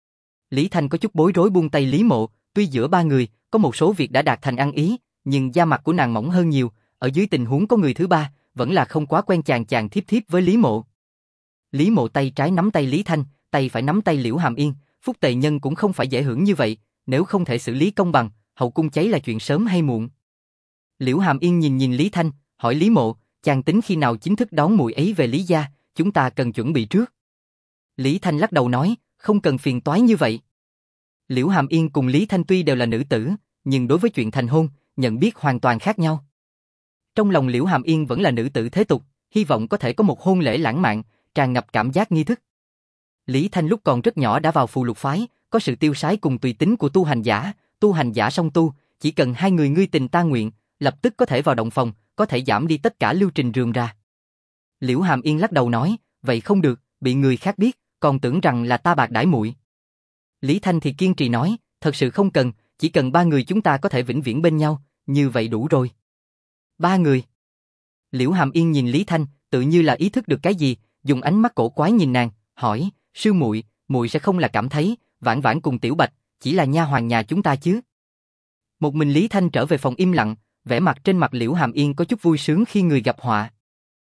Lý Thanh có chút bối rối buông tay Lý Mộ, tuy giữa ba người, có một số việc đã đạt thành ăn ý, nhưng da mặt của nàng mỏng hơn nhiều, ở dưới tình huống có người thứ ba, vẫn là không quá quen chàng chàng thiếp thiếp với Lý Mộ. Lý Mộ tay trái nắm tay Lý Thanh, tay phải nắm tay Liễu Hàm Yên, phúc tề nhân cũng không phải dễ hưởng như vậy, nếu không thể xử lý công bằng, hậu cung cháy là chuyện sớm hay muộn. Liễu Hàm Yên nhìn Lý Thanh, hỏi Lý Mộ, chàng tính khi nào chính thức đón muội ấy về Lý gia, chúng ta cần chuẩn bị trước. Lý Thanh lắc đầu nói, không cần phiền toái như vậy. Liễu Hàm Yên cùng Lý Thanh tuy đều là nữ tử, nhưng đối với chuyện thành hôn, nhận biết hoàn toàn khác nhau. Trong lòng Liễu Hàm Yên vẫn là nữ tử thế tục, hy vọng có thể có một hôn lễ lãng mạn, tràn ngập cảm giác nghi thức. Lý Thanh lúc còn rất nhỏ đã vào phù lục phái, có sự tiêu sái cùng tùy tính của tu hành giả song tu, chỉ cần hai người ngươi tình ta nguyện, lập tức có thể vào động phòng, có thể giảm đi tất cả lưu trình rườm rà. Liễu Hàm Yên lắc đầu nói, vậy không được, bị người khác biết, còn tưởng rằng là ta bạc đãi muội. Lý Thanh thì kiên trì nói, thật sự không cần, chỉ cần ba người chúng ta có thể vĩnh viễn bên nhau, như vậy đủ rồi. Ba người. Liễu Hàm Yên nhìn Lý Thanh, tự như là ý thức được cái gì, dùng ánh mắt cổ quái nhìn nàng, hỏi, sư muội, muội sẽ không là cảm thấy, Vãn Vãn cùng Tiểu Bạch, chỉ là nha hoàn nhà chúng ta chứ? Một mình Lý Thanh trở về phòng im lặng, vẻ mặt trên mặt Liễu Hàm Yên có chút vui sướng khi người gặp họa.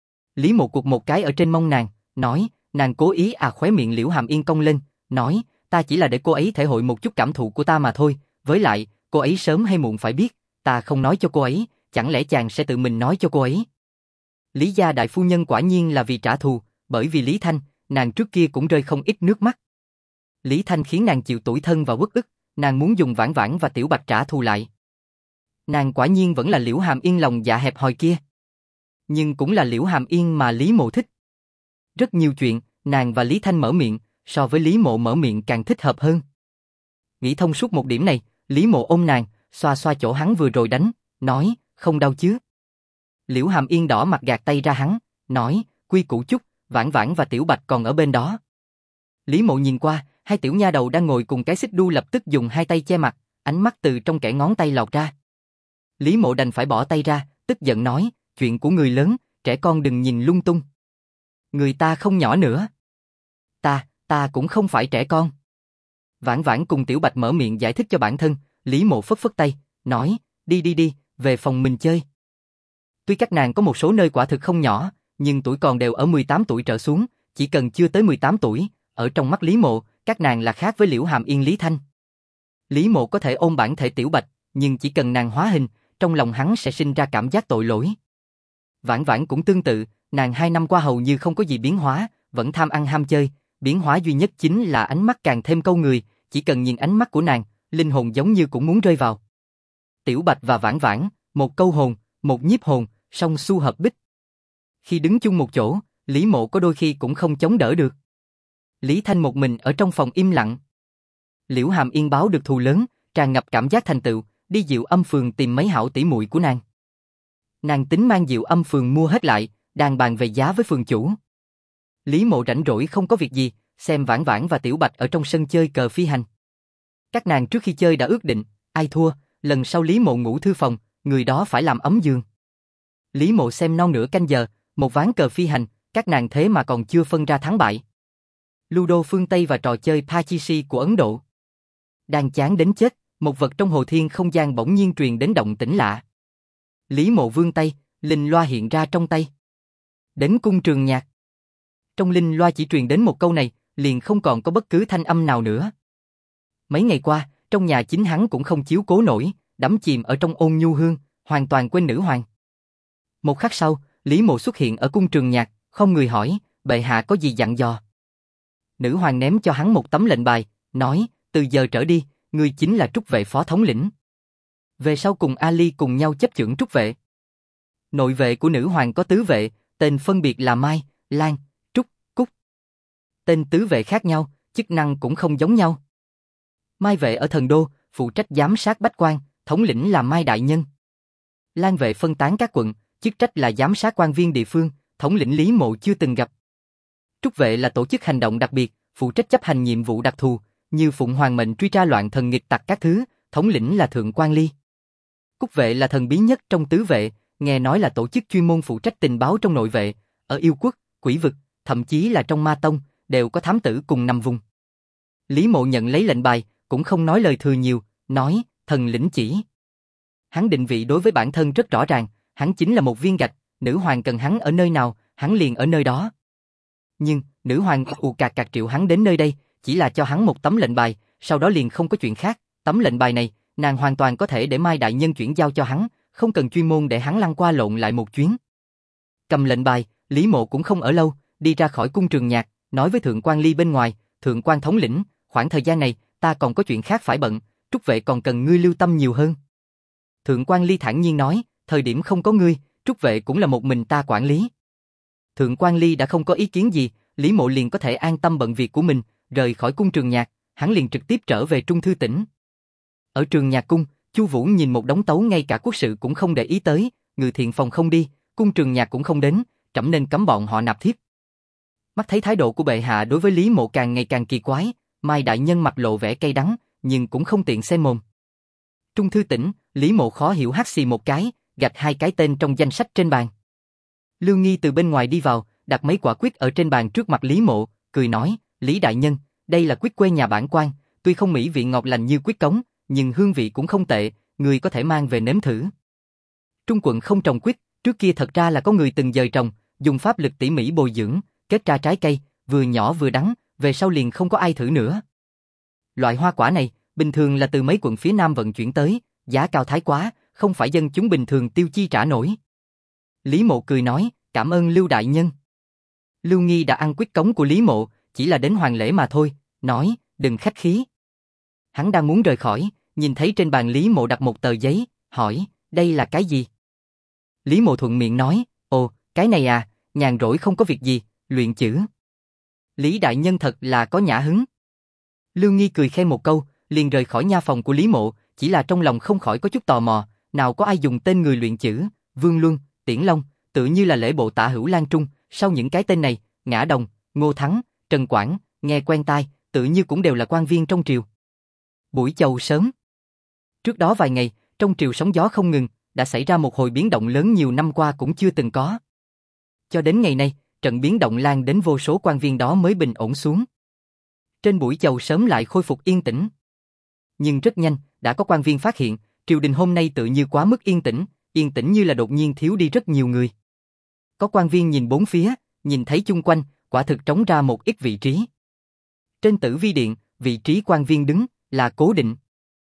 Lý Mộ cụt một cái ở trên mông nàng, nói, nàng cố ý à? Khóe miệng Liễu Hàm Yên cong lên, nói, ta chỉ là để cô ấy thể hội một chút cảm thụ của ta mà thôi, với lại, cô ấy sớm hay muộn phải biết, ta không nói cho cô ấy, chẳng lẽ chàng sẽ tự mình nói cho cô ấy? Lý gia đại phu nhân quả nhiên là vì trả thù, bởi vì Lý Thanh, nàng trước kia cũng rơi không ít nước mắt. Lý Thanh khiến nàng chịu tủi thân và uất ức, nàng muốn dùng Vãn Vãn và Tiểu Bạch trả thù lại. Nàng quả nhiên vẫn là Liễu Hàm Yên lòng dạ hẹp hòi kia. Nhưng cũng là Liễu Hàm Yên mà Lý Mộ thích. Rất nhiều chuyện, nàng và Lý Thanh mở miệng, so với Lý Mộ mở miệng càng thích hợp hơn. Nghĩ thông suốt một điểm này, Lý Mộ ôm nàng, xoa xoa chỗ hắn vừa rồi đánh, nói, không đau chứ? Liễu Hàm Yên đỏ mặt gạt tay ra hắn, nói, quy củ chút, Vãn Vãn và Tiểu Bạch còn ở bên đó. Lý Mộ nhìn qua, hai tiểu nha đầu đang ngồi cùng cái xích đu lập tức dùng hai tay che mặt, ánh mắt từ trong kẽ ngón tay lọt ra. Lý Mộ đành phải bỏ tay ra, tức giận nói, chuyện của người lớn, trẻ con đừng nhìn lung tung. Người ta không nhỏ nữa. Ta cũng không phải trẻ con. Vãn Vãn cùng Tiểu Bạch mở miệng giải thích cho bản thân, Lý Mộ phất phất tay, nói, đi, về phòng mình chơi. Tuy các nàng có một số nơi quả thực không nhỏ, nhưng tuổi còn đều ở 18 tuổi trở xuống, chỉ cần chưa tới 18 tuổi, ở trong mắt Lý Mộ, các nàng là khác với Liễu Hàm Yên Lý Thanh. Lý Mộ có thể ôm bản thể Tiểu Bạch, nhưng chỉ cần nàng hóa hình, trong lòng hắn sẽ sinh ra cảm giác tội lỗi. Vãn Vãn cũng tương tự, nàng 2 năm qua hầu như không có gì biến hóa, vẫn tham ăn ham chơi, biến hóa duy nhất chính là ánh mắt càng thêm câu người, chỉ cần nhìn ánh mắt của nàng, linh hồn giống như cũng muốn rơi vào. Tiểu Bạch và Vãn Vãn, một câu hồn, một nhiếp hồn, song su hợp bích. Khi đứng chung một chỗ, Lý Mộ có đôi khi cũng không chống đỡ được. Lý Thanh một mình ở trong phòng im lặng. Liễu Hàm Yên báo được thù lớn, tràn ngập cảm giác thành tựu, đi Diệu Âm Phường tìm mấy hảo tỷ muội của nàng. Nàng tính mang Diệu Âm Phường mua hết lại, đang bàn về giá với phường chủ. Lý Mộ rảnh rỗi không có việc gì, xem Vãn Vãn và Tiểu Bạch ở trong sân chơi cờ phi hành. Các nàng trước khi chơi đã ước định, ai thua, lần sau Lý Mộ ngủ thư phòng, người đó phải làm ấm giường. Lý Mộ xem non nửa canh giờ, một ván cờ phi hành, các nàng thế mà còn chưa phân ra thắng bại. Ludo phương Tây và trò chơi Pachisi của Ấn Độ. Đang chán đến chết, một vật trong hồ thiên không gian bỗng nhiên truyền đến động tĩnh lạ. Lý Mộ vươn tay, linh loa hiện ra trong tay. Đến cung Trường Nhạc. Trong linh loa chỉ truyền đến một câu này, liền không còn có bất cứ thanh âm nào nữa. Mấy ngày qua, trong nhà chính hắn cũng không chiếu cố nổi, đắm chìm ở trong ôn nhu hương, hoàn toàn quên nữ hoàng. Một khắc sau, Lý Mộ xuất hiện ở cung Trường Nhạc, không người hỏi, bệ hạ có gì dặn dò. Nữ hoàng ném cho hắn một tấm lệnh bài, nói, từ giờ trở đi, ngươi chính là trúc vệ phó thống lĩnh. Về sau cùng Ali cùng nhau chấp chưởng trúc vệ. Nội vệ của nữ hoàng có tứ vệ, tên phân biệt là Mai, Lan, Trúc, Cúc. Tên tứ vệ khác nhau, chức năng cũng không giống nhau. Mai vệ ở thần đô, phụ trách giám sát bách quan, thống lĩnh là Mai đại nhân. Lan vệ phân tán các quận, chức trách là giám sát quan viên địa phương, thống lĩnh Lý Mộ chưa từng gặp. Trúc vệ là tổ chức hành động đặc biệt, phụ trách chấp hành nhiệm vụ đặc thù, như phụng hoàng mệnh truy tra loạn thần nghịch tặc các thứ, thống lĩnh là Thượng quan Ly. Cúc vệ là thần bí nhất trong tứ vệ, nghe nói là tổ chức chuyên môn phụ trách tình báo trong nội vệ, ở yêu quốc, quỷ vực, thậm chí là trong ma tông, đều có thám tử cùng nằm vùng. Lý Mộ nhận lấy lệnh bài, cũng không nói lời thừa nhiều, nói, thần lĩnh chỉ. Hắn định vị đối với bản thân rất rõ ràng, hắn chính là một viên gạch, nữ hoàng cần hắn ở nơi nào, hắn liền ở nơi đó. Nhưng, nữ hoàng ù cạc cạc triệu hắn đến nơi đây, chỉ là cho hắn một tấm lệnh bài, sau đó liền không có chuyện khác. Tấm lệnh bài này, nàng hoàn toàn có thể để Mai đại nhân chuyển giao cho hắn, không cần chuyên môn để hắn lăn qua lộn lại một chuyến. Cầm lệnh bài, Lý Mộ cũng không ở lâu, đi ra khỏi cung Trường Nhạc, nói với Thượng quan Ly bên ngoài, Thượng quan thống lĩnh, khoảng thời gian này, ta còn có chuyện khác phải bận, trúc vệ còn cần ngươi lưu tâm nhiều hơn. Thượng quan Ly thản nhiên nói, thời điểm không có ngươi, trúc vệ cũng là một mình ta quản lý. Thượng quan Ly đã không có ý kiến gì, Lý Mộ liền có thể an tâm bận việc của mình, rời khỏi cung Trường Nhạc, hắn liền trực tiếp trở về Trung Thư tỉnh. Ở Trường Nhạc cung, Chu Vũ nhìn một đống tấu ngay cả quốc sự cũng không để ý tới, Ngự Thiện phòng không đi, cung Trường Nhạc cũng không đến, trẫm nên cấm bọn họ nạp thiếp. Mắt thấy thái độ của bệ hạ đối với Lý Mộ càng ngày càng kỳ quái, Mai đại nhân mặt lộ vẻ cay đắng, nhưng cũng không tiện xem mồm. Trung Thư tỉnh, Lý Mộ khó hiểu hắt xì một cái, gạch hai cái tên trong danh sách trên bàn. Lưu Nghi từ bên ngoài đi vào, đặt mấy quả quýt ở trên bàn trước mặt Lý Mộ, cười nói, Lý đại nhân, đây là quýt quê nhà bản quan, tuy không mỹ vị ngọt lành như quýt cống, nhưng hương vị cũng không tệ, người có thể mang về nếm thử. Trung quận không trồng quýt, trước kia thật ra là có người từng dời trồng, dùng pháp lực tỉ mỉ bồi dưỡng, kết ra trái cây, vừa nhỏ vừa đắng, về sau liền không có ai thử nữa. Loại hoa quả này, bình thường là từ mấy quận phía Nam vận chuyển tới, giá cao thái quá, không phải dân chúng bình thường tiêu chi trả nổi. Lý Mộ cười nói, cảm ơn Lưu đại nhân. Lưu Nghi đã ăn quýt cống của Lý Mộ, chỉ là đến hoàng lễ mà thôi, nói, đừng khách khí. Hắn đang muốn rời khỏi, nhìn thấy trên bàn Lý Mộ đặt một tờ giấy, hỏi, đây là cái gì? Lý Mộ thuận miệng nói, ồ, cái này à, nhàn rỗi không có việc gì, luyện chữ. Lý đại nhân thật là có nhã hứng. Lưu Nghi cười khen một câu, liền rời khỏi nha phòng của Lý Mộ, chỉ là trong lòng không khỏi có chút tò mò, nào có ai dùng tên người luyện chữ, Vương Luân, Tiễn Long, tự như là lễ bộ Tả Hữu Lan Trung, sau những cái tên này, Ngã Đồng, Ngô Thắng, Trần Quảng, nghe quen tai, tự như cũng đều là quan viên trong triều. Buổi chầu sớm. Trước đó vài ngày, trong triều sóng gió không ngừng, đã xảy ra một hồi biến động lớn nhiều năm qua cũng chưa từng có. Cho đến ngày nay, trận biến động lan đến vô số quan viên đó mới bình ổn xuống. Trên buổi chầu sớm lại khôi phục yên tĩnh. Nhưng rất nhanh, đã có quan viên phát hiện, triều đình hôm nay tự như quá mức yên tĩnh như là đột nhiên thiếu đi rất nhiều người. Có quan viên nhìn bốn phía, nhìn thấy chung quanh, quả thực trống ra một ít vị trí. Trên Tử Vi Điện, vị trí quan viên đứng là cố định.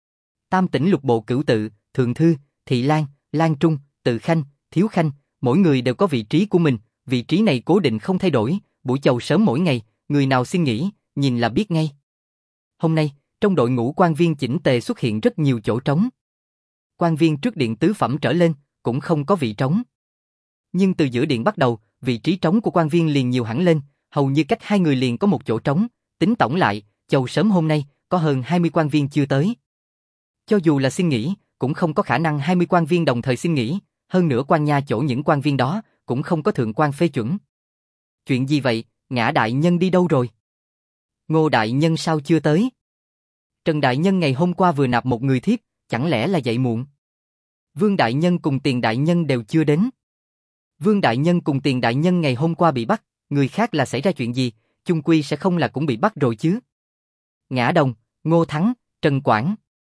Tam tỉnh lục bộ cửu tự, thượng thư, thị lang, lang trung, tự khanh, thiếu khanh, mỗi người đều có vị trí của mình, vị trí này cố định không thay đổi, buổi chầu sớm mỗi ngày, người nào xin nghỉ, nhìn là biết ngay. Hôm nay, trong đội ngũ quan viên chỉnh tề xuất hiện rất nhiều chỗ trống. Quan viên trước điện tứ phẩm trở lên, cũng không có vị trống. Nhưng từ giữa điện bắt đầu, vị trí trống của quan viên liền nhiều hẳn lên, hầu như cách hai người liền có một chỗ trống, tính tổng lại, chầu sớm hôm nay, có hơn 20 quan viên chưa tới. Cho dù là xin nghỉ, cũng không có khả năng 20 quan viên đồng thời xin nghỉ, hơn nữa quan nha chỗ những quan viên đó, cũng không có thượng quan phê chuẩn. Chuyện gì vậy, Ngã đại nhân đi đâu rồi? Ngô đại nhân sao chưa tới? Trần đại nhân ngày hôm qua vừa nạp một người thiếp, chẳng lẽ là dậy muộn? Vương đại nhân cùng Tiền đại nhân đều chưa đến. Vương đại nhân cùng Tiền đại nhân ngày hôm qua bị bắt, người khác là xảy ra chuyện gì, chung quy sẽ không là cũng bị bắt rồi chứ? Ngã Đồng, Ngô Thắng, Trần Quảng.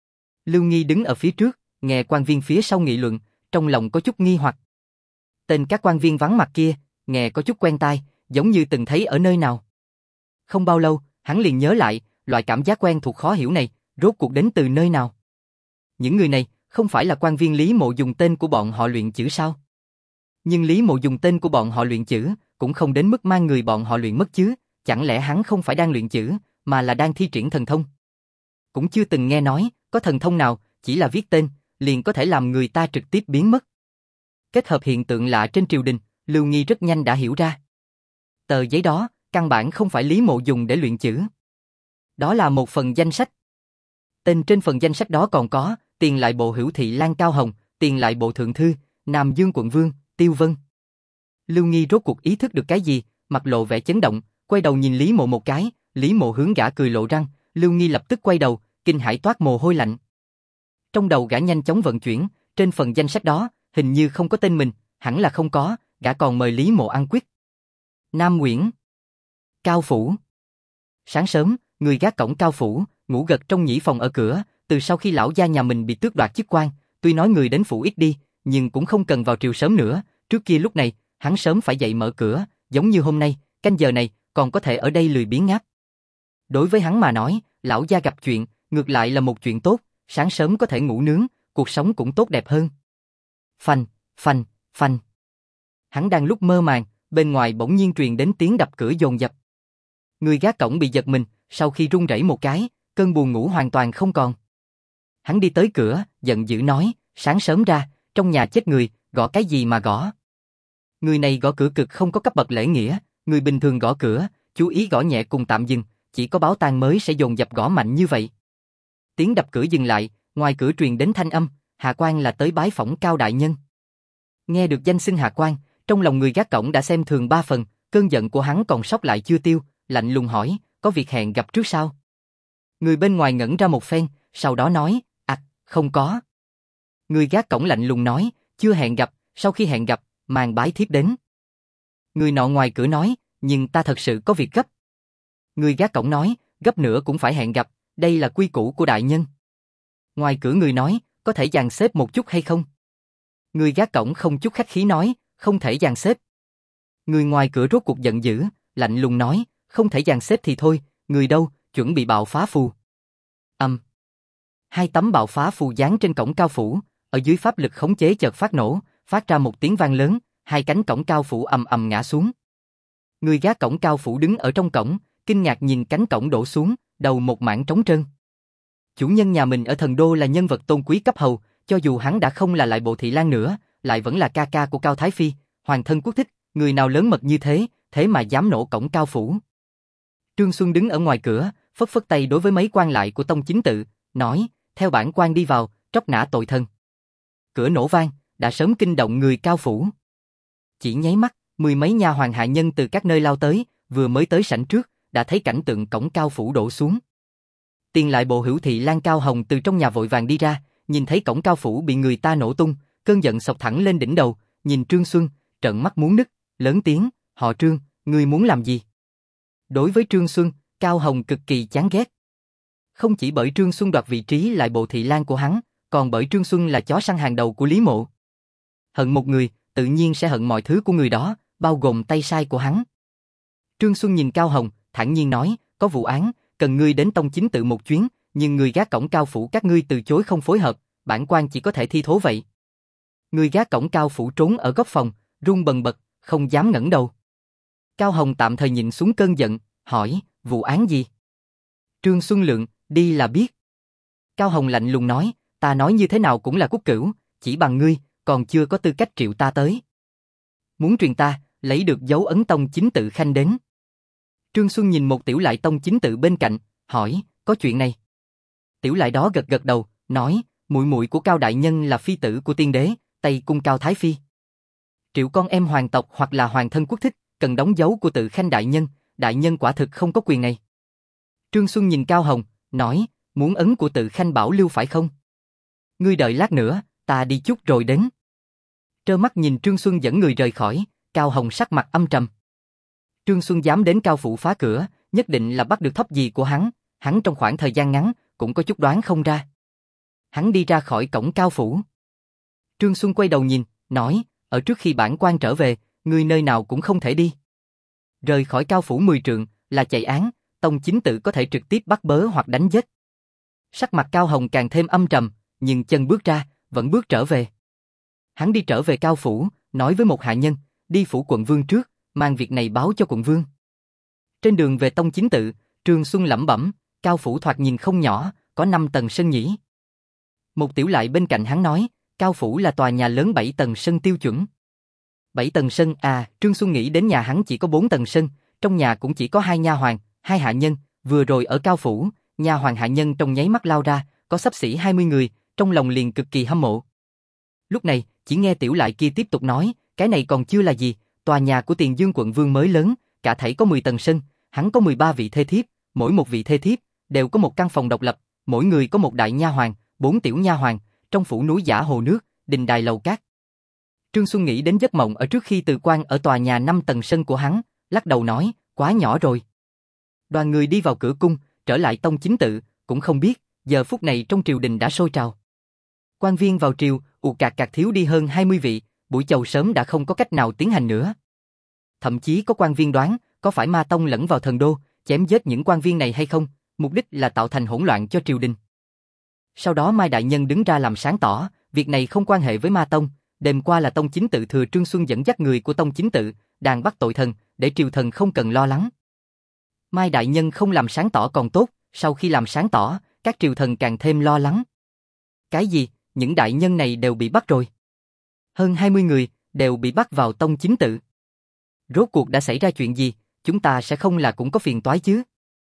Lưu Nghi đứng ở phía trước, nghe quan viên phía sau nghị luận, trong lòng có chút nghi hoặc. Tên các quan viên vắng mặt kia, nghe có chút quen tai, giống như từng thấy ở nơi nào. Không bao lâu, hắn liền nhớ lại, loại cảm giác quen thuộc khó hiểu này, rốt cuộc đến từ nơi nào. Những người này, không phải là quan viên Lý Mộ dùng tên của bọn họ luyện chữ sao? Nhưng Lý Mộ dùng tên của bọn họ luyện chữ, cũng không đến mức mang người bọn họ luyện mất chứ, chẳng lẽ hắn không phải đang luyện chữ, mà là đang thi triển thần thông? Cũng chưa từng nghe nói, có thần thông nào, chỉ là viết tên, liền có thể làm người ta trực tiếp biến mất. Kết hợp hiện tượng lạ trên triều đình, Lưu Nghi rất nhanh đã hiểu ra. Tờ giấy đó, căn bản không phải Lý Mộ dùng để luyện chữ. Đó là một phần danh sách. Tên trên phần danh sách đó còn có, Tiền lại bộ hữu thị Lan Cao Hồng, Tiền lại bộ thượng thư, Nam Dương quận vương, Tiêu Vân. Lưu Nghi rốt cuộc ý thức được cái gì, mặt lộ vẻ chấn động, quay đầu nhìn Lý Mộ một cái, Lý Mộ hướng gã cười lộ răng, Lưu Nghi lập tức quay đầu, kinh hãi toát mồ hôi lạnh. Trong đầu gã nhanh chóng vận chuyển, trên phần danh sách đó, hình như không có tên mình, hẳn là không có, gã còn mời Lý Mộ ăn quyết. Nam Nguyễn, Cao Phủ. Sáng sớm, người gác cổng Cao Phủ, ngủ gật trong nhĩ phòng ở cửa, từ sau khi lão gia nhà mình bị tước đoạt chức quan, tuy nói người đến phủ ít đi, nhưng cũng không cần vào triều sớm nữa, trước kia lúc này, hắn sớm phải dậy mở cửa, giống như hôm nay, canh giờ này, còn có thể ở đây lười biếng ngáp. Đối với hắn mà nói, lão gia gặp chuyện, ngược lại là một chuyện tốt, sáng sớm có thể ngủ nướng, cuộc sống cũng tốt đẹp hơn. Phanh, phanh, phanh. Hắn đang lúc mơ màng, bên ngoài bỗng nhiên truyền đến tiếng đập cửa dồn dập. Người gác cổng bị giật mình, sau khi run rẩy một cái, cơn buồn ngủ hoàn toàn không còn. Hắn đi tới cửa, giận dữ nói, sáng sớm ra, trong nhà chết người, gõ cái gì mà gõ. Người này gõ cửa cực không có cấp bậc lễ nghĩa, người bình thường gõ cửa, chú ý gõ nhẹ cùng tạm dừng, chỉ có báo tang mới sẽ dồn dập gõ mạnh như vậy. Tiếng đập cửa dừng lại, ngoài cửa truyền đến thanh âm, Hạ Quan là tới bái phỏng Cao đại nhân. Nghe được danh xưng Hạ Quan, trong lòng người gác cổng đã xem thường ba phần, cơn giận của hắn còn sót lại chưa tiêu, lạnh lùng hỏi, có việc hẹn gặp trước sao? Người bên ngoài ngẩn ra một phen, sau đó nói, không có. Người gác cổng lạnh lùng nói, chưa hẹn gặp, sau khi hẹn gặp, mang bái thiếp đến. Người nọ ngoài cửa nói, nhưng ta thật sự có việc gấp. Người gác cổng nói, gấp nữa cũng phải hẹn gặp, đây là quy củ của đại nhân. Ngoài cửa người nói, có thể dàn xếp một chút hay không? Người gác cổng không chút khách khí nói, không thể dàn xếp. Người ngoài cửa rốt cuộc giận dữ, lạnh lùng nói, không thể dàn xếp thì thôi, người đâu, chuẩn bị bạo phá phù. Hai tấm bạo phá phù dán trên cổng Cao Phủ, ở dưới pháp lực khống chế chợt phát nổ, phát ra một tiếng vang lớn, hai cánh cổng Cao Phủ ầm ầm ngã xuống. Người gác cổng Cao Phủ đứng ở trong cổng, kinh ngạc nhìn cánh cổng đổ xuống, đầu một mảng trống trơn. Chủ nhân nhà mình ở thần đô là nhân vật tôn quý cấp hầu, cho dù hắn đã không là lại bộ thị lang nữa, lại vẫn là ca ca của Cao Thái Phi, hoàng thân quốc thích, người nào lớn mật như thế, thế mà dám nổ cổng Cao Phủ. Trương Xuân đứng ở ngoài cửa, phất phất tay đối với mấy quan lại của tông chính tự, nói, theo bản quan đi vào, tróc nã tội thân. Cửa nổ vang, đã sớm kinh động người Cao Phủ. Chỉ nháy mắt, mười mấy nha hoàn hạ nhân từ các nơi lao tới, vừa mới tới sảnh trước, đã thấy cảnh tượng cổng Cao phủ đổ xuống. Tiền lại bộ Hữu Thị Lan Cao Hồng từ trong nhà vội vàng đi ra, nhìn thấy cổng Cao phủ bị người ta nổ tung, cơn giận xộc thẳng lên đỉnh đầu, nhìn Trương Xuân, trợn mắt muốn nứt, lớn tiếng, họ Trương, ngươi muốn làm gì? Đối với Trương Xuân, Cao Hồng cực kỳ chán ghét. Không chỉ bởi Trương Xuân đoạt vị trí lại bộ thị lang của hắn, còn bởi Trương Xuân là chó săn hàng đầu của Lý Mộ. Hận một người, tự nhiên sẽ hận mọi thứ của người đó, bao gồm tay sai của hắn. Trương Xuân nhìn Cao Hồng, thản nhiên nói, có vụ án, cần ngươi đến tông chính tự một chuyến, nhưng người gác cổng Cao phủ các ngươi từ chối không phối hợp, bản quan chỉ có thể thi thố vậy. Người gác cổng Cao phủ trốn ở góc phòng, run bần bật, không dám ngẩng đầu. Cao Hồng tạm thời nhịn xuống cơn giận, hỏi, vụ án gì? Trương Xuân Lượng, đi là biết. Cao Hồng lạnh lùng nói, ta nói như thế nào cũng là Quốc Cửu, chỉ bằng ngươi, còn chưa có tư cách triệu ta tới. Muốn truyền ta, lấy được dấu ấn tông chính tự khanh đến. Trương Xuân nhìn một tiểu lại tông chính tự bên cạnh, hỏi, có chuyện này. Tiểu lại đó gật gật đầu, nói, muội muội của Cao đại nhân là phi tử của tiên đế, Tây cung Cao Thái Phi. Triệu con em hoàng tộc hoặc là hoàng thân quốc thích, cần đóng dấu của tự khanh đại nhân quả thực không có quyền này. Trương Xuân nhìn Cao Hồng, nói, muốn ấn của tự khanh bảo lưu phải không? Ngươi đợi lát nữa, ta đi chút rồi đến. Trơ mắt nhìn Trương Xuân dẫn người rời khỏi, Cao Hồng sắc mặt âm trầm. Trương Xuân dám đến Cao phủ phá cửa, nhất định là bắt được thóp gì của hắn trong khoảng thời gian ngắn, cũng có chút đoán không ra. Hắn đi ra khỏi cổng Cao phủ. Trương Xuân quay đầu nhìn, nói, ở trước khi bản quan trở về, ngươi nơi nào cũng không thể đi. Rời khỏi Cao phủ 10 trượng, là chạy án, tông chính tự có thể trực tiếp bắt bớ hoặc đánh giết. Sắc mặt Cao Hồng càng thêm âm trầm, nhưng chân bước ra, vẫn bước trở về. Hắn đi trở về Cao phủ, nói với một hạ nhân, đi phủ quận vương trước, mang việc này báo cho quận vương. Trên đường về tông chính tự, Trương Xuân lẩm bẩm, Cao phủ thoạt nhìn không nhỏ, có 5 tầng sân nhỉ. Một tiểu lại bên cạnh hắn nói, Cao phủ là tòa nhà lớn 7 tầng sân tiêu chuẩn. 7 tầng sân à, Trương Xuân nghĩ đến nhà hắn chỉ có 4 tầng sân, trong nhà cũng chỉ có 2 nha hoàn, 2 hạ nhân, vừa rồi ở Cao phủ, nha hoàn hạ nhân trong nháy mắt lao ra, có xấp xỉ 20 người, trong lòng liền cực kỳ hâm mộ. Lúc này, chỉ nghe tiểu lại kia tiếp tục nói, cái này còn chưa là gì, tòa nhà của Tiền Dương quận vương mới lớn, cả thảy có 10 tầng sân, hắn có 13 vị thê thiếp, mỗi một vị thê thiếp đều có một căn phòng độc lập, mỗi người có một đại nha hoàn, 4 tiểu nha hoàn, trong phủ núi giả hồ nước, đình đài lầu cát. Trương Xuân nghĩ đến giấc mộng ở trước khi từ quan ở tòa nhà 5 tầng sân của hắn, lắc đầu nói, quá nhỏ rồi. Đoàn người đi vào cửa cung, trở lại tông chính tự, cũng không biết, giờ phút này trong triều đình đã sôi trào. Quan viên vào triều, ù cạc cạc thiếu đi hơn 20 vị, buổi chầu sớm đã không có cách nào tiến hành nữa. Thậm chí có quan viên đoán, có phải Ma Tông lẫn vào thần đô, chém giết những quan viên này hay không, mục đích là tạo thành hỗn loạn cho triều đình. Sau đó Mai Đại Nhân đứng ra làm sáng tỏ, việc này không quan hệ với Ma Tông, đêm qua là tông chính tự thừa Trương Xuân dẫn dắt người của tông chính tự, đàn bắt tội thần, để triều thần không cần lo lắng. Mai Đại Nhân không làm sáng tỏ còn tốt, sau khi làm sáng tỏ, các triều thần càng thêm lo lắng. Cái gì, những đại nhân này đều bị bắt rồi? Hơn 20 người, đều bị bắt vào tông chính tự. Rốt cuộc đã xảy ra chuyện gì, chúng ta sẽ không là cũng có phiền toái chứ?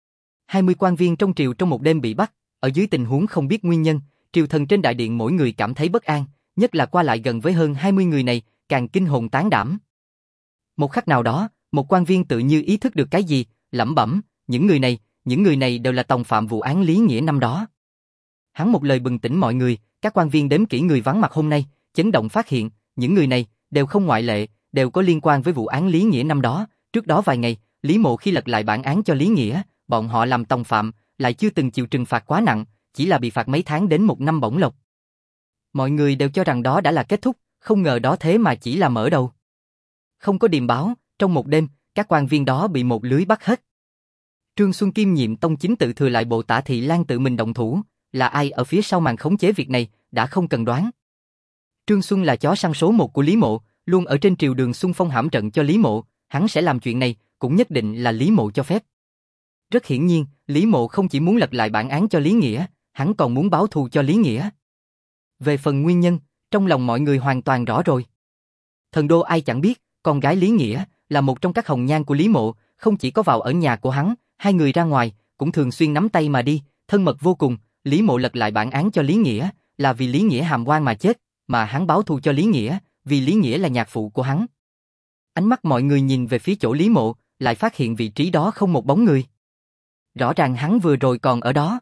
20 quan viên trong triều trong một đêm bị bắt, ở dưới tình huống không biết nguyên nhân, triều thần trên đại điện mỗi người cảm thấy bất an, nhất là qua lại gần với hơn 20 người này, càng kinh hồn tán đảm. Một khắc nào đó, một quan viên tự như ý thức được cái gì, lẩm bẩm, những người này đều là tòng phạm vụ án Lý Nghĩa năm đó. Hắn một lời bừng tỉnh mọi người, các quan viên đếm kỹ người vắng mặt hôm nay, chấn động phát hiện, những người này, đều không ngoại lệ, đều có liên quan với vụ án Lý Nghĩa năm đó. Trước đó vài ngày, Lý Mộ khi lật lại bản án cho Lý Nghĩa, bọn họ làm tòng phạm, lại chưa từng chịu trừng phạt quá nặng, chỉ là bị phạt mấy tháng đến 1 năm bổng lộc. Mọi người đều cho rằng đó đã là kết thúc, không ngờ đó thế mà chỉ là mở đầu. Không có điềm báo, trong một đêm, các quan viên đó bị một lưới bắt hết. Trương Xuân Kim nhiệm tông chính tự thừa lại bộ Tả Thị Lan tự mình động thủ, là ai ở phía sau màn khống chế việc này, đã không cần đoán. Trương Xuân là chó săn số 1 của Lý Mộ, luôn ở trên triều đường xung phong hãm trận cho Lý Mộ, hắn sẽ làm chuyện này, cũng nhất định là Lý Mộ cho phép. Rất hiển nhiên, Lý Mộ không chỉ muốn lật lại bản án cho Lý Nghĩa, hắn còn muốn báo thù cho Lý Nghĩa. Về phần nguyên nhân, trong lòng mọi người hoàn toàn rõ rồi. Thần đô ai chẳng biết, con gái Lý Nghĩa là một trong các hồng nhan của Lý Mộ, không chỉ có vào ở nhà của hắn, hai người ra ngoài cũng thường xuyên nắm tay mà đi, thân mật vô cùng. Lý Mộ lật lại bản án cho Lý Nghĩa là vì Lý Nghĩa hàm oan mà chết, mà hắn báo thù cho Lý Nghĩa vì Lý Nghĩa là nhạc phụ của hắn. Ánh mắt mọi người nhìn về phía chỗ Lý Mộ, lại phát hiện vị trí đó không một bóng người. Rõ ràng hắn vừa rồi còn ở đó.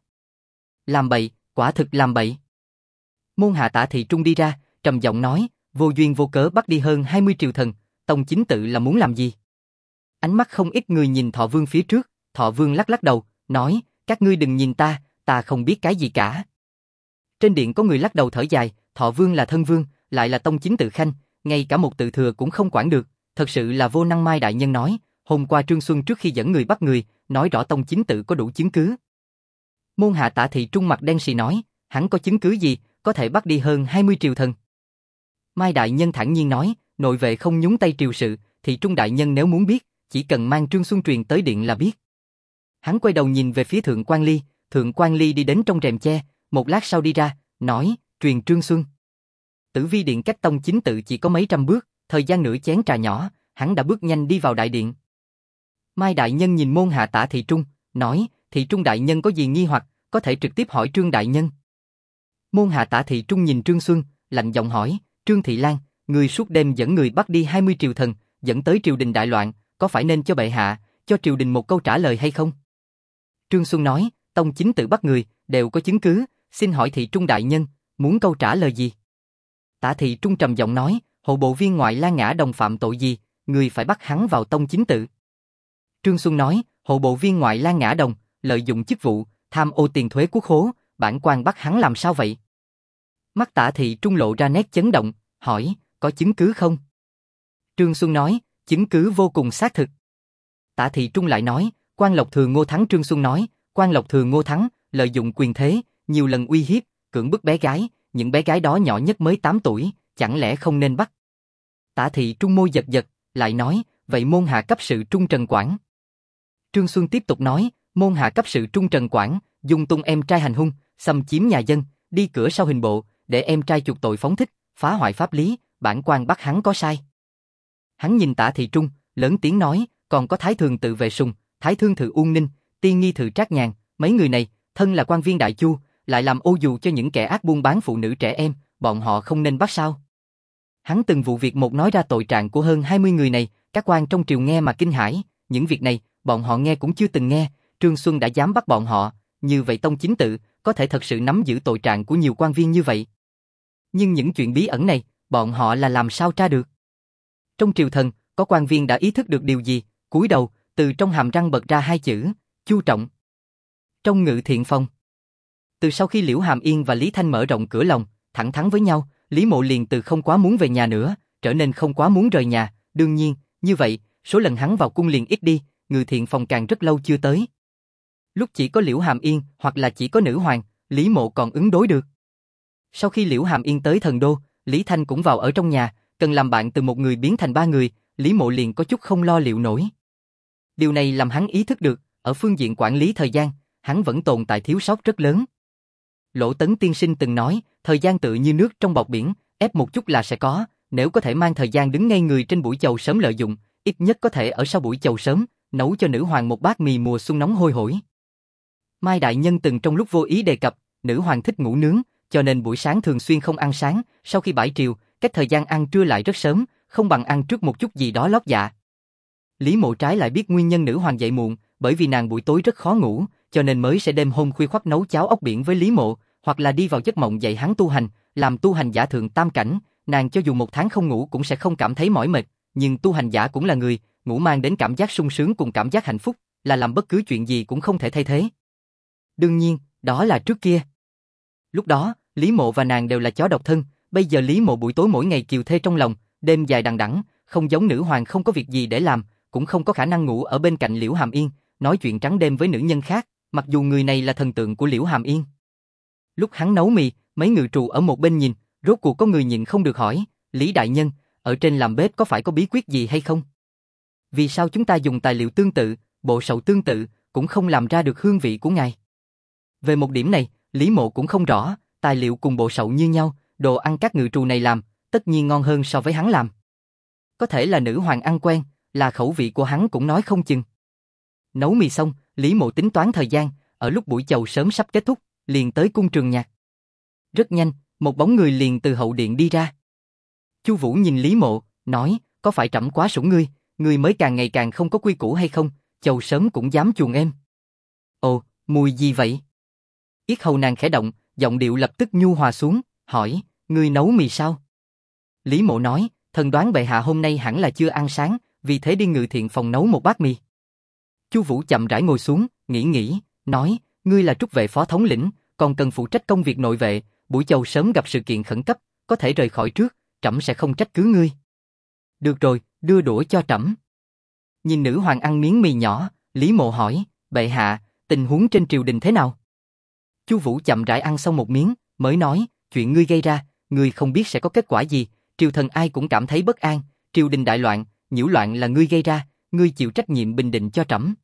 Làm bậy, quả thực làm bậy. Môn hạ Tả Thị Trung đi ra, trầm giọng nói, vô duyên vô cớ bắt đi hơn 20 triều thần, tông chính tự là muốn làm gì? Ánh mắt không ít người nhìn Thọ Vương phía trước, Thọ Vương lắc lắc đầu, nói, các ngươi đừng nhìn ta không biết cái gì cả. Trên điện có người lắc đầu thở dài, Thọ Vương là thân vương, lại là tông chính tự khanh, ngay cả một tự thừa cũng không quản được, thật sự là vô năng. Mai đại nhân nói, hôm qua Trương Xuân trước khi dẫn người bắt người, nói rõ tông chính tự có đủ chứng cứ. Môn hạ Tả Thị Trung mặt đen sì nói, hắn có chứng cứ gì, có thể bắt đi hơn 20 triều thần. Mai đại nhân thản nhiên nói, nội vệ không nhúng tay triều sự, Thị Trung đại nhân nếu muốn biết, chỉ cần mang Trương Xuân truyền tới điện là biết. Hắn quay đầu nhìn về phía Thượng Quan Ly, Thượng Quan Ly đi đến trong rèm che, một lát sau đi ra, nói, truyền Trương Xuân. Tử Vi điện cách tông chính tự chỉ có mấy trăm bước, thời gian nửa chén trà nhỏ, hắn đã bước nhanh đi vào đại điện. Mai đại nhân nhìn môn hạ Tả Thị Trung, nói, Thị Trung đại nhân có gì nghi hoặc, có thể trực tiếp hỏi Trương đại nhân. Môn hạ Tả Thị Trung nhìn Trương Xuân, lạnh giọng hỏi, Trương Thị Lan, người suốt đêm dẫn người bắt đi 20 triều thần, dẫn tới triều đình đại loạn, có phải nên cho bệ hạ, cho triều đình một câu trả lời hay không? Trương Xuân nói, tông chính tự bắt người, đều có chứng cứ, xin hỏi Thị Trung đại nhân, muốn câu trả lời gì? Tả Thị Trung trầm giọng nói, hộ bộ viên ngoại Lan Ngã Đồng phạm tội gì, người phải bắt hắn vào tông chính tự. Trương Xuân nói, hộ bộ viên ngoại Lan Ngã Đồng, lợi dụng chức vụ, tham ô tiền thuế quốc khố, bản quan bắt hắn làm sao vậy? Mắt Tả Thị Trung lộ ra nét chấn động, hỏi, có chứng cứ không? Trương Xuân nói, chứng cứ vô cùng xác thực. Tả Thị Trung lại nói, Quan Lộc Thừa Ngô Thắng. Trương Xuân nói, Quan Lộc Thừa Ngô Thắng, lợi dụng quyền thế, nhiều lần uy hiếp, cưỡng bức bé gái, những bé gái đó nhỏ nhất mới 8 tuổi, chẳng lẽ không nên bắt? Tả Thị Trung môi giật giật, lại nói, vậy môn hạ cấp sự Trung Trần Quảng. Trương Xuân tiếp tục nói, môn hạ cấp sự Trung Trần Quảng, dung tung em trai hành hung, xâm chiếm nhà dân, đi cửa sau hình bộ, để em trai chuộc tội phóng thích, phá hoại pháp lý, bản quan bắt hắn có sai. Hắn nhìn Tả Thị Trung, lớn tiếng nói, còn có Thái Thường Tự Vệ Sùng, Thái Thương Thự Uông Ninh, Tiên Nghi Thự Trác Nhàn, mấy người này, thân là quan viên đại chu, lại làm ô dù cho những kẻ ác buôn bán phụ nữ trẻ em, bọn họ không nên bắt sao? Hắn từng vụ việc một nói ra tội trạng của hơn 20 người này, các quan trong triều nghe mà kinh hãi, những việc này, bọn họ nghe cũng chưa từng nghe, Trương Xuân đã dám bắt bọn họ, như vậy tông chính tự, có thể thật sự nắm giữ tội trạng của nhiều quan viên như vậy. Nhưng những chuyện bí ẩn này, bọn họ là làm sao tra được? Trong triều thần, có quan viên đã ý thức được điều gì, cúi đầu, từ trong hàm răng bật ra hai chữ, Chu Trọng. Trong Ngự Thiện Phòng. Từ sau khi Liễu Hàm Yên và Lý Thanh mở rộng cửa lòng, thẳng thắn với nhau, Lý Mộ liền từ không quá muốn về nhà nữa, trở nên không quá muốn rời nhà, đương nhiên, như vậy, số lần hắn vào cung liền ít đi, Ngự Thiện Phòng càng rất lâu chưa tới. Lúc chỉ có Liễu Hàm Yên, hoặc là chỉ có nữ hoàng, Lý Mộ còn ứng đối được. Sau khi Liễu Hàm Yên tới thần đô, Lý Thanh cũng vào ở trong nhà, cần làm bạn từ một người biến thành ba người, Lý Mộ liền có chút không lo liệu nổi. Điều này làm hắn ý thức được, ở phương diện quản lý thời gian, hắn vẫn tồn tại thiếu sót rất lớn. Lỗ Tấn tiên sinh từng nói, thời gian tựa như nước trong bọt biển, ép một chút là sẽ có, nếu có thể mang thời gian đứng ngay người trên buổi chầu sớm lợi dụng, ít nhất có thể ở sau buổi chầu sớm, nấu cho nữ hoàng một bát mì mùa xuân nóng hôi hổi. Mai đại nhân từng trong lúc vô ý đề cập, nữ hoàng thích ngủ nướng, cho nên buổi sáng thường xuyên không ăn sáng, sau khi bãi triều, cách thời gian ăn trưa lại rất sớm, không bằng ăn trước một chút gì đó lót dạ. Lý Mộ trái lại biết nguyên nhân nữ hoàng dậy muộn, bởi vì nàng buổi tối rất khó ngủ, cho nên mới sẽ đêm hôm khuya khoắt nấu cháo ốc biển với Lý Mộ, hoặc là đi vào giấc mộng dạy hắn tu hành, làm tu hành giả thượng tam cảnh, nàng cho dù một tháng không ngủ cũng sẽ không cảm thấy mỏi mệt, nhưng tu hành giả cũng là người, ngủ mang đến cảm giác sung sướng cùng cảm giác hạnh phúc, là làm bất cứ chuyện gì cũng không thể thay thế. Đương nhiên, đó là trước kia. Lúc đó, Lý Mộ và nàng đều là chó độc thân, bây giờ Lý Mộ buổi tối mỗi ngày kiều thê trong lòng, đêm dài đằng đẵng, không giống nữ hoàng không có việc gì để làm, cũng không có khả năng ngủ ở bên cạnh Liễu Hàm Yên, nói chuyện trắng đêm với nữ nhân khác, mặc dù người này là thần tượng của Liễu Hàm Yên. Lúc hắn nấu mì, mấy người trù ở một bên nhìn, rốt cuộc có người nhịn không được hỏi, Lý đại nhân, ở trên làm bếp có phải có bí quyết gì hay không? Vì sao chúng ta dùng tài liệu tương tự, bộ sậu tương tự, cũng không làm ra được hương vị của ngài? Về một điểm này, Lý Mộ cũng không rõ, tài liệu cùng bộ sậu như nhau, đồ ăn các ngự trù này làm, tất nhiên ngon hơn so với hắn làm. Có thể là nữ hoàng ăn quen, là khẩu vị của hắn cũng nói không chừng. Nấu mì xong, Lý Mộ tính toán thời gian, ở lúc buổi chầu sớm sắp kết thúc, liền tới cung Trường Nhạc. Rất nhanh, một bóng người liền từ hậu điện đi ra. Chu Vũ nhìn Lý Mộ, nói, có phải trẫm quá sủng ngươi mới càng ngày càng không có quy củ hay không, chầu sớm cũng dám chuồng em. Ồ, mùi gì vậy? Yết hầu nàng khẽ động, giọng điệu lập tức nhu hòa xuống, hỏi, ngươi nấu mì sao? Lý Mộ nói, thần đoán bệ hạ hôm nay hẳn là chưa ăn sáng, vì thế đi ngự thiện phòng nấu một bát mì. Chu Vũ chậm rãi ngồi xuống, nghĩ, nói, ngươi là trúc vệ phó thống lĩnh, còn cần phụ trách công việc nội vệ, buổi chầu sớm gặp sự kiện khẩn cấp, có thể rời khỏi trước, trẫm sẽ không trách cứ ngươi. Được rồi, đưa đũa cho trẫm. Nhìn nữ hoàng ăn miếng mì nhỏ, Lý Mộ hỏi, bệ hạ, tình huống trên triều đình thế nào? Chu Vũ chậm rãi ăn xong một miếng, mới nói, chuyện ngươi gây ra, ngươi không biết sẽ có kết quả gì, triều thần ai cũng cảm thấy bất an, triều đình đại loạn, nhiễu loạn là ngươi gây ra, ngươi chịu trách nhiệm bình định cho trẫm.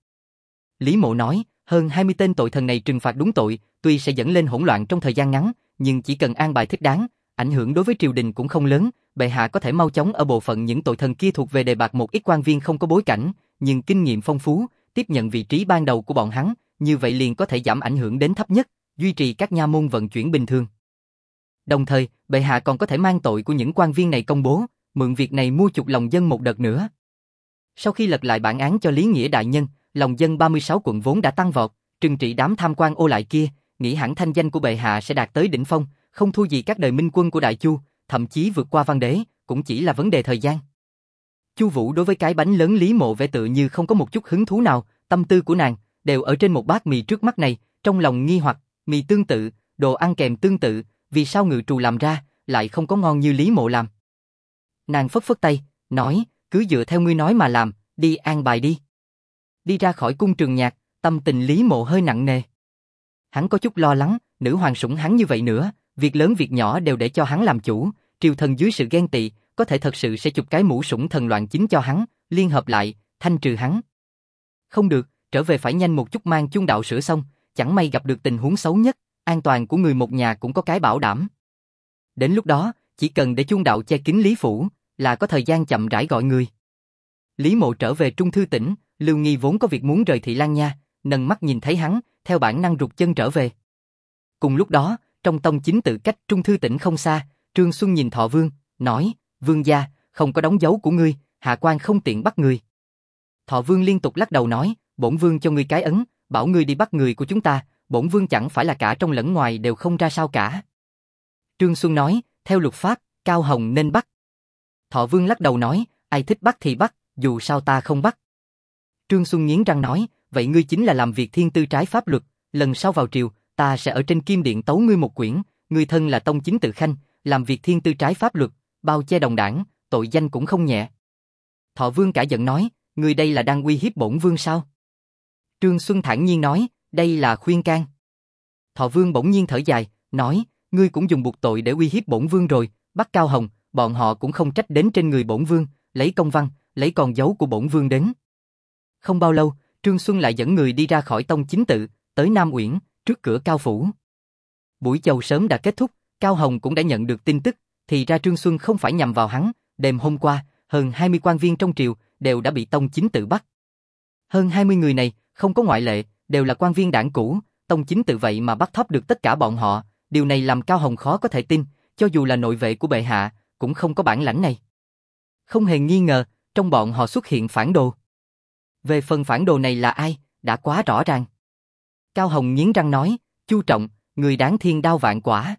Lý Mộ nói, hơn 20 tên tội thần này trừng phạt đúng tội, tuy sẽ dẫn lên hỗn loạn trong thời gian ngắn, nhưng chỉ cần an bài thích đáng, ảnh hưởng đối với triều đình cũng không lớn, bệ hạ có thể mau chóng ở bộ phận những tội thần kia thuộc về đề bạt một ít quan viên không có bối cảnh, nhưng kinh nghiệm phong phú, tiếp nhận vị trí ban đầu của bọn hắn, như vậy liền có thể giảm ảnh hưởng đến thấp nhất, duy trì các nha môn vận chuyển bình thường. Đồng thời, bệ hạ còn có thể mang tội của những quan viên này công bố, mượn việc này mua chuộc lòng dân một đợt nữa. Sau khi lật lại bản án cho Lý Nghĩa đại nhân, lòng dân 36 quận vốn đã tăng vọt, trừng trị đám tham quan ô lại kia, nghĩ hẳn thanh danh của bệ hạ sẽ đạt tới đỉnh phong, không thua gì các đời minh quân của Đại Chu, thậm chí vượt qua Văn Đế, cũng chỉ là vấn đề thời gian. Chu Vũ đối với cái bánh lớn Lý Mộ vẽ tự như không có một chút hứng thú nào, tâm tư của nàng đều ở trên một bát mì trước mắt này, trong lòng nghi hoặc, mì tương tự, đồ ăn kèm tương tự, vì sao ngự trù làm ra lại không có ngon như Lý Mộ làm. Nàng phất phất tay, nói, cứ dựa theo ngươi nói mà làm, đi an bài đi. Đi ra khỏi cung Trường Nhạc, tâm tình Lý Mộ hơi nặng nề. Hắn có chút lo lắng, nữ hoàng sủng hắn như vậy nữa, việc lớn việc nhỏ đều để cho hắn làm chủ, triều thần dưới sự ghen tị, có thể thật sự sẽ chụp cái mũ sủng thần loạn chính cho hắn, liên hợp lại, thanh trừ hắn. Không được, trở về phải nhanh một chút mang chung đạo sửa xong, chẳng may gặp được tình huống xấu nhất, an toàn của người một nhà cũng có cái bảo đảm. Đến lúc đó, chỉ cần để chuông đạo che kín Lý Phủ, là có thời gian chậm rãi gọi người. Lý Mộ trở về Trung Thư tỉnh, Lưu Nghi vốn có việc muốn rời Thị Lan Nha, nâng mắt nhìn thấy hắn, theo bản năng rụt chân trở về. Cùng lúc đó, trong tông chính tự cách Trung Thư tỉnh không xa, Trương Xuân nhìn Thọ Vương, nói, Vương gia, không có đóng dấu của ngươi, hạ quan không tiện bắt người. Thọ Vương liên tục lắc đầu nói, bổn vương cho ngươi cái ấn, bảo ngươi đi bắt người của chúng ta, bổn vương chẳng phải là cả trong lẫn ngoài đều không ra sao cả. Trương Xuân nói, theo luật pháp, Cao Hồng nên bắt. Thọ Vương lắc đầu nói, ai thích bắt thì bắt, dù sao ta không bắt. Trương Xuân nghiến răng nói, vậy ngươi chính là làm việc thiên tư trái pháp luật, lần sau vào triều, ta sẽ ở trên Kim Điện tấu ngươi một quyển, ngươi thân là tông chính tự khanh, làm việc thiên tư trái pháp luật, bao che đồng đảng, tội danh cũng không nhẹ. Thọ Vương cả giận nói, ngươi đây là đang uy hiếp bổn vương sao? Trương Xuân thản nhiên nói, đây là khuyên can. Thọ Vương bỗng nhiên thở dài, nói, ngươi cũng dùng buộc tội để uy hiếp bổn vương rồi, bắt Cao Hồng, bọn họ cũng không trách đến trên người bổn vương, lấy công văn, lấy con dấu của bổn vương đến. Không bao lâu, Trương Xuân lại dẫn người đi ra khỏi tông chính tự, tới Nam Uyển, trước cửa Cao Phủ. Buổi chầu sớm đã kết thúc, Cao Hồng cũng đã nhận được tin tức, thì ra Trương Xuân không phải nhằm vào hắn, đêm hôm qua, hơn 20 quan viên trong triều đều đã bị tông chính tự bắt. Hơn 20 người này, không có ngoại lệ, đều là quan viên đảng cũ, tông chính tự vậy mà bắt thóp được tất cả bọn họ, điều này làm Cao Hồng khó có thể tin, cho dù là nội vệ của bệ hạ, cũng không có bản lãnh này. Không hề nghi ngờ, trong bọn họ xuất hiện phản đồ. Về phần phản đồ này là ai, đã quá rõ ràng. Cao Hồng nghiến răng nói, Chu Trọng, người đáng thiên đao vạn quả.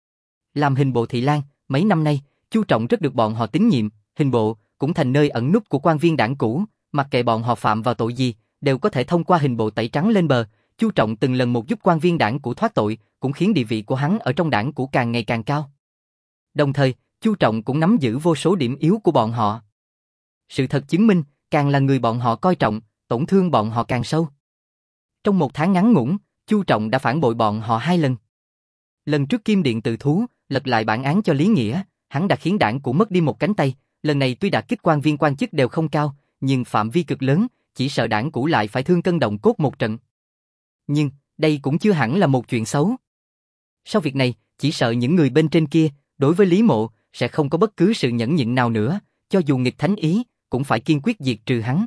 Làm hình bộ Thị Lan, mấy năm nay, Chu Trọng rất được bọn họ tín nhiệm, hình bộ cũng thành nơi ẩn núp của quan viên đảng cũ, mặc kệ bọn họ phạm vào tội gì, đều có thể thông qua hình bộ tẩy trắng lên bờ. Chu Trọng từng lần một giúp quan viên đảng cũ thoát tội, cũng khiến địa vị của hắn ở trong đảng cũ càng ngày càng cao. Đồng thời, Chu Trọng cũng nắm giữ vô số điểm yếu của bọn họ. Sự thật chứng minh, càng là người bọn họ coi trọng, tổn thương bọn họ càng sâu. Trong một tháng ngắn ngủn, Chu Trọng đã phản bội bọn họ 2 lần. Lần trước Kim Điện tự thú, lật lại bản án cho Lý Nghĩa, hắn đã khiến đảng cũ mất đi một cánh tay. Lần này tuy đả kích quan viên quan chức đều không cao, nhưng phạm vi cực lớn, chỉ sợ đảng cũ lại phải thương cân động cốt một trận. Nhưng, đây cũng chưa hẳn là một chuyện xấu. Sau việc này, chỉ sợ những người bên trên kia, đối với Lý Mộ, sẽ không có bất cứ sự nhẫn nhịn nào nữa, cho dù nghịch thánh ý, cũng phải kiên quyết diệt trừ hắn.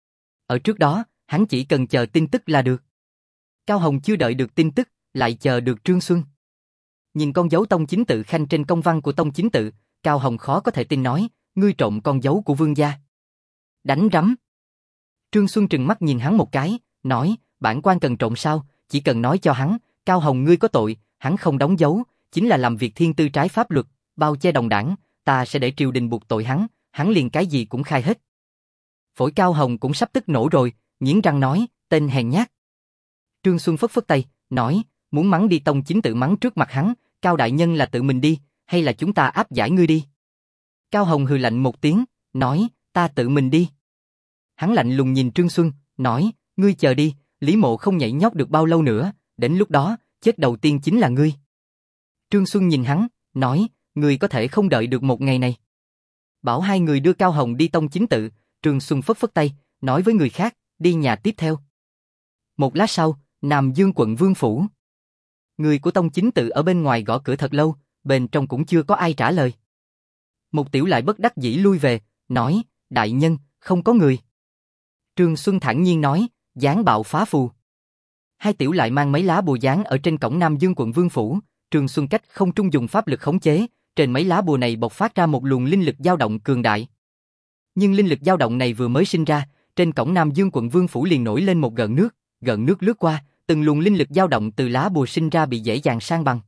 Ở trước đó, hắn chỉ cần chờ tin tức là được. Cao Hồng chưa đợi được tin tức, lại chờ được Trương Xuân. Nhìn con dấu tông chính tự khanh trên công văn của tông chính tự, Cao Hồng khó có thể tin nói, ngươi trộm con dấu của vương gia. Đánh rắm. Trương Xuân trừng mắt nhìn hắn một cái, nói, bản quan cần trộm sao, chỉ cần nói cho hắn, Cao Hồng ngươi có tội, hắn không đóng dấu, chính là làm việc thiên tư trái pháp luật, bao che đồng đảng, ta sẽ để triều đình buộc tội hắn liền cái gì cũng khai hết. Phổi Cao Hồng cũng sắp tức nổ rồi, nghiến răng nói, tên hèn nhát. Trương Xuân phất phất tay, nói, muốn mắng đi tông chính tự mắng trước mặt hắn, Cao đại nhân là tự mình đi, hay là chúng ta áp giải ngươi đi? Cao Hồng hừ lạnh một tiếng, nói, ta tự mình đi. Hắn lạnh lùng nhìn Trương Xuân, nói, ngươi chờ đi, Lý Mộ không nhảy nhót được bao lâu nữa, đến lúc đó, chết đầu tiên chính là ngươi. Trương Xuân nhìn hắn, nói, ngươi có thể không đợi được một ngày này. Bảo hai người đưa Cao Hồng đi tông chính tự, Trương Xuân phất phất tay, nói với người khác, đi nhà tiếp theo. Một lát sau, Nam Dương quận Vương Phủ. Người của tông chính tự ở bên ngoài gõ cửa thật lâu, bên trong cũng chưa có ai trả lời. Một tiểu lại bất đắc dĩ lui về, nói, đại nhân, không có người. Trương Xuân thản nhiên nói, giáng bạo phá phù. Hai tiểu lại mang mấy lá bùa giáng ở trên cổng Nam Dương quận Vương Phủ, Trương Xuân cách không trung dùng pháp lực khống chế, trên mấy lá bùa này bộc phát ra một luồng linh lực dao động cường đại. Nhưng linh lực dao động này vừa mới sinh ra, trên cổng Nam Dương quận Vương Phủ liền nổi lên một gợn nước lướt qua, từng luồng linh lực dao động từ lá bùa sinh ra bị dễ dàng san bằng.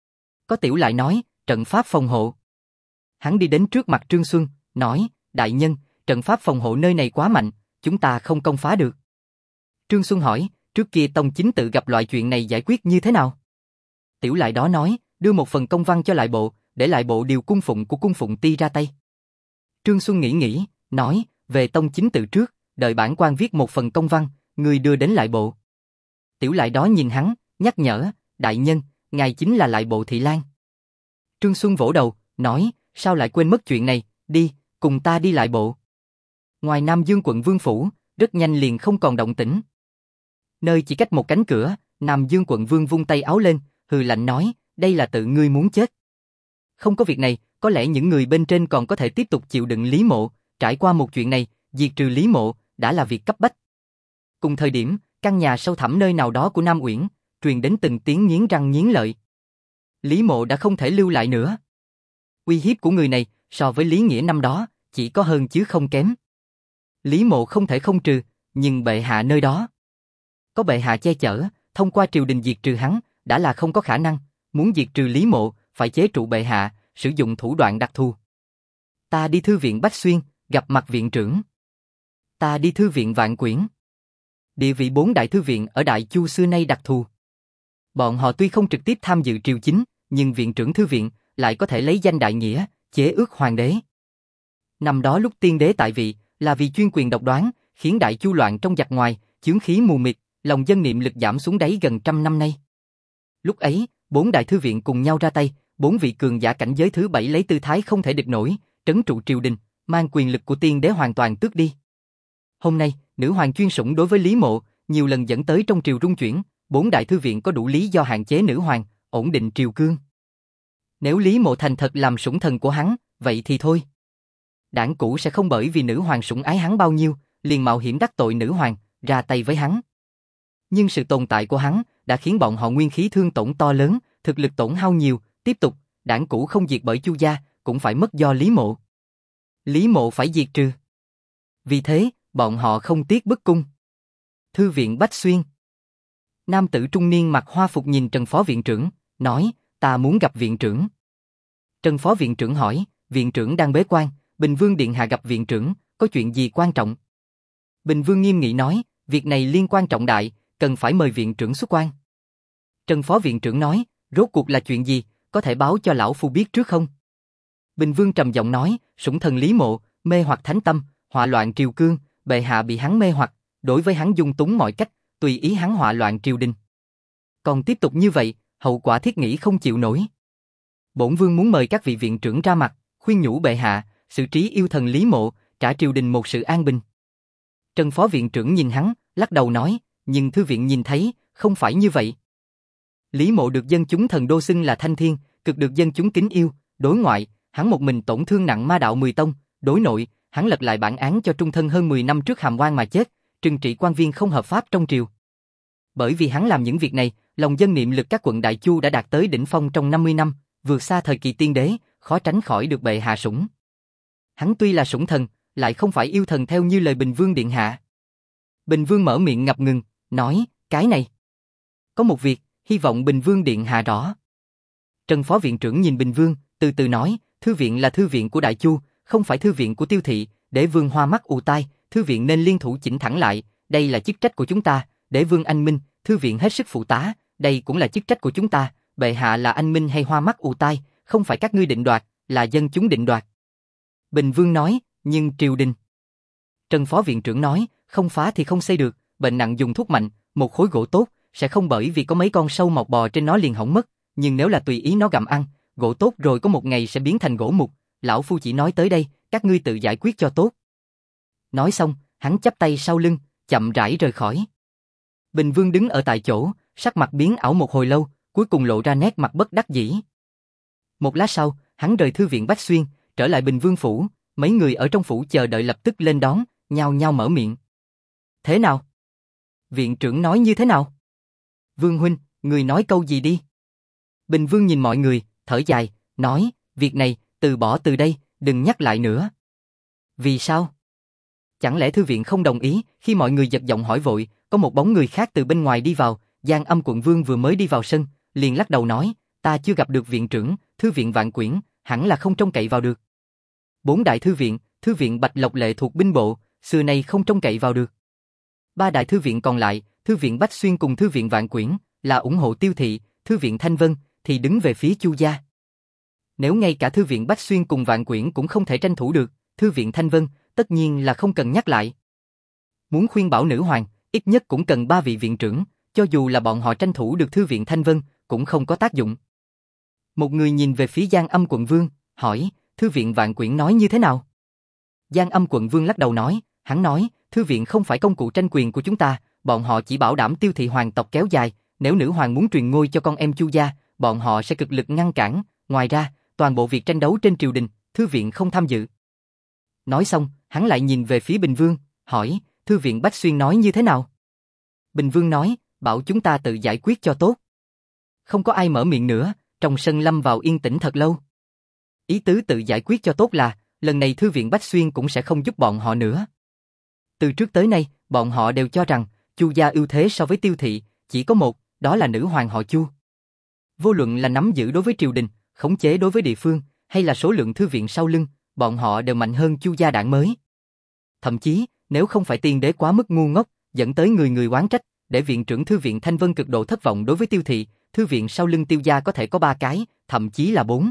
Có tiểu lại nói, trận pháp phòng hộ. Hắn đi đến trước mặt Trương Xuân, nói, đại nhân, trận pháp phòng hộ nơi này quá mạnh, chúng ta không công phá được. Trương Xuân hỏi, trước kia tông chính tự gặp loại chuyện này giải quyết như thế nào? Tiểu lại đó nói, đưa một phần công văn cho lại bộ, để lại bộ điều cung phụng của cung phụng ti ra tay. Trương Xuân nghĩ, nói, về tông chính tự trước, đợi bản quan viết một phần công văn, người đưa đến lại bộ. Tiểu lại đó nhìn hắn, nhắc nhở, đại nhân, ngài chính là lại bộ Thị Lan. Trương Xuân vỗ đầu, nói, sao lại quên mất chuyện này, đi, cùng ta đi lại bộ. Ngoài Nam Dương quận Vương Phủ, rất nhanh liền không còn động tĩnh. Nơi chỉ cách một cánh cửa, Nam Dương quận Vương vung tay áo lên, hừ lạnh nói, đây là tự ngươi muốn chết. Không có việc này, có lẽ những người bên trên còn có thể tiếp tục chịu đựng Lý Mộ, trải qua một chuyện này, diệt trừ Lý Mộ, đã là việc cấp bách. Cùng thời điểm, căn nhà sâu thẳm nơi nào đó của Nam Uyển, truyền đến từng tiếng nghiến răng nghiến lợi. Lý Mộ đã không thể lưu lại nữa. Uy hiếp của người này, so với Lý Nghĩa năm đó, chỉ có hơn chứ không kém. Lý Mộ không thể không trừ, nhưng bệ hạ nơi đó. Có bệ hạ che chở, thông qua triều đình diệt trừ hắn, đã là không có khả năng, muốn diệt trừ Lý Mộ, phải chế trụ bệ hạ, sử dụng thủ đoạn đặc thù. Ta đi thư viện Bách Xuyên, gặp mặt viện trưởng. Ta đi thư viện Vạn Quyển. Địa vị 4 đại thư viện ở Đại Chu xưa nay đặc thù. Bọn họ tuy không trực tiếp tham dự triều chính, nhưng viện trưởng thư viện lại có thể lấy danh đại nghĩa, chế ước hoàng đế. Năm đó lúc tiên đế tại vị, là vì chuyên quyền độc đoán, khiến Đại Chu loạn trong giặc ngoài, chướng khí mù mịt, lòng dân niệm lực giảm xuống đáy gần 100 năm nay. Lúc ấy, 4 đại thư viện cùng nhau ra tay, 4 vị cường giả cảnh giới thứ 7 lấy tư thái không thể địch nổi, trấn trụ triều đình, mang quyền lực của tiên đế hoàn toàn tước đi. Hôm nay, nữ hoàng chuyên sủng đối với Lý Mộ, nhiều lần dẫn tới trong triều rung chuyển, 4 đại thư viện có đủ lý do hạn chế nữ hoàng, ổn định triều cương. Nếu Lý Mộ thành thật làm sủng thần của hắn, vậy thì thôi. Đảng cũ sẽ không bởi vì nữ hoàng sủng ái hắn bao nhiêu, liền mạo hiểm đắc tội nữ hoàng, ra tay với hắn. Nhưng sự tồn tại của hắn đã khiến bọn họ nguyên khí thương tổn to lớn, thực lực tổn hao nhiều, tiếp tục, đảng cũ không diệt bởi Chu gia, cũng phải mất do Lý Mộ. Lý Mộ phải diệt trừ. Vì thế, bọn họ không tiếc bức cung. Thư viện Bách Xuyên. Nam tử trung niên mặc hoa phục nhìn Trần phó viện trưởng, nói, ta muốn gặp viện trưởng. Trần phó viện trưởng hỏi, viện trưởng đang bế quan, Bình Vương điện hạ gặp viện trưởng, có chuyện gì quan trọng? Bình Vương nghiêm nghị nói, việc này liên quan trọng đại, cần phải mời viện trưởng xuất quan. Trần phó viện trưởng nói, rốt cuộc là chuyện gì, có thể báo cho lão phu biết trước không? Bình Vương trầm giọng nói, sủng thần Lý Mộ, mê hoặc thánh tâm, họa loạn triều cương, bệ hạ bị hắn mê hoặc, đối với hắn dung túng mọi cách, tùy ý hắn họa loạn triều đình. Còn tiếp tục như vậy, hậu quả thiết nghĩ không chịu nổi. Bổn Vương muốn mời các vị viện trưởng ra mặt, khuyên nhủ bệ hạ, xử trí yêu thần Lý Mộ, trả triều đình một sự an bình. Trần phó viện trưởng nhìn hắn, lắc đầu nói, nhưng thư viện nhìn thấy, không phải như vậy. Lý Mộ được dân chúng thần đô xưng là thanh thiên, cực được dân chúng kính yêu, đối ngoại, hắn một mình tổn thương nặng ma đạo 10 tông, đối nội, hắn lật lại bản án cho trung thân hơn 10 năm trước hàm oan mà chết, trừng trị quan viên không hợp pháp trong triều. Bởi vì hắn làm những việc này, lòng dân niệm lực các quận Đại Chu đã đạt tới đỉnh phong trong 50 năm, vượt xa thời kỳ tiên đế, khó tránh khỏi được bệ hạ sủng. Hắn tuy là sủng thần, lại không phải yêu thần theo như lời Bình Vương điện hạ. Bình Vương mở miệng ngập ngừng, nói, cái này. Có một việc, hy vọng Bình Vương điện hạ rõ. Trần phó viện trưởng nhìn Bình Vương, từ từ nói, thư viện là thư viện của Đại Chu, không phải thư viện của Tiêu thị, Đế Vương hoa mắt ù tai, thư viện nên liên thủ chỉnh thẳng lại, đây là chức trách của chúng ta, Đế Vương anh minh, thư viện hết sức phụ tá, đây cũng là chức trách của chúng ta, bệ hạ là anh minh hay hoa mắt ù tai, không phải các ngươi định đoạt, là dân chúng định đoạt. Bình Vương nói, nhưng triều đình. Trần phó viện trưởng nói, không phá thì không xây được, bệnh nặng dùng thuốc mạnh, một khối gỗ tốt, sẽ không bởi vì có mấy con sâu mọc bò trên nó liền hỏng mất, nhưng nếu là tùy ý nó gặm ăn, gỗ tốt rồi có một ngày sẽ biến thành gỗ mục, lão phu chỉ nói tới đây, các ngươi tự giải quyết cho tốt. Nói xong, hắn chắp tay sau lưng, chậm rãi rời khỏi. Bình Vương đứng ở tại chỗ, sắc mặt biến ảo một hồi lâu, cuối cùng lộ ra nét mặt bất đắc dĩ. Một lát sau, hắn rời thư viện Bách Xuyên, trở lại Bình Vương phủ, mấy người ở trong phủ chờ đợi lập tức lên đón, nhao nhao mở miệng. Thế nào? Viện trưởng nói như thế nào? Vương huynh, người nói câu gì đi? Bình Vương nhìn mọi người, thở dài, nói, việc này, từ bỏ từ đây, đừng nhắc lại nữa. Vì sao? Chẳng lẽ thư viện không đồng ý? Khi mọi người giật giọng hỏi vội, có một bóng người khác từ bên ngoài đi vào, Giang Âm quận vương vừa mới đi vào sân, liền lắc đầu nói, ta chưa gặp được viện trưởng, thư viện Vạn Quyển, hẳn là không trông cậy vào được. 4 đại thư viện Bạch Lộc Lệ thuộc binh bộ, xưa nay không trông cậy vào được. 3 đại thư viện còn lại, thư viện Bách Xuyên cùng thư viện Vạn Quyển, là ủng hộ Tiêu thị, thư viện Thanh Vân, thì đứng về phía Chu gia. Nếu ngay cả thư viện Bách Xuyên cùng Vạn Quyển cũng không thể tranh thủ được, thư viện Thanh Vân, tất nhiên là không cần nhắc lại. Muốn khuyên bảo nữ hoàng, ít nhất cũng cần 3 vị viện trưởng, cho dù là bọn họ tranh thủ được thư viện Thanh Vân, cũng không có tác dụng. Một người nhìn về phía Giang Âm quận vương, hỏi, thư viện Vạn Quyển nói như thế nào? Giang Âm quận vương lắc đầu nói, hắn nói, thư viện không phải công cụ tranh quyền của chúng ta, bọn họ chỉ bảo đảm Tiêu thị hoàng tộc kéo dài, nếu nữ hoàng muốn truyền ngôi cho con em Chu gia, bọn họ sẽ cực lực ngăn cản, ngoài ra, toàn bộ việc tranh đấu trên triều đình, thư viện không tham dự. Nói xong, hắn lại nhìn về phía Bình Vương, hỏi, thư viện Bách Xuyên nói như thế nào? Bình Vương nói, bảo chúng ta tự giải quyết cho tốt. Không có ai mở miệng nữa, trong sân lâm vào yên tĩnh thật lâu. Ý tứ tự giải quyết cho tốt là, lần này thư viện Bách Xuyên cũng sẽ không giúp bọn họ nữa. Từ trước tới nay, bọn họ đều cho rằng, Chu gia ưu thế so với Tiêu thị, chỉ có một, đó là nữ hoàng họ Chu. Vô luận là nắm giữ đối với triều đình, khống chế đối với địa phương, hay là số lượng thư viện sau lưng, bọn họ đều mạnh hơn Chu gia đảng mới. Thậm chí, nếu không phải tiên đế quá mức ngu ngốc, dẫn tới người người oán trách, để viện trưởng thư viện Thanh Vân cực độ thất vọng đối với Tiêu thị, thư viện sau lưng Tiêu gia có thể có 3 cái, thậm chí là 4.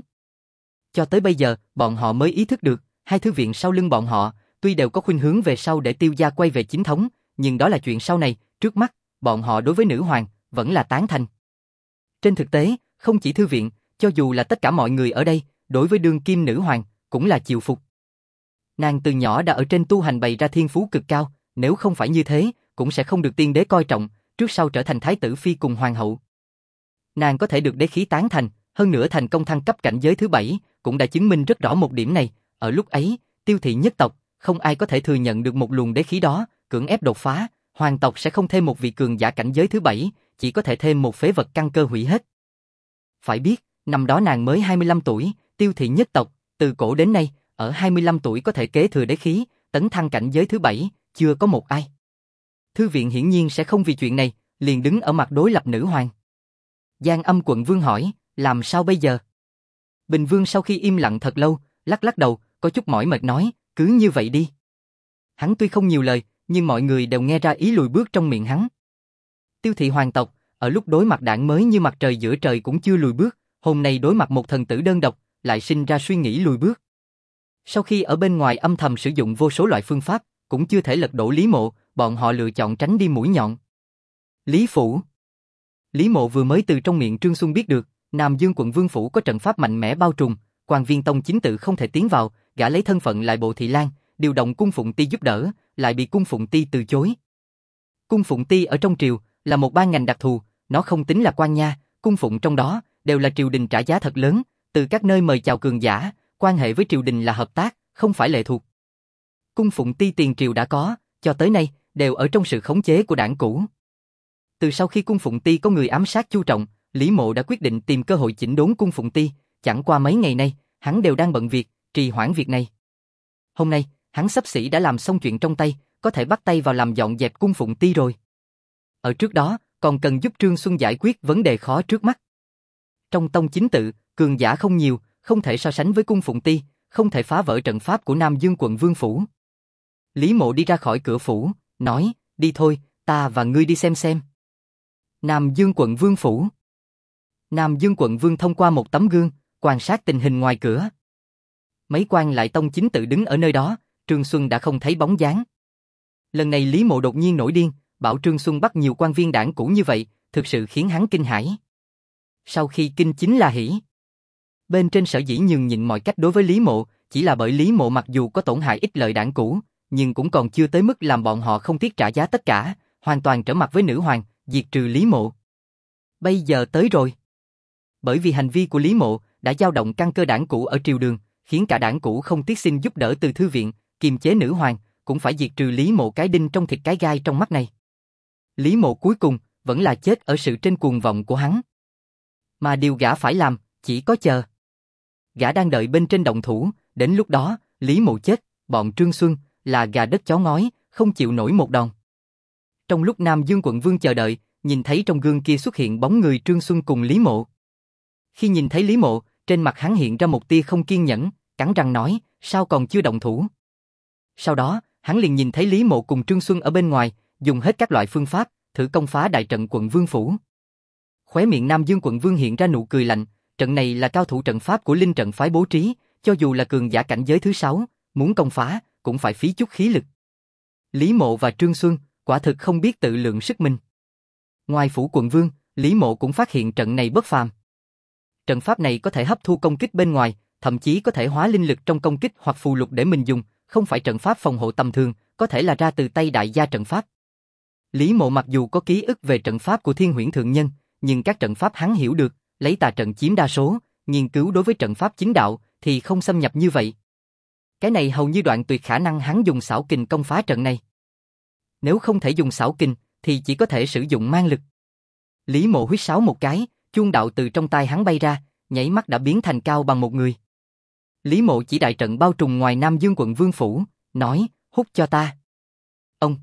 Cho tới bây giờ, bọn họ mới ý thức được, 2 thư viện sau lưng bọn họ, tuy đều có khuynh hướng về sau để Tiêu gia quay về chính thống, nhưng đó là chuyện sau này, trước mắt, bọn họ đối với nữ hoàng, vẫn là tán thành. Trên thực tế, không chỉ thư viện, cho dù là tất cả mọi người ở đây, đối với đương kim nữ hoàng, cũng là chịu phục. Nàng từ nhỏ đã ở trên tu hành bày ra thiên phú cực cao, nếu không phải như thế, cũng sẽ không được tiên đế coi trọng, trước sau trở thành thái tử phi cùng hoàng hậu. Nàng có thể được đế khí tán thành, hơn nữa thành công thăng cấp cảnh giới thứ 7, cũng đã chứng minh rất rõ một điểm này, ở lúc ấy, Tiêu thị nhất tộc, không ai có thể thừa nhận được một luồng đế khí đó, cưỡng ép đột phá, hoàng tộc sẽ không thêm một vị cường giả cảnh giới thứ 7, chỉ có thể thêm một phế vật căn cơ hủy hết. Phải biết, năm đó nàng mới 25 tuổi, Tiêu thị nhất tộc, từ cổ đến nay, ở 25 tuổi có thể kế thừa đế khí, tấn thăng cảnh giới thứ 7, chưa có một ai. Thư viện hiển nhiên sẽ không vì chuyện này, liền đứng ở mặt đối lập nữ hoàng. Giang Âm quận vương hỏi, làm sao bây giờ? Bình Vương sau khi im lặng thật lâu, lắc lắc đầu, có chút mỏi mệt nói, cứ như vậy đi. Hắn tuy không nhiều lời, nhưng mọi người đều nghe ra ý lùi bước trong miệng hắn. Tiêu thị hoàng tộc, ở lúc đối mặt đảng mới như mặt trời giữa trời cũng chưa lùi bước, hôm nay đối mặt một thần tử đơn độc, lại sinh ra suy nghĩ lùi bước. Sau khi ở bên ngoài âm thầm sử dụng vô số loại phương pháp, cũng chưa thể lật đổ Lý Mộ, bọn họ lựa chọn tránh đi mũi nhọn. Lý phủ. Lý Mộ vừa mới từ trong miệng Trương Xuân biết được, Nam Dương quận Vương phủ có trận pháp mạnh mẽ bao trùm, Quan Viên Tông chính tự không thể tiến vào, gã lấy thân phận lại Bộ Thị Lang, điều động Cung Phụng Ti giúp đỡ, lại bị Cung Phụng Ti từ chối. Cung Phụng Ti ở trong triều là một ban ngành đặc thù, nó không tính là quan nha, cung phụng trong đó đều là triều đình trả giá thật lớn, từ các nơi mời chào cường giả, quan hệ với triều đình là hợp tác, không phải lệ thuộc. Cung Phụng Ti tiền triều đã có, cho tới nay đều ở trong sự khống chế của đảng cũ. Từ sau khi Cung Phụng Ti có người ám sát Chu Trọng, Lý Mộ đã quyết định tìm cơ hội chỉnh đốn Cung Phụng Ti, chẳng qua mấy ngày nay, hắn đều đang bận việc, trì hoãn việc này. Hôm nay, hắn xấp xỉ đã làm xong chuyện trong tay, có thể bắt tay vào làm dọn dẹp cung Phụng Ti rồi. Ở trước đó, còn cần giúp Trương Xuân giải quyết vấn đề khó trước mắt. Trong tông chính tự, cường giả không nhiều, không thể so sánh với cung Phụng Ti, không thể phá vỡ trận pháp của Nam Dương quận Vương Phủ. Lý Mộ đi ra khỏi cửa phủ, nói, đi thôi, ta và ngươi đi xem. Nam Dương quận Vương Phủ. Nam Dương quận Vương thông qua một tấm gương, quan sát tình hình ngoài cửa. Mấy quan lại tông chính tự đứng ở nơi đó, Trương Xuân đã không thấy bóng dáng. Lần này Lý Mộ đột nhiên nổi điên, bảo Trương Xuân bắt nhiều quan viên đảng cũ như vậy, thực sự khiến hắn kinh hãi. Sau khi kinh chính là hỉ. Bên trên sở dĩ nhường nhịn mọi cách đối với Lý Mộ, chỉ là bởi Lý Mộ mặc dù có tổn hại ích lợi đảng cũ, nhưng cũng còn chưa tới mức làm bọn họ không tiếc trả giá tất cả, hoàn toàn trở mặt với nữ hoàng, diệt trừ Lý Mộ. Bây giờ tới rồi. Bởi vì hành vi của Lý Mộ đã dao động căn cơ đảng cũ ở triều đường, khiến cả đảng cũ không tiếc xin giúp đỡ từ thư viện, kiềm chế nữ hoàng, cũng phải diệt trừ Lý Mộ cái đinh trong thịt cái gai trong mắt này. Lý Mộ cuối cùng vẫn là chết ở sự trên cuồng vọng của hắn. Mà điều gã phải làm, chỉ có chờ. Gã đang đợi bên trên động thủ, đến lúc đó, Lý Mộ chết, bọn Trương Xuân là gà đất chó ngói, không chịu nổi một đòn. Trong lúc Nam Dương quận Vương chờ đợi, nhìn thấy trong gương kia xuất hiện bóng người Trương Xuân cùng Lý Mộ. Khi nhìn thấy Lý Mộ, trên mặt hắn hiện ra một tia không kiên nhẫn, cắn răng nói, sao còn chưa động thủ. Sau đó, hắn liền nhìn thấy Lý Mộ cùng Trương Xuân ở bên ngoài, dùng hết các loại phương pháp, thử công phá đại trận quận Vương Phủ. Khóe miệng Nam Dương quận Vương hiện ra nụ cười lạnh, trận này là cao thủ trận pháp của linh trận phái bố trí, cho dù là cường giả cảnh giới thứ 6, muốn công phá, cũng phải phí chút khí lực. Lý Mộ và Trương Xuân, quả thực không biết tự lượng sức mình. Ngoài phủ quận Vương, Lý Mộ cũng phát hiện trận này bất phàm. Trận pháp này có thể hấp thu công kích bên ngoài, thậm chí có thể hóa linh lực trong công kích hoặc phù lục để mình dùng, không phải trận pháp phòng hộ tầm thường, có thể là ra từ tay đại gia trận pháp. Lý Mộ mặc dù có ký ức về trận pháp của Thiên Huyễn Thượng Nhân, nhưng các trận pháp hắn hiểu được, lấy tà trận chiếm đa số, nghiên cứu đối với trận pháp chính đạo thì không xâm nhập như vậy. Cái này hầu như đoạn tuyệt khả năng hắn dùng xảo kình công phá trận này. Nếu không thể dùng xảo kình, thì chỉ có thể sử dụng mang lực. Lý Mộ huýt sáo một cái, chuông đạo từ trong tai hắn bay ra, nhảy mắt đã biến thành cao bằng một người. Lý Mộ chỉ đại trận bao trùm ngoài Nam Dương quận Vương Phủ, nói, hút cho ta. Ông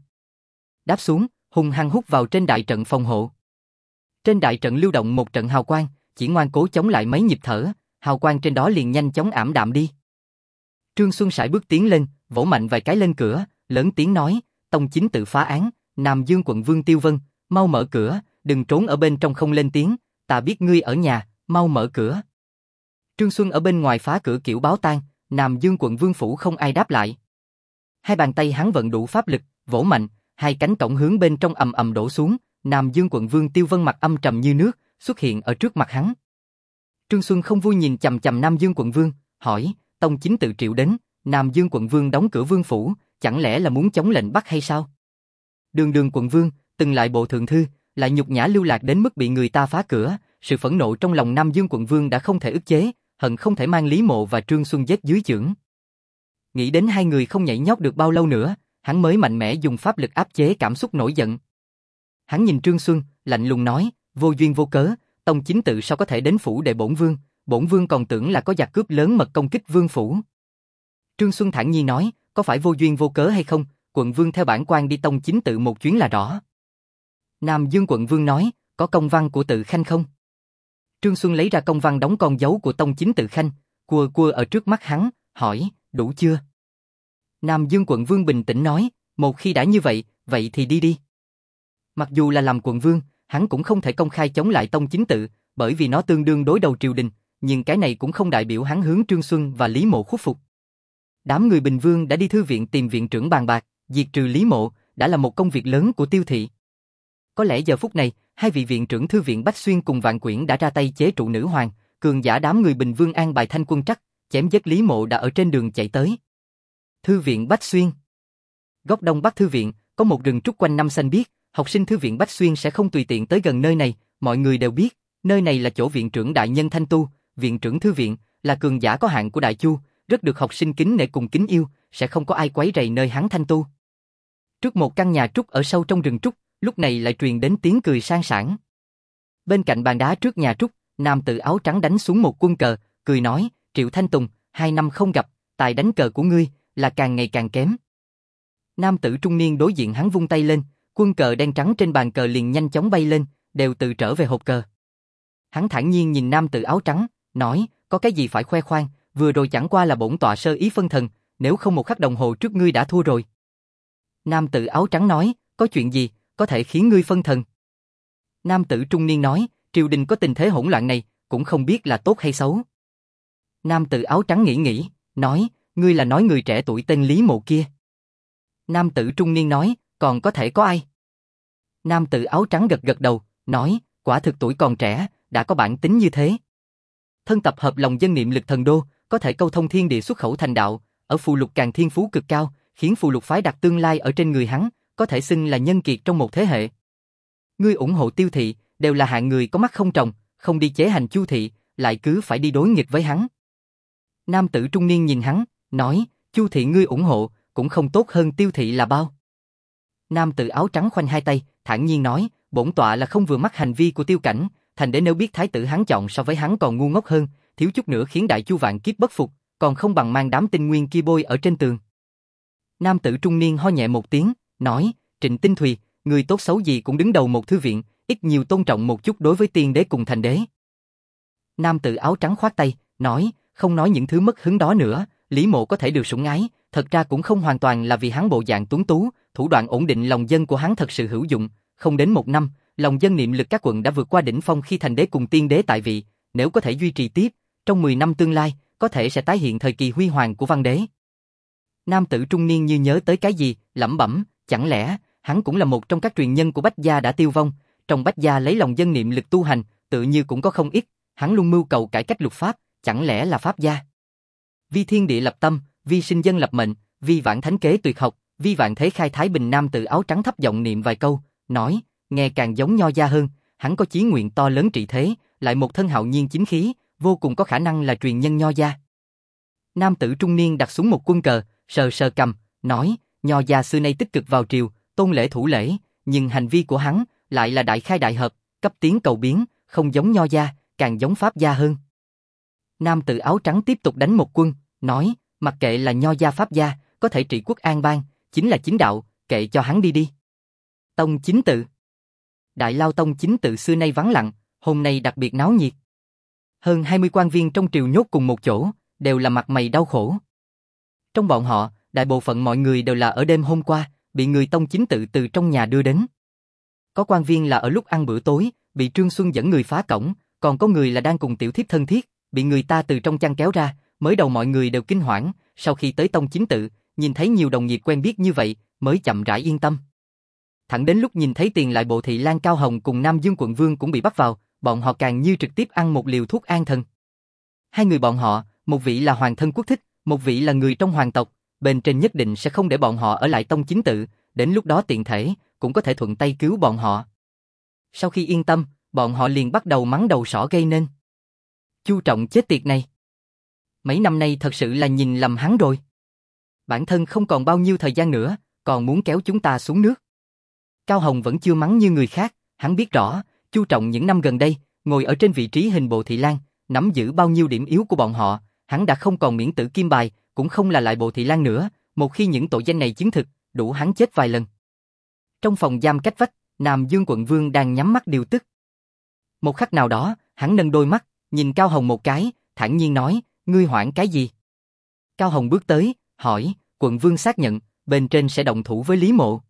đáp xuống, hung hăng hút vào trên đại trận phòng hộ. Trên đại trận lưu động một trận hào quang, chỉ ngoan cố chống lại mấy nhịp thở, hào quang trên đó liền nhanh chóng ảm đạm đi. Trương Xuân sải bước tiến lên, vỗ mạnh vài cái lên cửa, lớn tiếng nói, tông chính tự phá án, Nam Dương quận Vương Tiêu Vân, mau mở cửa, đừng trốn ở bên trong không lên tiếng, ta biết ngươi ở nhà, mau mở cửa. Trương Xuân ở bên ngoài phá cửa kiểu báo tang, Nam Dương quận Vương Phủ không ai đáp lại. Hai bàn tay hắn vận đủ pháp lực, vỗ mạnh, hai cánh cổng hướng bên trong ầm ầm đổ xuống, Nam Dương quận Vương Tiêu Vân mặt âm trầm như nước, xuất hiện ở trước mặt hắn. Trương Xuân không vui nhìn chằm chằm Nam Dương quận Vương, hỏi, tông chính tự triệu đến, Nam Dương quận Vương đóng cửa vương phủ, chẳng lẽ là muốn chống lệnh bắt hay sao? Đường quận Vương, từng lại bộ thượng thư, lại nhục nhã lưu lạc đến mức bị người ta phá cửa, sự phẫn nộ trong lòng Nam Dương quận Vương đã không thể ức chế, hận không thể mang Lý Mộ và Trương Xuân giết dưới chưởng. Nghĩ đến hai người không nhảy nhót được bao lâu nữa, hắn mới mạnh mẽ dùng pháp lực áp chế cảm xúc nổi giận. Hắn nhìn Trương Xuân, lạnh lùng nói, vô duyên vô cớ, tông chính tự sao có thể đến phủ đệ bổn vương còn tưởng là có giặc cướp lớn mật công kích vương phủ. Trương Xuân thản nhiên nói, có phải vô duyên vô cớ hay không, quận vương theo bản quan đi tông chính tự một chuyến là rõ. Nam Dương quận vương nói, có công văn của tự khanh không? Trương Xuân lấy ra công văn đóng con dấu của tông chính tự khanh, cua ở trước mắt hắn, hỏi, đủ chưa? Nam Dương quận vương bình tĩnh nói, một khi đã như vậy, vậy thì đi đi. Mặc dù là làm quận vương, hắn cũng không thể công khai chống lại tông chính tự, bởi vì nó tương đương đối đầu triều đình, nhưng cái này cũng không đại biểu hắn hướng Trương Xuân và Lý Mộ khuất phục. Đám người Bình Vương đã đi thư viện tìm viện trưởng bàn bạc, diệt trừ Lý Mộ, đã là một công việc lớn của Tiêu thị. Có lẽ giờ phút này, hai vị viện trưởng thư viện Bách Xuyên cùng Vạn Quyển đã ra tay chế trụ nữ hoàng, cường giả đám người Bình Vương an bài thanh quân trắc, chém giết Lý Mộ đã ở trên đường chạy tới. Thư viện Bách Xuyên. Góc đông bắc thư viện, có một rừng trúc quanh năm xanh biếc, học sinh thư viện Bách Xuyên sẽ không tùy tiện tới gần nơi này, mọi người đều biết, nơi này là chỗ viện trưởng đại nhân Thanh Tu, viện trưởng thư viện, là cường giả có hạng của Đại Chu, rất được học sinh kính nể cùng kính yêu, sẽ không có ai quấy rầy nơi hắn Thanh Tu. Trước một căn nhà trúc ở sâu trong rừng trúc, lúc này lại truyền đến tiếng cười sang sảng. Bên cạnh bàn đá trước nhà trúc, nam tử áo trắng đánh xuống một quân cờ, cười nói, Triệu Thanh Tùng, 2 năm không gặp, tài đánh cờ của ngươi, là càng ngày càng kém. Nam tử trung niên đối diện hắn vung tay lên, quân cờ đen trắng trên bàn cờ liền nhanh chóng bay lên, đều tự trở về hộp cờ. Hắn thản nhiên nhìn nam tử áo trắng, nói, có cái gì phải khoe khoang, vừa rồi chẳng qua là bổn tọa sơ ý phân thần, nếu không một khắc đồng hồ trước ngươi đã thua rồi. Nam tử áo trắng nói, có chuyện gì, có thể khiến ngươi phân thần. Nam tử trung niên nói, triều đình có tình thế hỗn loạn này, cũng không biết là tốt hay xấu. Nam tử áo trắng nghĩ, nói, ngươi là nói người trẻ tuổi tên Lý Mộ kia. Nam tử trung niên nói, còn có thể có ai? Nam tử áo trắng gật đầu, nói, quả thực tuổi còn trẻ, đã có bản tính như thế. Thân tập hợp lòng dân niệm lực thần đô, có thể câu thông thiên địa xuất khẩu thành đạo, ở phù lục càng thiên phú cực cao, khiến phù lục phái đặt tương lai ở trên người hắn, có thể xưng là nhân kiệt trong một thế hệ. Ngươi ủng hộ Tiêu thị, đều là hạng người có mắt không tròng, không đi chế hành Chu thị, lại cứ phải đi đối nghịch với hắn. Nam tử trung niên nhìn hắn, nói, Chu thị ngươi ủng hộ, cũng không tốt hơn Tiêu thị là bao. Nam tử áo trắng khoanh hai tay, thản nhiên nói, bổn tọa là không vừa mắt hành vi của Tiêu Cảnh, thành để nếu biết thái tử hắn chọn so với hắn còn ngu ngốc hơn, thiếu chút nữa khiến đại chu vạn kiếp bất phục, còn không bằng mang đám tinh nguyên kia bôi ở trên tường. Nam tử trung niên ho nhẹ một tiếng, nói, Trịnh Tinh Thùy, người tốt xấu gì cũng đứng đầu một thư viện, ít nhiều tôn trọng một chút đối với tiên đế cùng thành đế. Nam tử áo trắng khoát tay, nói, không nói những thứ mất hứng đó nữa, Lý Mộ có thể được sủng ái, thật ra cũng không hoàn toàn là vì hắn bộ dạng tuấn tú, thủ đoạn ổn định lòng dân của hắn thật sự hữu dụng, không đến một năm, lòng dân niệm lực các quận đã vượt qua đỉnh phong khi thành đế cùng tiên đế tại vị, nếu có thể duy trì tiếp, trong 10 năm tương lai, có thể sẽ tái hiện thời kỳ huy hoàng của văn đế. Nam tử trung niên như nhớ tới cái gì, lẩm bẩm, chẳng lẽ hắn cũng là một trong các truyền nhân của Bách gia đã tiêu vong, trong Bách gia lấy lòng dân niệm lực tu hành, tự như cũng có không ít, hắn luôn mưu cầu cải cách luật pháp, chẳng lẽ là pháp gia? Vi thiên địa lập tâm, vi sinh dân lập mệnh, vi vạn thánh kế tuyệt học, vi vạn thế khai thái bình. Nam tử áo trắng thấp giọng niệm vài câu, nói, nghe càng giống Nho gia hơn, hắn có chí nguyện to lớn trị thế, lại một thân hạo nhiên chính khí, vô cùng có khả năng là truyền nhân Nho gia. Nam tử trung niên đặt xuống một quân cờ, sờ sờ cầm, nói, Nho gia xưa nay tích cực vào triều, tôn lễ thủ lễ, nhưng hành vi của hắn lại là đại khai đại hợp, cấp tiến cầu biến, không giống Nho gia, càng giống Pháp gia hơn. Nam tử áo trắng tiếp tục đánh một quân, nói, mặc kệ là Nho gia Pháp gia, có thể trị quốc an bang, chính là chính đạo, kệ cho hắn đi đi. Tông chính tự. Đại Lao Tông chính tự xưa nay vắng lặng, hôm nay đặc biệt náo nhiệt. Hơn 20 quan viên trong triều nhốt cùng một chỗ, đều là mặt mày đau khổ. Trong bọn họ, đại bộ phận mọi người đều là ở đêm hôm qua, bị người Tông chính tự từ trong nhà đưa đến. Có quan viên là ở lúc ăn bữa tối, bị Trương Xuân dẫn người phá cổng, còn có người là đang cùng tiểu thiếp thân thiết, bị người ta từ trong chăn kéo ra. Mới đầu mọi người đều kinh hoảng, sau khi tới Tông chính tự, nhìn thấy nhiều đồng nghiệp quen biết như vậy, mới chậm rãi yên tâm. Thẳng đến lúc nhìn thấy Tiền Lại Bộ thị Lang Cao Hồng cùng Nam Dương quận vương cũng bị bắt vào, bọn họ càng như trực tiếp ăn một liều thuốc an thần. Hai người bọn họ, một vị là hoàng thân quốc thích, một vị là người trong hoàng tộc, bên trên nhất định sẽ không để bọn họ ở lại Tông chính tự, đến lúc đó tiện thể, cũng có thể thuận tay cứu bọn họ. Sau khi yên tâm, bọn họ liền bắt đầu mắng đầu sỏ gây nên. Chu Trọng chết tiệt này. Mấy năm nay thật sự là nhìn lầm hắn rồi. Bản thân không còn bao nhiêu thời gian nữa, còn muốn kéo chúng ta xuống nước. Cao Hồng vẫn chưa mắng như người khác, hắn biết rõ, Chu Trọng những năm gần đây, ngồi ở trên vị trí hình bộ thị lang, nắm giữ bao nhiêu điểm yếu của bọn họ, hắn đã không còn miễn tử kim bài, cũng không là lại bộ thị lang nữa, một khi những tội danh này chứng thực, đủ hắn chết vài lần. Trong phòng giam cách vách, Nam Dương quận vương đang nhắm mắt điều tức. Một khắc nào đó, hắn nâng đôi mắt, nhìn Cao Hồng một cái, thản nhiên nói, ngươi hoảng cái gì? Cao Hồng bước tới, hỏi, quận vương xác nhận, bên trên sẽ động thủ với Lý Mộ.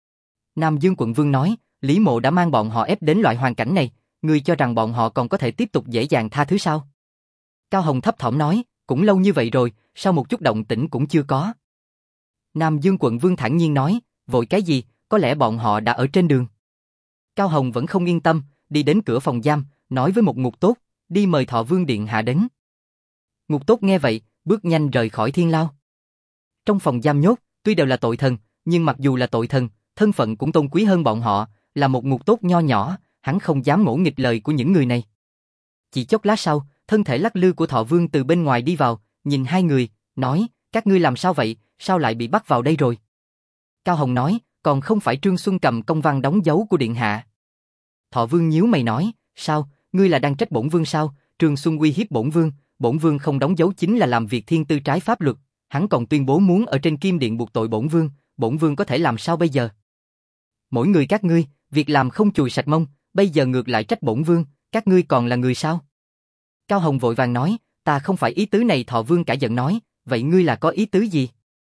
Nam Dương quận vương nói, Lý Mộ đã mang bọn họ ép đến loại hoàn cảnh này, ngươi cho rằng bọn họ còn có thể tiếp tục dễ dàng tha thứ sao? Cao Hồng thấp thỏm nói, cũng lâu như vậy rồi, sao một chút động tĩnh cũng chưa có? Nam Dương quận vương thản nhiên nói, vội cái gì, có lẽ bọn họ đã ở trên đường. Cao Hồng vẫn không yên tâm, đi đến cửa phòng giam, nói với một ngục tốt, đi mời Thọ Vương điện hạ đến. Ngục tốt nghe vậy, bước nhanh rời khỏi Thiên Lao. Trong phòng giam nhốt, tuy đều là tội thần, nhưng mặc dù là tội thần, thân phận cũng tôn quý hơn bọn họ, là một ngục tốt nho nhỏ, hắn không dám ngỗ nghịch lời của những người này. Chỉ chốc lát sau, thân thể lắc lư của Thọ Vương từ bên ngoài đi vào, nhìn hai người, nói, các ngươi làm sao vậy, sao lại bị bắt vào đây rồi? Cao Hồng nói, còn không phải Trương Xuân cầm công văn đóng dấu của điện hạ. Thọ Vương nhíu mày nói, sao, ngươi là đang trách bổn vương sao? Trương Xuân uy hiếp bổn vương không đóng dấu chính là làm việc thiên tư trái pháp luật, Hắn còn tuyên bố muốn ở trên kim điện buộc tội bổn vương có thể làm sao bây giờ? Mỗi người các ngươi, việc làm không chùi sạch mông, bây giờ ngược lại trách bổn vương, các ngươi còn là người sao? Cao Hồng vội vàng nói, ta không phải ý tứ này. Thọ Vương cả giận nói, vậy ngươi là có ý tứ gì?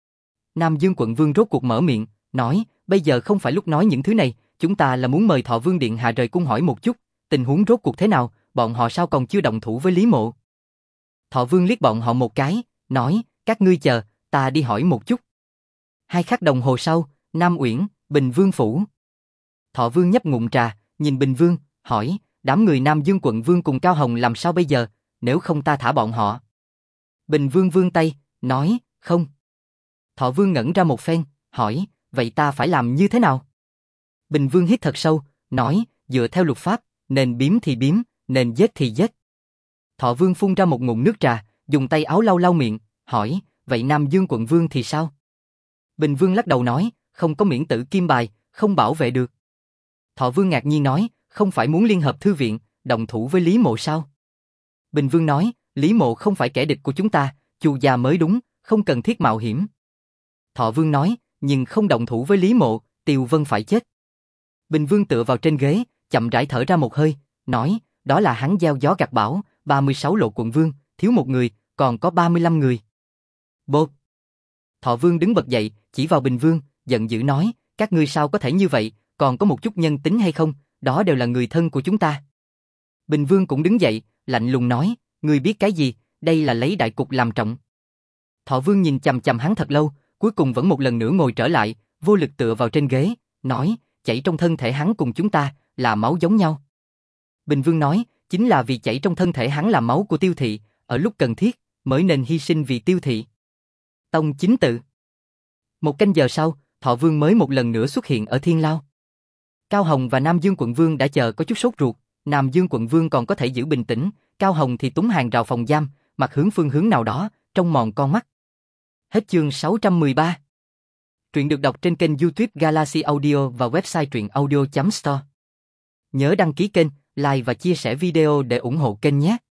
Nam Dương quận vương rốt cuộc mở miệng, nói, bây giờ không phải lúc nói những thứ này, chúng ta là muốn mời Thọ Vương điện hạ rời cung hỏi một chút, tình huống rốt cuộc thế nào, bọn họ sao còn chưa động thủ với Lý Mộ? Thọ Vương liếc bọn họ một cái, nói, các ngươi chờ, ta đi hỏi một chút. 2 khắc đồng hồ sau, Nam Uyển, Bình Vương phủ. Thọ Vương nhấp ngụm trà, nhìn Bình Vương, hỏi, đám người Nam Dương quận vương cùng Cao Hồng làm sao bây giờ, nếu không ta thả bọn họ. Bình Vương vươn tay, nói, không. Thọ Vương ngẩn ra một phen, hỏi, vậy ta phải làm như thế nào? Bình Vương hít thật sâu, nói, dựa theo luật pháp, nên biếm thì biếm, nên giết thì giết. Thọ Vương phun ra một ngụm nước trà, dùng tay áo lau lau miệng, hỏi, vậy Nam Dương quận vương thì sao? Bình Vương lắc đầu nói, không có miễn tử kim bài, không bảo vệ được. Thọ Vương ngạc nhiên nói, không phải muốn liên hợp thư viện, động thủ với Lý Mộ sao? Bình Vương nói, Lý Mộ không phải kẻ địch của chúng ta, Chu gia mới đúng, không cần thiết mạo hiểm. Thọ Vương nói, nhưng không động thủ với Lý Mộ, Tiêu Vân phải chết. Bình Vương tựa vào trên ghế, chậm rãi thở ra một hơi, nói, đó là hắn gieo gió gặt bão, 36 lộ quận vương, thiếu một người, còn có 35 người. Bột. Thọ Vương đứng bật dậy, chỉ vào Bình Vương, giận dữ nói, các ngươi sao có thể như vậy, còn có một chút nhân tính hay không, đó đều là người thân của chúng ta. Bình Vương cũng đứng dậy, lạnh lùng nói, ngươi biết cái gì, đây là lấy đại cục làm trọng. Thọ Vương nhìn chằm chằm hắn thật lâu, cuối cùng vẫn một lần nữa ngồi trở lại, vô lực tựa vào trên ghế, nói, chảy trong thân thể hắn cùng chúng ta, là máu giống nhau. Bình Vương nói, chính là vì chảy trong thân thể hắn là máu của Tiêu thị, ở lúc cần thiết, mới nên hy sinh vì Tiêu thị. Tông chính tự. 1 canh giờ sau, Thọ Vương mới một lần nữa xuất hiện ở Thiên Lao. Cao Hồng và Nam Dương quận vương đã chờ có chút sốt ruột, Nam Dương quận vương còn có thể giữ bình tĩnh, Cao Hồng thì túng hàng rào phòng giam, mặt hướng phương hướng nào đó, trông mòn con mắt. Hết chương 613. Truyện được đọc trên kênh YouTube Galaxy Audio và website truyệnaudio.store. Nhớ đăng ký kênh, like và chia sẻ video để ủng hộ kênh nhé.